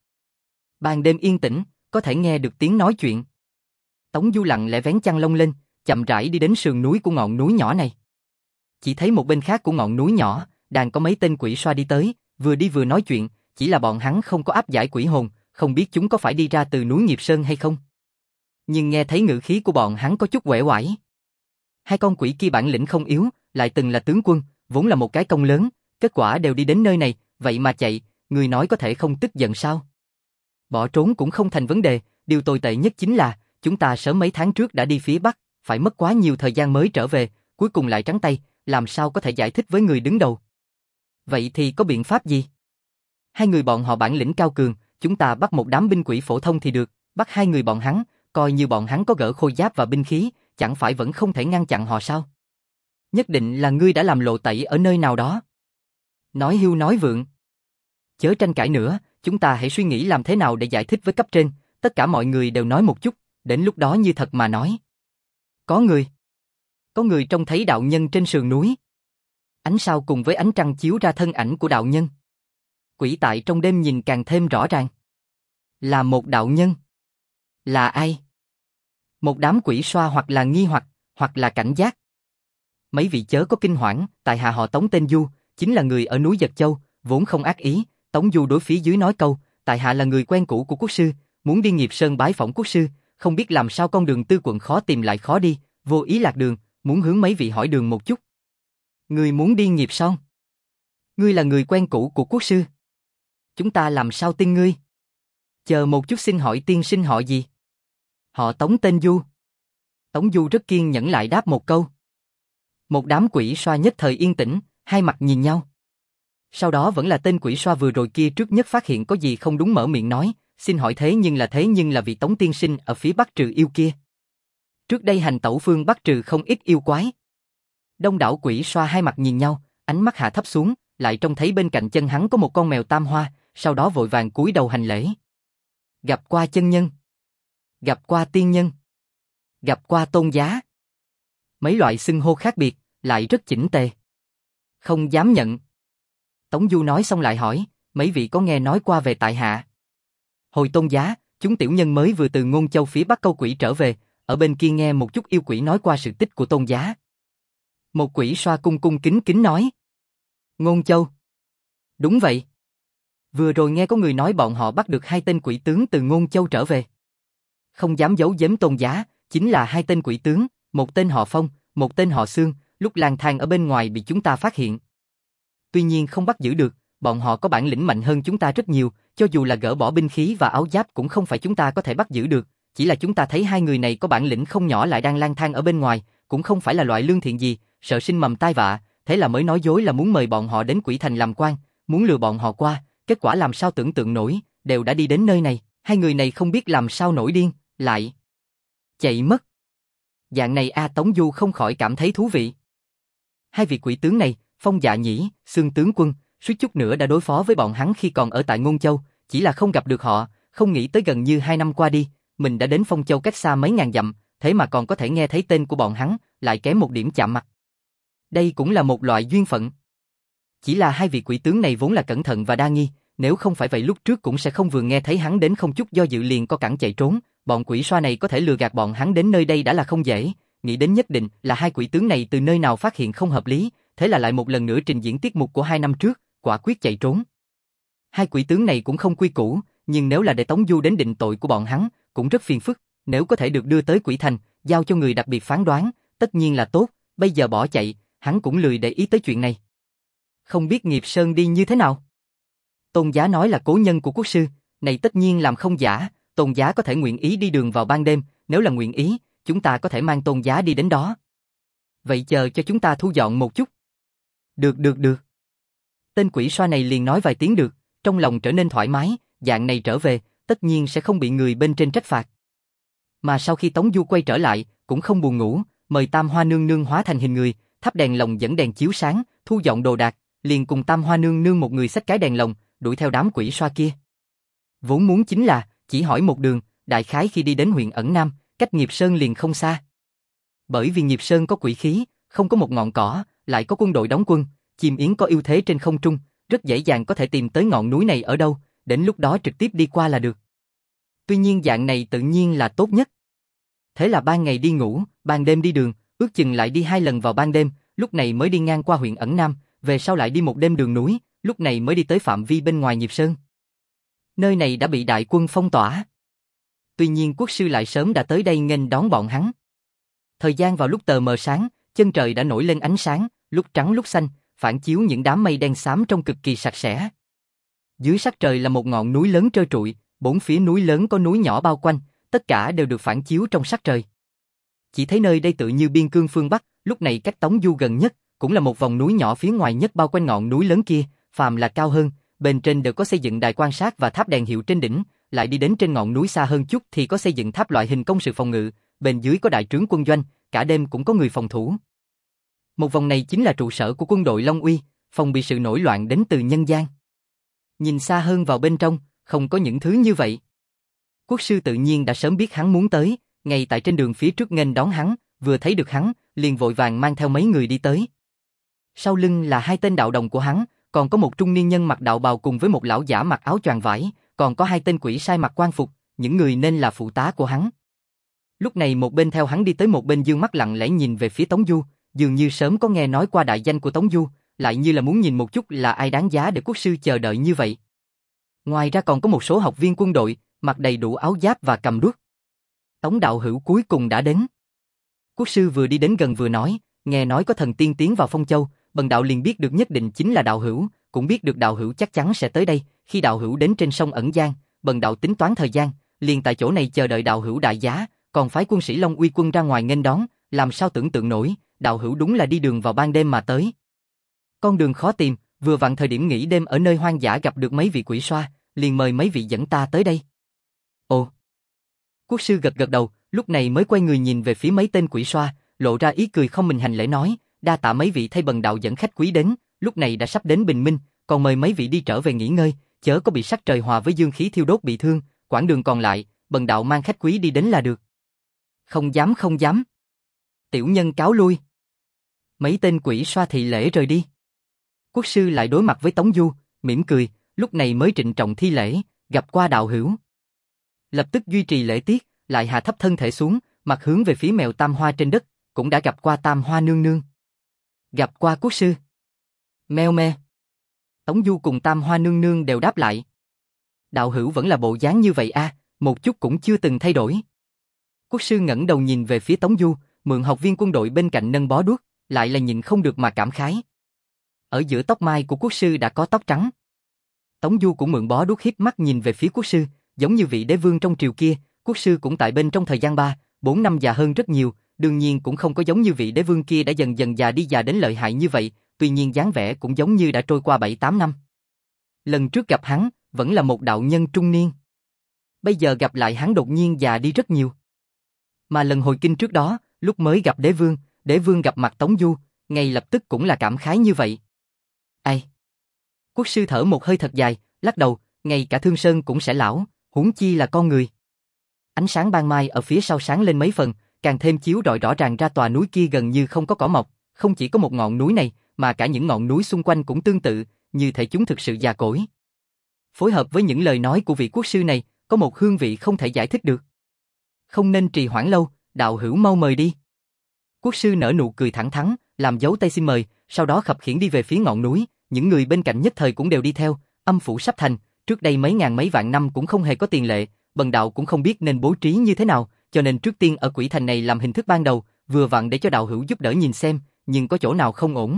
Ban đêm yên tĩnh, có thể nghe được tiếng nói chuyện. Tống Du lặng lẽ vén chăn lông lên, chậm rãi đi đến sườn núi của ngọn núi nhỏ này. Chỉ thấy một bên khác của ngọn núi nhỏ, đang có mấy tên quỷ xoa đi tới, vừa đi vừa nói chuyện, chỉ là bọn hắn không có áp giải quỷ hồn, không biết chúng có phải đi ra từ núi Nghiệp Sơn hay không. Nhưng nghe thấy ngữ khí của bọn hắn có chút uể oải. Hai con quỷ kia bản lĩnh không yếu, lại từng là tướng quân, vốn là một cái công lớn, kết quả đều đi đến nơi này, vậy mà chạy, người nói có thể không tức giận sao? Bỏ trốn cũng không thành vấn đề, điều tồi tệ nhất chính là, chúng ta sớm mấy tháng trước đã đi phía Bắc, phải mất quá nhiều thời gian mới trở về, cuối cùng lại trắng tay, làm sao có thể giải thích với người đứng đầu? Vậy thì có biện pháp gì? Hai người bọn họ bản lĩnh cao cường, chúng ta bắt một đám binh quỷ phổ thông thì được, bắt hai người bọn hắn, coi như bọn hắn có gỡ khôi giáp và binh khí, chẳng phải vẫn không thể ngăn chặn họ sao? Nhất định là ngươi đã làm lộ tẩy ở nơi nào đó. Nói hưu nói vượng. Chớ tranh cãi nữa, chúng ta hãy suy nghĩ làm thế nào để giải thích với cấp trên, tất cả mọi người đều nói một chút, đến lúc đó như thật mà nói. Có người. Có người trông thấy đạo nhân trên sườn núi. Ánh sao cùng với ánh trăng chiếu ra thân ảnh của đạo nhân. Quỷ tại trong đêm nhìn càng thêm rõ ràng. Là một đạo nhân. Là ai? Một đám quỷ xoa hoặc là nghi hoặc, hoặc là cảnh giác. Mấy vị chớ có kinh hoảng, tại hạ họ Tống tên Du, chính là người ở núi Giật Châu, vốn không ác ý. Tống Du đối phía dưới nói câu, tại hạ là người quen cũ của quốc sư, muốn đi Nghiệp Sơn bái phỏng quốc sư, không biết làm sao con đường Tư Quận khó tìm lại khó đi, vô ý lạc đường, muốn hướng mấy vị hỏi đường một chút. Người muốn đi Nghiệp Sơn? Ngươi là người quen cũ của quốc sư. Chúng ta làm sao tin ngươi? Chờ một chút, xin hỏi tiên sinh họ gì? Họ Tống tên Du. Tống Du rất kiên nhẫn lại đáp một câu. Một đám quỷ xoa nhất thời yên tĩnh, hai mặt nhìn nhau. Sau đó vẫn là tên quỷ xoa vừa rồi kia trước nhất phát hiện có gì không đúng mở miệng nói, xin hỏi thế nhưng là thế nhưng là vị Tống tiên sinh ở phía Bắc trừ yêu kia. Trước đây hành tẩu phương Bắc trừ không ít yêu quái. Đông đảo quỷ xoa hai mặt nhìn nhau, ánh mắt hạ thấp xuống, lại trông thấy bên cạnh chân hắn có một con mèo tam hoa, sau đó vội vàng cúi đầu hành lễ. Gặp qua chân nhân. Gặp qua tiên nhân. Gặp qua tôn giá. Mấy loại xưng hô khác biệt, lại rất chỉnh tề. Không dám nhận. Tống Du nói xong lại hỏi, mấy vị có nghe nói qua về tại hạ? Hồi tôn giá, chúng tiểu nhân mới vừa từ Ngôn Châu phía Bắc câu quỷ trở về, ở bên kia nghe một chút yêu quỷ nói qua sự tích của tôn giá. Một quỷ xoa cung cung kính kính nói. Ngôn Châu. Đúng vậy. Vừa rồi nghe có người nói bọn họ bắt được hai tên quỷ tướng từ Ngôn Châu trở về. Không dám giấu giếm tôn giá, chính là hai tên quỷ tướng, một tên họ Phong, một tên họ Xương, lúc lang thang ở bên ngoài bị chúng ta phát hiện. Tuy nhiên không bắt giữ được, bọn họ có bản lĩnh mạnh hơn chúng ta rất nhiều, cho dù là gỡ bỏ binh khí và áo giáp cũng không phải chúng ta có thể bắt giữ được, chỉ là chúng ta thấy hai người này có bản lĩnh không nhỏ lại đang lang thang ở bên ngoài, cũng không phải là loại lương thiện gì, sợ sinh mầm tai vạ, thế là mới nói dối là muốn mời bọn họ đến Quỷ Thành làm quan, muốn lừa bọn họ qua, kết quả làm sao tưởng tượng nổi, đều đã đi đến nơi này, hai người này không biết làm sao nổi điên, lại chạy mất. Dạng này A Tống Du không khỏi cảm thấy thú vị. Hai vị quỷ tướng này, Phong Dạ Nhĩ, Xương tướng quân, suýt chút nữa đã đối phó với bọn hắn khi còn ở tại Ngôn Châu, chỉ là không gặp được họ, không nghĩ tới gần như hai năm qua đi, mình đã đến Phong Châu cách xa mấy ngàn dặm, thế mà còn có thể nghe thấy tên của bọn hắn, lại kém một điểm chạm mặt. Đây cũng là một loại duyên phận. Chỉ là hai vị quỷ tướng này vốn là cẩn thận và đa nghi, nếu không phải vậy lúc trước cũng sẽ không vừa nghe thấy hắn đến không chút do dự liền co cẳng chạy trốn, bọn quỷ xoa này có thể lừa gạt bọn hắn đến nơi đây đã là không dễ, nghĩ đến nhất định là hai quỷ tướng này từ nơi nào phát hiện không hợp lý, thế là lại một lần nữa trình diễn tiết mục của hai năm trước, quả quyết chạy trốn. Hai quỷ tướng này cũng không quy củ, nhưng nếu là để Tống Du đến định tội của bọn hắn, cũng rất phiền phức, nếu có thể được đưa tới Quỷ Thành, giao cho người đặc biệt phán đoán, tất nhiên là tốt, bây giờ bỏ chạy, hắn cũng lười để ý tới chuyện này. Không biết Nghiệp Sơn đi như thế nào? Tôn Giá nói là cố nhân của quốc sư, này tất nhiên làm không giả, Tôn Giá có thể nguyện ý đi đường vào ban đêm, nếu là nguyện ý, chúng ta có thể mang Tôn Giá đi đến đó. Vậy chờ cho chúng ta thu dọn một chút. Được được được. Tên quỷ xoa này liền nói vài tiếng được, trong lòng trở nên thoải mái, dạng này trở về, tất nhiên sẽ không bị người bên trên trách phạt. Mà sau khi Tống Du quay trở lại, cũng không buồn ngủ, mời Tam Hoa Nương Nương hóa thành hình người, thắp đèn lồng dẫn đèn chiếu sáng, thu dọn đồ đạc, liền cùng Tam Hoa Nương Nương một người xách cái đèn lồng, đuổi theo đám quỷ xoa kia. Vốn muốn chính là, chỉ hỏi một đường, đại khái khi đi đến huyện Ẩn Nam, cách Nghiệp Sơn liền không xa. Bởi vì Nghiệp Sơn có quỷ khí, không có một ngọn cỏ, lại có quân đội đóng quân, chim yến có ưu thế trên không trung, rất dễ dàng có thể tìm tới ngọn núi này ở đâu, đến lúc đó trực tiếp đi qua là được. Tuy nhiên dạng này tự nhiên là tốt nhất. Thế là ban ngày đi ngủ, ban đêm đi đường, ước chừng lại đi hai lần vào ban đêm, lúc này mới đi ngang qua huyện Ẩn Nam, về sau lại đi một đêm đường núi, lúc này mới đi tới phạm vi bên ngoài Nghiệp Sơn. Nơi này đã bị đại quân phong tỏa. Tuy nhiên quốc sư lại sớm đã tới đây nghênh đón bọn hắn. Thời gian vào lúc tờ mờ sáng, chân trời đã nổi lên ánh sáng, lúc trắng lúc xanh, phản chiếu những đám mây đen xám trông cực kỳ sạch sẽ. Dưới sắc trời là một ngọn núi lớn trơ trụi, bốn phía núi lớn có núi nhỏ bao quanh, tất cả đều được phản chiếu trong sắc trời. Chỉ thấy nơi đây tự như biên cương phương Bắc, lúc này cách Tống Du gần nhất, cũng là một vòng núi nhỏ phía ngoài nhất bao quanh ngọn núi lớn kia, phàm là cao hơn, bên trên đều có xây dựng đài quan sát và tháp đèn hiệu trên đỉnh, lại đi đến trên ngọn núi xa hơn chút thì có xây dựng tháp loại hình công sự phòng ngự, bên dưới có đại trướng quân doanh, cả đêm cũng có người phòng thủ. Một vòng này chính là trụ sở của quân đội Long Uy, phòng bị sự nổi loạn đến từ nhân gian. Nhìn xa hơn vào bên trong, không có những thứ như vậy. Quốc sư tự nhiên đã sớm biết hắn muốn tới, ngay tại trên đường phía trước nghênh đón hắn, vừa thấy được hắn, liền vội vàng mang theo mấy người đi tới. Sau lưng là hai tên đạo đồng của hắn, còn có một trung niên nhân mặc đạo bào cùng với một lão giả mặc áo choàng vải, còn có hai tên quỷ sai mặc quan phục, những người nên là phụ tá của hắn. Lúc này một bên theo hắn đi tới một bên dương mắt lặng lẽ nhìn về phía Tống Du, dường như sớm có nghe nói qua đại danh của Tống Du, lại như là muốn nhìn một chút là ai đáng giá để quốc sư chờ đợi như vậy. Ngoài ra còn có một số học viên quân đội, mặc đầy đủ áo giáp và cầm đuốc. Tống đạo hữu cuối cùng đã đến. Quốc sư vừa đi đến gần vừa nói, nghe nói có thần tiên tiến vào Phong Châu, bần đạo liền biết được nhất định chính là đạo hữu, cũng biết được đạo hữu chắc chắn sẽ tới đây, khi đạo hữu đến trên sông Ẩn Giang, bần đạo tính toán thời gian, liền tại chỗ này chờ đợi đạo hữu đại giá, còn phái quân sĩ Long Uy quân ra ngoài nghênh đón, làm sao tưởng tượng nổi, đạo hữu đúng là đi đường vào ban đêm mà tới. Con đường khó tìm, vừa vặn thời điểm nghỉ đêm ở nơi hoang dã gặp được mấy vị quỷ xoa, liền mời mấy vị dẫn ta tới đây. Ồ. Quốc sư gật gật đầu, lúc này mới quay người nhìn về phía mấy tên quỷ xoa, lộ ra ý cười không mình hành lễ nói, đa tạ mấy vị thay bần đạo dẫn khách quý đến, lúc này đã sắp đến bình minh, còn mời mấy vị đi trở về nghỉ ngơi, chớ có bị sắc trời hòa với dương khí thiêu đốt bị thương, quãng đường còn lại, bần đạo mang khách quý đi đến là được. Không dám không dám. Tiểu nhân cáo lui. Mấy tên quỷ xoa thị lễ rời đi. Quốc sư lại đối mặt với Tống Du, mỉm cười, lúc này mới trịnh trọng thi lễ, gặp qua đạo hữu. Lập tức duy trì lễ tiết, lại hạ thấp thân thể xuống, mặt hướng về phía mèo Tam Hoa trên đất, cũng đã gặp qua Tam Hoa nương nương. Gặp qua quốc sư. Meo me. Tống Du cùng Tam Hoa nương nương đều đáp lại. Đạo hữu vẫn là bộ dáng như vậy a, à, một chút cũng chưa từng thay đổi. Quốc sư ngẩng đầu nhìn về phía Tống Du, mượn học viên quân đội bên cạnh nâng bó đuốc, lại là nhìn không được mà cảm khái. Ở giữa tóc mai của quốc sư đã có tóc trắng. Tống Du cũng mượn bó đuốc híp mắt nhìn về phía quốc sư, giống như vị đế vương trong triều kia, quốc sư cũng tại bên trong thời gian ba, bốn năm già hơn rất nhiều, đương nhiên cũng không có giống như vị đế vương kia đã dần dần già đi già đến lợi hại như vậy, tuy nhiên dáng vẻ cũng giống như đã trôi qua bảy tám năm. Lần trước gặp hắn, vẫn là một đạo nhân trung niên. Bây giờ gặp lại hắn đột nhiên già đi rất nhiều. Mà lần hồi kinh trước đó, lúc mới gặp đế vương, đế vương gặp mặt Tống Du, ngay lập tức cũng là cảm khái như vậy. Ai? Quốc sư thở một hơi thật dài, lắc đầu, ngay cả Thương Sơn cũng sẽ lão, huống chi là con người. Ánh sáng ban mai ở phía sau sáng lên mấy phần, càng thêm chiếu rọi rõ ràng ra tòa núi kia gần như không có cỏ mọc, không chỉ có một ngọn núi này, mà cả những ngọn núi xung quanh cũng tương tự, như thể chúng thực sự già cỗi. Phối hợp với những lời nói của vị quốc sư này, có một hương vị không thể giải thích được. Không nên trì hoãn lâu, đạo hữu mau mời đi. Quốc sư nở nụ cười thẳng thắn, làm dấu tay xin mời, sau đó khập khiễng đi về phía ngọn núi, những người bên cạnh nhất thời cũng đều đi theo, âm phủ sắp thành, trước đây mấy ngàn mấy vạn năm cũng không hề có tiền lệ, bần đạo cũng không biết nên bố trí như thế nào, cho nên trước tiên ở quỷ thành này làm hình thức ban đầu, vừa vặn để cho đạo hữu giúp đỡ nhìn xem, nhưng có chỗ nào không ổn.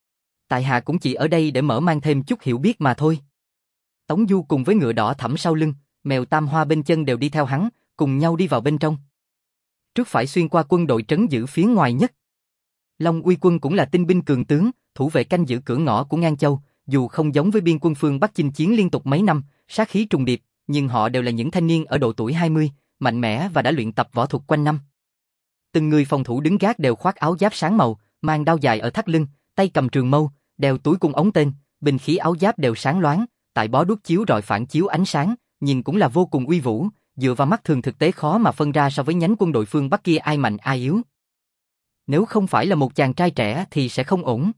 Tại hạ cũng chỉ ở đây để mở mang thêm chút hiểu biết mà thôi. Tống Du cùng với ngựa đỏ thẫm sau lưng, mèo tam hoa bên chân đều đi theo hắn, cùng nhau đi vào bên trong. Trước phải xuyên qua quân đội trấn giữ phía ngoài nhất. Long Uy quân cũng là tinh binh cường tướng, thủ vệ canh giữ cửa ngõ của Ngang Châu, dù không giống với biên quân phương Bắc chinh chiến liên tục mấy năm, sát khí trùng điệp, nhưng họ đều là những thanh niên ở độ tuổi hai mươi, mạnh mẽ và đã luyện tập võ thuật quanh năm. Từng người phòng thủ đứng gác đều khoác áo giáp sáng màu, mang đao dài ở thắt lưng, tay cầm trường mâu, đeo túi cung ống tên, binh khí áo giáp đều sáng loáng, tại bó đuốc chiếu rọi phản chiếu ánh sáng, nhìn cũng là vô cùng uy vũ, dựa vào mắt thường thực tế khó mà phân ra so với nhánh quân đội phương Bắc kia ai mạnh ai yếu. Nếu không phải là một chàng trai trẻ thì sẽ không ổn.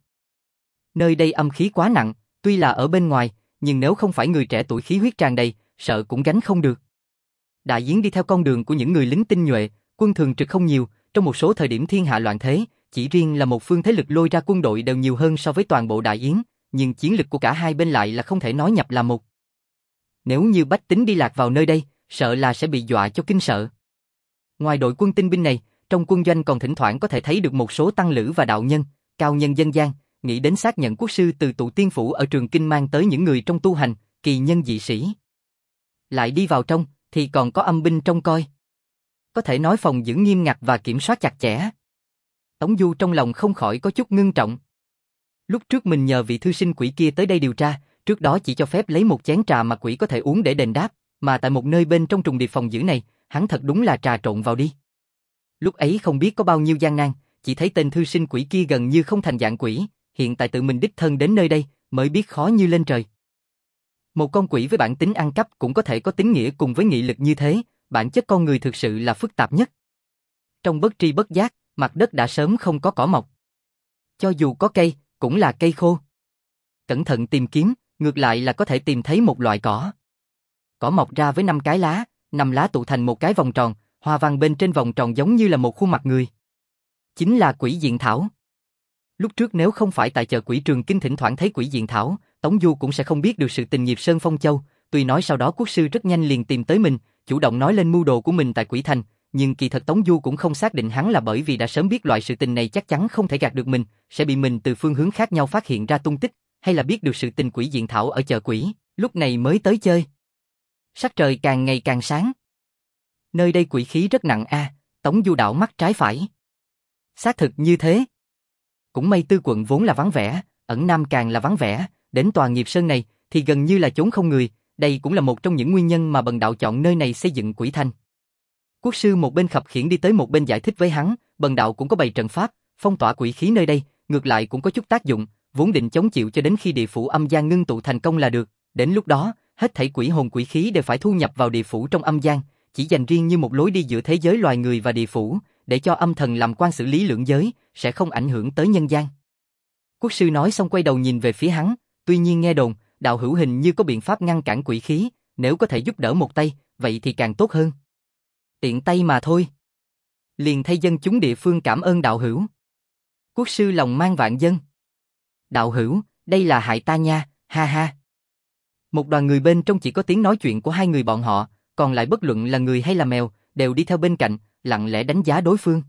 Nơi đây âm khí quá nặng, tuy là ở bên ngoài, nhưng nếu không phải người trẻ tuổi khí huyết tràn đầy, sợ cũng gánh không được. Đại Yến đi theo con đường của những người lính tinh nhuệ, quân thường trực không nhiều, trong một số thời điểm thiên hạ loạn thế, chỉ riêng là một phương thế lực lôi ra quân đội đều nhiều hơn so với toàn bộ Đại Yến, nhưng chiến lực của cả hai bên lại là không thể nói nhập là một. Nếu như bách tính đi lạc vào nơi đây, sợ là sẽ bị dọa cho kinh sợ. Ngoài đội quân tinh binh này, trong quân doanh còn thỉnh thoảng có thể thấy được một số tăng lữ và đạo nhân, cao nhân dân gian, nghĩ đến xác nhận quốc sư từ tụ tiên phủ ở Trường Kinh mang tới những người trong tu hành, kỳ nhân dị sĩ. Lại đi vào trong, thì còn có âm binh trông coi. Có thể nói phòng giữ nghiêm ngặt và kiểm soát chặt chẽ. Tống Du trong lòng không khỏi có chút ngưng trọng. Lúc trước mình nhờ vị thư sinh quỷ kia tới đây điều tra, trước đó chỉ cho phép lấy một chén trà mà quỷ có thể uống để đền đáp, mà tại một nơi bên trong trùng điệp phòng giữ này, hắn thật đúng là trà trộn vào đi. Lúc ấy không biết có bao nhiêu gian nan, chỉ thấy tên thư sinh quỷ kia gần như không thành dạng quỷ, hiện tại tự mình đích thân đến nơi đây, mới biết khó như lên trời. Một con quỷ với bản tính ăn cắp cũng có thể có tính nghĩa cùng với nghị lực như thế, bản chất con người thực sự là phức tạp nhất. Trong bất tri bất giác, mặt đất đã sớm không có cỏ mọc. Cho dù có cây, cũng là cây khô. Cẩn thận tìm kiếm, ngược lại là có thể tìm thấy một loại cỏ. Cỏ mọc ra với năm cái lá, năm lá tụ thành một cái vòng tròn, hoa văn bên trên vòng tròn giống như là một khuôn mặt người. Chính là quỷ diện thảo. Lúc trước nếu không phải tại chợ Quỷ Trường Kinh thỉnh thoảng thấy quỷ diện thảo, Tống Du cũng sẽ không biết được sự tình nghiệp Sơn Phong Châu. Tuy nói sau đó quốc sư rất nhanh liền tìm tới mình, chủ động nói lên mưu đồ của mình tại Quỷ Thành, nhưng kỳ thật Tống Du cũng không xác định hắn là bởi vì đã sớm biết loại sự tình này chắc chắn không thể gạt được mình, sẽ bị mình từ phương hướng khác nhau phát hiện ra tung tích, hay là biết được sự tình quỷ diện thảo ở chợ quỷ, lúc này mới tới chơi. Sắc trời càng ngày càng sáng. Nơi đây quỷ khí rất nặng a, à, Tống Du đảo mắt trái phải. Xác thực như thế. Cũng may Tư quận vốn là vắng vẻ, ẩn Nam càng là vắng vẻ, đến tòa nghiệp sơn này thì gần như là chốn không người, đây cũng là một trong những nguyên nhân mà bần đạo chọn nơi này xây dựng Quỷ Thành. Quốc sư một bên khập khiễng đi tới một bên giải thích với hắn, bần đạo cũng có bày trận pháp, phong tỏa quỷ khí nơi đây, ngược lại cũng có chút tác dụng, vốn định chống chịu cho đến khi địa phủ âm gian ngưng tụ thành công là được, đến lúc đó, hết thảy quỷ hồn quỷ khí đều phải thu nhập vào địa phủ trong âm gian, chỉ dành riêng như một lối đi giữa thế giới loài người và địa phủ, để cho âm thần làm quan xử lý lượng giới, sẽ không ảnh hưởng tới nhân gian. Quốc sư nói xong quay đầu nhìn về phía hắn, tuy nhiên nghe đồn, đạo hữu hình như có biện pháp ngăn cản quỷ khí, nếu có thể giúp đỡ một tay, vậy thì càng tốt hơn. Tiện tay mà thôi. Liền thay dân chúng địa phương cảm ơn đạo hữu. Quốc sư lòng mang vạn dân. Đạo hữu, đây là hại ta nha, ha ha. Một đoàn người bên trong chỉ có tiếng nói chuyện của hai người bọn họ, còn lại bất luận là người hay là mèo, đều đi theo bên cạnh, lặng lẽ đánh giá đối phương.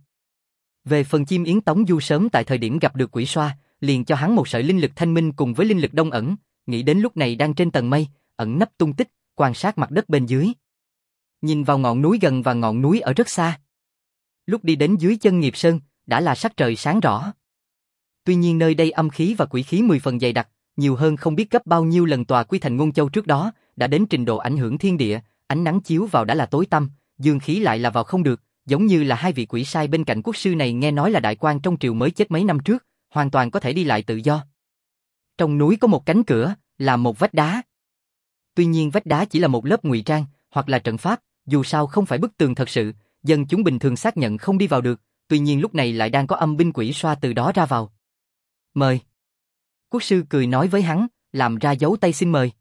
Về phần Chim Yến, Tống Du sớm tại thời điểm gặp được quỷ xoa, liền cho hắn một sợi linh lực thanh minh cùng với linh lực đông ẩn, nghĩ đến lúc này đang trên tầng mây, ẩn nấp tung tích, quan sát mặt đất bên dưới. Nhìn vào ngọn núi gần và ngọn núi ở rất xa. Lúc đi đến dưới chân Nghiệp Sơn, đã là sắc trời sáng rõ. Tuy nhiên nơi đây âm khí và quỷ khí mười phần dày đặc, nhiều hơn không biết gấp bao nhiêu lần tòa Quy Thành Ngôn Châu trước đó, đã đến trình độ ảnh hưởng thiên địa, ánh nắng chiếu vào đã là tối tăm, dương khí lại là vào không được, giống như là hai vị quỷ sai bên cạnh quốc sư này nghe nói là đại quan trong triều mới chết mấy năm trước, hoàn toàn có thể đi lại tự do. Trong núi có một cánh cửa, là một vách đá. Tuy nhiên vách đá chỉ là một lớp ngụy trang, hoặc là trận pháp, dù sao không phải bức tường thật sự, dân chúng bình thường xác nhận không đi vào được, tuy nhiên lúc này lại đang có âm binh quỷ xoa từ đó ra vào. Mời. Quốc sư cười nói với hắn, làm ra dấu tay xin mời.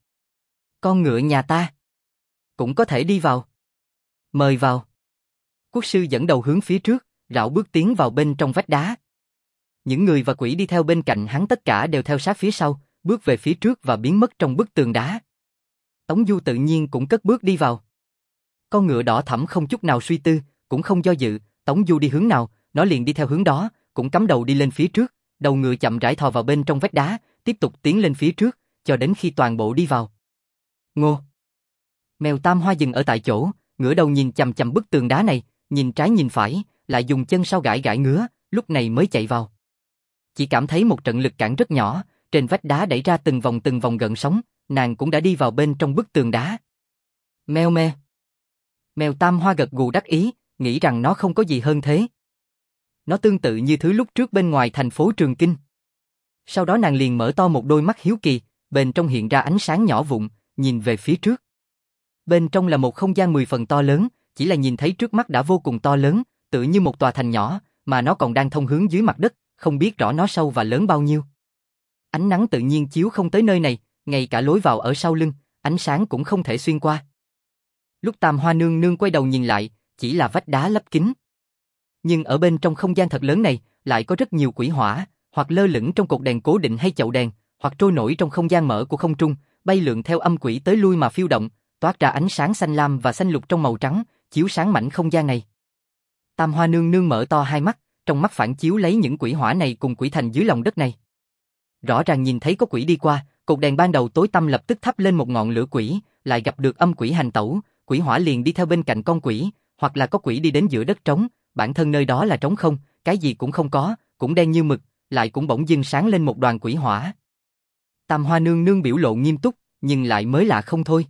Con ngựa nhà ta cũng có thể đi vào. Mời vào. Quốc sư dẫn đầu hướng phía trước, rảo bước tiến vào bên trong vách đá. Những người và quỷ đi theo bên cạnh hắn tất cả đều theo sát phía sau, bước về phía trước và biến mất trong bức tường đá. Tống Du tự nhiên cũng cất bước đi vào. Con ngựa đỏ thẫm không chút nào suy tư, cũng không do dự, Tống Du đi hướng nào, nó liền đi theo hướng đó, cũng cắm đầu đi lên phía trước, đầu ngựa chậm rãi thò vào bên trong vách đá, tiếp tục tiến lên phía trước, cho đến khi toàn bộ đi vào. Ngô. Mèo Tam Hoa dừng ở tại chỗ, ngửa đầu nhìn chằm chằm bức tường đá này, nhìn trái nhìn phải, lại dùng chân sau gãi gãi ngứa, lúc này mới chạy vào. Chỉ cảm thấy một trận lực cản rất nhỏ, trên vách đá đẩy ra từng vòng từng vòng gợn sóng, nàng cũng đã đi vào bên trong bức tường đá. Meo me. Mèo Tam Hoa gật gù đắc ý, nghĩ rằng nó không có gì hơn thế. Nó tương tự như thứ lúc trước bên ngoài thành phố Trường Kinh. Sau đó nàng liền mở to một đôi mắt hiếu kỳ, bên trong hiện ra ánh sáng nhỏ vụn, nhìn về phía trước. Bên trong là một không gian mười phần to lớn, chỉ là nhìn thấy trước mắt đã vô cùng to lớn, tựa như một tòa thành nhỏ, mà nó còn đang thông hướng dưới mặt đất, không biết rõ nó sâu và lớn bao nhiêu. Ánh nắng tự nhiên chiếu không tới nơi này, ngay cả lối vào ở sau lưng, ánh sáng cũng không thể xuyên qua. Lúc Tam Hoa nương nương quay đầu nhìn lại, chỉ là vách đá lấp kín. Nhưng ở bên trong không gian thật lớn này, lại có rất nhiều quỷ hỏa, hoặc lơ lửng trong cột đèn cố định hay chậu đèn, hoặc trôi nổi trong không gian mở của không trung, bay lượn theo âm quỷ tới lui mà phiêu động, toát ra ánh sáng xanh lam và xanh lục trong màu trắng, chiếu sáng mảnh không gian này. Tam Hoa nương nương mở to hai mắt, trong mắt phản chiếu lấy những quỷ hỏa này cùng quỷ thành dưới lòng đất này. Rõ ràng nhìn thấy có quỷ đi qua, cột đèn ban đầu tối tăm lập tức thắp lên một ngọn lửa quỷ, lại gặp được âm quỷ hành tẩu, quỷ hỏa liền đi theo bên cạnh con quỷ, hoặc là có quỷ đi đến giữa đất trống, bản thân nơi đó là trống không, cái gì cũng không có, cũng đen như mực, lại cũng bỗng dưng sáng lên một đoàn quỷ hỏa. Tam Hoa nương nương biểu lộ nghiêm túc, nhưng lại mới lạ không thôi.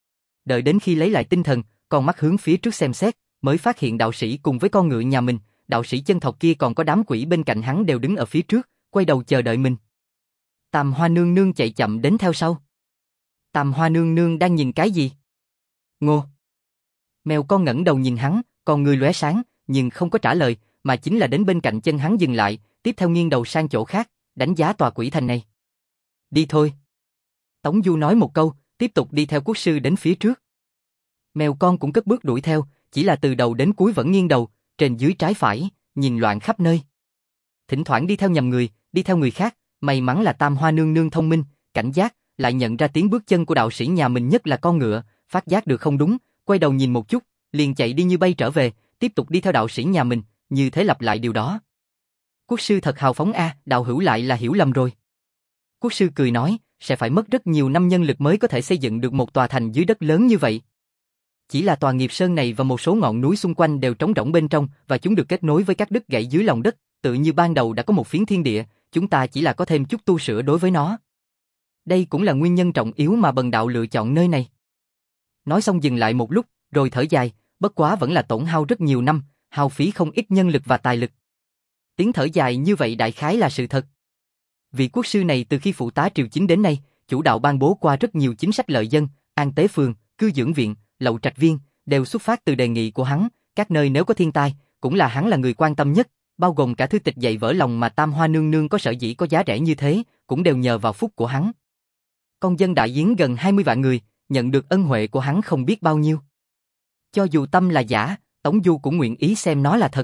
Đợi đến khi lấy lại tinh thần, con mắt hướng phía trước xem xét, mới phát hiện đạo sĩ cùng với con ngựa nhà mình, đạo sĩ chân thọc kia còn có đám quỷ bên cạnh hắn đều đứng ở phía trước, quay đầu chờ đợi mình. Tam Hoa nương nương chạy chậm đến theo sau. Tam Hoa nương nương đang nhìn cái gì? Ngô. Mèo con ngẩng đầu nhìn hắn, con người lóe sáng, nhưng không có trả lời, mà chính là đến bên cạnh chân hắn dừng lại, tiếp theo nghiêng đầu sang chỗ khác, đánh giá tòa quỷ thành này. Đi thôi. Tống Du nói một câu, tiếp tục đi theo quốc sư đến phía trước. Mèo con cũng cất bước đuổi theo, chỉ là từ đầu đến cuối vẫn nghiêng đầu, trên dưới trái phải, nhìn loạn khắp nơi. Thỉnh thoảng đi theo nhầm người, đi theo người khác, may mắn là Tam Hoa nương nương thông minh, cảnh giác, lại nhận ra tiếng bước chân của đạo sĩ nhà mình nhất là con ngựa, phát giác được không đúng, quay đầu nhìn một chút, liền chạy đi như bay trở về, tiếp tục đi theo đạo sĩ nhà mình, như thế lặp lại điều đó. Quốc sư thật hào phóng a, đạo hữu lại là hiểu lầm rồi. Quốc sư cười nói, sẽ phải mất rất nhiều năm nhân lực mới có thể xây dựng được một tòa thành dưới đất lớn như vậy. Chỉ là tòa Nghiệp Sơn này và một số ngọn núi xung quanh đều trống rỗng bên trong và chúng được kết nối với các đứt gãy dưới lòng đất, tự như ban đầu đã có một phiến thiên địa, chúng ta chỉ là có thêm chút tu sửa đối với nó. Đây cũng là nguyên nhân trọng yếu mà bần đạo lựa chọn nơi này. Nói xong dừng lại một lúc, rồi thở dài, bất quá vẫn là tổn hao rất nhiều năm, hao phí không ít nhân lực và tài lực. Tiếng thở dài như vậy đại khái là sự thật. Vị quốc sư này từ khi phụ tá triều chính đến nay, chủ đạo ban bố qua rất nhiều chính sách lợi dân, an tế phường, cư dưỡng viện, lậu trạch viên, đều xuất phát từ đề nghị của hắn, các nơi nếu có thiên tai, cũng là hắn là người quan tâm nhất, bao gồm cả thư tịch dạy vỡ lòng mà Tam Hoa nương nương có sở dĩ có giá rẻ như thế, cũng đều nhờ vào phúc của hắn. Con dân đại yến gần hai mươi vạn người, nhận được ân huệ của hắn không biết bao nhiêu. Cho dù tâm là giả, Tống Du cũng nguyện ý xem nó là thật.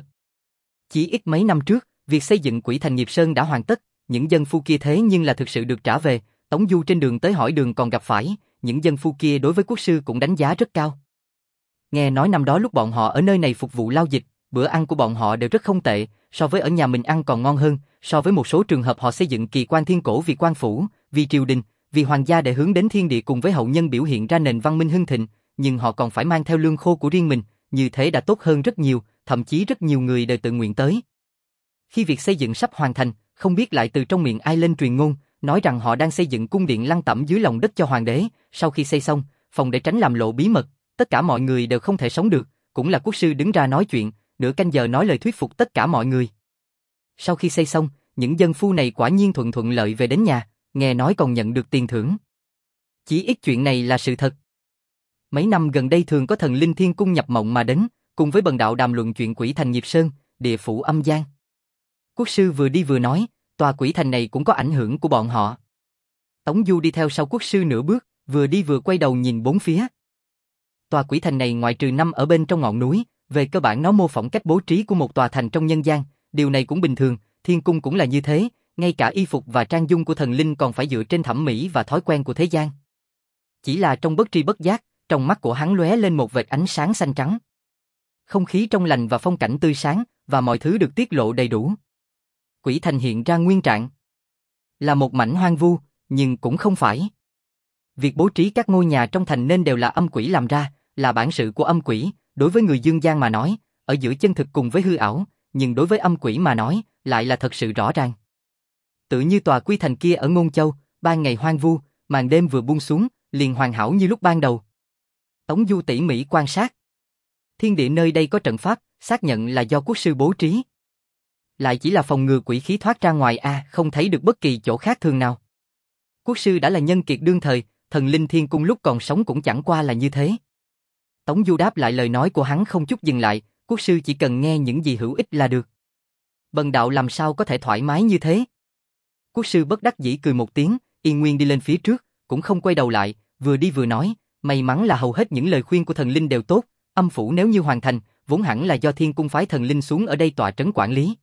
Chỉ ít mấy năm trước, việc xây dựng quỷ thành Nghiệp Sơn đã hoàn tất, những dân phu kia thế nhưng là thực sự được trả về, Tống Du trên đường tới hỏi đường còn gặp phải, những dân phu kia đối với quốc sư cũng đánh giá rất cao. Nghe nói năm đó lúc bọn họ ở nơi này phục vụ lao dịch, bữa ăn của bọn họ đều rất không tệ, so với ở nhà mình ăn còn ngon hơn, so với một số trường hợp họ xây dựng kỳ quan thiên cổ vì quan phủ, vì triều đình, vì hoàng gia để hướng đến thiên địa cùng với hậu nhân biểu hiện ra nền văn minh hưng thịnh, nhưng họ còn phải mang theo lương khô của riêng mình, như thế đã tốt hơn rất nhiều, thậm chí rất nhiều người đều tự nguyện tới. Khi việc xây dựng sắp hoàn thành, không biết lại từ trong miệng ai lên truyền ngôn, nói rằng họ đang xây dựng cung điện lăng tẩm dưới lòng đất cho hoàng đế, sau khi xây xong, phòng để tránh làm lộ bí mật, tất cả mọi người đều không thể sống được, cũng là quốc sư đứng ra nói chuyện, nửa canh giờ nói lời thuyết phục tất cả mọi người. Sau khi xây xong, những dân phu này quả nhiên thuận thuận lợi về đến nhà, nghe nói còn nhận được tiền thưởng. Chỉ ít chuyện này là sự thật. Mấy năm gần đây thường có thần linh thiên cung nhập mộng mà đến, cùng với bần đạo đàm luận chuyện quỷ thành Nghiệp Sơn, địa phủ âm gian. Quốc sư vừa đi vừa nói, tòa quỷ thành này cũng có ảnh hưởng của bọn họ. Tống Du đi theo sau quốc sư nửa bước, vừa đi vừa quay đầu nhìn bốn phía. Tòa quỷ thành này ngoại trừ năm ở bên trong ngọn núi, về cơ bản nó mô phỏng cách bố trí của một tòa thành trong nhân gian, điều này cũng bình thường, thiên cung cũng là như thế, ngay cả y phục và trang dung của thần linh còn phải dựa trên thẩm mỹ và thói quen của thế gian. Chỉ là trong bất tri bất giác, trong mắt của hắn lóe lên một vệt ánh sáng xanh trắng. Không khí trong lành và phong cảnh tươi sáng, và mọi thứ được tiết lộ đầy đủ. Quỷ thành hiện ra nguyên trạng. Là một mảnh hoang vu, nhưng cũng không phải. Việc bố trí các ngôi nhà trong thành nên đều là âm quỷ làm ra, là bản sự của âm quỷ, đối với người dương gian mà nói, ở giữa chân thực cùng với hư ảo, nhưng đối với âm quỷ mà nói, lại là thật sự rõ ràng. Tự như tòa quy thành kia ở Ngôn Châu, ban ngày hoang vu, màn đêm vừa buông xuống, liền hoàn hảo như lúc ban đầu. Tống Du tỉ mỉ quan sát. Thiên địa nơi đây có trận pháp, xác nhận là do quốc sư bố trí. Lại chỉ là phòng ngừa quỷ khí thoát ra ngoài a, à, không thấy được bất kỳ chỗ khác thường nào. Quốc sư đã là nhân kiệt đương thời, thần linh thiên cung lúc còn sống cũng chẳng qua là như thế. Tống Du đáp lại lời nói của hắn không chút dừng lại, quốc sư chỉ cần nghe những gì hữu ích là được. Bần đạo làm sao có thể thoải mái như thế? Quốc sư bất đắc dĩ cười một tiếng, yên nguyên đi lên phía trước, cũng không quay đầu lại, vừa đi vừa nói, may mắn là hầu hết những lời khuyên của thần linh đều tốt, âm phủ nếu như hoàn thành, vốn hẳn là do thiên cung phái thần linh xuống ở đây tọa trấn quản lý.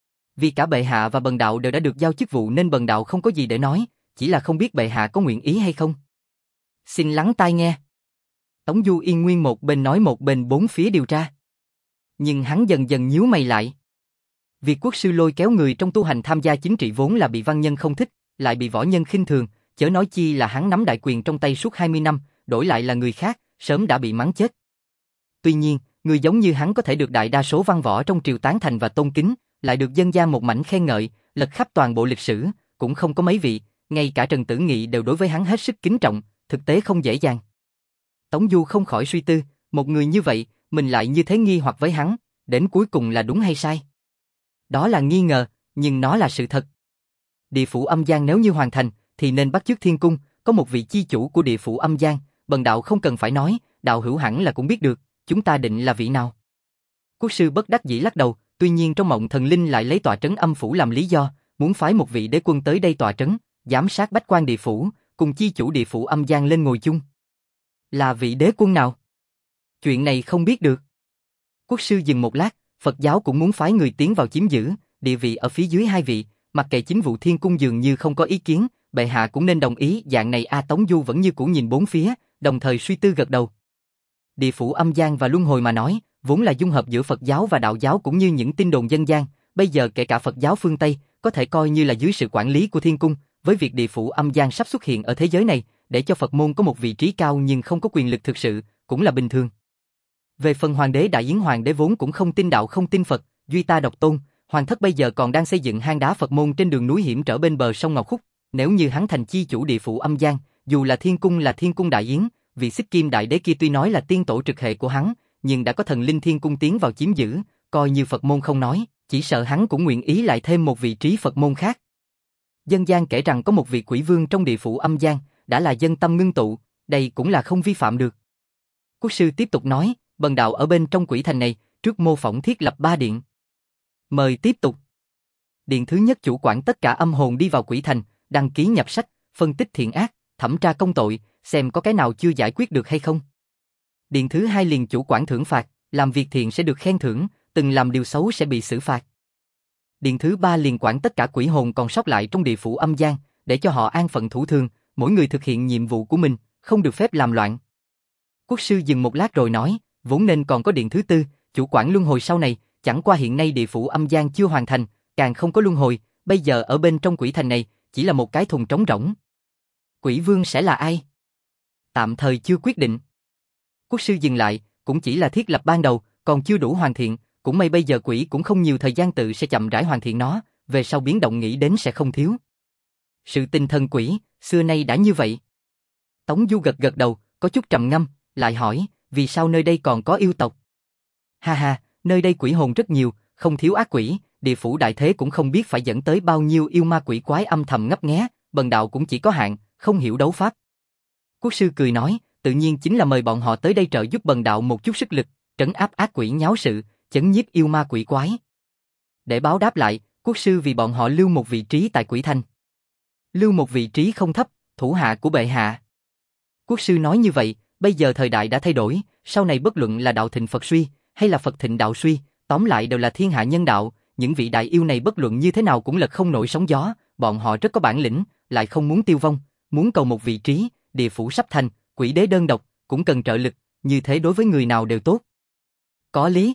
Vì cả bệ hạ và bần đạo đều đã được giao chức vụ nên bần đạo không có gì để nói, chỉ là không biết bệ hạ có nguyện ý hay không. Xin lắng tai nghe. Tống Du yên nguyên một bên nói một bên bốn phía điều tra. Nhưng hắn dần dần nhíu mày lại. Việc quốc sư lôi kéo người trong tu hành tham gia chính trị vốn là bị văn nhân không thích, lại bị võ nhân khinh thường, chớ nói chi là hắn nắm đại quyền trong tay suốt hai mươi năm, đổi lại là người khác, sớm đã bị mắng chết. Tuy nhiên, người giống như hắn có thể được đại đa số văn võ trong triều tán thành và tôn kính, lại được dân gian một mảnh khen ngợi, lật khắp toàn bộ lịch sử, cũng không có mấy vị, ngay cả Trần Tử Nghị đều đối với hắn hết sức kính trọng, thực tế không dễ dàng. Tống Du không khỏi suy tư, một người như vậy, mình lại như thế nghi hoặc với hắn, đến cuối cùng là đúng hay sai? Đó là nghi ngờ, nhưng nó là sự thật. Địa phủ âm gian nếu như hoàn thành, thì nên bắt chước thiên cung, có một vị chi chủ của địa phủ âm gian, bần đạo không cần phải nói, đạo hữu hẳn là cũng biết được, chúng ta định là vị nào. Quốc sư bất đắc dĩ lắc đầu, tuy nhiên trong mộng thần linh lại lấy tọa trấn âm phủ làm lý do, muốn phái một vị đế quân tới đây tọa trấn, giám sát bách quan địa phủ, cùng chi chủ địa phủ âm gian lên ngồi chung. Là vị đế quân nào? Chuyện này không biết được. Quốc sư dừng một lát, Phật giáo cũng muốn phái người tiến vào chiếm giữ, địa vị ở phía dưới hai vị, mặc kệ chính vụ thiên cung dường như không có ý kiến, bệ hạ cũng nên đồng ý, dạng này a. Tống Du vẫn như cũ nhìn bốn phía, đồng thời suy tư gật đầu. Địa phủ âm gian và luân hồi mà nói, vốn là dung hợp giữa Phật giáo và đạo giáo cũng như những tin đồn dân gian, bây giờ kể cả Phật giáo phương Tây, có thể coi như là dưới sự quản lý của thiên cung, với việc địa phủ âm gian sắp xuất hiện ở thế giới này, để cho Phật môn có một vị trí cao nhưng không có quyền lực thực sự, cũng là bình thường. Về phần hoàng đế Đại Yến hoàng đế vốn cũng không tin đạo không tin Phật, duy ta độc tôn, hoàng thất bây giờ còn đang xây dựng hang đá Phật môn trên đường núi hiểm trở bên bờ sông Ngọc Khúc, nếu như hắn thành chi chủ địa phủ âm gian, dù là thiên cung là thiên cung Đại Yến, vị Xích Kim đại đế kia tuy nói là tiên tổ trực hệ của hắn, nhưng đã có thần linh thiên cung tiến vào chiếm giữ, coi như Phật môn không nói, chỉ sợ hắn cũng nguyện ý lại thêm một vị trí Phật môn khác. Dân gian kể rằng có một vị quỷ vương trong địa phủ âm gian, đã là dân tâm ngưng tụ, đây cũng là không vi phạm được. Quốc sư tiếp tục nói, bần đạo ở bên trong quỷ thành này, trước mô phỏng thiết lập ba điện. Mời tiếp tục. Điện thứ nhất chủ quản tất cả âm hồn đi vào quỷ thành, đăng ký nhập sách, phân tích thiện ác, thẩm tra công tội, xem có cái nào chưa giải quyết được hay không. Điện thứ hai liền chủ quản thưởng phạt, làm việc thiện sẽ được khen thưởng, từng làm điều xấu sẽ bị xử phạt. Điện thứ ba liền quản tất cả quỷ hồn còn sót lại trong địa phủ âm gian, để cho họ an phận thủ thường, mỗi người thực hiện nhiệm vụ của mình, không được phép làm loạn. Quốc sư dừng một lát rồi nói, vốn nên còn có điện thứ tư, chủ quản luân hồi sau này, chẳng qua hiện nay địa phủ âm gian chưa hoàn thành, càng không có luân hồi, bây giờ ở bên trong quỷ thành này, chỉ là một cái thùng trống rỗng. Quỷ vương sẽ là ai? Tạm thời chưa quyết định. Quốc sư dừng lại, cũng chỉ là thiết lập ban đầu, còn chưa đủ hoàn thiện, cũng may bây giờ quỷ cũng không nhiều thời gian tự sẽ chậm rãi hoàn thiện nó, về sau biến động nghĩ đến sẽ không thiếu. Sự tình thần quỷ, xưa nay đã như vậy. Tống Du gật gật đầu, có chút trầm ngâm, lại hỏi, vì sao nơi đây còn có yêu tộc? Ha ha, nơi đây quỷ hồn rất nhiều, không thiếu ác quỷ, địa phủ đại thế cũng không biết phải dẫn tới bao nhiêu yêu ma quỷ quái âm thầm ngấp nghé, bần đạo cũng chỉ có hạn, không hiểu đấu pháp. Quốc sư cười nói, tự nhiên chính là mời bọn họ tới đây trợ giúp bần đạo một chút sức lực, trấn áp ác quỷ nháo sự, chấn nhiếp yêu ma quỷ quái. Để báo đáp lại, quốc sư vì bọn họ lưu một vị trí tại Quỷ Thành. Lưu một vị trí không thấp, thủ hạ của bệ hạ. Quốc sư nói như vậy, bây giờ thời đại đã thay đổi, sau này bất luận là đạo thịnh Phật suy, hay là Phật thịnh đạo suy, tóm lại đều là thiên hạ nhân đạo, những vị đại yêu này bất luận như thế nào cũng lật không nổi sóng gió, bọn họ rất có bản lĩnh, lại không muốn tiêu vong, muốn cầu một vị trí, địa phủ sắp thành, quỷ đế đơn độc, cũng cần trợ lực, như thế đối với người nào đều tốt. Có lý.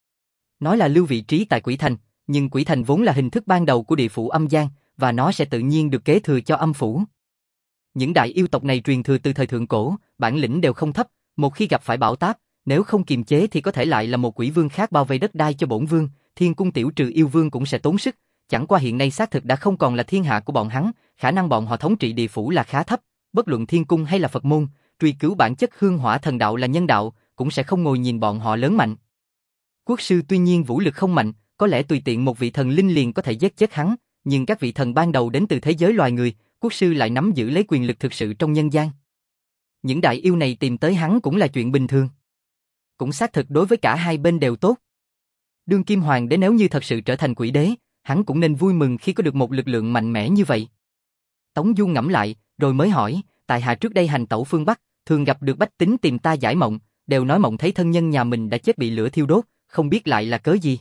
Nói là lưu vị trí tại Quỷ Thành, nhưng Quỷ Thành vốn là hình thức ban đầu của địa phủ âm gian, và nó sẽ tự nhiên được kế thừa cho âm phủ. Những đại yêu tộc này truyền thừa từ thời thượng cổ, bản lĩnh đều không thấp, một khi gặp phải bão táp, nếu không kiềm chế thì có thể lại là một quỷ vương khác bao vây đất đai cho bổn vương, thiên cung tiểu trừ yêu vương cũng sẽ tốn sức, chẳng qua hiện nay xác thực đã không còn là thiên hạ của bọn hắn, khả năng bọn họ thống trị địa phủ là khá thấp, bất luận thiên cung hay là Phật môn, truy cứu bản chất hương hỏa thần đạo là nhân đạo, cũng sẽ không ngồi nhìn bọn họ lớn mạnh. Quốc sư tuy nhiên vũ lực không mạnh, có lẽ tùy tiện một vị thần linh liền có thể giết chết hắn, nhưng các vị thần ban đầu đến từ thế giới loài người, quốc sư lại nắm giữ lấy quyền lực thực sự trong nhân gian. Những đại yêu này tìm tới hắn cũng là chuyện bình thường. Cũng xác thực đối với cả hai bên đều tốt. Đương kim hoàng đế nếu như thật sự trở thành quỷ đế, hắn cũng nên vui mừng khi có được một lực lượng mạnh mẽ như vậy. Tống Du ngẫm lại, rồi mới hỏi, tại hạ trước đây hành tẩu phương Bắc, thường gặp được bách tính tìm ta giải mộng, đều nói mộng thấy thân nhân nhà mình đã chết bị lửa thiêu đốt, không biết lại là cớ gì.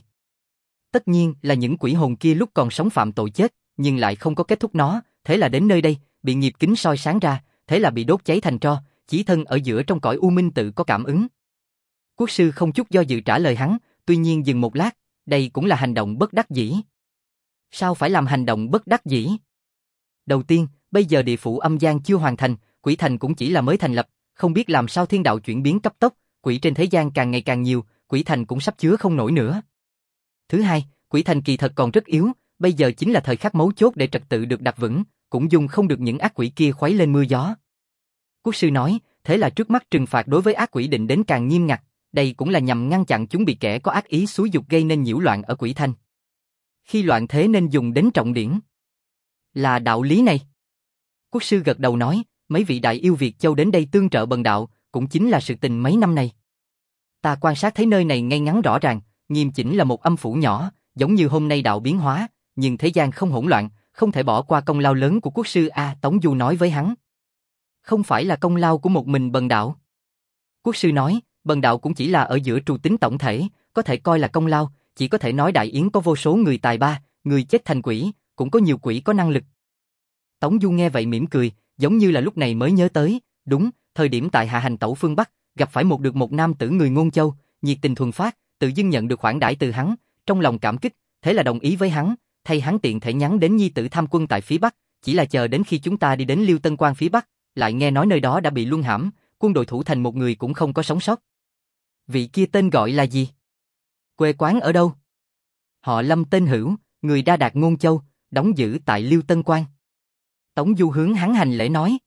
Tất nhiên là những quỷ hồn kia lúc còn sống phạm tội chết, nhưng lại không có kết thúc nó, thế là đến nơi đây, bị nghiệp kính soi sáng ra, thế là bị đốt cháy thành tro, chỉ thân ở giữa trong cõi u minh tự có cảm ứng. Quốc sư không chút do dự trả lời hắn, tuy nhiên dừng một lát, đây cũng là hành động bất đắc dĩ. Sao phải làm hành động bất đắc dĩ? Đầu tiên, bây giờ địa phủ âm gian chưa hoàn thành, quỷ thành cũng chỉ là mới thành lập, không biết làm sao thiên đạo chuyển biến cấp tốc, quỷ trên thế gian càng ngày càng nhiều, quỷ thành cũng sắp chứa không nổi nữa. Thứ hai, quỷ thành kỳ thật còn rất yếu, bây giờ chính là thời khắc mấu chốt để trật tự được đặt vững, cũng dùng không được những ác quỷ kia khuấy lên mưa gió. Quốc sư nói, thế là trước mắt trừng phạt đối với ác quỷ định đến càng nghiêm ngặt, đây cũng là nhằm ngăn chặn chúng bị kẻ có ác ý xúi dục gây nên nhiễu loạn ở quỷ thành. Khi loạn thế nên dùng đến trọng điển. Là đạo lý này. Quốc sư gật đầu nói, mấy vị đại yêu Việt Châu đến đây tương trợ bần đạo, cũng chính là sự tình mấy năm này. Ta quan sát thấy nơi này ngay ngắn rõ ràng, nghiêm chỉnh là một âm phủ nhỏ, giống như hôm nay đạo biến hóa, nhưng thế gian không hỗn loạn, không thể bỏ qua công lao lớn của quốc sư a. Tống Du nói với hắn. Không phải là công lao của một mình bần đạo. Quốc sư nói, bần đạo cũng chỉ là ở giữa trù tính tổng thể, có thể coi là công lao, chỉ có thể nói Đại Yến có vô số người tài ba, người chết thành quỷ, cũng có nhiều quỷ có năng lực. Tống Du nghe vậy mỉm cười, giống như là lúc này mới nhớ tới, đúng, thời điểm tại hạ hành tẩu phương Bắc, gặp phải một được một nam tử người Ngôn Châu, nhiệt tình thuần phát, tự dưng nhận được khoản đãi từ hắn, trong lòng cảm kích, thế là đồng ý với hắn, thay hắn tiện thể nhắn đến nhi tử tham quân tại phía Bắc, chỉ là chờ đến khi chúng ta đi đến Liêu Tân Quan phía Bắc, lại nghe nói nơi đó đã bị luân hãm, quân đội thủ thành một người cũng không có sống sót. Vị kia tên gọi là gì? Quê quán ở đâu? Họ Lâm tên Hữu, người Đa Đạt Ngôn Châu, đóng giữ tại Liêu Tân Quan. Tống Du hướng hắn hành lễ nói.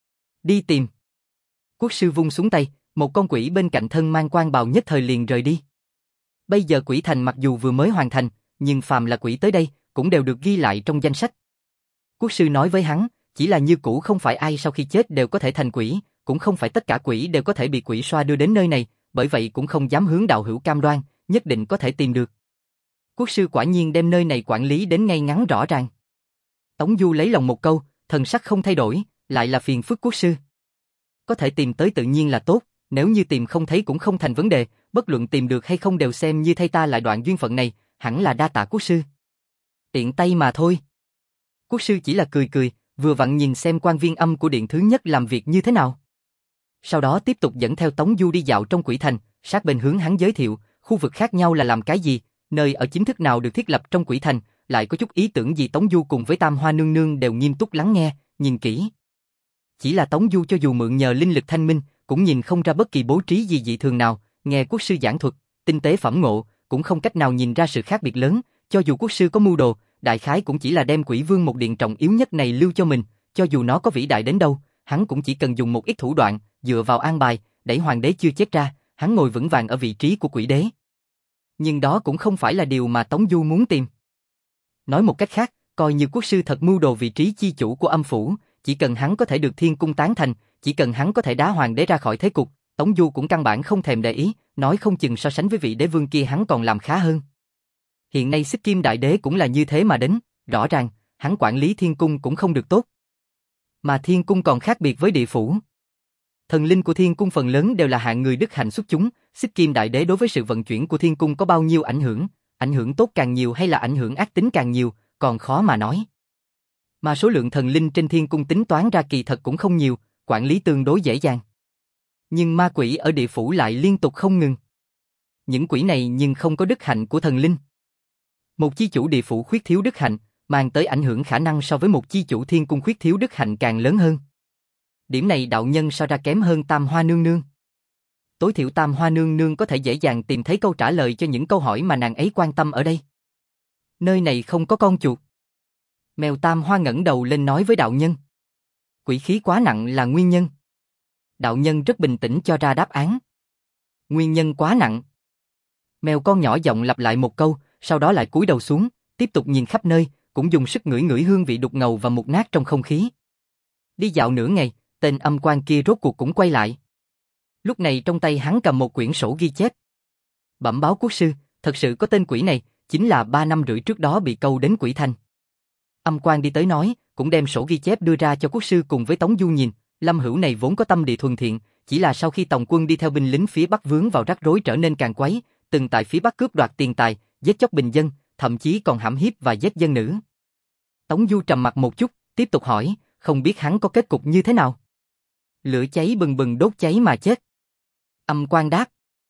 Đi tìm. Quốc sư vung xuống tay, một con quỷ bên cạnh thân mang quan bào nhất thời liền rời đi. Bây giờ quỷ thành mặc dù vừa mới hoàn thành, nhưng phàm là quỷ tới đây, cũng đều được ghi lại trong danh sách. Quốc sư nói với hắn, chỉ là như cũ không phải ai sau khi chết đều có thể thành quỷ, cũng không phải tất cả quỷ đều có thể bị quỷ xoa đưa đến nơi này, bởi vậy cũng không dám hướng Đạo Hữu cam đoan, nhất định có thể tìm được. Quốc sư quả nhiên đem nơi này quản lý đến ngay ngắn rõ ràng. Tống Du lấy lòng một câu, thần sắc không thay đổi, lại là phiền phức quốc sư. Có thể tìm tới tự nhiên là tốt, nếu như tìm không thấy cũng không thành vấn đề, bất luận tìm được hay không đều xem như thay ta lại đoạn duyên phận này, hẳn là đa tạ quốc sư. Tiện tay mà thôi. Quốc sư chỉ là cười cười, vừa vặn nhìn xem quan viên âm của điện thứ nhất làm việc như thế nào. Sau đó tiếp tục dẫn theo Tống Du đi dạo trong quỷ thành, sát bên hướng hắn giới thiệu, khu vực khác nhau là làm cái gì, nơi ở chính thức nào được thiết lập trong quỷ thành, lại có chút ý tưởng gì. Tống Du cùng với Tam Hoa nương nương đều nghiêm túc lắng nghe, nhìn kỹ. Chỉ là Tống Du cho dù mượn nhờ linh lực thanh minh, cũng nhìn không ra bất kỳ bố trí gì dị thường nào, nghe quốc sư giảng thuật, tinh tế phẩm ngộ, cũng không cách nào nhìn ra sự khác biệt lớn, cho dù quốc sư có mưu đồ, đại khái cũng chỉ là đem Quỷ Vương một điện trọng yếu nhất này lưu cho mình, cho dù nó có vĩ đại đến đâu, hắn cũng chỉ cần dùng một ít thủ đoạn, dựa vào an bài, đẩy hoàng đế chưa chết ra, hắn ngồi vững vàng ở vị trí của quỷ đế. Nhưng đó cũng không phải là điều mà Tống Du muốn tìm. Nói một cách khác, coi như quốc sư thật mưu đồ vị trí chi chủ của âm phủ, chỉ cần hắn có thể được thiên cung tán thành, chỉ cần hắn có thể đá hoàng đế ra khỏi thế cục, Tống Du cũng căn bản không thèm để ý, nói không chừng so sánh với vị đế vương kia hắn còn làm khá hơn. Hiện nay Xích Kim Đại Đế cũng là như thế mà đến, rõ ràng, hắn quản lý thiên cung cũng không được tốt. Mà thiên cung còn khác biệt với địa phủ. Thần linh của thiên cung phần lớn đều là hạng người đức hạnh xuất chúng, Xích Kim Đại Đế đối với sự vận chuyển của thiên cung có bao nhiêu ảnh hưởng, ảnh hưởng tốt càng nhiều hay là ảnh hưởng ác tính càng nhiều, còn khó mà nói. Mà số lượng thần linh trên thiên cung tính toán ra kỳ thật cũng không nhiều, quản lý tương đối dễ dàng. Nhưng ma quỷ ở địa phủ lại liên tục không ngừng. Những quỷ này nhưng không có đức hạnh của thần linh. Một chi chủ địa phủ khuyết thiếu đức hạnh, mang tới ảnh hưởng khả năng so với một chi chủ thiên cung khuyết thiếu đức hạnh càng lớn hơn. Điểm này đạo nhân so ra kém hơn Tam Hoa Nương Nương. Tối thiểu Tam Hoa Nương Nương có thể dễ dàng tìm thấy câu trả lời cho những câu hỏi mà nàng ấy quan tâm ở đây. Nơi này không có con chuột. Mèo Tam Hoa ngẩng đầu lên nói với đạo nhân. Quỷ khí quá nặng là nguyên nhân. Đạo nhân rất bình tĩnh cho ra đáp án. Nguyên nhân quá nặng. Mèo con nhỏ giọng lặp lại một câu, sau đó lại cúi đầu xuống, tiếp tục nhìn khắp nơi, cũng dùng sức ngửi ngửi hương vị đục ngầu và mục nát trong không khí. Đi dạo nửa ngày, tên âm quan kia rốt cuộc cũng quay lại. Lúc này trong tay hắn cầm một quyển sổ ghi chép. Bẩm báo quốc sư, thật sự có tên quỷ này, chính là ba năm rưỡi trước đó bị câu đến Quỷ Thành. Âm quan đi tới nói, cũng đem sổ ghi chép đưa ra cho quốc sư cùng với Tống Du nhìn. Lâm Hữu này vốn có tâm địa thuần thiện, chỉ là sau khi Tòng quân đi theo binh lính phía Bắc vướng vào rắc rối trở nên càng quấy, từng tại phía Bắc cướp đoạt tiền tài, giết chóc bình dân, thậm chí còn hãm hiếp và giết dân nữ. Tống Du trầm mặt một chút, tiếp tục hỏi, không biết hắn có kết cục như thế nào? Lửa cháy bừng bừng đốt cháy mà chết. Âm quan đáp.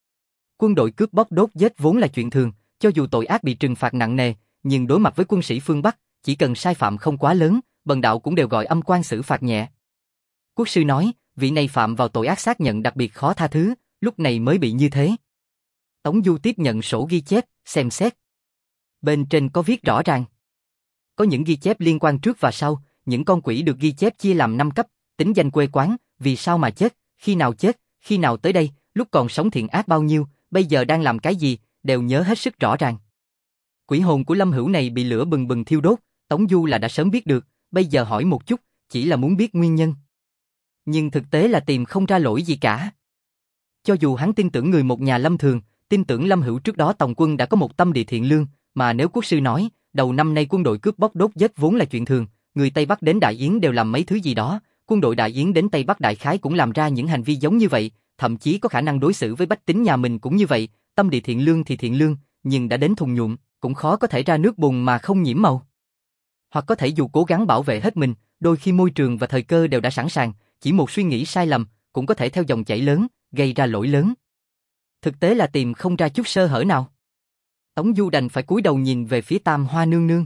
Quân đội cướp bóc đốt giết vốn là chuyện thường, cho dù tội ác bị trừng phạt nặng nề, nhưng đối mặt với quân sĩ phương Bắc, chỉ cần sai phạm không quá lớn, bần đạo cũng đều gọi âm quan xử phạt nhẹ. Quốc sư nói, vị này phạm vào tội ác xác nhận đặc biệt khó tha thứ, lúc này mới bị như thế. Tống Du tiếp nhận sổ ghi chép, xem xét. Bên trên có viết rõ ràng. Có những ghi chép liên quan trước và sau, những con quỷ được ghi chép chia làm năm cấp, tính danh quê quán, vì sao mà chết, khi nào chết, khi nào tới đây, lúc còn sống thiện ác bao nhiêu, bây giờ đang làm cái gì, đều nhớ hết sức rõ ràng. Quỷ hồn của Lâm Hữu này bị lửa bừng bừng thiêu đốt, Tống Du là đã sớm biết được, bây giờ hỏi một chút, chỉ là muốn biết nguyên nhân. Nhưng thực tế là tìm không ra lỗi gì cả. Cho dù hắn tin tưởng người một nhà Lâm thường, tin tưởng Lâm Hữu trước đó Tòng quân đã có một tâm địa thiện lương, mà nếu quốc sư nói, đầu năm nay quân đội cướp bóc đốt giết vốn là chuyện thường, người Tây Bắc đến Đại Yến đều làm mấy thứ gì đó, quân đội Đại Yến đến Tây Bắc đại khái cũng làm ra những hành vi giống như vậy, thậm chí có khả năng đối xử với bách tính nhà mình cũng như vậy, tâm địa thiện lương thì thiện lương, nhưng đã đến thùng nhuộm, cũng khó có thể ra nước bùn mà không nhiễm màu. Hoặc có thể dù cố gắng bảo vệ hết mình, đôi khi môi trường và thời cơ đều đã sẵn sàng, chỉ một suy nghĩ sai lầm, cũng có thể theo dòng chảy lớn, gây ra lỗi lớn. Thực tế là tìm không ra chút sơ hở nào. Tống Du đành phải cúi đầu nhìn về phía Tam Hoa Nương Nương.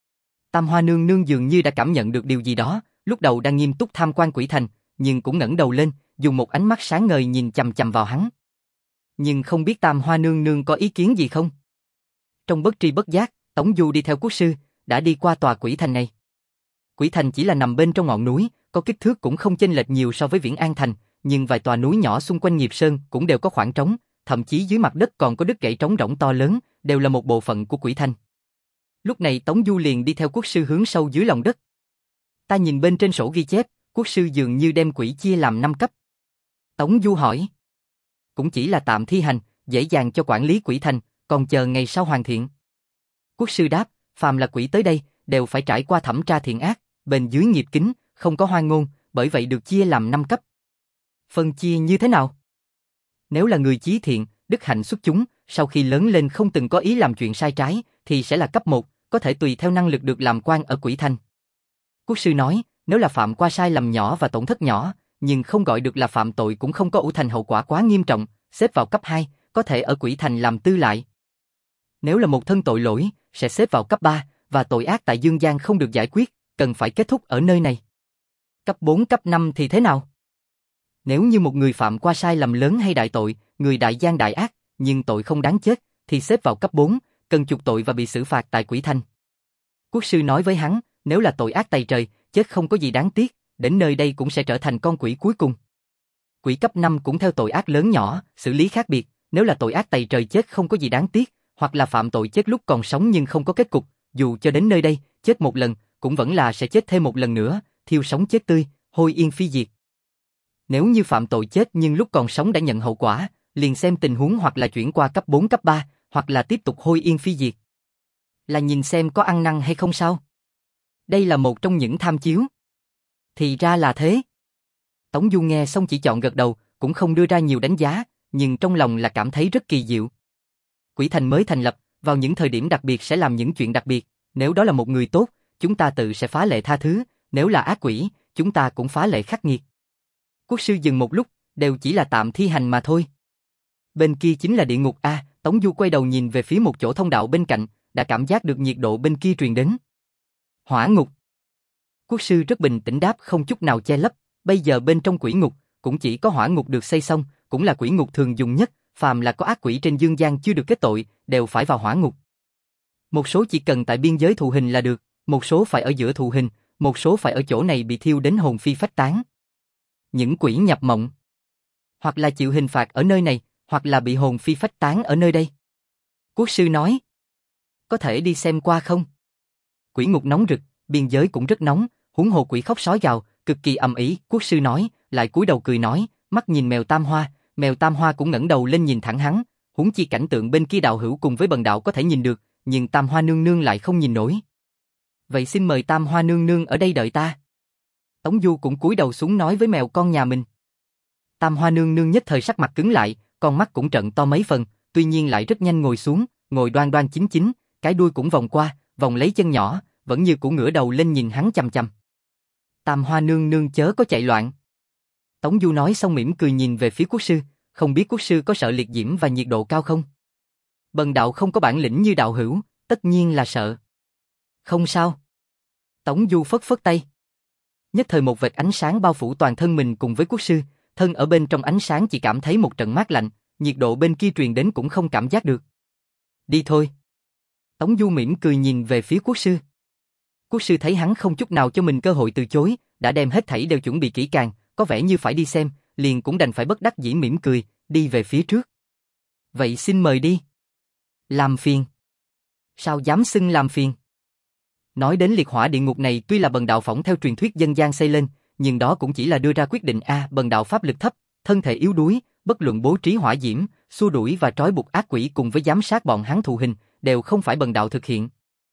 Tam Hoa Nương Nương dường như đã cảm nhận được điều gì đó, lúc đầu đang nghiêm túc tham quan Quỷ Thành, nhưng cũng ngẩng đầu lên, dùng một ánh mắt sáng ngời nhìn chằm chằm vào hắn. Nhưng không biết Tam Hoa Nương Nương có ý kiến gì không? Trong bất tri bất giác, Tống Du đi theo quốc sư, đã đi qua tòa Quỷ Thành này. Quỷ Thành chỉ là nằm bên trong ngọn núi, có kích thước cũng không chênh lệch nhiều so với Viễn An Thành, nhưng vài tòa núi nhỏ xung quanh Nghiệp Sơn cũng đều có khoảng trống, thậm chí dưới mặt đất còn có đứt gãy trống rỗng to lớn, đều là một bộ phận của Quỷ Thành. Lúc này Tống Du liền đi theo quốc sư hướng sâu dưới lòng đất. Ta nhìn bên trên sổ ghi chép, quốc sư dường như đem quỷ chia làm năm cấp. Tống Du hỏi. Cũng chỉ là tạm thi hành, dễ dàng cho quản lý Quỷ Thành, còn chờ ngày sau hoàn thiện. Quốc sư đáp, phàm là quỷ tới đây, đều phải trải qua thẩm tra thiện ác, bên dưới nghiệp kính, không có hoang ngôn, bởi vậy được chia làm năm cấp. Phân chia như thế nào? Nếu là người chí thiện, đức hạnh xuất chúng, sau khi lớn lên không từng có ý làm chuyện sai trái, thì sẽ là cấp một, có thể tùy theo năng lực được làm quan ở Quỷ Thành. Quốc sư nói, nếu là phạm qua sai lầm nhỏ và tổn thất nhỏ, nhưng không gọi được là phạm tội cũng không có ủ thành hậu quả quá nghiêm trọng, xếp vào cấp hai, có thể ở Quỷ Thành làm tư lại. Nếu là một thân tội lỗi, sẽ xếp vào cấp ba, và tội ác tại Dương Gian không được giải quyết, cần phải kết thúc ở nơi này. Cấp bốn, cấp năm thì thế nào? Nếu như một người phạm qua sai lầm lớn hay đại tội, người đại gian đại ác, nhưng tội không đáng chết, thì xếp vào cấp bốn, cần chuộc tội và bị xử phạt tại Quỷ Thành. Quốc sư nói với hắn, nếu là tội ác tày trời, chết không có gì đáng tiếc, đến nơi đây cũng sẽ trở thành con quỷ cuối cùng. Quỷ cấp năm cũng theo tội ác lớn nhỏ, xử lý khác biệt, nếu là tội ác tày trời chết không có gì đáng tiếc, hoặc là phạm tội chết lúc còn sống nhưng không có kết cục, dù cho đến nơi đây, chết một lần, cũng vẫn là sẽ chết thêm một lần nữa, thiêu sống chết tươi, hôi yên phi diệt. Nếu như phạm tội chết nhưng lúc còn sống đã nhận hậu quả, liền xem tình huống hoặc là chuyển qua cấp bốn cấp ba, hoặc là tiếp tục hôi yên phi diệt. Là nhìn xem có ăn năn hay không sao? Đây là một trong những tham chiếu. Thì ra là thế. Tống Du nghe xong chỉ chọn gật đầu, cũng không đưa ra nhiều đánh giá, nhưng trong lòng là cảm thấy rất kỳ diệu. Quỷ Thành mới thành lập, vào những thời điểm đặc biệt sẽ làm những chuyện đặc biệt, nếu đó là một người tốt, chúng ta tự sẽ phá lệ tha thứ, nếu là ác quỷ, chúng ta cũng phá lệ khắc nghiệt. Quốc sư dừng một lúc, đều chỉ là tạm thi hành mà thôi. Bên kia chính là địa ngục a, Tống Du quay đầu nhìn về phía một chỗ thông đạo bên cạnh, đã cảm giác được nhiệt độ bên kia truyền đến. Hỏa ngục. Quốc sư rất bình tĩnh đáp không chút nào che lấp, bây giờ bên trong quỷ ngục, cũng chỉ có hỏa ngục được xây xong, cũng là quỷ ngục thường dùng nhất, phàm là có ác quỷ trên dương gian chưa được kết tội, đều phải vào hỏa ngục. Một số chỉ cần tại biên giới thụ hình là được, một số phải ở giữa thụ hình, một số phải ở chỗ này bị thiêu đến hồn phi phách tán. Những quỷ nhập mộng, hoặc là chịu hình phạt ở nơi này, hoặc là bị hồn phi phách tán ở nơi đây. Quốc sư nói, có thể đi xem qua không? Quỷ ngục nóng rực, biên giới cũng rất nóng, huống hồ quỷ khóc sói gào, cực kỳ ầm ĩ. Quốc sư nói, lại cúi đầu cười nói, mắt nhìn mèo Tam Hoa, mèo Tam Hoa cũng ngẩng đầu lên nhìn thẳng hắn, huống chi cảnh tượng bên kia đạo hữu cùng với bần đạo có thể nhìn được, nhưng Tam Hoa nương nương lại không nhìn nổi. Vậy xin mời Tam Hoa nương nương ở đây đợi ta. Tống Du cũng cúi đầu xuống nói với mèo con nhà mình. Tam Hoa nương nương nhất thời sắc mặt cứng lại, con mắt cũng trợn to mấy phần, tuy nhiên lại rất nhanh ngồi xuống, ngồi đoan đoan chính chính, cái đuôi cũng vòng qua, vòng lấy chân nhỏ, vẫn như cũ ngửa đầu lên nhìn hắn chằm chằm. Tam Hoa nương nương chớ có chạy loạn. Tống Du nói xong mỉm cười nhìn về phía quốc sư, không biết quốc sư có sợ liệt diễm và nhiệt độ cao không? Bần đạo không có bản lĩnh như đạo hữu, tất nhiên là sợ. Không sao. Tống Du phất phất tay. Nhất thời một vệt ánh sáng bao phủ toàn thân mình cùng với quốc sư, thân ở bên trong ánh sáng chỉ cảm thấy một trận mát lạnh, nhiệt độ bên kia truyền đến cũng không cảm giác được. Đi thôi. Tống Du mỉm cười nhìn về phía quốc sư. Quốc sư thấy hắn không chút nào cho mình cơ hội từ chối, đã đem hết thảy đều chuẩn bị kỹ càng, có vẻ như phải đi xem, liền cũng đành phải bất đắc dĩ mỉm cười, đi về phía trước. Vậy xin mời đi. Làm phiền. Sao dám xưng làm phiền? Nói đến liệt hỏa địa ngục này tuy là bần đạo phỏng theo truyền thuyết dân gian xây lên, nhưng đó cũng chỉ là đưa ra quyết định a, bần đạo pháp lực thấp, thân thể yếu đuối, bất luận bố trí hỏa diễm, xua đuổi và trói buộc ác quỷ cùng với giám sát bọn hắn thụ hình, đều không phải bần đạo thực hiện.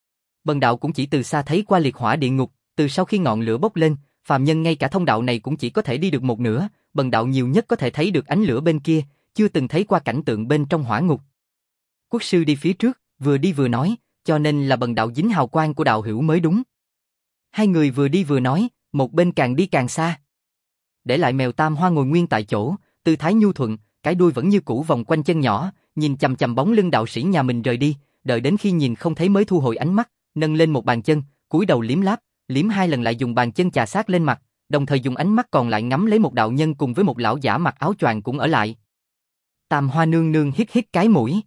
Bần đạo cũng chỉ từ xa thấy qua liệt hỏa địa ngục, từ sau khi ngọn lửa bốc lên, phàm nhân ngay cả thông đạo này cũng chỉ có thể đi được một nửa, bần đạo nhiều nhất có thể thấy được ánh lửa bên kia, chưa từng thấy qua cảnh tượng bên trong hỏa ngục. Quốc sư đi phía trước, vừa đi vừa nói, cho nên là bần đạo dính hào quang của đạo hữu mới đúng. Hai người vừa đi vừa nói, một bên càng đi càng xa. Để lại mèo Tam Hoa ngồi nguyên tại chỗ, tư thái nhu thuận, cái đuôi vẫn như cũ vòng quanh chân nhỏ, nhìn chằm chằm bóng lưng đạo sĩ nhà mình rời đi, đợi đến khi nhìn không thấy mới thu hồi ánh mắt, nâng lên một bàn chân, cúi đầu liếm láp, liếm hai lần lại dùng bàn chân chà sát lên mặt, đồng thời dùng ánh mắt còn lại ngắm lấy một đạo nhân cùng với một lão giả mặc áo choàng cũng ở lại. Tam Hoa nương nương hít hít cái mũi.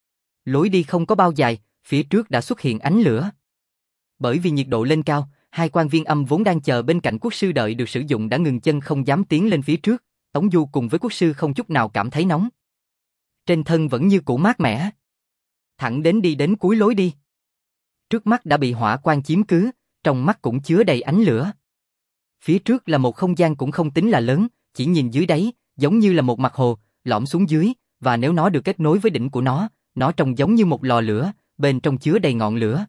Lối đi không có bao dài, phía trước đã xuất hiện ánh lửa. Bởi vì nhiệt độ lên cao, hai quan viên âm vốn đang chờ bên cạnh quốc sư đợi được sử dụng đã ngừng chân không dám tiến lên phía trước, Tống Du cùng với quốc sư không chút nào cảm thấy nóng. Trên thân vẫn như cũ mát mẻ. Thẳng đến đi đến cuối lối đi. Trước mắt đã bị hỏa quang chiếm cứ, trong mắt cũng chứa đầy ánh lửa. Phía trước là một không gian cũng không tính là lớn, chỉ nhìn dưới đáy, giống như là một mặt hồ, lõm xuống dưới, và nếu nó được kết nối với đỉnh của nó, nó trông giống như một lò lửa, bên trong chứa đầy ngọn lửa.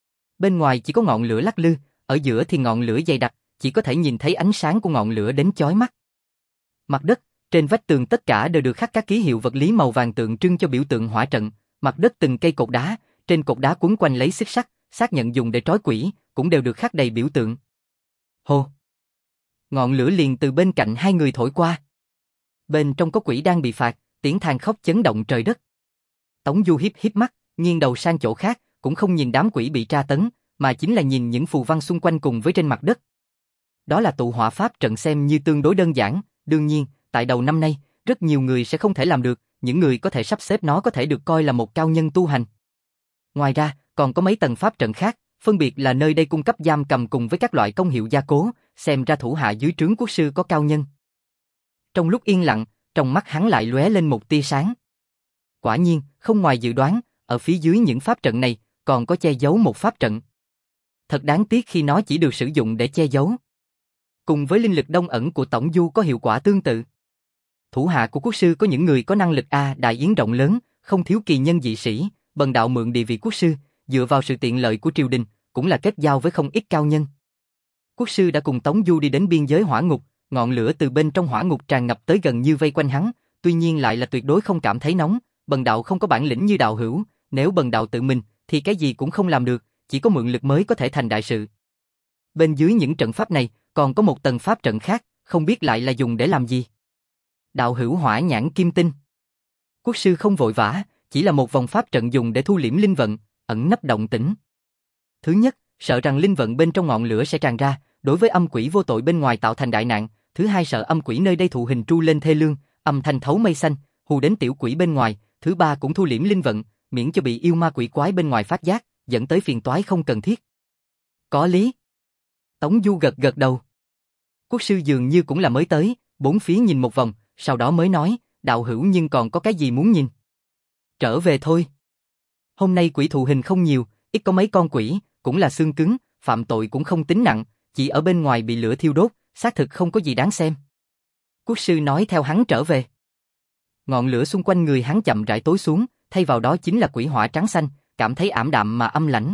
Bên ngoài chỉ có ngọn lửa lắc lư, ở giữa thì ngọn lửa dày đặc, chỉ có thể nhìn thấy ánh sáng của ngọn lửa đến chói mắt. Mặt đất, trên vách tường tất cả đều được khắc các ký hiệu vật lý màu vàng tượng trưng cho biểu tượng hỏa trận, mặt đất từng cây cột đá, trên cột đá quấn quanh lấy xích sắt, xác nhận dùng để trói quỷ, cũng đều được khắc đầy biểu tượng. Hô! Ngọn lửa liền từ bên cạnh hai người thổi qua. Bên trong có quỷ đang bị phạt, tiếng than khóc chấn động trời đất. Tống Du híp híp mắt, nghiêng đầu sang chỗ khác, cũng không nhìn đám quỷ bị tra tấn, mà chính là nhìn những phù văn xung quanh cùng với trên mặt đất. Đó là tụ hỏa pháp trận xem như tương đối đơn giản, đương nhiên, tại đầu năm nay, rất nhiều người sẽ không thể làm được, những người có thể sắp xếp nó có thể được coi là một cao nhân tu hành. Ngoài ra, còn có mấy tầng pháp trận khác, phân biệt là nơi đây cung cấp giam cầm cùng với các loại công hiệu gia cố, xem ra thủ hạ dưới trướng quốc sư có cao nhân. Trong lúc yên lặng, trong mắt hắn lại lóe lên một tia sáng. Quả nhiên, không ngoài dự đoán, ở phía dưới những pháp trận này, còn có che giấu một pháp trận. Thật đáng tiếc khi nó chỉ được sử dụng để che giấu. Cùng với linh lực đông ẩn của Tổng Du có hiệu quả tương tự. Thủ hạ của quốc sư có những người có năng lực A đại yến rộng lớn, không thiếu kỳ nhân dị sĩ, bần đạo mượn địa vị quốc sư, dựa vào sự tiện lợi của triều đình, cũng là kết giao với không ít cao nhân. Quốc sư đã cùng Tống Du đi đến biên giới hỏa ngục, ngọn lửa từ bên trong hỏa ngục tràn ngập tới gần như vây quanh hắn, tuy nhiên lại là tuyệt đối không cảm thấy nóng, bần đạo không có bản lĩnh như đạo hữu, nếu bần đạo tự mình, thì cái gì cũng không làm được, chỉ có mượn lực mới có thể thành đại sự. Bên dưới những trận pháp này, còn có một tầng pháp trận khác, không biết lại là dùng để làm gì. Đạo hữu hỏa nhãn kim tinh. Quốc sư không vội vã, chỉ là một vòng pháp trận dùng để thu liễm linh vận, ẩn nấp động tĩnh. Thứ nhất, sợ rằng linh vận bên trong ngọn lửa sẽ tràn ra, đối với âm quỷ vô tội bên ngoài tạo thành đại nạn. Thứ hai, sợ âm quỷ nơi đây thụ hình tru lên thê lương, âm thanh thấu mây xanh, hù đến tiểu quỷ bên ngoài. Thứ ba, cũng thu liễm linh vận, miễn cho bị yêu ma quỷ quái bên ngoài phát giác, dẫn tới phiền toái không cần thiết. Có lý. Tống Du gật gật đầu. Quốc sư dường như cũng là mới tới, bốn phía nhìn một vòng, sau đó mới nói, đạo hữu nhưng còn có cái gì muốn nhìn? Trở về thôi. Hôm nay quỷ thụ hình không nhiều, ít có mấy con quỷ, cũng là xương cứng, phạm tội cũng không tính nặng, chỉ ở bên ngoài bị lửa thiêu đốt, xác thực không có gì đáng xem. Quốc sư nói theo hắn trở về. Ngọn lửa xung quanh người hắn chậm rãi tối xuống, thay vào đó chính là quỷ hỏa trắng xanh, cảm thấy ảm đạm mà âm lãnh.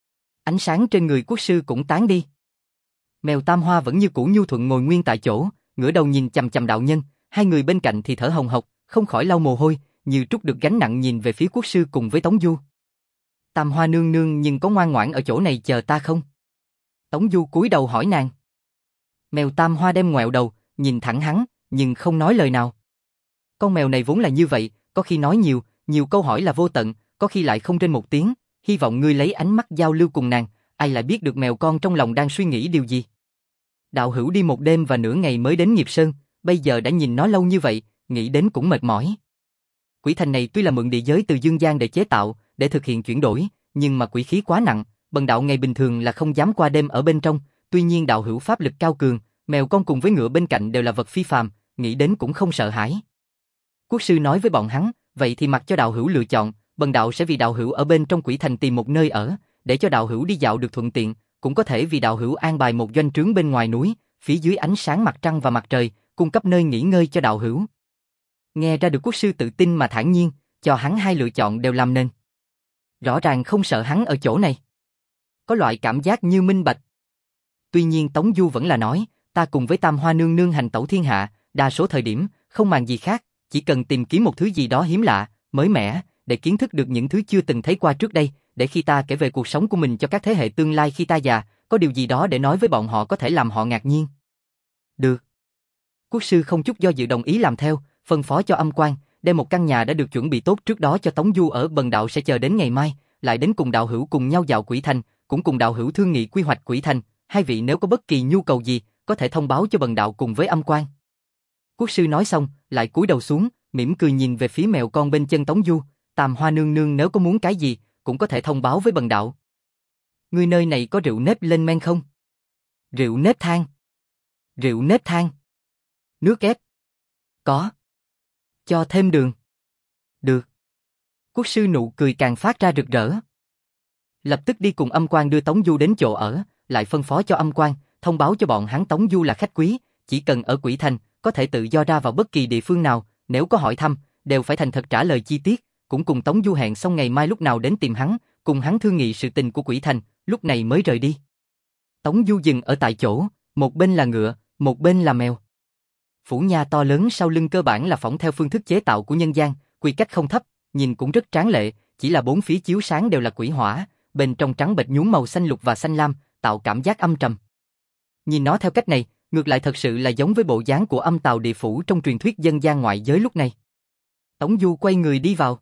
Ánh sáng trên người quốc sư cũng tán đi. Mèo Tam Hoa vẫn như cũ nhu thuận ngồi nguyên tại chỗ, ngửa đầu nhìn chằm chằm đạo nhân, hai người bên cạnh thì thở hồng hộc, không khỏi lau mồ hôi, như trút được gánh nặng nhìn về phía quốc sư cùng với Tống Du. Tam Hoa nương nương nhưng có ngoan ngoãn ở chỗ này chờ ta không? Tống Du cúi đầu hỏi nàng. Mèo Tam Hoa đem ngoẹo đầu, nhìn thẳng hắn, nhưng không nói lời nào. Con mèo này vốn là như vậy, có khi nói nhiều, nhiều câu hỏi là vô tận, có khi lại không rên một tiếng, hy vọng ngươi lấy ánh mắt giao lưu cùng nàng, ai lại biết được mèo con trong lòng đang suy nghĩ điều gì. Đạo hữu đi một đêm và nửa ngày mới đến Nghiệp Sơn, bây giờ đã nhìn nó lâu như vậy, nghĩ đến cũng mệt mỏi. Quỷ thành này tuy là mượn địa giới từ dương gian để chế tạo, để thực hiện chuyển đổi, nhưng mà quỷ khí quá nặng, bần đạo ngày bình thường là không dám qua đêm ở bên trong, tuy nhiên đạo hữu pháp lực cao cường, mèo con cùng với ngựa bên cạnh đều là vật phi phàm, nghĩ đến cũng không sợ hãi. Quốc sư nói với bọn hắn, vậy thì mặc cho đạo hữu lựa chọn, bần đạo sẽ vì đạo hữu ở bên trong quỷ thành tìm một nơi ở, để cho đạo hữu đi dạo được thuận tiện, cũng có thể vì đạo hữu an bài một doanh trướng bên ngoài núi, phía dưới ánh sáng mặt trăng và mặt trời, cung cấp nơi nghỉ ngơi cho đạo hữu. Nghe ra được quốc sư tự tin mà thản nhiên, cho hắn hai lựa chọn đều làm nên. Rõ ràng không sợ hắn ở chỗ này. Có loại cảm giác như minh bạch. Tuy nhiên Tống Du vẫn là nói, ta cùng với Tam Hoa nương nương hành tẩu thiên hạ, đa số thời điểm, không màng gì khác, chỉ cần tìm kiếm một thứ gì đó hiếm lạ, mới mẻ, để kiến thức được những thứ chưa từng thấy qua trước đây, để khi ta kể về cuộc sống của mình cho các thế hệ tương lai khi ta già, có điều gì đó để nói với bọn họ có thể làm họ ngạc nhiên. Được. Quốc sư không chút do dự đồng ý làm theo, phân phó cho Âm Quan, đem một căn nhà đã được chuẩn bị tốt trước đó cho Tống Du ở, bần đạo sẽ chờ đến ngày mai, lại đến cùng đạo hữu cùng nhau dạo quỷ thành, cũng cùng đạo hữu thương nghị quy hoạch quỷ thành, hai vị nếu có bất kỳ nhu cầu gì, có thể thông báo cho bần đạo cùng với Âm Quan. Quốc sư nói xong, lại cúi đầu xuống, mỉm cười nhìn về phía mèo con bên chân Tống Du, Tam Hoa nương nương nếu có muốn cái gì, cũng có thể thông báo với bần đạo. Ngươi nơi này có rượu nếp lên men không? Rượu nếp than. Rượu nếp than. Nước ép. Có. Cho thêm đường. Được. Quốc sư nụ cười càng phát ra rực rỡ. Lập tức đi cùng Âm Quan đưa Tống Du đến chỗ ở, lại phân phó cho Âm Quan, thông báo cho bọn hắn Tống Du là khách quý, chỉ cần ở quỷ thành, có thể tự do ra vào bất kỳ địa phương nào, nếu có hỏi thăm, đều phải thành thật trả lời chi tiết, cũng cùng Tống Du hẹn xong ngày mai lúc nào đến tìm hắn, cùng hắn thương nghị sự tình của quỷ thành, lúc này mới rời đi. Tống Du dừng ở tại chỗ, một bên là ngựa, một bên là mèo. Phủ nhà to lớn sau lưng cơ bản là phỏng theo phương thức chế tạo của nhân gian, quy cách không thấp, nhìn cũng rất tráng lệ, chỉ là bốn phía chiếu sáng đều là quỷ hỏa, bên trong trắng bệch nhuốm màu xanh lục và xanh lam, tạo cảm giác âm trầm. Nhìn nó theo cách này, ngược lại thật sự là giống với bộ dáng của Âm Tào Địa Phủ trong truyền thuyết dân gian ngoại giới lúc này. Tống Du quay người đi vào.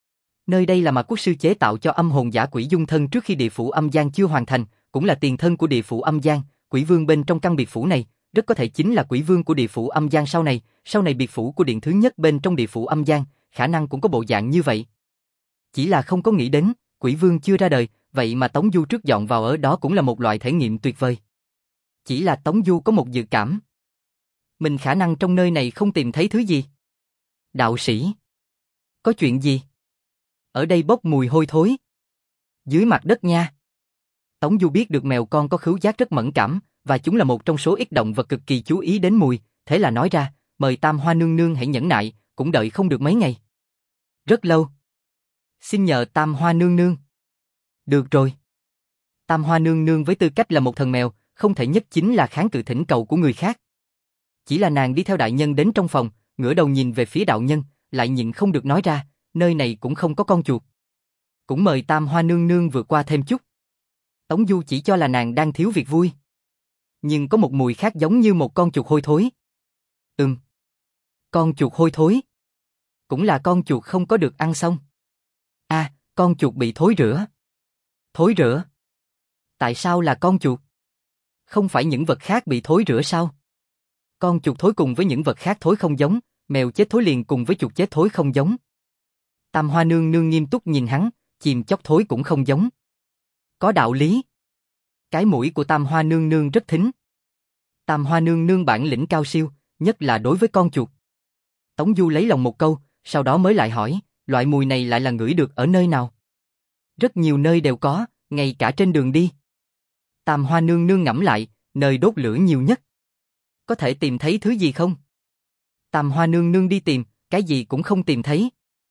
Nơi đây là mà quốc sư chế tạo cho âm hồn giả quỷ dung thân trước khi địa phủ âm gian chưa hoàn thành, cũng là tiền thân của địa phủ âm gian. Quỷ vương bên trong căn biệt phủ này, rất có thể chính là quỷ vương của địa phủ âm gian sau này, sau này biệt phủ của điện thứ nhất bên trong địa phủ âm gian, khả năng cũng có bộ dạng như vậy. Chỉ là không có nghĩ đến, quỷ vương chưa ra đời, vậy mà Tống Du trước dọn vào ở đó cũng là một loại thể nghiệm tuyệt vời. Chỉ là Tống Du có một dự cảm. Mình khả năng trong nơi này không tìm thấy thứ gì. Đạo sĩ. Có chuyện gì? Ở đây bốc mùi hôi thối. Dưới mặt đất nha. Tống Du biết được mèo con có khứu giác rất mẫn cảm, và chúng là một trong số ít động vật cực kỳ chú ý đến mùi, thế là nói ra, mời Tam Hoa nương nương hãy nhẫn nại, cũng đợi không được mấy ngày. Rất lâu. Xin nhờ Tam Hoa nương nương. Được rồi. Tam Hoa nương nương với tư cách là một thần mèo, không thể nhất chính là kháng cự thỉnh cầu của người khác. Chỉ là nàng đi theo đại nhân đến trong phòng, ngửa đầu nhìn về phía đạo nhân, lại nhịn không được nói ra, nơi này cũng không có con chuột. Cũng mời Tam Hoa nương nương vượt qua thêm chút. Tống Du chỉ cho là nàng đang thiếu việc vui. Nhưng có một mùi khác giống như một con chuột hôi thối. Ừm. Con chuột hôi thối. Cũng là con chuột không có được ăn xong. À, con chuột bị thối rữa. Thối rữa? Tại sao là con chuột? Không phải những vật khác bị thối rữa sao? Con chuột thối cùng với những vật khác thối không giống, mèo chết thối liền cùng với chuột chết thối không giống. Tam Hoa nương nương nghiêm túc nhìn hắn, chim chóc thối cũng không giống. Có đạo lý. Cái mũi của Tam Hoa nương nương rất thính. Tam Hoa nương nương bản lĩnh cao siêu, nhất là đối với con chuột. Tống Du lấy lòng một câu, sau đó mới lại hỏi, loại mùi này lại là ngửi được ở nơi nào? Rất nhiều nơi đều có, ngay cả trên đường đi. Tam Hoa nương nương ngẫm lại, nơi đốt lửa nhiều nhất. Có thể tìm thấy thứ gì không? Tam Hoa nương nương đi tìm, cái gì cũng không tìm thấy.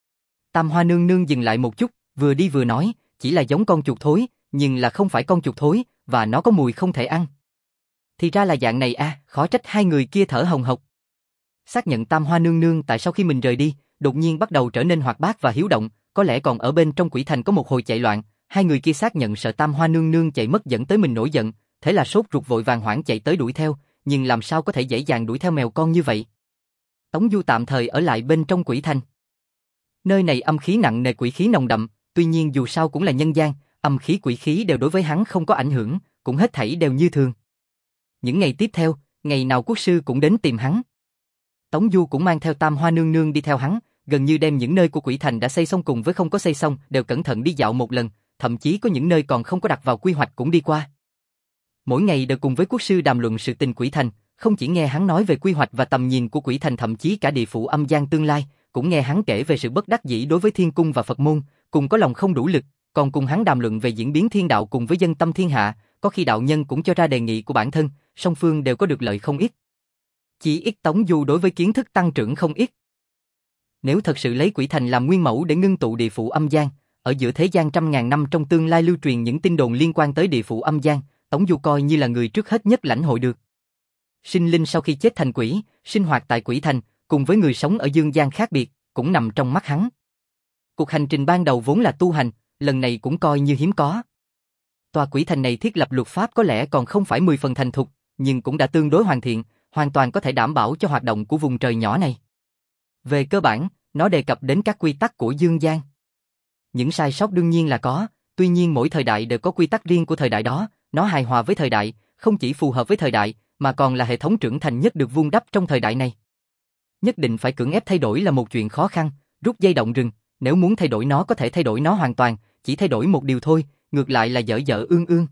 Tam Hoa nương nương dừng lại một chút, vừa đi vừa nói, chỉ là giống con chuột thối, nhưng là không phải con chuột thối, và nó có mùi không thể ăn. Thì ra là dạng này à, khó trách hai người kia thở hồng hộc. Xác nhận Tam Hoa nương nương tại sau khi mình rời đi, đột nhiên bắt đầu trở nên hoạt bát và hiếu động, có lẽ còn ở bên trong quỷ thành có một hồi chạy loạn, hai người kia xác nhận sợ Tam Hoa nương nương chạy mất dẫn tới mình nổi giận, thế là sốt ruột vội vàng hoảng chạy tới đuổi theo, nhưng làm sao có thể dễ dàng đuổi theo mèo con như vậy. Tống Du tạm thời ở lại bên trong quỷ thành. Nơi này âm khí nặng nề, quỷ khí nồng đậm, tuy nhiên dù sao cũng là nhân gian, âm khí quỷ khí đều đối với hắn không có ảnh hưởng, cũng hết thảy đều như thường. Những ngày tiếp theo, ngày nào quốc sư cũng đến tìm hắn. Tống Du cũng mang theo Tam Hoa nương nương đi theo hắn, gần như đem những nơi của quỷ thành đã xây xong cùng với không có xây xong đều cẩn thận đi dạo một lần, thậm chí có những nơi còn không có đặt vào quy hoạch cũng đi qua. Mỗi ngày đều cùng với quốc sư đàm luận sự tình quỷ thành, không chỉ nghe hắn nói về quy hoạch và tầm nhìn của quỷ thành, thậm chí cả địa phủ âm gian tương lai, cũng nghe hắn kể về sự bất đắc dĩ đối với thiên cung và Phật môn, cùng có lòng không đủ lực, còn cùng hắn đàm luận về diễn biến thiên đạo cùng với dân tâm thiên hạ, có khi đạo nhân cũng cho ra đề nghị của bản thân, song phương đều có được lợi không ít. Chỉ ít Tống Du đối với kiến thức tăng trưởng không ít. Nếu thật sự lấy quỷ thành làm nguyên mẫu để ngưng tụ địa phủ âm gian, ở giữa thế gian trăm ngàn năm trong tương lai lưu truyền những tin đồn liên quan tới địa phủ âm gian, Tống Du coi như là người trước hết nhất lãnh hội được. Sinh linh sau khi chết thành quỷ, sinh hoạt tại quỷ thành, cùng với người sống ở dương gian khác biệt, cũng nằm trong mắt hắn. Cuộc hành trình ban đầu vốn là tu hành, lần này cũng coi như hiếm có. Tòa quỷ thành này thiết lập luật pháp có lẽ còn không phải mười phần thành thục, nhưng cũng đã tương đối hoàn thiện, hoàn toàn có thể đảm bảo cho hoạt động của vùng trời nhỏ này. Về cơ bản, nó đề cập đến các quy tắc của dương gian. Những sai sót đương nhiên là có, tuy nhiên mỗi thời đại đều có quy tắc riêng của thời đại đó, nó hài hòa với thời đại, không chỉ phù hợp với thời đại, mà còn là hệ thống trưởng thành nhất được vun đắp trong thời đại này. Nhất định phải cưỡng ép thay đổi là một chuyện khó khăn, rút dây động rừng, nếu muốn thay đổi nó có thể thay đổi nó hoàn toàn, chỉ thay đổi một điều thôi, ngược lại là dở dở ương ương.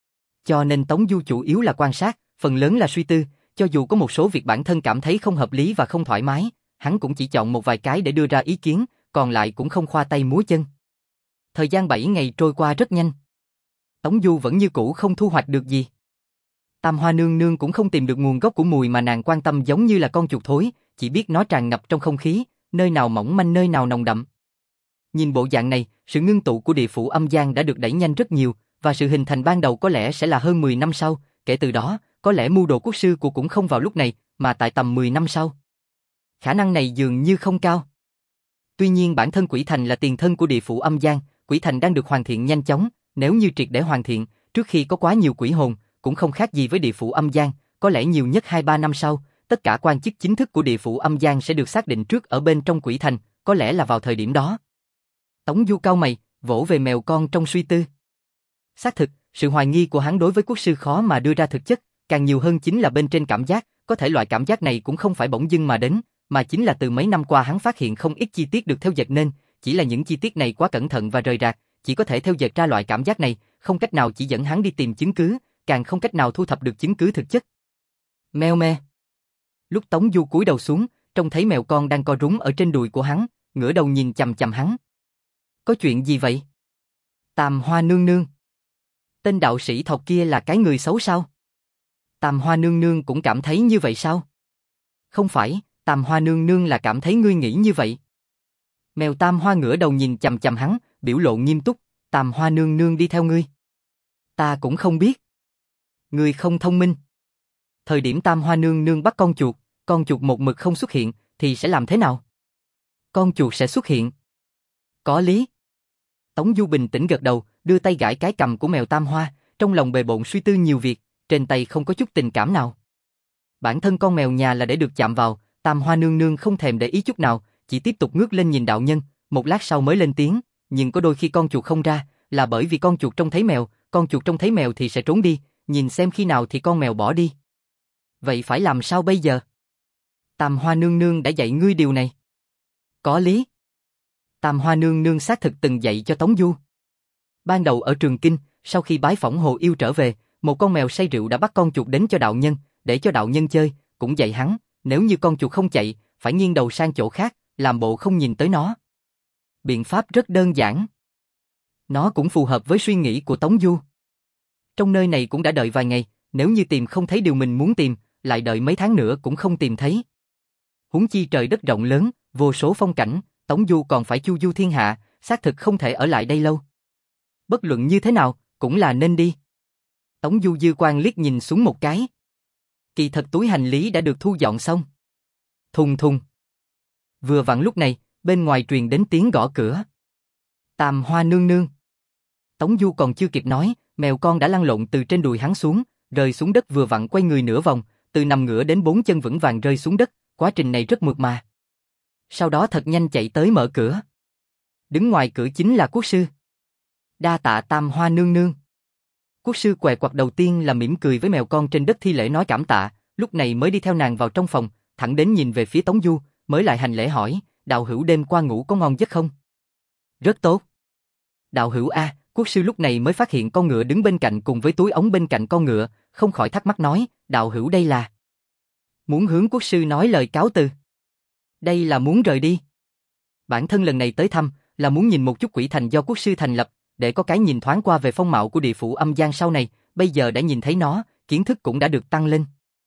Cho nên Tống Du chủ yếu là quan sát, phần lớn là suy tư, cho dù có một số việc bản thân cảm thấy không hợp lý và không thoải mái, hắn cũng chỉ chọn một vài cái để đưa ra ý kiến, còn lại cũng không khoa tay múa chân. Thời gian bảy ngày trôi qua rất nhanh. Tống Du vẫn như cũ không thu hoạch được gì. Tam Hoa nương nương cũng không tìm được nguồn gốc của mùi mà nàng quan tâm, giống như là con chuột thối, chỉ biết nó tràn ngập trong không khí, nơi nào mỏng manh nơi nào nồng đậm. Nhìn bộ dạng này, sự ngưng tụ của địa phủ âm gian đã được đẩy nhanh rất nhiều, và sự hình thành ban đầu có lẽ sẽ là hơn mười năm sau, kể từ đó, có lẽ mưu đồ quốc sư của cũng không vào lúc này, mà tại tầm mười năm sau. Khả năng này dường như không cao. Tuy nhiên bản thân quỷ thành là tiền thân của địa phủ âm gian, quỷ thành đang được hoàn thiện nhanh chóng, nếu như triệt để hoàn thiện, trước khi có quá nhiều quỷ hồn, cũng không khác gì với địa phủ âm gian, có lẽ nhiều nhất hai ba năm sau, tất cả quan chức chính thức của địa phủ âm gian sẽ được xác định trước ở bên trong quỷ thành, có lẽ là vào thời điểm đó. Tống Du cau mày, vỗ về mèo con trong suy tư. Xác thực, sự hoài nghi của hắn đối với quốc sư khó mà đưa ra thực chất, càng nhiều hơn chính là bên trên cảm giác, có thể loại cảm giác này cũng không phải bỗng dưng mà đến, mà chính là từ mấy năm qua hắn phát hiện không ít chi tiết được theo dệt nên, chỉ là những chi tiết này quá cẩn thận và rời rạc, chỉ có thể theo dệt ra loại cảm giác này, không cách nào chỉ dẫn hắn đi tìm chứng cứ, càng không cách nào thu thập được chứng cứ thực chất. Meo me. Lúc Tống Du cúi đầu xuống, trông thấy mèo con đang co rúm ở trên đùi của hắn, ngửa đầu nhìn chằm chằm hắn. Có chuyện gì vậy? Tam Hoa nương nương. Tên đạo sĩ thọc kia là cái người xấu sao? Tam Hoa nương nương cũng cảm thấy như vậy sao? Không phải, Tam Hoa nương nương là cảm thấy ngươi nghĩ như vậy. Mèo Tam Hoa ngửa đầu nhìn chằm chằm hắn, biểu lộ nghiêm túc, Tam Hoa nương nương đi theo ngươi. Ta cũng không biết. Ngươi không thông minh. Thời điểm Tam Hoa nương nương bắt con chuột, con chuột một mực không xuất hiện, thì sẽ làm thế nào? Con chuột sẽ xuất hiện. Có lý. Tống Du bình tĩnh gật đầu, đưa tay gãi cái cằm của mèo Tam Hoa, trong lòng bề bộn suy tư nhiều việc, trên tay không có chút tình cảm nào. Bản thân con mèo nhà là để được chạm vào, Tam Hoa nương nương không thèm để ý chút nào, chỉ tiếp tục ngước lên nhìn đạo nhân, một lát sau mới lên tiếng, nhưng có đôi khi con chuột không ra, là bởi vì con chuột trông thấy mèo, con chuột trông thấy mèo thì sẽ trốn đi, nhìn xem khi nào thì con mèo bỏ đi. Vậy phải làm sao bây giờ? Tam Hoa nương nương đã dạy ngươi điều này. Có lý. Tam Hoa nương nương xác thực từng dạy cho Tống Du. Ban đầu ở Trường Kinh, sau khi bái phỏng Hồ Yêu trở về, một con mèo say rượu đã bắt con chuột đến cho đạo nhân, để cho đạo nhân chơi, cũng dạy hắn, nếu như con chuột không chạy, phải nghiêng đầu sang chỗ khác, làm bộ không nhìn tới nó. Biện pháp rất đơn giản. Nó cũng phù hợp với suy nghĩ của Tống Du. Trong nơi này cũng đã đợi vài ngày, nếu như tìm không thấy điều mình muốn tìm, lại đợi mấy tháng nữa cũng không tìm thấy. Huống chi trời đất rộng lớn, vô số phong cảnh, Tống Du còn phải chu du thiên hạ, xác thực không thể ở lại đây lâu. Bất luận như thế nào, cũng là nên đi. Tống Du dư quan liếc nhìn xuống một cái. Kỳ thật túi hành lý đã được thu dọn xong. Thùng thùng. Vừa vặn lúc này, bên ngoài truyền đến tiếng gõ cửa. Tam Hoa nương nương. Tống Du còn chưa kịp nói, mèo con đã lăn lộn từ trên đùi hắn xuống, rơi xuống đất vừa vặn quay người nửa vòng, từ nằm ngửa đến bốn chân vững vàng rơi xuống đất, quá trình này rất mượt mà. Sau đó thật nhanh chạy tới mở cửa. Đứng ngoài cửa chính là quốc sư. Đa tạ Tam Hoa nương nương. Quốc sư què quặt đầu tiên là mỉm cười với mèo con trên đất thi lễ nói cảm tạ, lúc này mới đi theo nàng vào trong phòng, thẳng đến nhìn về phía Tống Du, mới lại hành lễ hỏi, đạo hữu đêm qua ngủ có ngon giấc không? Rất tốt. Đạo hữu a, quốc sư lúc này mới phát hiện con ngựa đứng bên cạnh cùng với túi ống bên cạnh con ngựa, không khỏi thắc mắc nói, đạo hữu đây là... Muốn hướng quốc sư nói lời cáo từ. Đây là muốn rời đi. Bản thân lần này tới thăm, là muốn nhìn một chút quỷ thành do quốc sư thành lập, để có cái nhìn thoáng qua về phong mạo của địa phủ âm gian sau này, bây giờ đã nhìn thấy nó, kiến thức cũng đã được tăng lên.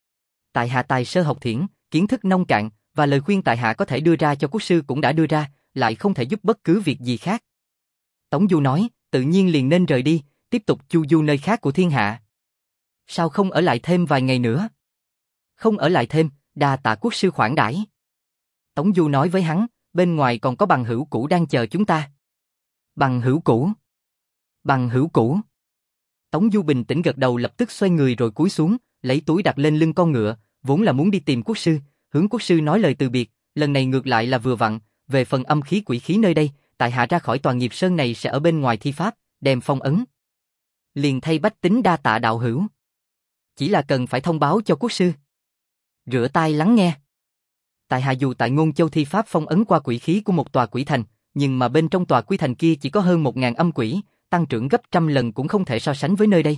Tại hạ tài sơ học thiển, kiến thức nông cạn, và lời khuyên tại hạ có thể đưa ra cho quốc sư cũng đã đưa ra, lại không thể giúp bất cứ việc gì khác. Tống Du nói, tự nhiên liền nên rời đi, tiếp tục chu du nơi khác của thiên hạ. Sao không ở lại thêm vài ngày nữa? Không ở lại thêm, đa tạ quốc sư khoản đãi. Tống Du nói với hắn, bên ngoài còn có bằng hữu cũ đang chờ chúng ta. Bằng hữu cũ? Bằng hữu cũ? Tống Du bình tĩnh gật đầu, lập tức xoay người rồi cúi xuống, lấy túi đặt lên lưng con ngựa, vốn là muốn đi tìm quốc sư, hướng quốc sư nói lời từ biệt, lần này ngược lại là vừa vặn, về phần âm khí quỷ khí nơi đây, tại hạ ra khỏi Toàn Nghiệp Sơn này sẽ ở bên ngoài thi pháp, đem phong ấn. Liền thay bách tính đa tạ đạo hữu. Chỉ là cần phải thông báo cho quốc sư. Rửa tai lắng nghe. Tại hạ dù tại Ngôn Châu thi pháp phong ấn qua quỷ khí của một tòa quỷ thành, nhưng mà bên trong tòa quỷ thành kia chỉ có hơn một ngàn âm quỷ, tăng trưởng gấp trăm lần cũng không thể so sánh với nơi đây.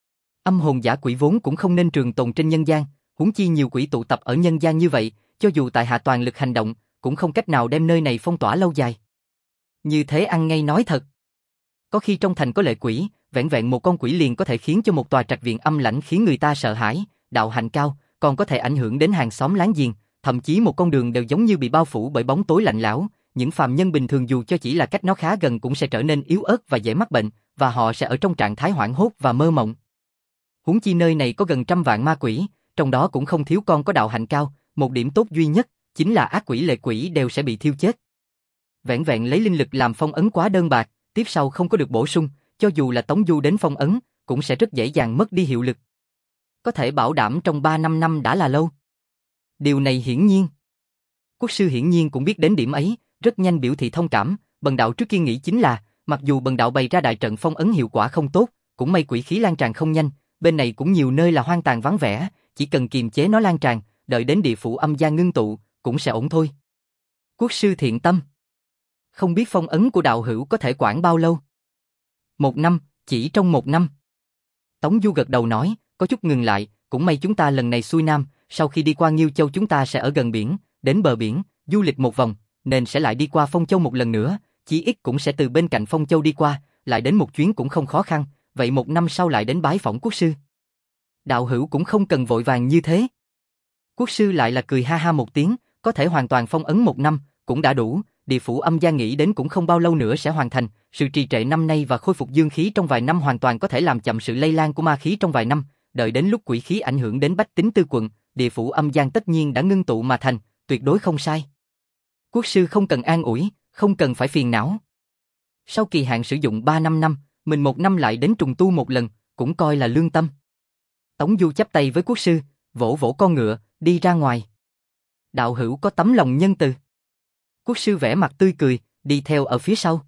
Âm hồn giả quỷ vốn cũng không nên trường tồn trên nhân gian, huống chi nhiều quỷ tụ tập ở nhân gian như vậy, cho dù tại hạ toàn lực hành động, cũng không cách nào đem nơi này phong tỏa lâu dài. Như thế ăn ngay nói thật. Có khi trong thành có lệ quỷ, vẹn vẹn một con quỷ liền có thể khiến cho một tòa trạch viện âm lãnh khiến người ta sợ hãi, đạo hạnh cao, còn có thể ảnh hưởng đến hàng xóm láng giềng, thậm chí một con đường đều giống như bị bao phủ bởi bóng tối lạnh lẽo, những phàm nhân bình thường dù cho chỉ là cách nó khá gần cũng sẽ trở nên yếu ớt và dễ mắc bệnh, và họ sẽ ở trong trạng thái hoảng hốt và mơ mộng. Huống chi nơi này có gần trăm vạn ma quỷ, trong đó cũng không thiếu con có đạo hạnh cao, một điểm tốt duy nhất chính là ác quỷ lệ quỷ đều sẽ bị thiêu chết. Vẹn vẹn lấy linh lực làm phong ấn quá đơn bạc, tiếp sau không có được bổ sung, cho dù là Tống Du đến phong ấn, cũng sẽ rất dễ dàng mất đi hiệu lực. Có thể bảo đảm trong ba năm năm đã là lâu. Điều này hiển nhiên. Quốc sư hiển nhiên cũng biết đến điểm ấy, rất nhanh biểu thị thông cảm, bần đạo trước kia nghĩ chính là, mặc dù bần đạo bày ra đại trận phong ấn hiệu quả không tốt, cũng may quỷ khí lan tràn không nhanh, bên này cũng nhiều nơi là hoang tàn vắng vẻ, chỉ cần kiềm chế nó lan tràn, đợi đến địa phủ âm gian ngưng tụ, cũng sẽ ổn thôi. Quốc sư thiện tâm. Không biết phong ấn của đạo hữu có thể quản bao lâu? Một năm, chỉ trong một năm. Tống Du gật đầu nói, có chút ngừng lại, cũng may chúng ta lần này xuôi nam, sau khi đi qua Nghiêu Châu chúng ta sẽ ở gần biển, đến bờ biển, du lịch một vòng, nên sẽ lại đi qua Phong Châu một lần nữa, chí ít cũng sẽ từ bên cạnh Phong Châu đi qua, lại đến một chuyến cũng không khó khăn, vậy một năm sau lại đến bái phỏng quốc sư. Đạo hữu cũng không cần vội vàng như thế. Quốc sư lại là cười ha ha một tiếng, có thể hoàn toàn phong ấn một năm, cũng đã đủ, địa phủ âm gian nghĩ đến cũng không bao lâu nữa sẽ hoàn thành, sự trì trệ năm nay và khôi phục dương khí trong vài năm hoàn toàn có thể làm chậm sự lây lan của ma khí trong vài năm, đợi đến lúc quỷ khí ảnh hưởng đến bách tính tư quận, địa phủ âm gian tất nhiên đã ngưng tụ mà thành, tuyệt đối không sai. Quốc sư không cần an ủi, không cần phải phiền não. Sau kỳ hạn sử dụng ba năm năm, mình một năm lại đến trùng tu một lần, cũng coi là lương tâm. Tống Du chắp tay với quốc sư, vỗ vỗ con ngựa, đi ra ngoài. Đạo hữu có tấm lòng nhân từ. Quốc sư vẻ mặt tươi cười, đi theo ở phía sau.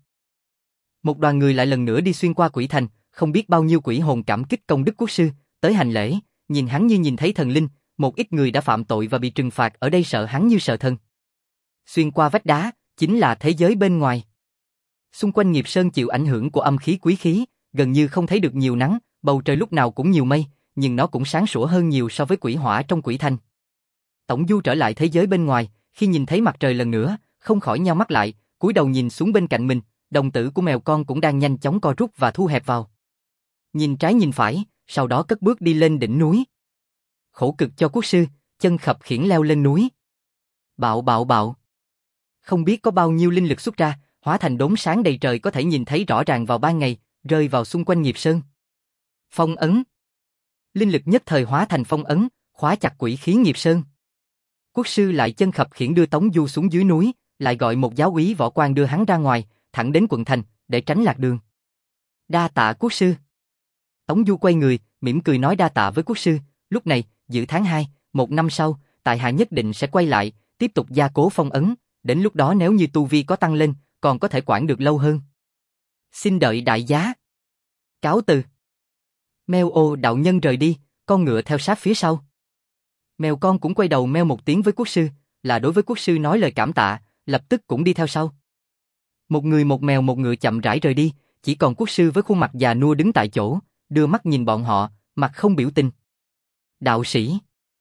Một đoàn người lại lần nữa đi xuyên qua quỷ thành, không biết bao nhiêu quỷ hồn cảm kích công đức quốc sư, tới hành lễ, nhìn hắn như nhìn thấy thần linh, một ít người đã phạm tội và bị trừng phạt ở đây sợ hắn như sợ thần. Xuyên qua vách đá, chính là thế giới bên ngoài. Xung quanh Nghiệp Sơn chịu ảnh hưởng của âm khí quý khí, gần như không thấy được nhiều nắng, bầu trời lúc nào cũng nhiều mây, nhưng nó cũng sáng sủa hơn nhiều so với quỷ hỏa trong quỷ thành. Tổng Du trở lại thế giới bên ngoài, khi nhìn thấy mặt trời lần nữa, không khỏi nheo mắt lại, cúi đầu nhìn xuống bên cạnh mình, đồng tử của mèo con cũng đang nhanh chóng co rút và thu hẹp vào. Nhìn trái nhìn phải, sau đó cất bước đi lên đỉnh núi. Khổ cực cho quốc sư, chân khập khiễng leo lên núi. Bạo bạo bạo. Không biết có bao nhiêu linh lực xuất ra, hóa thành đốm sáng đầy trời có thể nhìn thấy rõ ràng vào ban ngày, rơi vào xung quanh Nghiệp Sơn. Phong ấn. Linh lực nhất thời hóa thành phong ấn, khóa chặt quỷ khí Nghiệp Sơn. Quốc sư lại chân khập khiễng đưa Tống Du xuống dưới núi, lại gọi một giáo úy võ quan đưa hắn ra ngoài, thẳng đến quận thành, để tránh lạc đường. Đa tạ quốc sư. Tống Du quay người, mỉm cười nói đa tạ với quốc sư, lúc này, dự tháng hai, một năm sau, tại hạ nhất định sẽ quay lại, tiếp tục gia cố phong ấn, đến lúc đó nếu như tu vi có tăng lên, còn có thể quản được lâu hơn. Xin đợi đại giá. Cáo từ. Mèo ô đạo nhân rời đi, con ngựa theo sát phía sau. Mèo con cũng quay đầu meo một tiếng với quốc sư, là đối với quốc sư nói lời cảm tạ, lập tức cũng đi theo sau. Một người một mèo một ngựa chậm rãi rời đi, chỉ còn quốc sư với khuôn mặt già nua đứng tại chỗ, đưa mắt nhìn bọn họ, mặt không biểu tình. Đạo sĩ.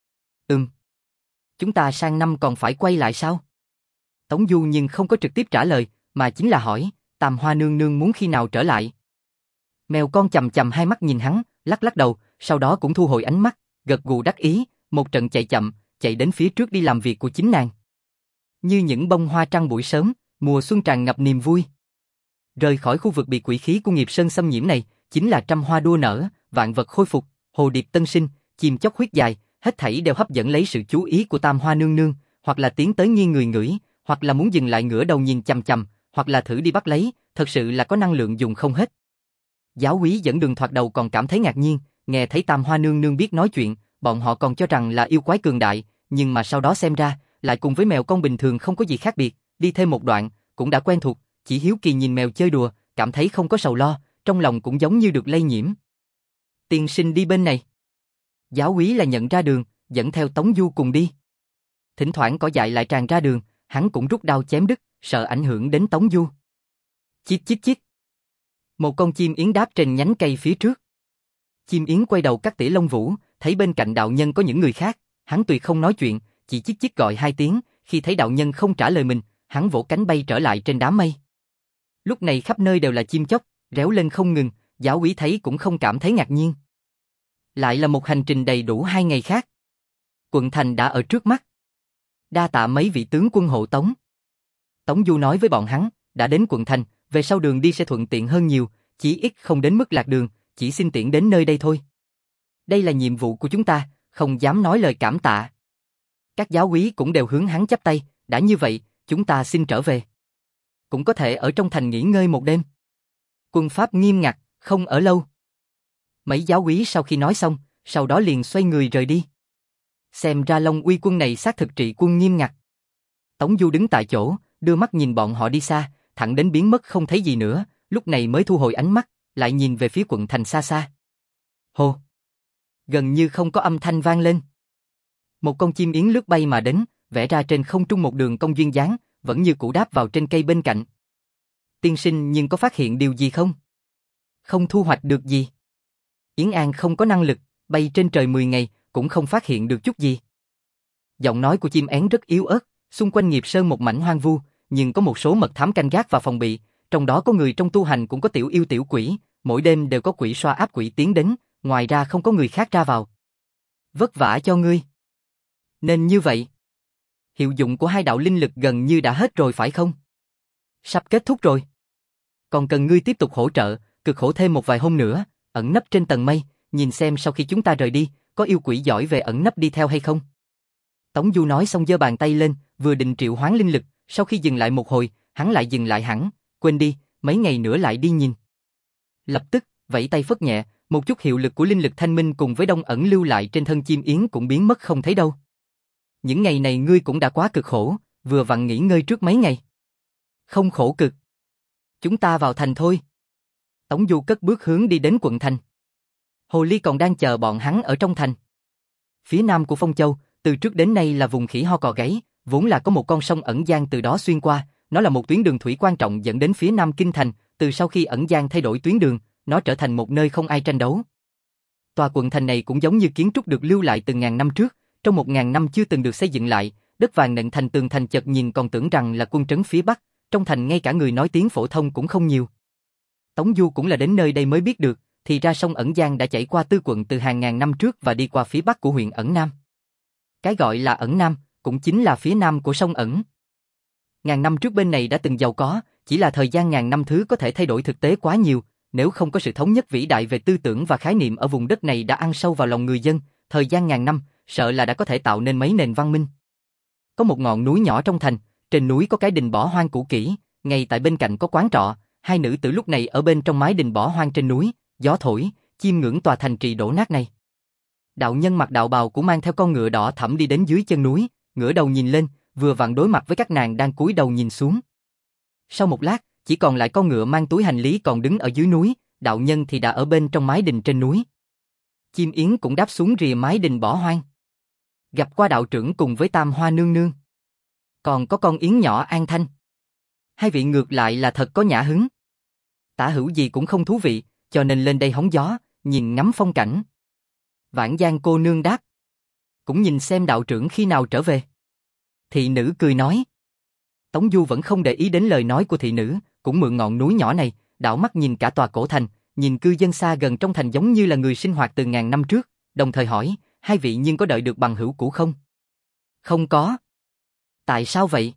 Ừm. Chúng ta sang năm còn phải quay lại sao? Tống Du nhưng không có trực tiếp trả lời, mà chính là hỏi, Tam Hoa nương nương muốn khi nào trở lại? Mèo con chầm chầm hai mắt nhìn hắn, lắc lắc đầu, sau đó cũng thu hồi ánh mắt, gật gù đắc ý, một trận chạy chậm, chạy đến phía trước đi làm việc của chính nàng. Như những bông hoa trăng buổi sớm, mùa xuân tràn ngập niềm vui. Rời khỏi khu vực bị quỷ khí của Nghiệp Sơn xâm nhiễm này, chính là trăm hoa đua nở, vạn vật khôi phục, hồ điệp tân sinh, chim chóc huyết dài, hết thảy đều hấp dẫn lấy sự chú ý của Tam Hoa nương nương, hoặc là tiến tới nghiêng người ngửi, hoặc là muốn dừng lại ngửa đầu nhìn chằm chằm, hoặc là thử đi bắt lấy, thật sự là có năng lượng dùng không hết. Giáo úy dẫn đường thoạt đầu còn cảm thấy ngạc nhiên, nghe thấy Tam Hoa nương nương biết nói chuyện, bọn họ còn cho rằng là yêu quái cường đại, nhưng mà sau đó xem ra, lại cùng với mèo con bình thường không có gì khác biệt, đi thêm một đoạn, cũng đã quen thuộc, chỉ hiếu kỳ nhìn mèo chơi đùa, cảm thấy không có sầu lo, trong lòng cũng giống như được lây nhiễm. Tiên sinh đi bên này. Giáo úy là nhận ra đường, dẫn theo Tống Du cùng đi. Thỉnh thoảng cỏ dại lại tràn ra đường, hắn cũng rút đao chém đứt, sợ ảnh hưởng đến Tống Du. Chít chít chít. Một con chim yến đáp trên nhánh cây phía trước. Chim yến quay đầu cắt tỉa lông vũ, thấy bên cạnh đạo nhân có những người khác, hắn tuyệt không nói chuyện, chỉ chít chít gọi hai tiếng, khi thấy đạo nhân không trả lời mình, hắn vỗ cánh bay trở lại trên đám mây. Lúc này khắp nơi đều là chim chóc, réo lên không ngừng, giáo úy thấy cũng không cảm thấy ngạc nhiên. Lại là một hành trình đầy đủ hai ngày khác. Quận thành đã ở trước mắt. Đa tạ mấy vị tướng quân hộ tống. Tống Du nói với bọn hắn, đã đến quận thành, về sau đường đi sẽ thuận tiện hơn nhiều, chỉ ít không đến mức lạc đường, chỉ xin tiện đến nơi đây thôi. Đây là nhiệm vụ của chúng ta, không dám nói lời cảm tạ. Các giáo úy cũng đều hướng hắn chắp tay, đã như vậy, chúng ta xin trở về. Cũng có thể ở trong thành nghỉ ngơi một đêm. Quân pháp nghiêm ngặt, không ở lâu. Mấy giáo úy sau khi nói xong, sau đó liền xoay người rời đi. Xem ra Long Uy quân này xác thực trị quân nghiêm ngặt. Tống Du đứng tại chỗ, đưa mắt nhìn bọn họ đi xa, thẳng đến biến mất không thấy gì nữa, lúc này mới thu hồi ánh mắt, lại nhìn về phía quận thành xa xa. Hồ! gần như không có âm thanh vang lên. Một con chim yến lướt bay mà đến, vẽ ra trên không trung một đường cong duyên dáng, vẫn như cũ đáp vào trên cây bên cạnh. Tiên sinh nhưng có phát hiện điều gì không? Không thu hoạch được gì. Yến An không có năng lực, bay trên trời mười ngày, cũng không phát hiện được chút gì. Giọng nói của chim én rất yếu ớt, xung quanh nghiệp sơn một mảnh hoang vu, nhưng có một số mật thám canh gác và phòng bị, trong đó có người trong tu hành cũng có tiểu yêu tiểu quỷ, mỗi đêm đều có quỷ xoa áp quỷ tiến đến, ngoài ra không có người khác ra vào. Vất vả cho ngươi. Nên như vậy. Hiệu dụng của hai đạo linh lực gần như đã hết rồi phải không? Sắp kết thúc rồi. Còn cần ngươi tiếp tục hỗ trợ, cực khổ thêm một vài hôm nữa, ẩn nấp trên tầng mây, nhìn xem sau khi chúng ta rời đi, có yêu quỷ giỏi về ẩn nấp đi theo hay không. Tống Du nói xong giơ bàn tay lên, vừa định triệu hoán linh lực, sau khi dừng lại một hồi, hắn lại dừng lại hẳn, quên đi, mấy ngày nữa lại đi nhìn. Lập tức, vẫy tay phất nhẹ, một chút hiệu lực của linh lực thanh minh cùng với đông ẩn lưu lại trên thân chim yến cũng biến mất không thấy đâu. Những ngày này ngươi cũng đã quá cực khổ, vừa vặn nghỉ ngơi trước mấy ngày. Không khổ cực. Chúng ta vào thành thôi. Tống Du cất bước hướng đi đến quận thành. Hồ Ly còn đang chờ bọn hắn ở trong thành. Phía nam của Phong Châu, từ trước đến nay là vùng khỉ ho cò gáy, vốn là có một con sông ẩn giang từ đó xuyên qua, nó là một tuyến đường thủy quan trọng dẫn đến phía nam kinh thành, từ sau khi ẩn giang thay đổi tuyến đường, nó trở thành một nơi không ai tranh đấu. Tòa quận thành này cũng giống như kiến trúc được lưu lại từ ngàn năm trước, trong một ngàn năm chưa từng được xây dựng lại, đất vàng nện thành tường thành chợt nhìn còn tưởng rằng là quân trấn phía bắc, trong thành ngay cả người nói tiếng phổ thông cũng không nhiều. Tống Du cũng là đến nơi đây mới biết được, thì ra sông Ẩn Giang đã chảy qua tư quận từ hàng ngàn năm trước và đi qua phía bắc của huyện Ẩn Nam. Cái gọi là Ẩn Nam, cũng chính là phía nam của sông Ẩn. Ngàn năm trước bên này đã từng giàu có, chỉ là thời gian ngàn năm thứ có thể thay đổi thực tế quá nhiều, nếu không có sự thống nhất vĩ đại về tư tưởng và khái niệm ở vùng đất này đã ăn sâu vào lòng người dân, thời gian ngàn năm, sợ là đã có thể tạo nên mấy nền văn minh. Có một ngọn núi nhỏ trong thành, trên núi có cái đình bỏ hoang cũ kỹ, ngay tại bên cạnh có quán trọ, hai nữ tử lúc này ở bên trong mái đình bỏ hoang trên núi, gió thổi, chiêm ngưỡng tòa thành trì đổ nát này. Đạo nhân mặc đạo bào cũng mang theo con ngựa đỏ thẫm đi đến dưới chân núi, ngửa đầu nhìn lên, vừa vặn đối mặt với các nàng đang cúi đầu nhìn xuống. Sau một lát, chỉ còn lại con ngựa mang túi hành lý còn đứng ở dưới núi, đạo nhân thì đã ở bên trong mái đình trên núi. Chim yến cũng đáp xuống rìa mái đình bỏ hoang. Gặp qua đạo trưởng cùng với Tam Hoa nương nương. Còn có con yến nhỏ An Thanh. Hai vị ngược lại là thật có nhã hứng. Tả hữu gì cũng không thú vị, cho nên lên đây hóng gió, nhìn ngắm phong cảnh. Vãn Giang cô nương đáp. Cũng nhìn xem đạo trưởng khi nào trở về. Thị nữ cười nói. Tống Du vẫn không để ý đến lời nói của thị nữ, cũng mượn ngọn núi nhỏ này, đảo mắt nhìn cả tòa cổ thành, nhìn cư dân xa gần trong thành giống như là người sinh hoạt từ ngàn năm trước, đồng thời hỏi, hai vị nhưng có đợi được bằng hữu cũ không? Không có. Tại sao vậy?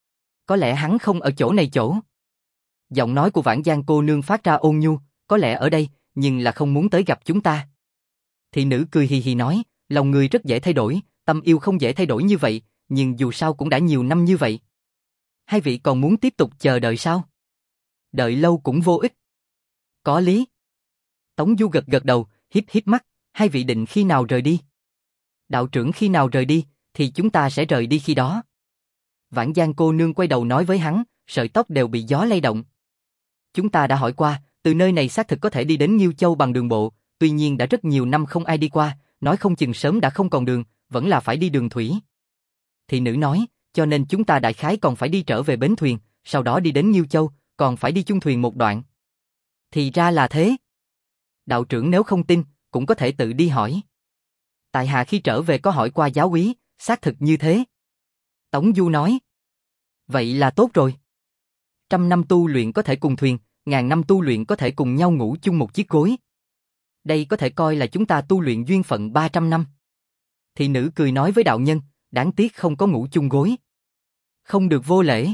Có lẽ hắn không ở chỗ này chỗ. Giọng nói của Vãn Giang cô nương phát ra ôn nhu, có lẽ ở đây, nhưng là không muốn tới gặp chúng ta. Thị nữ cười hì hì nói, lòng người rất dễ thay đổi, tâm yêu không dễ thay đổi như vậy, nhưng dù sao cũng đã nhiều năm như vậy. Hai vị còn muốn tiếp tục chờ đợi sao? Đợi lâu cũng vô ích. Có lý. Tống Du gật gật đầu, híp híp mắt, hai vị định khi nào rời đi? Đạo trưởng khi nào rời đi, thì chúng ta sẽ rời đi khi đó. Vãn Giang cô nương quay đầu nói với hắn, sợi tóc đều bị gió lay động. Chúng ta đã hỏi qua, từ nơi này xác thực có thể đi đến Nghiêu Châu bằng đường bộ, tuy nhiên đã rất nhiều năm không ai đi qua, nói không chừng sớm đã không còn đường, vẫn là phải đi đường thủy. Thị nữ nói, cho nên chúng ta đại khái còn phải đi trở về bến thuyền, sau đó đi đến Nghiêu Châu, còn phải đi chung thuyền một đoạn. Thì ra là thế. Đạo trưởng nếu không tin, cũng có thể tự đi hỏi. Tại hạ khi trở về có hỏi qua giáo úy, xác thực như thế. Tống Du nói. Vậy là tốt rồi. Trăm năm tu luyện có thể cùng thuyền, ngàn năm tu luyện có thể cùng nhau ngủ chung một chiếc gối. Đây có thể coi là chúng ta tu luyện duyên phận ba trăm năm. Thị nữ cười nói với đạo nhân, đáng tiếc không có ngủ chung gối. Không được vô lễ.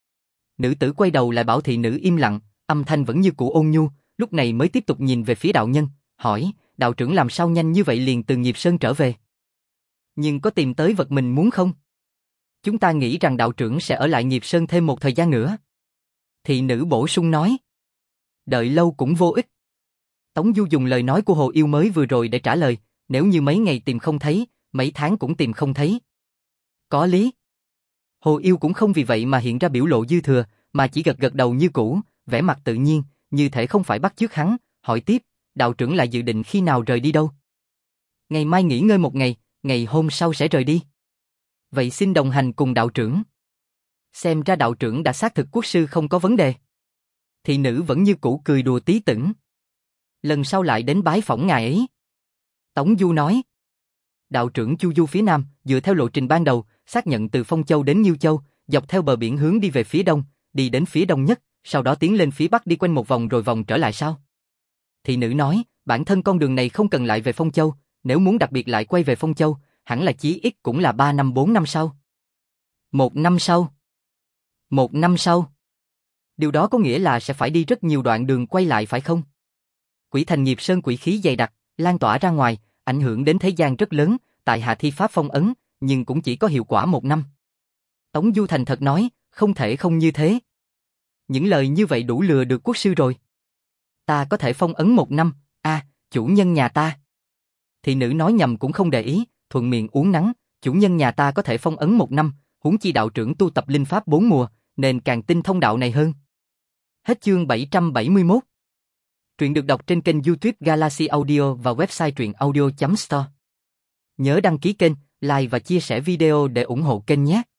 Nữ tử quay đầu lại bảo thị nữ im lặng, âm thanh vẫn như cũ ôn nhu, lúc này mới tiếp tục nhìn về phía đạo nhân, hỏi, đạo trưởng làm sao nhanh như vậy liền từ Nghiệp Sơn trở về? Nhưng có tìm tới vật mình muốn không? Chúng ta nghĩ rằng đạo trưởng sẽ ở lại Nghiệp Sơn thêm một thời gian nữa. Thị nữ bổ sung nói. Đợi lâu cũng vô ích. Tống Du dùng lời nói của Hồ Yêu mới vừa rồi để trả lời, nếu như mấy ngày tìm không thấy, mấy tháng cũng tìm không thấy. Có lý. Hồ Yêu cũng không vì vậy mà hiện ra biểu lộ dư thừa, mà chỉ gật gật đầu như cũ, vẻ mặt tự nhiên, như thể không phải bắt chước hắn, hỏi tiếp, đạo trưởng lại dự định khi nào rời đi đâu? Ngày mai nghỉ ngơi một ngày, ngày hôm sau sẽ rời đi. Vậy xin đồng hành cùng đạo trưởng. Xem ra đạo trưởng đã xác thực quốc sư không có vấn đề. Thị nữ vẫn như cũ cười đùa tí tửng. Lần sau lại đến bái phỏng ngài ấy. Tống Du nói. Đạo trưởng chu du phía nam, dựa theo lộ trình ban đầu, xác nhận từ Phong Châu đến Nhiêu Châu, dọc theo bờ biển hướng đi về phía đông, đi đến phía đông nhất, sau đó tiến lên phía bắc đi quanh một vòng rồi vòng trở lại sao? Thị nữ nói, bản thân con đường này không cần lại về Phong Châu, nếu muốn đặc biệt lại quay về Phong Châu, hẳn là chí ít cũng là ba năm bốn năm sau. Một năm sau. Một năm sau. Điều đó có nghĩa là sẽ phải đi rất nhiều đoạn đường quay lại phải không? Quỷ thành nghiệp sơn quỷ khí dày đặc, lan tỏa ra ngoài, ảnh hưởng đến thế gian rất lớn, tại hạ thi pháp phong ấn, nhưng cũng chỉ có hiệu quả một năm. Tống Du thành thật nói, không thể không như thế. Những lời như vậy đủ lừa được quốc sư rồi. Ta có thể phong ấn một năm, a, à, chủ nhân nhà ta. Thị nữ nói nhầm cũng không để ý, thuận miệng uống nắng, chủ nhân nhà ta có thể phong ấn một năm, huống chi đạo trưởng tu tập linh pháp bốn mùa, nên càng tin thông đạo này hơn. Hết chương bảy trăm bảy mươi mốt. Truyện được đọc trên kênh YouTube Galaxy Audio và website truyện audio chấm store. Nhớ đăng ký kênh, like và chia sẻ video để ủng hộ kênh nhé.